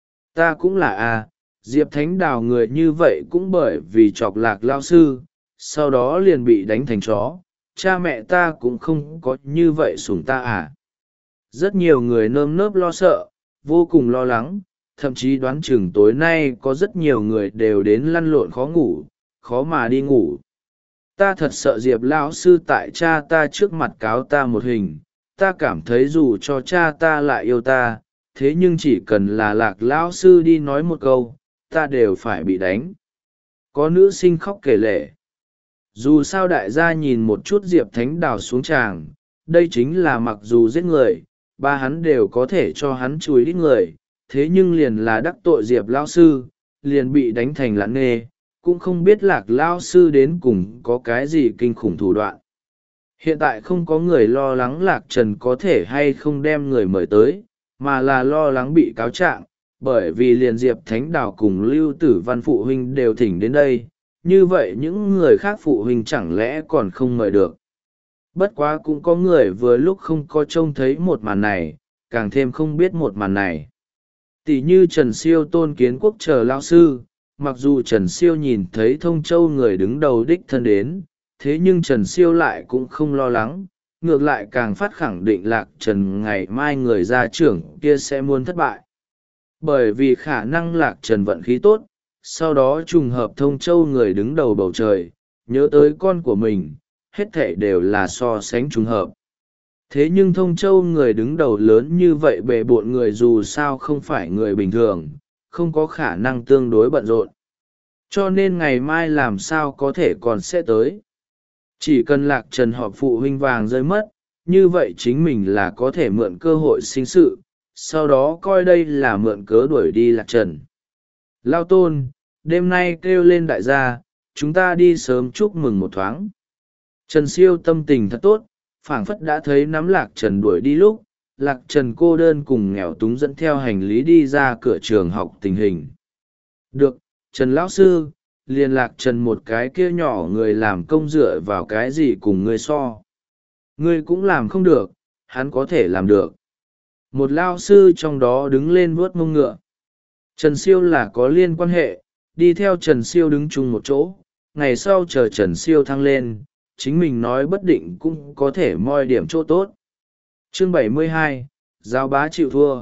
Speaker 1: Ta cũng là à, Diệp Thánh Đào người như vậy cũng bởi vì chọc Lạc lao sư, sau đó liền bị đánh thành chó. Cha mẹ ta cũng không có như vậy sủng ta à. Rất nhiều người nơm nớp lo sợ, vô cùng lo lắng, thậm chí đoán chừng tối nay có rất nhiều người đều đến lăn lộn khó ngủ, khó mà đi ngủ. Ta thật sợ Diệp lão sư tại cha ta trước mặt cáo ta một hình, ta cảm thấy dù cho cha ta lại yêu ta, thế nhưng chỉ cần là Lạc lão sư đi nói một câu, ta đều phải bị đánh. Có nữ sinh khóc kể lể. Dù sao đại gia nhìn một chút Diệp Thánh Đào xuống tràng, đây chính là mặc dù giết người, ba hắn đều có thể cho hắn chùi đít người, thế nhưng liền là đắc tội Diệp lão sư, liền bị đánh thành lạn nghề, cũng không biết Lạc lão sư đến cùng có cái gì kinh khủng thủ đoạn. Hiện tại không có người lo lắng Lạc Trần có thể hay không đem người mời tới, mà là lo lắng bị cáo trạng, bởi vì liền Diệp Thánh Đào cùng Lưu Tử Văn phụ huynh đều thỉnh đến đây, như vậy những người khác phụ huynh chẳng lẽ còn không mời được. Bất quá cũng có người vừa lúc không có trông thấy một màn này, càng thêm không biết một màn này. Tỷ như Trần Siêu, Tôn Kiến Quốc chờ lão sư, mặc dù Trần Siêu nhìn thấy Thông Châu người đứng đầu đích thân đến, thế nhưng Trần Siêu lại cũng không lo lắng, ngược lại càng phát khẳng định Lạc Trần ngày mai người gia trưởng kia sẽ muốn thất bại. Bởi vì khả năng Lạc Trần vận khí tốt, sau đó trùng hợp Thông Châu người đứng đầu bầu trời, nhớ tới con của mình, hết thảy đều là so sánh trùng hợp. Thế nhưng Thông Châu người đứng đầu lớn như vậy bề bộn người dù sao không phải người bình thường, không có khả năng tương đối bận rộn. Cho nên ngày mai làm sao có thể còn sẽ tới. Chỉ cần Lạc Trần họp phụ huynh vàng rơi mất, như vậy chính mình là có thể mượn cơ hội sinh sự, sau đó coi đây là mượn cớ đuổi đi Lạc Trần. Lao Tôn, đêm nay kêu lên đại gia, chúng ta đi sớm chúc mừng một thoáng. Trần Siêu tâm tình thật tốt, phảng phất đã thấy nắm Lạc Trần đuổi đi lúc, Lạc Trần cô đơn cùng nghèo túng dẫn theo hành lý đi ra cửa trường học tình hình. Được, Trần Lão Sư, liên Lạc Trần một cái kia nhỏ người làm công dựa vào cái gì cùng ngươi so. Ngươi cũng làm không được, hắn có thể làm được. Một lao sư trong đó đứng lên vuốt mông ngựa. Trần Siêu là có liên quan hệ, đi theo Trần Siêu đứng chung một chỗ, ngày sau chờ Trần Siêu thăng lên, chính mình nói bất định cũng có thể moi điểm chỗ tốt. Chương bảy mươi hai, Giáo bá chịu thua.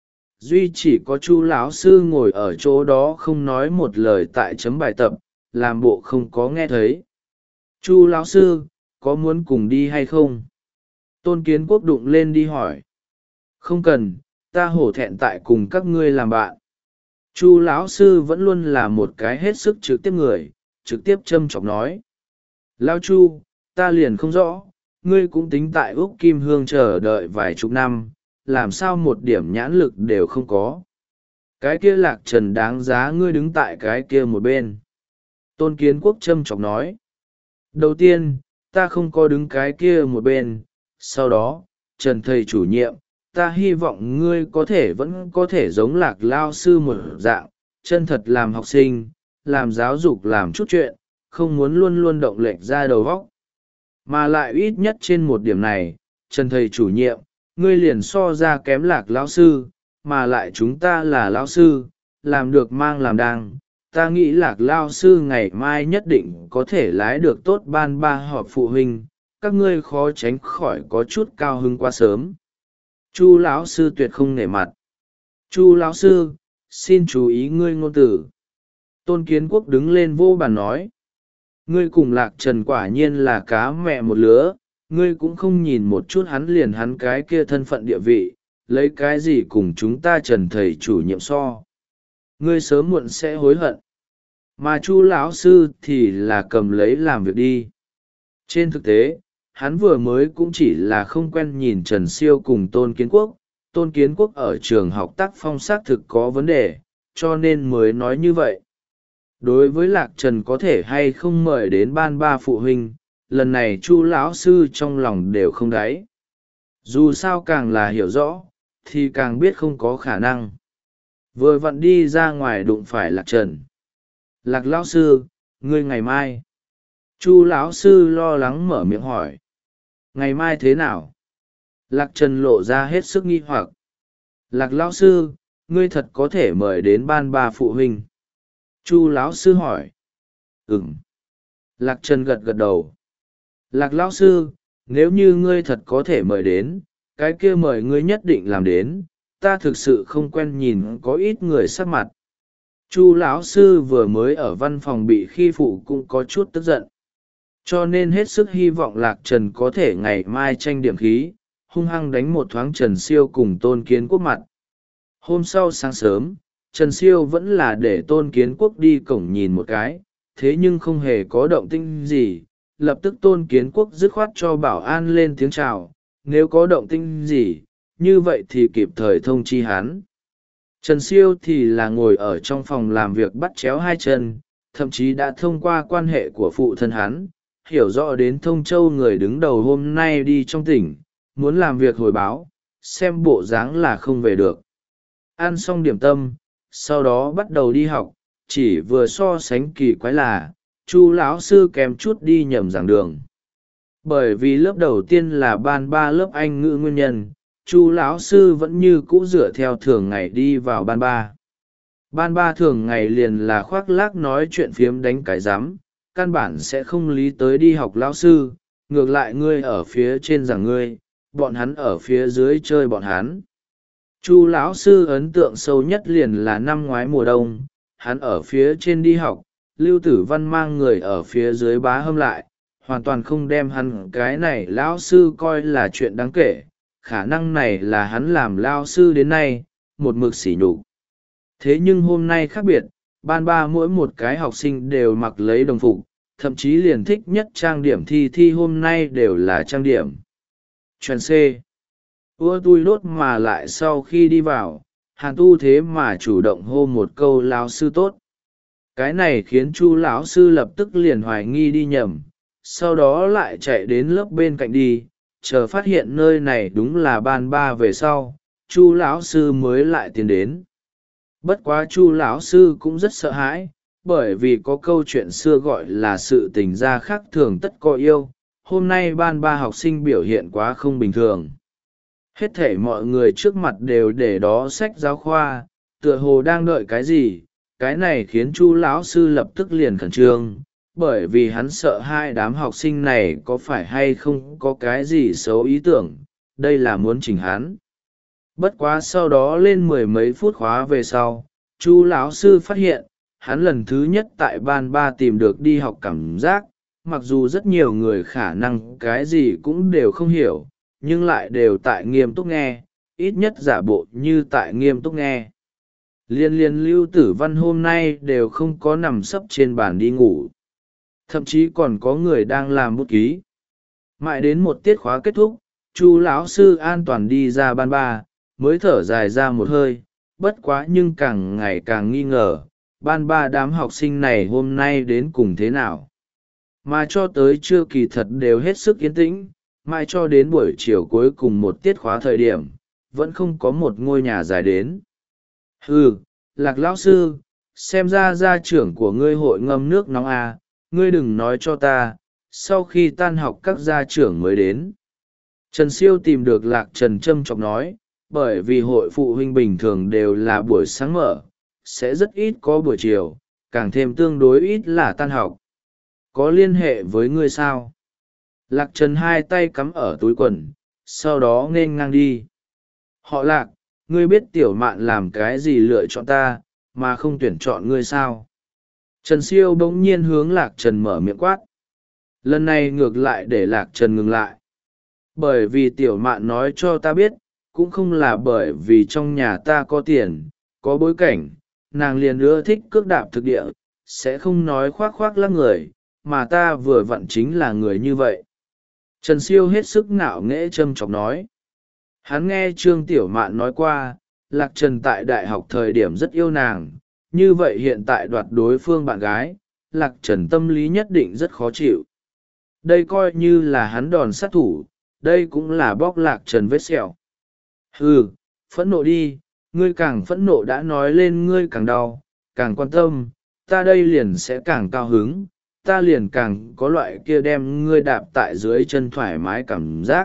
Speaker 1: Duy chỉ có Chu lão sư ngồi ở chỗ đó không nói một lời tại chấm bài tập, làm bộ không có nghe thấy. Chu lão sư, có muốn cùng đi hay không? Tôn Kiến Quốc đụng lên đi hỏi. Không cần, ta hổ thẹn tại cùng các ngươi làm bạn. Chu lão sư vẫn luôn là một cái hết sức trực tiếp người, trực tiếp châm chọc nói. Lão Chu, ta liền không rõ, ngươi cũng tính tại Úc Kim Hương chờ đợi vài chục năm, làm sao một điểm nhãn lực đều không có. Cái kia Lạc Trần đáng giá ngươi đứng tại cái kia một bên. Tôn Kiến Quốc châm chọc nói. Đầu tiên, ta không có đứng cái kia một bên, sau đó, Trần thầy chủ nhiệm, ta hy vọng ngươi có thể vẫn có thể giống Lạc lao sư một dạng, chân thật làm học sinh, làm giáo dục làm chút chuyện, không muốn luôn luôn động lệch ra đầu vóc. Mà lại ít nhất trên một điểm này, Trần thầy chủ nhiệm, ngươi liền so ra kém Lạc lão sư, mà lại chúng ta là lão sư, làm được mang làm đang. Ta nghĩ Lạc lao sư ngày mai nhất định có thể lái được tốt ban ba họp phụ huynh, các ngươi khó tránh khỏi có chút cao hứng quá sớm. Chu lão sư tuyệt không nể mặt. Chu lão sư, xin chú ý ngươi ngôn từ. Tôn Kiến Quốc đứng lên vô bàn nói. Ngươi cùng Lạc Trần quả nhiên là cá mẹ một lứa, ngươi cũng không nhìn một chút hắn liền hắn cái kia thân phận địa vị, lấy cái gì cùng chúng ta Trần thầy chủ nhiệm so. Ngươi sớm muộn sẽ hối hận. Mà Chu lão sư thì là cầm lấy làm việc đi. Trên thực tế, hắn vừa mới cũng chỉ là không quen nhìn Trần Siêu cùng Tôn Kiến Quốc. Tôn Kiến Quốc ở trường học tác phong xác thực có vấn đề, cho nên mới nói như vậy. Đối với Lạc Trần có thể hay không mời đến ban ba phụ huynh, lần này Chu lão sư trong lòng đều không đáy. Dù sao càng là hiểu rõ, thì càng biết không có khả năng. Vừa vặn đi ra ngoài đụng phải Lạc Trần. Lạc lão sư, ngươi ngày mai. Chu lão sư lo lắng mở miệng hỏi. Ngày mai thế nào? Lạc Trần lộ ra hết sức nghi hoặc. Lạc lão sư, ngươi thật có thể mời đến ban ba phụ huynh. Chu lão sư hỏi. Ừm. Lạc Trần gật gật đầu. Lạc lão sư, nếu như ngươi thật có thể mời đến, cái kia mời ngươi nhất định làm đến, ta thực sự không quen nhìn có ít người sắc mặt. Chu lão sư vừa mới ở văn phòng bị khi phụ cũng có chút tức giận, cho nên hết sức hy vọng Lạc Trần có thể ngày mai tranh điểm khí, hung hăng đánh một thoáng Trần Siêu cùng Tôn Kiến Quốc mặt. Hôm sau sáng sớm, Trần Siêu vẫn là để Tôn Kiến Quốc đi cổng nhìn một cái, thế nhưng không hề có động tĩnh gì. Lập tức Tôn Kiến Quốc dứt khoát cho bảo an lên tiếng chào, nếu có động tĩnh gì, như vậy thì kịp thời thông chi hắn. Trần Siêu thì là ngồi ở trong phòng làm việc bắt chéo hai chân, thậm chí đã thông qua quan hệ của phụ thân hắn, hiểu rõ đến Thông Châu người đứng đầu hôm nay đi trong tỉnh, muốn làm việc hồi báo, xem bộ dáng là không về được. Ăn xong điểm tâm, sau đó bắt đầu đi học, chỉ vừa so sánh kỳ quái là Chu lão sư kèm chút đi nhầm giảng đường. Bởi vì lớp đầu tiên là ban ba lớp Anh ngữ nguyên nhân, Chu lão sư vẫn như cũ dựa theo thường ngày đi vào ban ba. Ban ba thường ngày liền là khoác lác nói chuyện phiếm đánh cái rắm, căn bản sẽ không lý tới đi học lão sư, ngược lại ngươi ở phía trên giảng ngươi, bọn hắn ở phía dưới chơi bọn hắn. Chu lão sư ấn tượng sâu nhất liền là năm ngoái mùa đông, hắn ở phía trên đi học, Lưu Tử Văn mang người ở phía dưới bá hâm lại, hoàn toàn không đem hắn cái này lão sư coi là chuyện đáng kể, khả năng này là hắn làm lão sư đến nay, một mực sỉ nhục. Thế nhưng hôm nay khác biệt, ban ba mỗi một cái học sinh đều mặc lấy đồng phục, thậm chí liền thích nhất trang điểm thi thi hôm nay đều là trang điểm. Chuyện C. Ua tui đốt mà lại sau khi đi vào, Hàn Tu thế mà chủ động hô một câu lão sư tốt. Cái này khiến Chu lão sư lập tức liền hoài nghi đi nhầm, sau đó lại chạy đến lớp bên cạnh đi, chờ phát hiện nơi này đúng là ban ba về sau, Chu lão sư mới lại tiến đến. Bất quá Chu lão sư cũng rất sợ hãi, bởi vì có câu chuyện xưa gọi là sự tình gia khác thường tất có yêu, hôm nay ban ba học sinh biểu hiện quá không bình thường. Hết thể mọi người trước mặt đều để đó sách giáo khoa, tựa hồ đang đợi cái gì, cái này khiến Chu lão sư lập tức liền khẩn trương, bởi vì hắn sợ hai đám học sinh này có phải hay không có cái gì xấu ý tưởng, đây là muốn chỉnh hắn. Bất quá sau đó lên mười mấy phút khóa về sau, Chu lão sư phát hiện hắn lần thứ nhất tại ban ba tìm được đi học cảm giác, mặc dù rất nhiều người khả năng cái gì cũng đều không hiểu, nhưng lại đều tại nghiêm túc nghe, ít nhất giả bộ như tại nghiêm túc nghe. Liên liên Lưu Tử Văn hôm nay đều không có nằm sấp trên bàn đi ngủ, thậm chí còn có người đang làm bút ký. Mãi đến một tiết khóa kết thúc, Chu lão sư an toàn đi ra ban ba, mới thở dài ra một hơi, bất quá nhưng càng ngày càng nghi ngờ, ban ba đám học sinh này hôm nay đến cùng thế nào. Mà cho tới trưa kỳ thật đều hết sức yên tĩnh, mãi cho đến buổi chiều cuối cùng một tiết khóa thời điểm, vẫn không có một ngôi nhà dài đến. Hừ, Lạc lão sư, xem ra gia trưởng của ngươi hội ngâm nước nóng à, ngươi đừng nói cho ta, sau khi tan học các gia trưởng mới đến. Trần Siêu tìm được Lạc Trần châm chọc nói, bởi vì hội phụ huynh bình thường đều là buổi sáng mở, sẽ rất ít có buổi chiều, càng thêm tương đối ít là tan học. Có liên hệ với ngươi sao? Lạc Trần hai tay cắm ở túi quần, sau đó nghênh ngang đi. Họ Lạc, ngươi biết tiểu mạn làm cái gì lựa chọn ta, mà không tuyển chọn ngươi sao? Trần Siêu bỗng nhiên hướng Lạc Trần mở miệng quát. Lần này ngược lại để Lạc Trần ngừng lại. Bởi vì tiểu mạn nói cho ta biết, cũng không là bởi vì trong nhà ta có tiền, có bối cảnh, nàng liền ưa thích cước đạp thực địa, sẽ không nói khoác khoác lác người, mà ta vừa vặn chính là người như vậy. Trần Siêu hết sức ngạo nghễ châm chọc nói. Hắn nghe Trương Tiểu Mạn nói qua, Lạc Trần tại đại học thời điểm rất yêu nàng, như vậy hiện tại đoạt đối phương bạn gái, Lạc Trần tâm lý nhất định rất khó chịu. Đây coi như là hắn đòn sát thủ, đây cũng là bóc Lạc Trần vết sẹo. Hừ, phẫn nộ đi, ngươi càng phẫn nộ đã nói lên ngươi càng đau, càng quan tâm, ta đây liền sẽ càng cao hứng, ta liền càng có loại kia đem ngươi đạp tại dưới chân thoải mái cảm giác.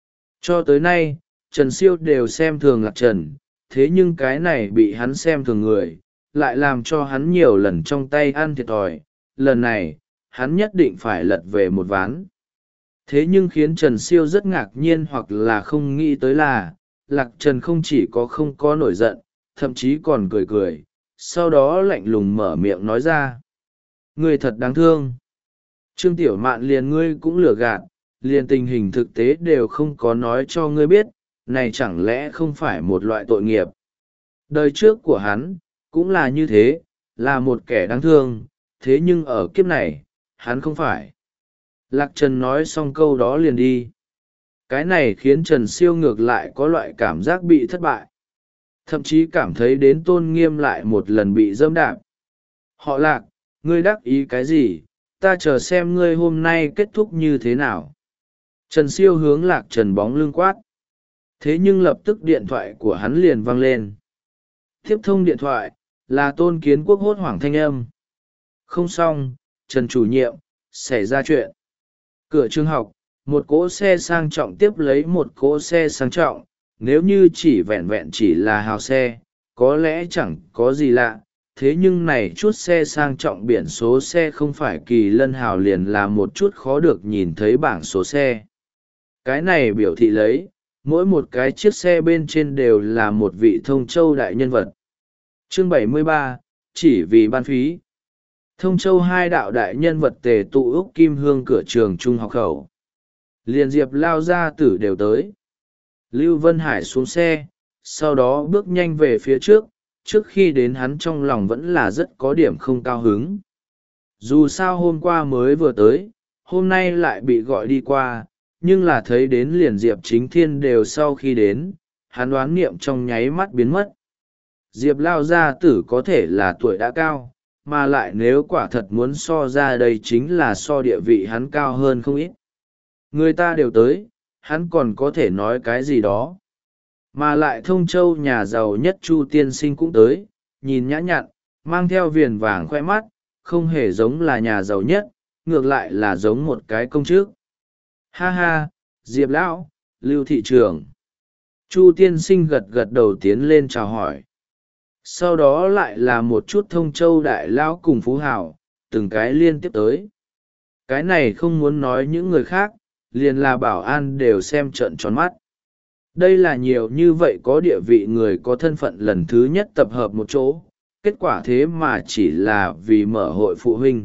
Speaker 1: Cho tới nay, Trần Siêu đều xem thường Lạc Trần, thế nhưng cái này bị hắn xem thường người, lại làm cho hắn nhiều lần trong tay ăn thiệt thòi, lần này, hắn nhất định phải lật về một ván. Thế nhưng khiến Trần Siêu rất ngạc nhiên hoặc là không nghĩ tới là, Lạc Trần không chỉ có không có nổi giận, thậm chí còn cười cười, sau đó lạnh lùng mở miệng nói ra. Ngươi thật đáng thương. Trương Tiểu Mạn liền ngươi cũng lừa gạt, liền tình hình thực tế đều không có nói cho ngươi biết, này chẳng lẽ không phải một loại tội nghiệp. Đời trước của hắn cũng là như thế, là một kẻ đáng thương, thế nhưng ở kiếp này hắn không phải. Lạc Trần nói xong câu đó liền đi. Cái này khiến Trần Siêu ngược lại có loại cảm giác bị thất bại, thậm chí cảm thấy đến tôn nghiêm lại một lần bị dẫm đạp. Họ Lạc, ngươi đắc ý cái gì, ta chờ xem ngươi hôm nay kết thúc như thế nào. Trần Siêu hướng Lạc Trần bóng lưng quát. Thế nhưng lập tức điện thoại của hắn liền vang lên. Tiếp thông điện thoại là Tôn Kiến Quốc hốt hoảng thanh âm. Không xong, Trần chủ nhiệm, xảy ra chuyện. Cửa trường học, một cỗ xe sang trọng tiếp lấy một cỗ xe sang trọng. Nếu như chỉ vẹn vẹn chỉ là hào xe, có lẽ chẳng có gì lạ. Thế nhưng này chút xe sang trọng biển số xe không phải Kỳ Lân hào liền là một chút khó được nhìn thấy bảng số xe. Cái này biểu thị lấy, mỗi một cái chiếc xe bên trên đều là một vị Thông Châu đại nhân vật. Chương bảy mươi ba, chỉ vì ban phí. Thông Châu hai đạo đại nhân vật tề tụ Úc Kim Hương cửa trường trung học khẩu. Liền Diệp Lao gia tử đều tới. Lưu Vân Hải xuống xe, sau đó bước nhanh về phía trước, trước khi đến hắn trong lòng vẫn là rất có điểm không cao hứng. Dù sao hôm qua mới vừa tới, hôm nay lại bị gọi đi qua, nhưng là thấy đến liền Diệp Chính Thiên đều sau khi đến, hắn đoán niệm trong nháy mắt biến mất. Diệp Lao gia tử có thể là tuổi đã cao, mà lại nếu quả thật muốn so ra đây chính là so địa vị hắn cao hơn không ít. Người ta đều tới, hắn còn có thể nói cái gì đó. Mà lại Thông Châu nhà giàu nhất Chu tiên sinh cũng tới, nhìn nhã nhặn, mang theo viền vàng khoe mắt, không hề giống là nhà giàu nhất, ngược lại là giống một cái công chức. Ha ha, Diệp Lão, Lưu thị trưởng. Chu tiên sinh gật gật đầu tiến lên chào hỏi. Sau đó lại là một chút Thông Châu đại lão cùng phú hào, từng cái liên tiếp tới. Cái này không muốn nói những người khác, liền là bảo an đều xem trợn tròn mắt. Đây là nhiều như vậy có địa vị người có thân phận lần thứ nhất tập hợp một chỗ, kết quả thế mà chỉ là vì mở hội phụ huynh.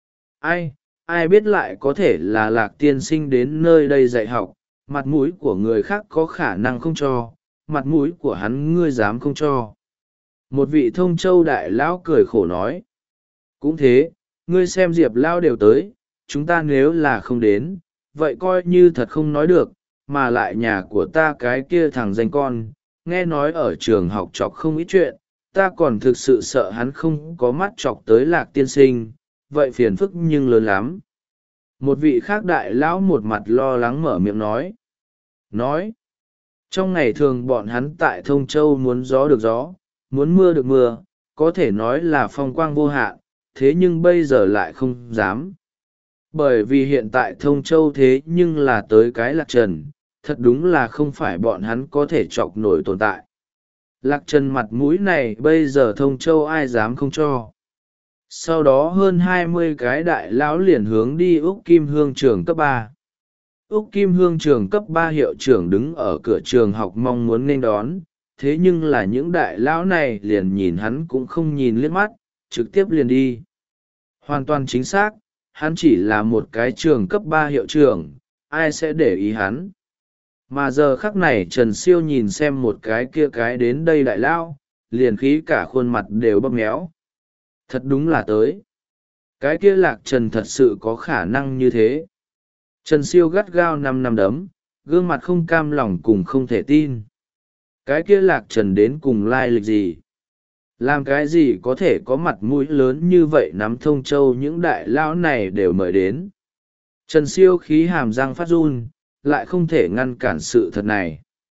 Speaker 1: Ai, ai biết lại có thể là Lạc tiên sinh đến nơi đây dạy học, mặt mũi của người khác có khả năng không cho, mặt mũi của hắn ngươi dám không cho. Một vị Thông Châu đại lão cười khổ nói. Cũng thế, ngươi xem Diệp Lão đều tới, chúng ta nếu là không đến, vậy coi như thật không nói được, mà lại nhà của ta cái kia thằng danh con, nghe nói ở trường học chọc không ít chuyện, ta còn thực sự sợ hắn không có mắt chọc tới Lạc tiên sinh, vậy phiền phức nhưng lớn lắm. Một vị khác đại lão một mặt lo lắng mở miệng nói. Nói, trong ngày thường bọn hắn tại Thông Châu muốn gió được gió, muốn mưa được mưa, có thể nói là phong quang vô hạn, thế nhưng bây giờ lại không dám. Bởi vì hiện tại Thông Châu thế nhưng là tới cái Lạc Trần, thật đúng là không phải bọn hắn có thể chọc nổi tồn tại. Lạc Trần mặt mũi này bây giờ Thông Châu ai dám không cho. Sau đó hơn hai mươi cái đại lão liền hướng đi Úc Kim Hương trường cấp ba. Úc Kim Hương trường cấp ba hiệu trưởng đứng ở cửa trường học mong muốn nên đón, thế nhưng là những đại lão này liền nhìn hắn cũng không nhìn liếc mắt, trực tiếp liền đi. Hoàn toàn chính xác, hắn chỉ là một cái trường cấp ba hiệu trưởng, ai sẽ để ý hắn. Mà giờ khắc này Trần Siêu nhìn xem một cái kia cái đến đây đại lão, liền khí cả khuôn mặt đều bóp méo. Thật đúng là tới. Cái kia Lạc Trần thật sự có khả năng như thế. Trần Siêu gắt gao năm năm đấm, gương mặt không cam lòng cùng không thể tin. Cái kia Lạc Trần đến cùng lai lịch gì? Làm cái gì có thể có mặt mũi lớn như vậy nắm Thông Châu những đại lão này đều mời đến. Trần Siêu khí hàm răng phát run, lại không thể ngăn cản sự thật này.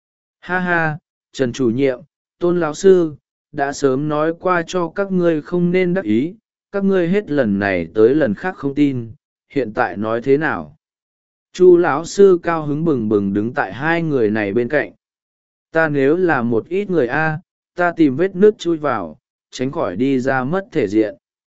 Speaker 1: Ha ha, Trần chủ nhiệm, Tôn lão sư, đã sớm nói qua cho các ngươi không nên đắc ý, các ngươi hết lần này tới lần khác không tin, hiện tại nói thế nào? Chu lão sư cao hứng bừng bừng đứng tại hai người này bên cạnh. Ta nếu là một ít người a, ta tìm vết nước chui vào, tránh khỏi đi ra mất thể diện.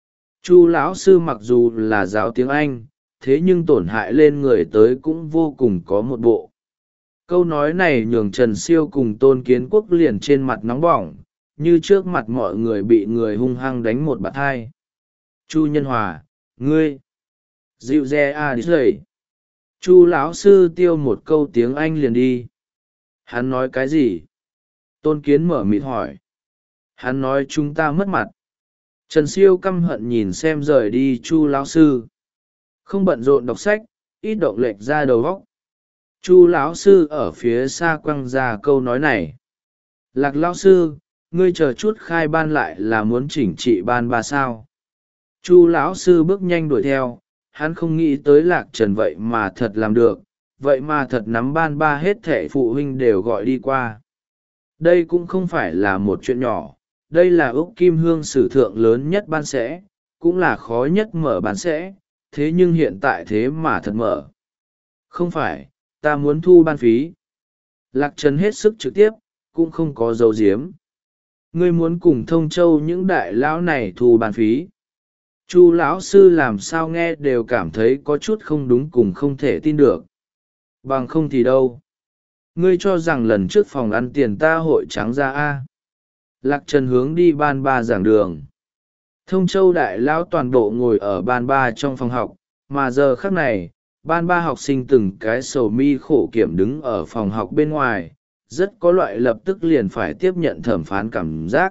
Speaker 1: Chu lão sư mặc dù là giáo tiếng Anh, thế nhưng tổn hại lên người tới cũng vô cùng có một bộ. Câu nói này nhường Trần Siêu cùng Tôn Kiến Quốc liền trên mặt nóng bỏng, như trước mặt mọi người bị người hung hăng đánh một bạt hai. Chu Nhân Hòa, ngươi, dịu dè a đi dậy. Chu lão sư tiêu một câu tiếng Anh liền đi. Hắn nói cái gì? Tôn Kiến mở mịt hỏi. Hắn nói chúng ta mất mặt. Trần Siêu căm hận nhìn xem rời đi Chu lão sư. Không bận rộn đọc sách, ít động lệch ra đầu óc. Chu lão sư ở phía xa quăng ra câu nói này. Lạc lão sư, ngươi chờ chút khai ban lại là muốn chỉnh trị ban ba sao? Chu lão sư bước nhanh đuổi theo, hắn không nghĩ tới Lạc Trần vậy mà thật làm được, vậy mà thật nắm ban ba hết thệ phụ huynh đều gọi đi qua. Đây cũng không phải là một chuyện nhỏ, đây là Úc Kim Hương sử thượng lớn nhất ban sẽ, cũng là khó nhất mở ban sẽ, thế nhưng hiện tại thế mà thật mở. Không phải, ta muốn thu ban phí. Lạc Trần hết sức trực tiếp, cũng không có dấu diếm. Ngươi muốn cùng Thông Châu những đại lão này thu ban phí. Chu lão sư làm sao nghe đều cảm thấy có chút không đúng cùng không thể tin được. Bằng không thì đâu. Ngươi cho rằng lần trước phòng ăn tiền ta hội trắng ra a? Lạc Trần hướng đi ban ba giảng đường. Thông Châu đại lão toàn bộ ngồi ở ban ba trong phòng học, mà giờ khắc này, ban ba học sinh từng cái sầu mi khổ kiểm đứng ở phòng học bên ngoài, rất có loại lập tức liền phải tiếp nhận thẩm phán cảm giác.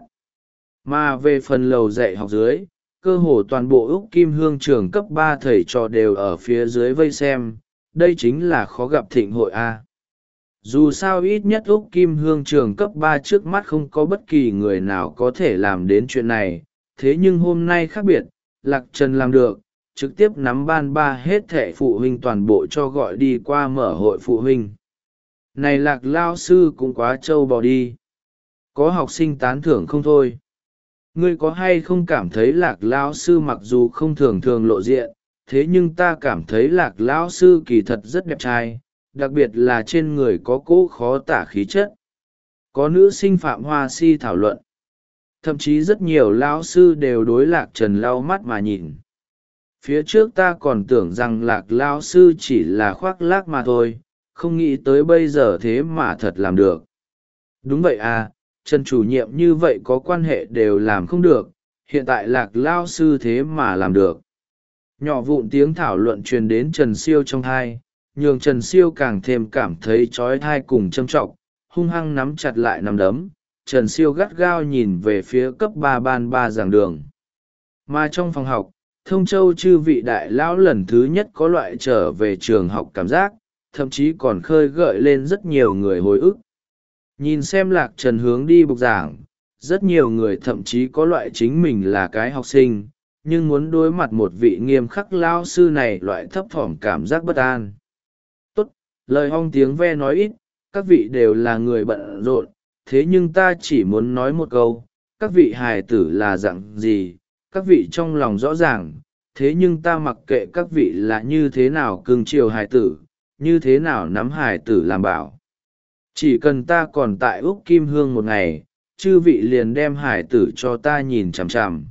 Speaker 1: Mà về phần lầu dạy học dưới, cơ hồ toàn bộ Úc Kim Hương trường cấp ba thầy trò đều ở phía dưới vây xem, đây chính là khó gặp thịnh hội A. Dù sao ít nhất Úc Kim Hương trường cấp ba trước mắt không có bất kỳ người nào có thể làm đến chuyện này, thế nhưng hôm nay khác biệt, Lạc Trần làm được, trực tiếp nắm ban ba hết thệ phụ huynh toàn bộ cho gọi đi qua mở hội phụ huynh. Này Lạc lao sư cũng quá trâu bò đi. Có học sinh tán thưởng không thôi. Ngươi có hay không cảm thấy Lạc lao sư mặc dù không thường thường lộ diện, thế nhưng ta cảm thấy Lạc lao sư kỳ thật rất đẹp trai, đặc biệt là trên người có cỗ khó tả khí chất. Có nữ sinh Phạm Hoa Si thảo luận. Thậm chí rất nhiều lão sư đều đối Lạc Trần lau mắt mà nhìn. Phía trước ta còn tưởng rằng Lạc lao sư chỉ là khoác lác mà thôi, không nghĩ tới bây giờ thế mà thật làm được. Đúng vậy à, Trần chủ nhiệm như vậy có quan hệ đều làm không được, hiện tại Lạc lao sư thế mà làm được. Nhỏ vụn tiếng thảo luận truyền đến Trần Siêu trong thai, nhường Trần Siêu càng thêm cảm thấy trói thai cùng châm trọng, hung hăng nắm chặt lại nắm đấm. Trần Siêu gắt gao nhìn về phía cấp ba ban ba giảng đường. Mà trong phòng học, Thông Châu chư vị đại lão lần thứ nhất có loại trở về trường học cảm giác, thậm chí còn khơi gợi lên rất nhiều người hồi ức. Nhìn xem Lạc Trần hướng đi bục giảng, rất nhiều người thậm chí có loại chính mình là cái học sinh, nhưng muốn đối mặt một vị nghiêm khắc lao sư này loại thấp thỏm cảm giác bất an. Tốt, lời hong tiếng ve nói ít, các vị đều là người bận rộn, thế nhưng ta chỉ muốn nói một câu, các vị hài tử là dạng gì, các vị trong lòng rõ ràng, thế nhưng ta mặc kệ các vị là như thế nào cưng chiều hài tử, như thế nào nắm hài tử làm bảo. Chỉ cần ta còn tại Úc Kim Hương một ngày, chư vị liền đem hài tử cho ta nhìn chằm chằm.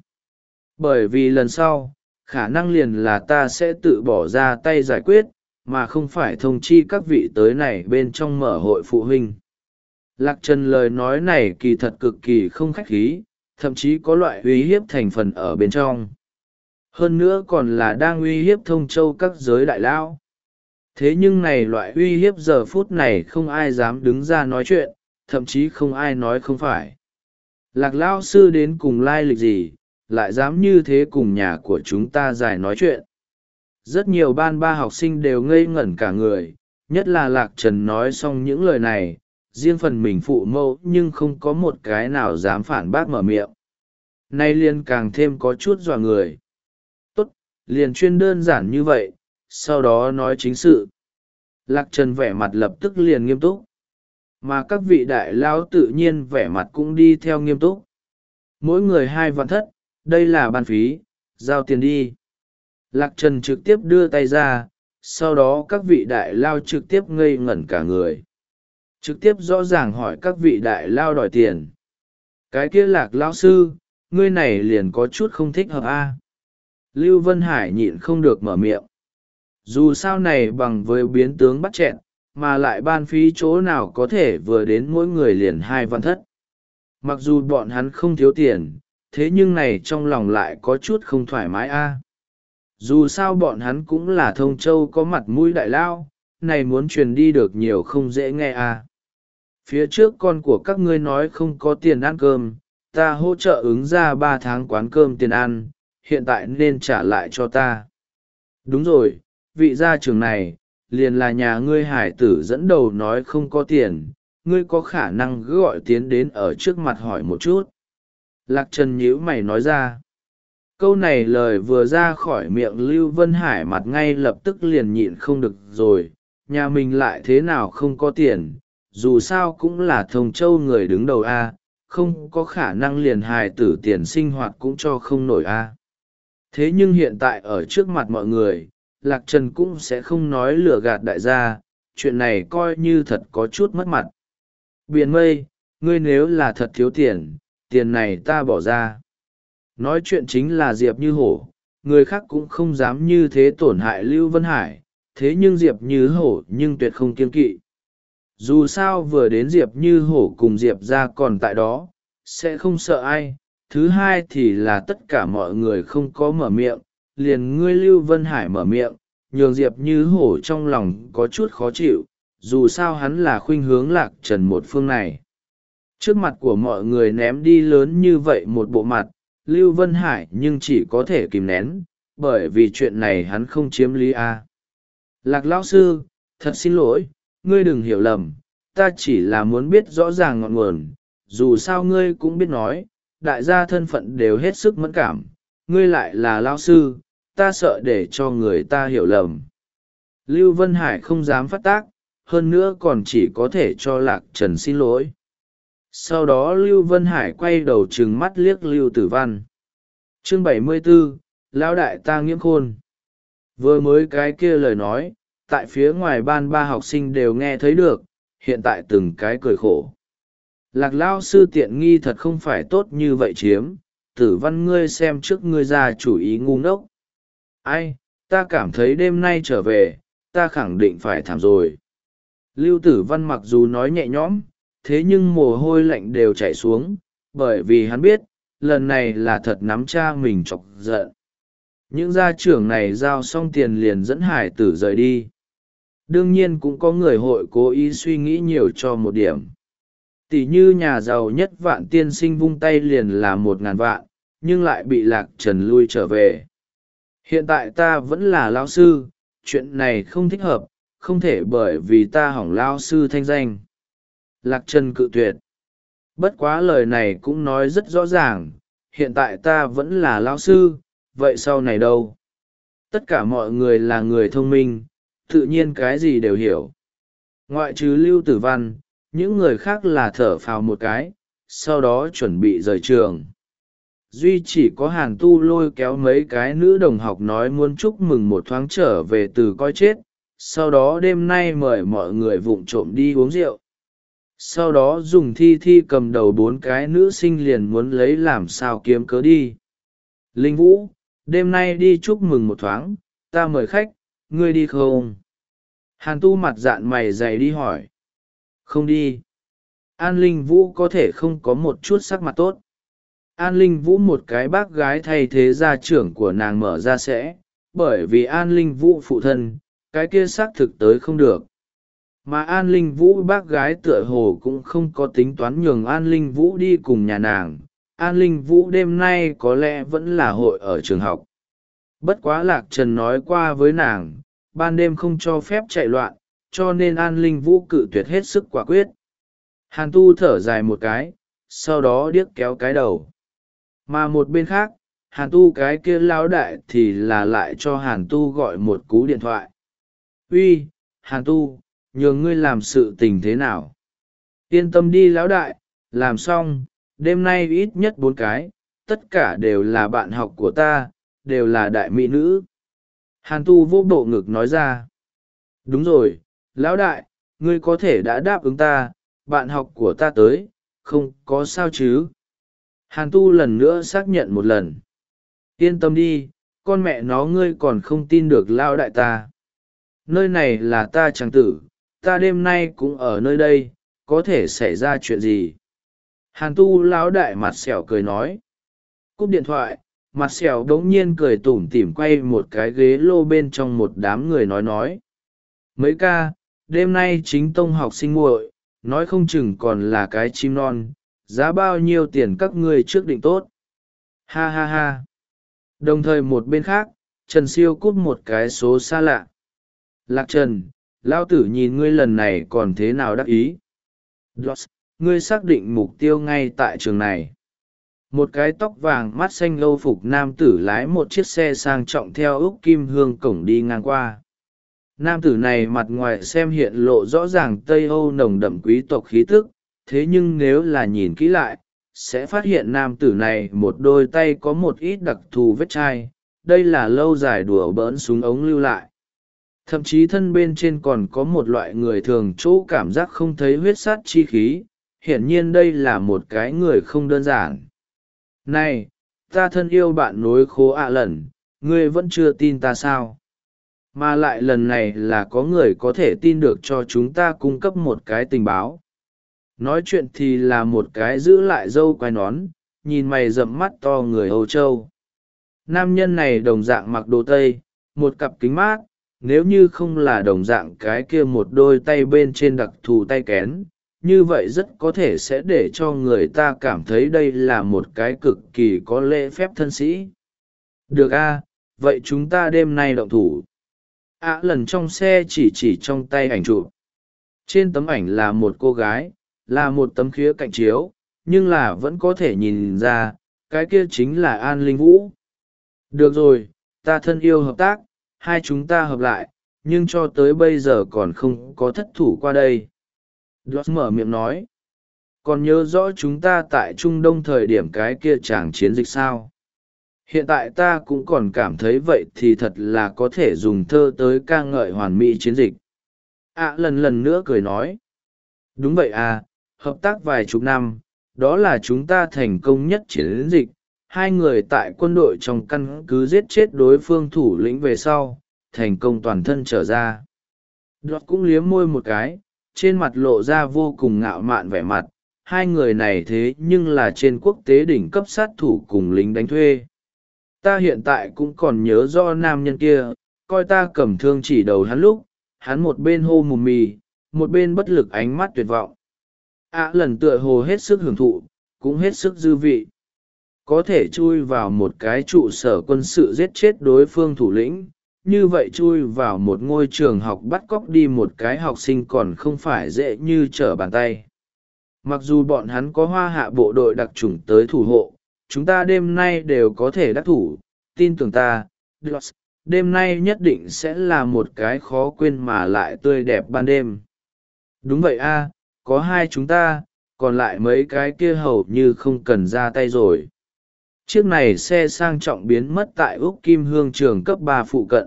Speaker 1: Bởi vì lần sau, khả năng liền là ta sẽ tự bỏ ra tay giải quyết, mà không phải thông chi các vị tới này bên trong mở hội phụ huynh. Lạc Trần lời nói này kỳ thật cực kỳ không khách khí, thậm chí có loại uy hiếp thành phần ở bên trong. Hơn nữa còn là đang uy hiếp Thông Châu các giới đại lão. Thế nhưng này loại uy hiếp giờ phút này không ai dám đứng ra nói chuyện, thậm chí không ai nói không phải. Lạc lão sư đến cùng lai lịch gì, lại dám như thế cùng nhà của chúng ta giải nói chuyện. Rất nhiều ban ba học sinh đều ngây ngẩn cả người, nhất là Lạc Trần nói xong những lời này, riêng phần mình phụ mẫu nhưng không có một cái nào dám phản bác mở miệng. Nay liền càng thêm có chút dọa người. Tốt, liền chuyên đơn giản như vậy, sau đó nói chính sự. Lạc Trần vẻ mặt lập tức liền nghiêm túc. Mà các vị đại lão tự nhiên vẻ mặt cũng đi theo nghiêm túc. Mỗi người hai vạn thất, đây là ban phí, giao tiền đi. Lạc Trần trực tiếp đưa tay ra, sau đó các vị đại lao trực tiếp ngây ngẩn cả người. Trực tiếp rõ ràng hỏi các vị đại lao đòi tiền. Cái kia Lạc lao sư, ngươi này liền có chút không thích hợp a. Lưu Vân Hải nhịn không được mở miệng. Dù sao này bằng với biến tướng bắt chẹn, mà lại ban phí chỗ nào có thể vừa đến mỗi người liền hai vạn thất. Mặc dù bọn hắn không thiếu tiền, thế nhưng này trong lòng lại có chút không thoải mái a. Dù sao bọn hắn cũng là Thông Châu có mặt mũi đại lao, này muốn truyền đi được nhiều không dễ nghe à. Phía trước con của các ngươi nói không có tiền ăn cơm, ta hỗ trợ ứng ra ba tháng quán cơm tiền ăn, hiện tại nên trả lại cho ta. Đúng rồi, vị gia trưởng này, liền là nhà ngươi hải tử dẫn đầu nói không có tiền, ngươi có khả năng cứ gọi tiến đến ở trước mặt hỏi một chút. Lạc Trần nhíu mày nói ra. Câu này lời vừa ra khỏi miệng Lưu Vân Hải mặt ngay lập tức liền nhịn không được rồi, nhà mình lại thế nào không có tiền, dù sao cũng là Thông Châu người đứng đầu a, không có khả năng liền hài tử tiền sinh hoạt cũng cho không nổi a. Thế nhưng hiện tại ở trước mặt mọi người, Lạc Trần cũng sẽ không nói lừa gạt đại gia, chuyện này coi như thật có chút mất mặt. Biển mây, ngươi nếu là thật thiếu tiền, tiền này ta bỏ ra. Nói chuyện chính là Diệp Như Hổ, người khác cũng không dám như thế tổn hại Lưu Vân Hải, thế nhưng Diệp Như Hổ nhưng tuyệt không kiêng kỵ. Dù sao vừa đến Diệp Như Hổ cùng Diệp ra còn tại đó, sẽ không sợ ai. Thứ hai thì là tất cả mọi người không có mở miệng, liền ngươi Lưu Vân Hải mở miệng, nhường Diệp Như Hổ trong lòng có chút khó chịu, dù sao hắn là khuynh hướng Lạc Trần một phương này. Trước mặt của mọi người ném đi lớn như vậy một bộ mặt, Lưu Vân Hải nhưng chỉ có thể kìm nén, bởi vì chuyện này hắn không chiếm lý a. Lạc lão sư, thật xin lỗi, ngươi đừng hiểu lầm, ta chỉ là muốn biết rõ ràng ngọn nguồn, dù sao ngươi cũng biết nói, đại gia thân phận đều hết sức mẫn cảm, ngươi lại là lão sư, ta sợ để cho người ta hiểu lầm. Lưu Vân Hải không dám phát tác, hơn nữa còn chỉ có thể cho Lạc Trần xin lỗi. Sau đó Lưu Vân Hải quay đầu trừng mắt liếc Lưu Tử Văn. Chương bảy mươi 74, Lão đại ta nghiễm khôn. Vừa mới cái kia lời nói, tại phía ngoài ban ba học sinh đều nghe thấy được, hiện tại từng cái cười khổ. Lạc Lão sư tiện nghi thật không phải tốt như vậy chiếm, Tử Văn ngươi xem trước ngươi ra chủ ý ngu ngốc. Ai, ta cảm thấy đêm nay trở về, ta khẳng định phải thảm rồi. Lưu Tử Văn mặc dù nói nhẹ nhõm, thế nhưng mồ hôi lạnh đều chảy xuống, bởi vì hắn biết, lần này là thật nắm cha mình chọc giận. Những gia trưởng này giao xong tiền liền dẫn hải tử rời đi. Đương nhiên cũng có người hội cố ý suy nghĩ nhiều cho một điểm. Tỷ như nhà giàu nhất Vạn tiên sinh vung tay liền là một ngàn vạn, nhưng lại bị Lạc Trần lui trở về. Hiện tại ta vẫn là lão sư, chuyện này không thích hợp, không thể bởi vì ta hỏng lão sư thanh danh. Lạc Trần cự tuyệt. Bất quá lời này cũng nói rất rõ ràng, hiện tại ta vẫn là lão sư, vậy sau này đâu? Tất cả mọi người là người thông minh, tự nhiên cái gì đều hiểu. Ngoại trừ Lưu Tử Văn, những người khác là thở phào một cái, sau đó chuẩn bị rời trường. Duy chỉ có Hàn Tu lôi kéo mấy cái nữ đồng học nói muốn chúc mừng một thoáng trở về từ coi chết, sau đó đêm nay mời mọi người vụng trộm đi uống rượu. Sau đó dùng thi thi cầm đầu bốn cái nữ sinh liền muốn lấy làm sao kiếm cớ đi. Linh Vũ, đêm nay đi chúc mừng một thoáng, ta mời khách, ngươi đi không? Hàn Tu mặt dạn mày dày đi hỏi. Không đi. An Linh Vũ có thể không có một chút sắc mặt tốt. An Linh Vũ một cái bác gái thay thế gia trưởng của nàng mở ra sẽ, bởi vì An Linh Vũ phụ thân, cái kia xác thực tới không được. Mà An Linh Vũ bác gái tựa hồ cũng không có tính toán nhường An Linh Vũ đi cùng nhà nàng. An Linh Vũ đêm nay có lẽ vẫn là hội ở trường học. Bất quá Lạc Trần nói qua với nàng, ban đêm không cho phép chạy loạn, cho nên An Linh Vũ cự tuyệt hết sức quả quyết. Hàn Tu thở dài một cái, sau đó điếc kéo cái đầu. Mà một bên khác, Hàn Tu cái kia lão đại thì là lại cho Hàn Tu gọi một cú điện thoại. Uy, Hàn Tu, nhường ngươi làm sự tình thế nào? Yên tâm đi lão đại, làm xong, đêm nay ít nhất bốn cái, tất cả đều là bạn học của ta, đều là đại mỹ nữ. Hàn Tu vô bộ ngực nói ra. Đúng rồi, lão đại, ngươi có thể đã đáp ứng ta, bạn học của ta tới, không có sao chứ? Hàn Tu lần nữa xác nhận một lần. Yên tâm đi, con mẹ nó ngươi còn không tin được lão đại ta. Nơi này là ta tràng tử, ta đêm nay cũng ở nơi đây, có thể xảy ra chuyện gì? Hàn Tu lão đại mặt sẹo cười nói. Cúp điện thoại, mặt sẹo đống nhiên cười tủm tỉm quay một cái ghế lô bên trong một đám người nói nói. Mấy ca, đêm nay chính tông học sinh muội, nói không chừng còn là cái chim non, giá bao nhiêu tiền các ngươi trước định tốt. Ha ha ha. Đồng thời một bên khác, Trần Siêu cút một cái số xa lạ. Lạc Trần, lao tử nhìn ngươi lần này còn thế nào đắc ý. Lost, ngươi xác định mục tiêu ngay tại trường này. Một cái tóc vàng mắt xanh lâu phục nam tử lái một chiếc xe sang trọng theo úc kim hương cổng đi ngang qua. Nam tử này mặt ngoài xem hiện lộ rõ ràng Tây Âu nồng đậm quý tộc khí tức, thế nhưng nếu là nhìn kỹ lại, sẽ phát hiện nam tử này một đôi tay có một ít đặc thù vết chai, đây là lâu dài đùa bỡn súng ống lưu lại. Thậm chí thân bên trên còn có một loại người thường chỗ cảm giác không thấy huyết sát chi khí, hiển nhiên đây là một cái người không đơn giản. Này, ta thân yêu bạn nối khố ạ lần, ngươi vẫn chưa tin ta sao? Mà lại lần này là có người có thể tin được cho chúng ta cung cấp một cái tình báo. Nói chuyện thì là một cái giữ lại râu quai nón, nhìn mày rậm mắt to người Âu Châu. Nam nhân này đồng dạng mặc đồ Tây, một cặp kính mát, nếu như không là đồng dạng cái kia một đôi tay bên trên đặc thù tay kén, như vậy rất có thể sẽ để cho người ta cảm thấy đây là một cái cực kỳ có lễ phép thân sĩ. Được a, vậy chúng ta đêm nay động thủ. ạ lần trong xe chỉ chỉ trong tay ảnh chụp. Trên tấm ảnh là một cô gái, là một tấm khía cạnh chiếu, nhưng là vẫn có thể nhìn ra, cái kia chính là An Linh Vũ. Được rồi, ta thân yêu hợp tác, hai chúng ta hợp lại, nhưng cho tới bây giờ còn không có thất thủ qua đây. Ross mở miệng nói. Còn nhớ rõ chúng ta tại Trung Đông thời điểm cái kia chàng chiến dịch sao? Hiện tại ta cũng còn cảm thấy vậy thì thật là có thể dùng thơ tới ca ngợi hoàn mỹ chiến dịch. À lần lần nữa cười nói. Đúng vậy à, hợp tác vài chục năm, đó là chúng ta thành công nhất chiến dịch. Hai người tại quân đội trong căn cứ giết chết đối phương thủ lĩnh về sau, thành công toàn thân trở ra. Đoạt cũng liếm môi một cái, trên mặt lộ ra vô cùng ngạo mạn vẻ mặt. Hai người này thế nhưng là trên quốc tế đỉnh cấp sát thủ cùng lính đánh thuê. Ta hiện tại cũng còn nhớ do nam nhân kia, coi ta cầm thương chỉ đầu hắn lúc, hắn một bên hô mù mì, một bên bất lực ánh mắt tuyệt vọng. À lần tựa hồ hết sức hưởng thụ, cũng hết sức dư vị. Có thể chui vào một cái trụ sở quân sự giết chết đối phương thủ lĩnh, như vậy chui vào một ngôi trường học bắt cóc đi một cái học sinh còn không phải dễ như trở bàn tay. Mặc dù bọn hắn có hoa hạ bộ đội đặc chủng tới thủ hộ, chúng ta đêm nay đều có thể đắc thủ, tin tưởng ta, đêm nay nhất định sẽ là một cái khó quên mà lại tươi đẹp ban đêm. Đúng vậy a, có hai chúng ta, còn lại mấy cái kia hầu như không cần ra tay rồi. Chiếc này xe sang trọng biến mất tại Úc Kim Hương trường cấp ba phụ cận.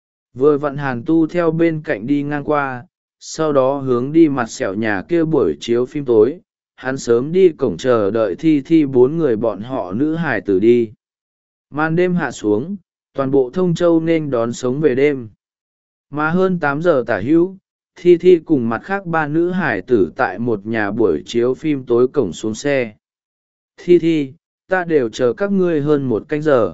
Speaker 1: Vừa vặn Hàn Tu theo bên cạnh đi ngang qua, sau đó hướng đi mặt sẹo nhà kia buổi chiếu phim tối. Hắn sớm đi cổng chờ đợi thi thi bốn người bọn họ nữ hải tử đi. Màn đêm hạ xuống, toàn bộ Thông Châu nên đón sống về đêm. Mà hơn tám giờ tả hữu, thi thi cùng mặt khác ba nữ hải tử tại một nhà buổi chiếu phim tối cổng xuống xe. Thi thi, ta đều chờ các ngươi hơn một canh giờ.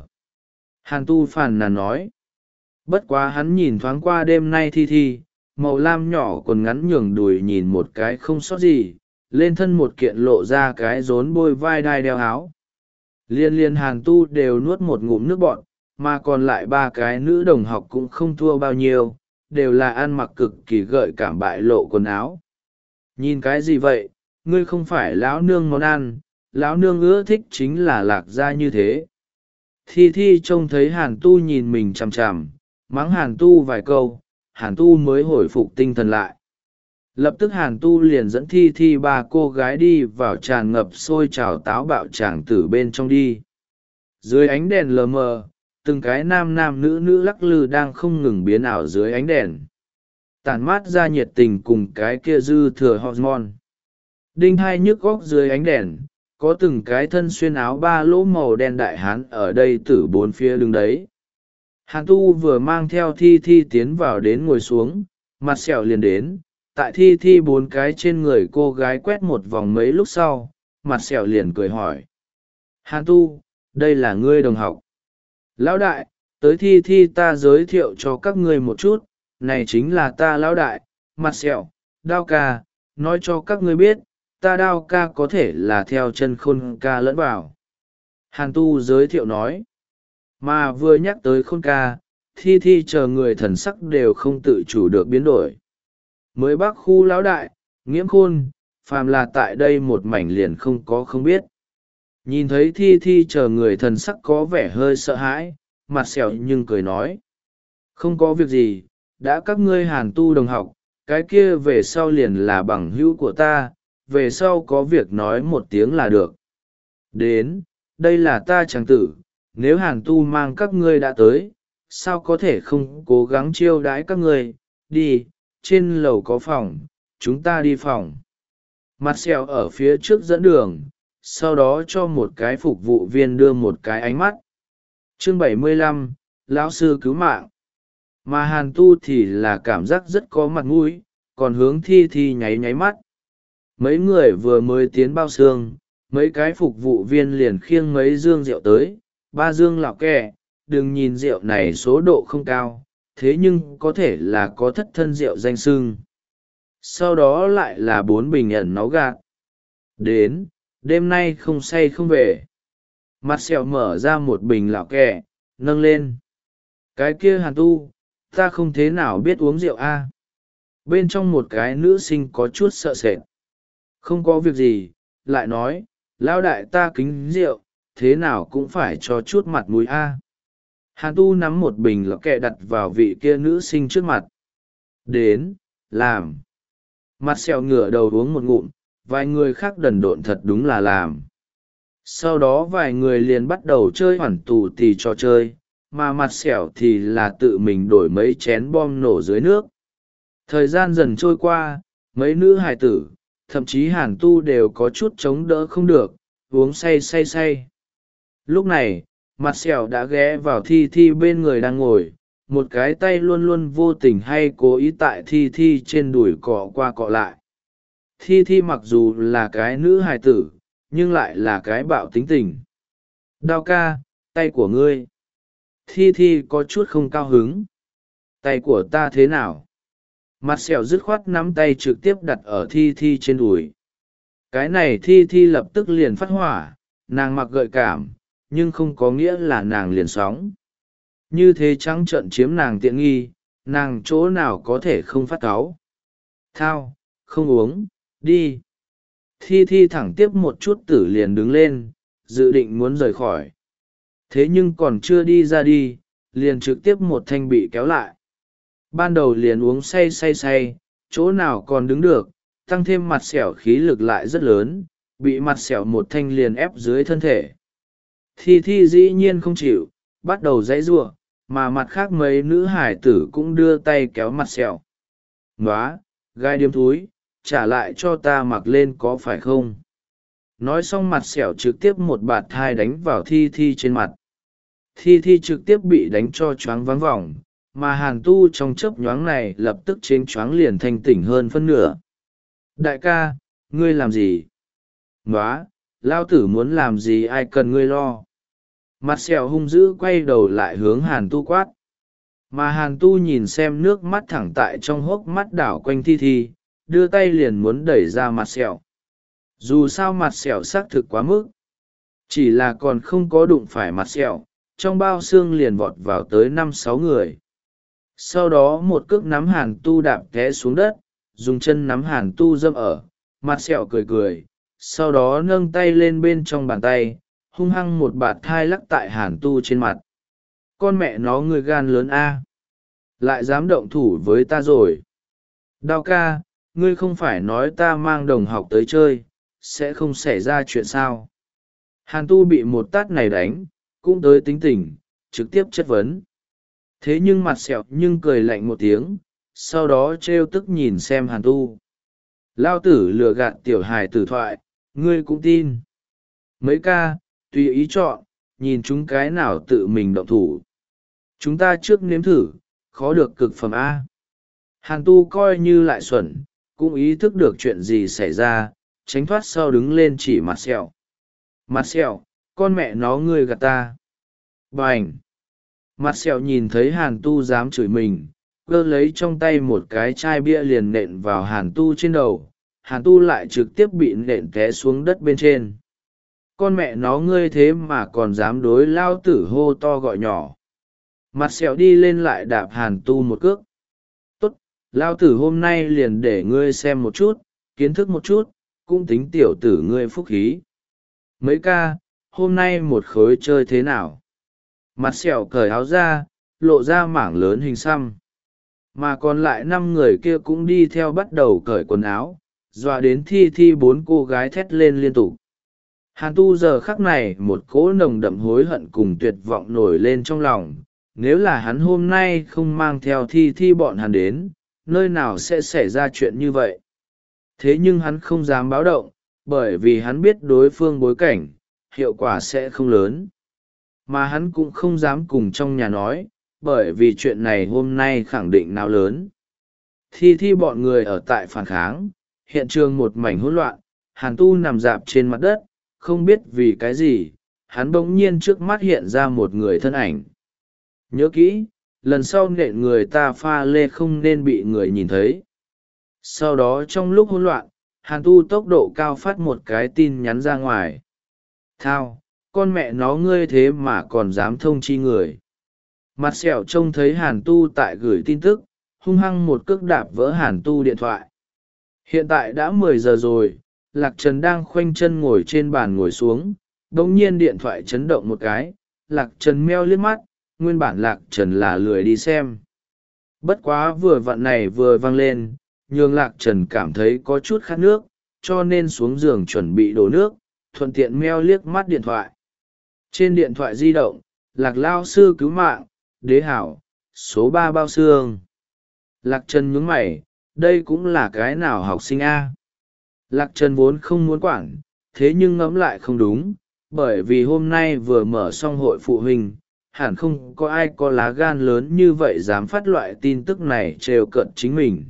Speaker 1: Hàn Tu phàn nàn nói. Bất quá hắn nhìn thoáng qua đêm nay thi thi, màu lam nhỏ còn ngắn nhường đùi nhìn một cái không sót gì, lên thân một kiện lộ ra cái rốn bôi vai đai đeo áo. Liên liên Hàn Tu đều nuốt một ngụm nước bọt, mà còn lại ba cái nữ đồng học cũng không thua bao nhiêu, đều là ăn mặc cực kỳ gợi cảm bại lộ quần áo. Nhìn cái gì vậy, ngươi không phải lão nương món ăn, lão nương ưa thích chính là lạc gia như thế. Thi thi trông thấy Hàn Tu nhìn mình chằm chằm, mắng Hàn Tu vài câu, Hàn Tu mới hồi phục tinh thần lại. Lập tức Hàn Tu liền dẫn thi thi ba cô gái đi vào tràn ngập sôi trào táo bạo tràng tử bên trong đi. Dưới ánh đèn lờ mờ, từng cái nam nam nữ nữ lắc lư đang không ngừng biến ảo dưới ánh đèn. Tản mát ra nhiệt tình cùng cái kia dư thừa hormone. Đinh hai nhức góc dưới ánh đèn, có từng cái thân xuyên áo ba lỗ màu đen đại hán ở đây từ bốn phía đứng đấy. Hàn Tu vừa mang theo thi thi tiến vào đến ngồi xuống, mặt sẹo liền đến, tại thi thi bốn cái trên người cô gái quét một vòng mấy lúc sau, mặt sẹo liền cười hỏi. Hàn Tu, đây là ngươi đồng học. Lão đại, tới thi thi ta giới thiệu cho các ngươi một chút, này chính là ta lão đại, mặt sẹo, đao ca, nói cho các ngươi biết, ta đao ca có thể là theo chân khôn ca lẫn vào. Hàn tu giới thiệu nói, mà vừa nhắc tới khôn ca, thi thi chờ người thần sắc đều không tự chủ được biến đổi. Mới bắc khu lão đại, nghiễm khôn, phàm là tại đây một mảnh liền không có không biết. Nhìn thấy thi thi chờ người thần sắc có vẻ hơi sợ hãi, mặt sẹo nhưng cười nói, không có việc gì, đã các ngươi hàn tu đồng học, cái kia về sau liền là bằng hữu của ta, về sau có việc nói một tiếng là được. Đến, đây là ta chàng tử, nếu hàn tu mang các ngươi đã tới, sao có thể không cố gắng chiêu đãi các ngươi, đi, trên lầu có phòng, chúng ta đi phòng. Mặt sẹo ở phía trước dẫn đường, sau đó cho một cái phục vụ viên đưa một cái ánh mắt. Chương bảy mươi lăm, lão sư cứu mạng. Mà hàn tu thì là cảm giác rất có mặt mũi, còn hướng thi thi nháy nháy mắt. Mấy người vừa mới tiến bao xương, mấy cái phục vụ viên liền khiêng mấy dương rượu tới, ba dương lạo kẹ, đừng nhìn rượu này số độ không cao, thế nhưng có thể là có thất thân rượu danh sưng. Sau đó lại là bốn bình ẩn náu gạt. Đến, đêm nay không say không về. Mặt sẹo mở ra một bình lạo kẹ, nâng lên. Cái kia hàn tu, ta không thế nào biết uống rượu a. Bên trong một cái nữ sinh có chút sợ sệt. Không có việc gì, lại nói, lão đại ta kính rượu, thế nào cũng phải cho chút mặt mũi a. Hàn tu nắm một bình lọ kẹ đặt vào vị kia nữ sinh trước mặt. Đến, làm. Mặt sẹo ngửa đầu uống một ngụm, vài người khác đần độn thật đúng là làm. Sau đó vài người liền bắt đầu chơi hoản tù tì trò chơi, mà mặt sẹo thì là tự mình đổi mấy chén bom nổ dưới nước. Thời gian dần trôi qua, mấy nữ hài tử, thậm chí hàn tu đều có chút chống đỡ không được, uống say say say. Lúc này, mặt sẹo đã ghé vào thi thi bên người đang ngồi, một cái tay luôn luôn vô tình hay cố ý tại thi thi trên đùi cọ qua cọ lại. Thi thi mặc dù là cái nữ hài tử, nhưng lại là cái bạo tính tình. Đao ca, tay của ngươi. Thi thi có chút không cao hứng. Tay của ta thế nào? Mặt sẹo dứt khoát nắm tay trực tiếp đặt ở thi thi trên đùi. Cái này thi thi lập tức liền phát hỏa, nàng mặc gợi cảm, nhưng không có nghĩa là nàng liền sóng. Như thế trắng trợn chiếm nàng tiện nghi, nàng chỗ nào có thể không phát cáu. Thao, không uống, đi. Thi thi thẳng tiếp một chút tử liền đứng lên, dự định muốn rời khỏi. Thế nhưng còn chưa đi ra đi, liền trực tiếp một thanh bị kéo lại. Ban đầu liền uống say say say, chỗ nào còn đứng được, tăng thêm mặt sẹo khí lực lại rất lớn, bị mặt sẹo một thanh liền ép dưới thân thể. Thi thi dĩ nhiên không chịu, bắt đầu dãy giụa, mà mặt khác mấy nữ hải tử cũng đưa tay kéo mặt sẹo. Nóa, gai điếm thúi, trả lại cho ta mặc lên có phải không? Nói xong mặt sẹo trực tiếp một bạt thai đánh vào thi thi trên mặt. Thi thi trực tiếp bị đánh cho choáng vắng vòng, mà hàn tu trong chớp nhoáng này lập tức chênh choáng liền thanh tỉnh hơn phân nửa. Đại ca, ngươi làm gì? Nóa, lao tử muốn làm gì ai cần ngươi lo. Mặt sẹo hung dữ quay đầu lại hướng hàn tu quát. Mà hàn tu nhìn xem nước mắt thẳng tại trong hốc mắt đảo quanh thi thi, đưa tay liền muốn đẩy ra mặt sẹo. Dù sao mặt sẹo xác thực quá mức, chỉ là còn không có đụng phải mặt sẹo, trong bao xương liền vọt vào tới năm sáu người. Sau đó một cước nắm hàn tu đạp té xuống đất, dùng chân nắm hàn tu dâm ở, mặt sẹo cười cười, sau đó nâng tay lên bên trong bàn tay, hung hăng một bạt thai lắc tại hàn tu trên mặt. Con mẹ nó người gan lớn a, lại dám động thủ với ta rồi. Đao ca, ngươi không phải nói ta mang đồng học tới chơi, sẽ không xảy ra chuyện sao? Hàn tu bị một tát này đánh, cũng tới tính tình, trực tiếp chất vấn. Thế nhưng mặt sẹo nhưng cười lạnh một tiếng, sau đó trêu tức nhìn xem hàn tu. Lao tử lừa gạt tiểu hài tử thoại, ngươi cũng tin. Mấy ca, tùy ý chọn, nhìn chúng cái nào tự mình động thủ. Chúng ta trước nếm thử, khó được cực phẩm A. Hàn tu coi như lại xuẩn, cũng ý thức được chuyện gì xảy ra, tránh thoát sau đứng lên chỉ mặt sẹo. Mặt sẹo, con mẹ nó ngươi gạt ta. Bành! Mặt sẹo nhìn thấy hàn tu dám chửi mình, cơ lấy trong tay một cái chai bia liền nện vào hàn tu trên đầu. Hàn tu lại trực tiếp bị nện té xuống đất bên trên. Con mẹ nó ngươi thế mà còn dám đối lao tử hô to gọi nhỏ. Mặt sẹo đi lên lại đạp hàn tu một cước. Tốt, lao tử hôm nay liền để ngươi xem một chút, kiến thức một chút, cũng tính tiểu tử ngươi phúc khí. Mấy ca, hôm nay một khối chơi thế nào? Mặt sẹo cởi áo ra, lộ ra mảng lớn hình xăm. Mà còn lại năm người kia cũng đi theo bắt đầu cởi quần áo, dọa đến thi thi bốn cô gái thét lên liên tục. Hàn tu giờ khắc này một cỗ nồng đậm hối hận cùng tuyệt vọng nổi lên trong lòng. Nếu là hắn hôm nay không mang theo thi thi bọn hắn đến, nơi nào sẽ xảy ra chuyện như vậy? Thế nhưng hắn không dám báo động, bởi vì hắn biết đối phương bối cảnh, hiệu quả sẽ không lớn. Mà hắn cũng không dám cùng trong nhà nói, bởi vì chuyện này hôm nay khẳng định nào lớn. Thi thi bọn người ở tại phản kháng, hiện trường một mảnh hỗn loạn, Hàn tu nằm rạp trên mặt đất, không biết vì cái gì, hắn bỗng nhiên trước mắt hiện ra một người thân ảnh. Nhớ kỹ, lần sau nện người ta pha lê không nên bị người nhìn thấy. Sau đó trong lúc hỗn loạn, Hàn tu tốc độ cao phát một cái tin nhắn ra ngoài. Thao, con mẹ nó ngươi thế mà còn dám thông chi người. Mặt sẹo trông thấy Hàn tu tại gửi tin tức, hung hăng một cước đạp vỡ Hàn tu điện thoại. Hiện tại đã mười giờ rồi, Lạc Trần đang khoanh chân ngồi trên bàn ngồi xuống, đột nhiên điện thoại chấn động một cái, Lạc Trần meo liếc mắt, nguyên bản Lạc Trần là lười đi xem. Bất quá vừa vặn này vừa vang lên, nhường Lạc Trần cảm thấy có chút khát nước, cho nên xuống giường chuẩn bị đổ nước, thuận tiện meo liếc mắt điện thoại. Trên điện thoại di động, Lạc lao sư cứu mạng, đế hảo, số ba bao xương. Lạc Trần nhướng mày, đây cũng là cái nào học sinh A. Lạc Trần vốn không muốn quản, thế nhưng ngẫm lại không đúng, bởi vì hôm nay vừa mở xong hội phụ huynh, hẳn không có ai có lá gan lớn như vậy dám phát loại tin tức này trêu cợt chính mình.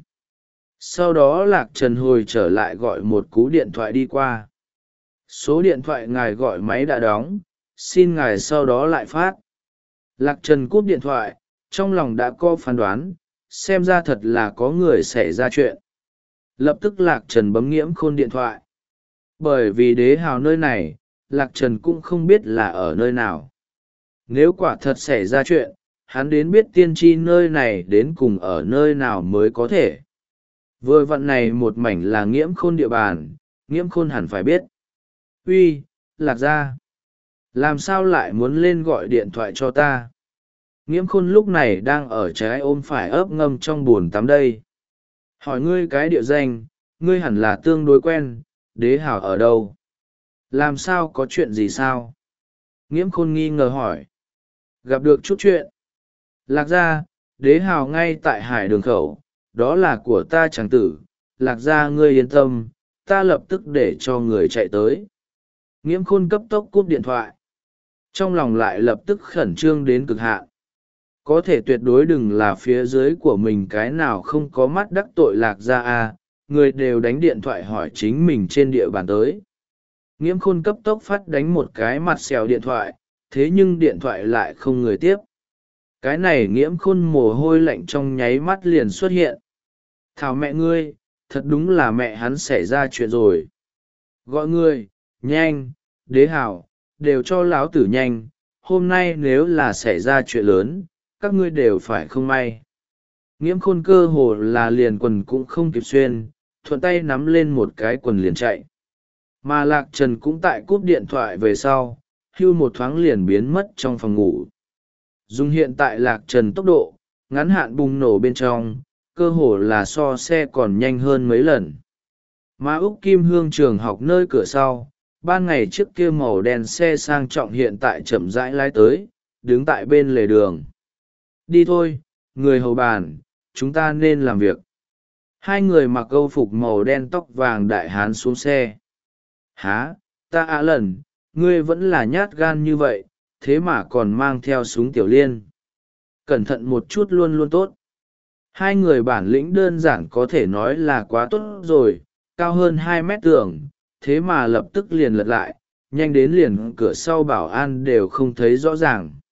Speaker 1: Sau đó Lạc Trần hồi trở lại gọi một cú điện thoại đi qua. Số điện thoại ngài gọi máy đã đóng, xin ngài sau đó lại phát. Lạc Trần cúp điện thoại, trong lòng đã có phán đoán, xem ra thật là có người xảy ra chuyện. Lập tức Lạc Trần bấm Nghiễm Khôn điện thoại. Bởi vì đế hào nơi này, Lạc Trần cũng không biết là ở nơi nào. Nếu quả thật xảy ra chuyện, hắn đến biết tiên tri nơi này đến cùng ở nơi nào mới có thể. Vừa vặn này một mảnh là Nghiễm Khôn địa bàn, Nghiễm Khôn hẳn phải biết. Uy, Lạc gia, làm sao lại muốn lên gọi điện thoại cho ta? Nghiễm Khôn lúc này đang ở trái ôm phải ấp ngâm trong bồn tắm đây. Hỏi ngươi cái địa danh, ngươi hẳn là tương đối quen, đế hảo ở đâu? Làm sao có chuyện gì sao? Nghiễm Khôn nghi ngờ hỏi. Gặp được chút chuyện. Lạc gia, đế hào ngay tại hải đường khẩu, đó là của ta chàng tử. Lạc gia ngươi yên tâm, ta lập tức để cho người chạy tới. Nghiễm Khôn cấp tốc cúp điện thoại. Trong lòng lại lập tức khẩn trương đến cực hạn. Có thể tuyệt đối đừng là phía dưới của mình cái nào không có mắt đắc tội Lạc gia à, người đều đánh điện thoại hỏi chính mình trên địa bàn tới. Nghiễm Khôn cấp tốc phát đánh một cái mặt xèo điện thoại, thế nhưng điện thoại lại không người tiếp. Cái này Nghiễm Khôn mồ hôi lạnh trong nháy mắt liền xuất hiện. Thảo mẹ ngươi, thật đúng là mẹ hắn xảy ra chuyện rồi. Gọi ngươi, nhanh, đế hảo, đều cho láo tử nhanh, hôm nay nếu là xảy ra chuyện lớn, các ngươi đều phải không may. Nghiễm Khôn cơ hồ là liền quần cũng không kịp xuyên, thuận tay nắm lên một cái quần liền chạy. Mà Lạc Trần cũng tại cúp điện thoại về sau, hưu một thoáng liền biến mất trong phòng ngủ. Dùng hiện tại Lạc Trần tốc độ, ngắn hạn bùng nổ bên trong, cơ hồ là so xe còn nhanh hơn mấy lần. Mà Úc Kim Hương trường học nơi cửa sau, ban ngày trước kia màu đen xe sang trọng hiện tại chậm rãi lái tới, đứng tại bên lề đường. Đi thôi, người hầu bàn, chúng ta nên làm việc. Hai người mặc câu phục màu đen tóc vàng đại hán xuống xe. Há, ta ạ lần, ngươi vẫn là nhát gan như vậy, thế mà còn mang theo súng tiểu liên. Cẩn thận một chút luôn luôn tốt. Hai người bản lĩnh đơn giản có thể nói là quá tốt rồi, cao hơn hai mét tường, thế mà lập tức liền lật lại, nhanh đến liền cửa sau bảo an đều không thấy rõ ràng.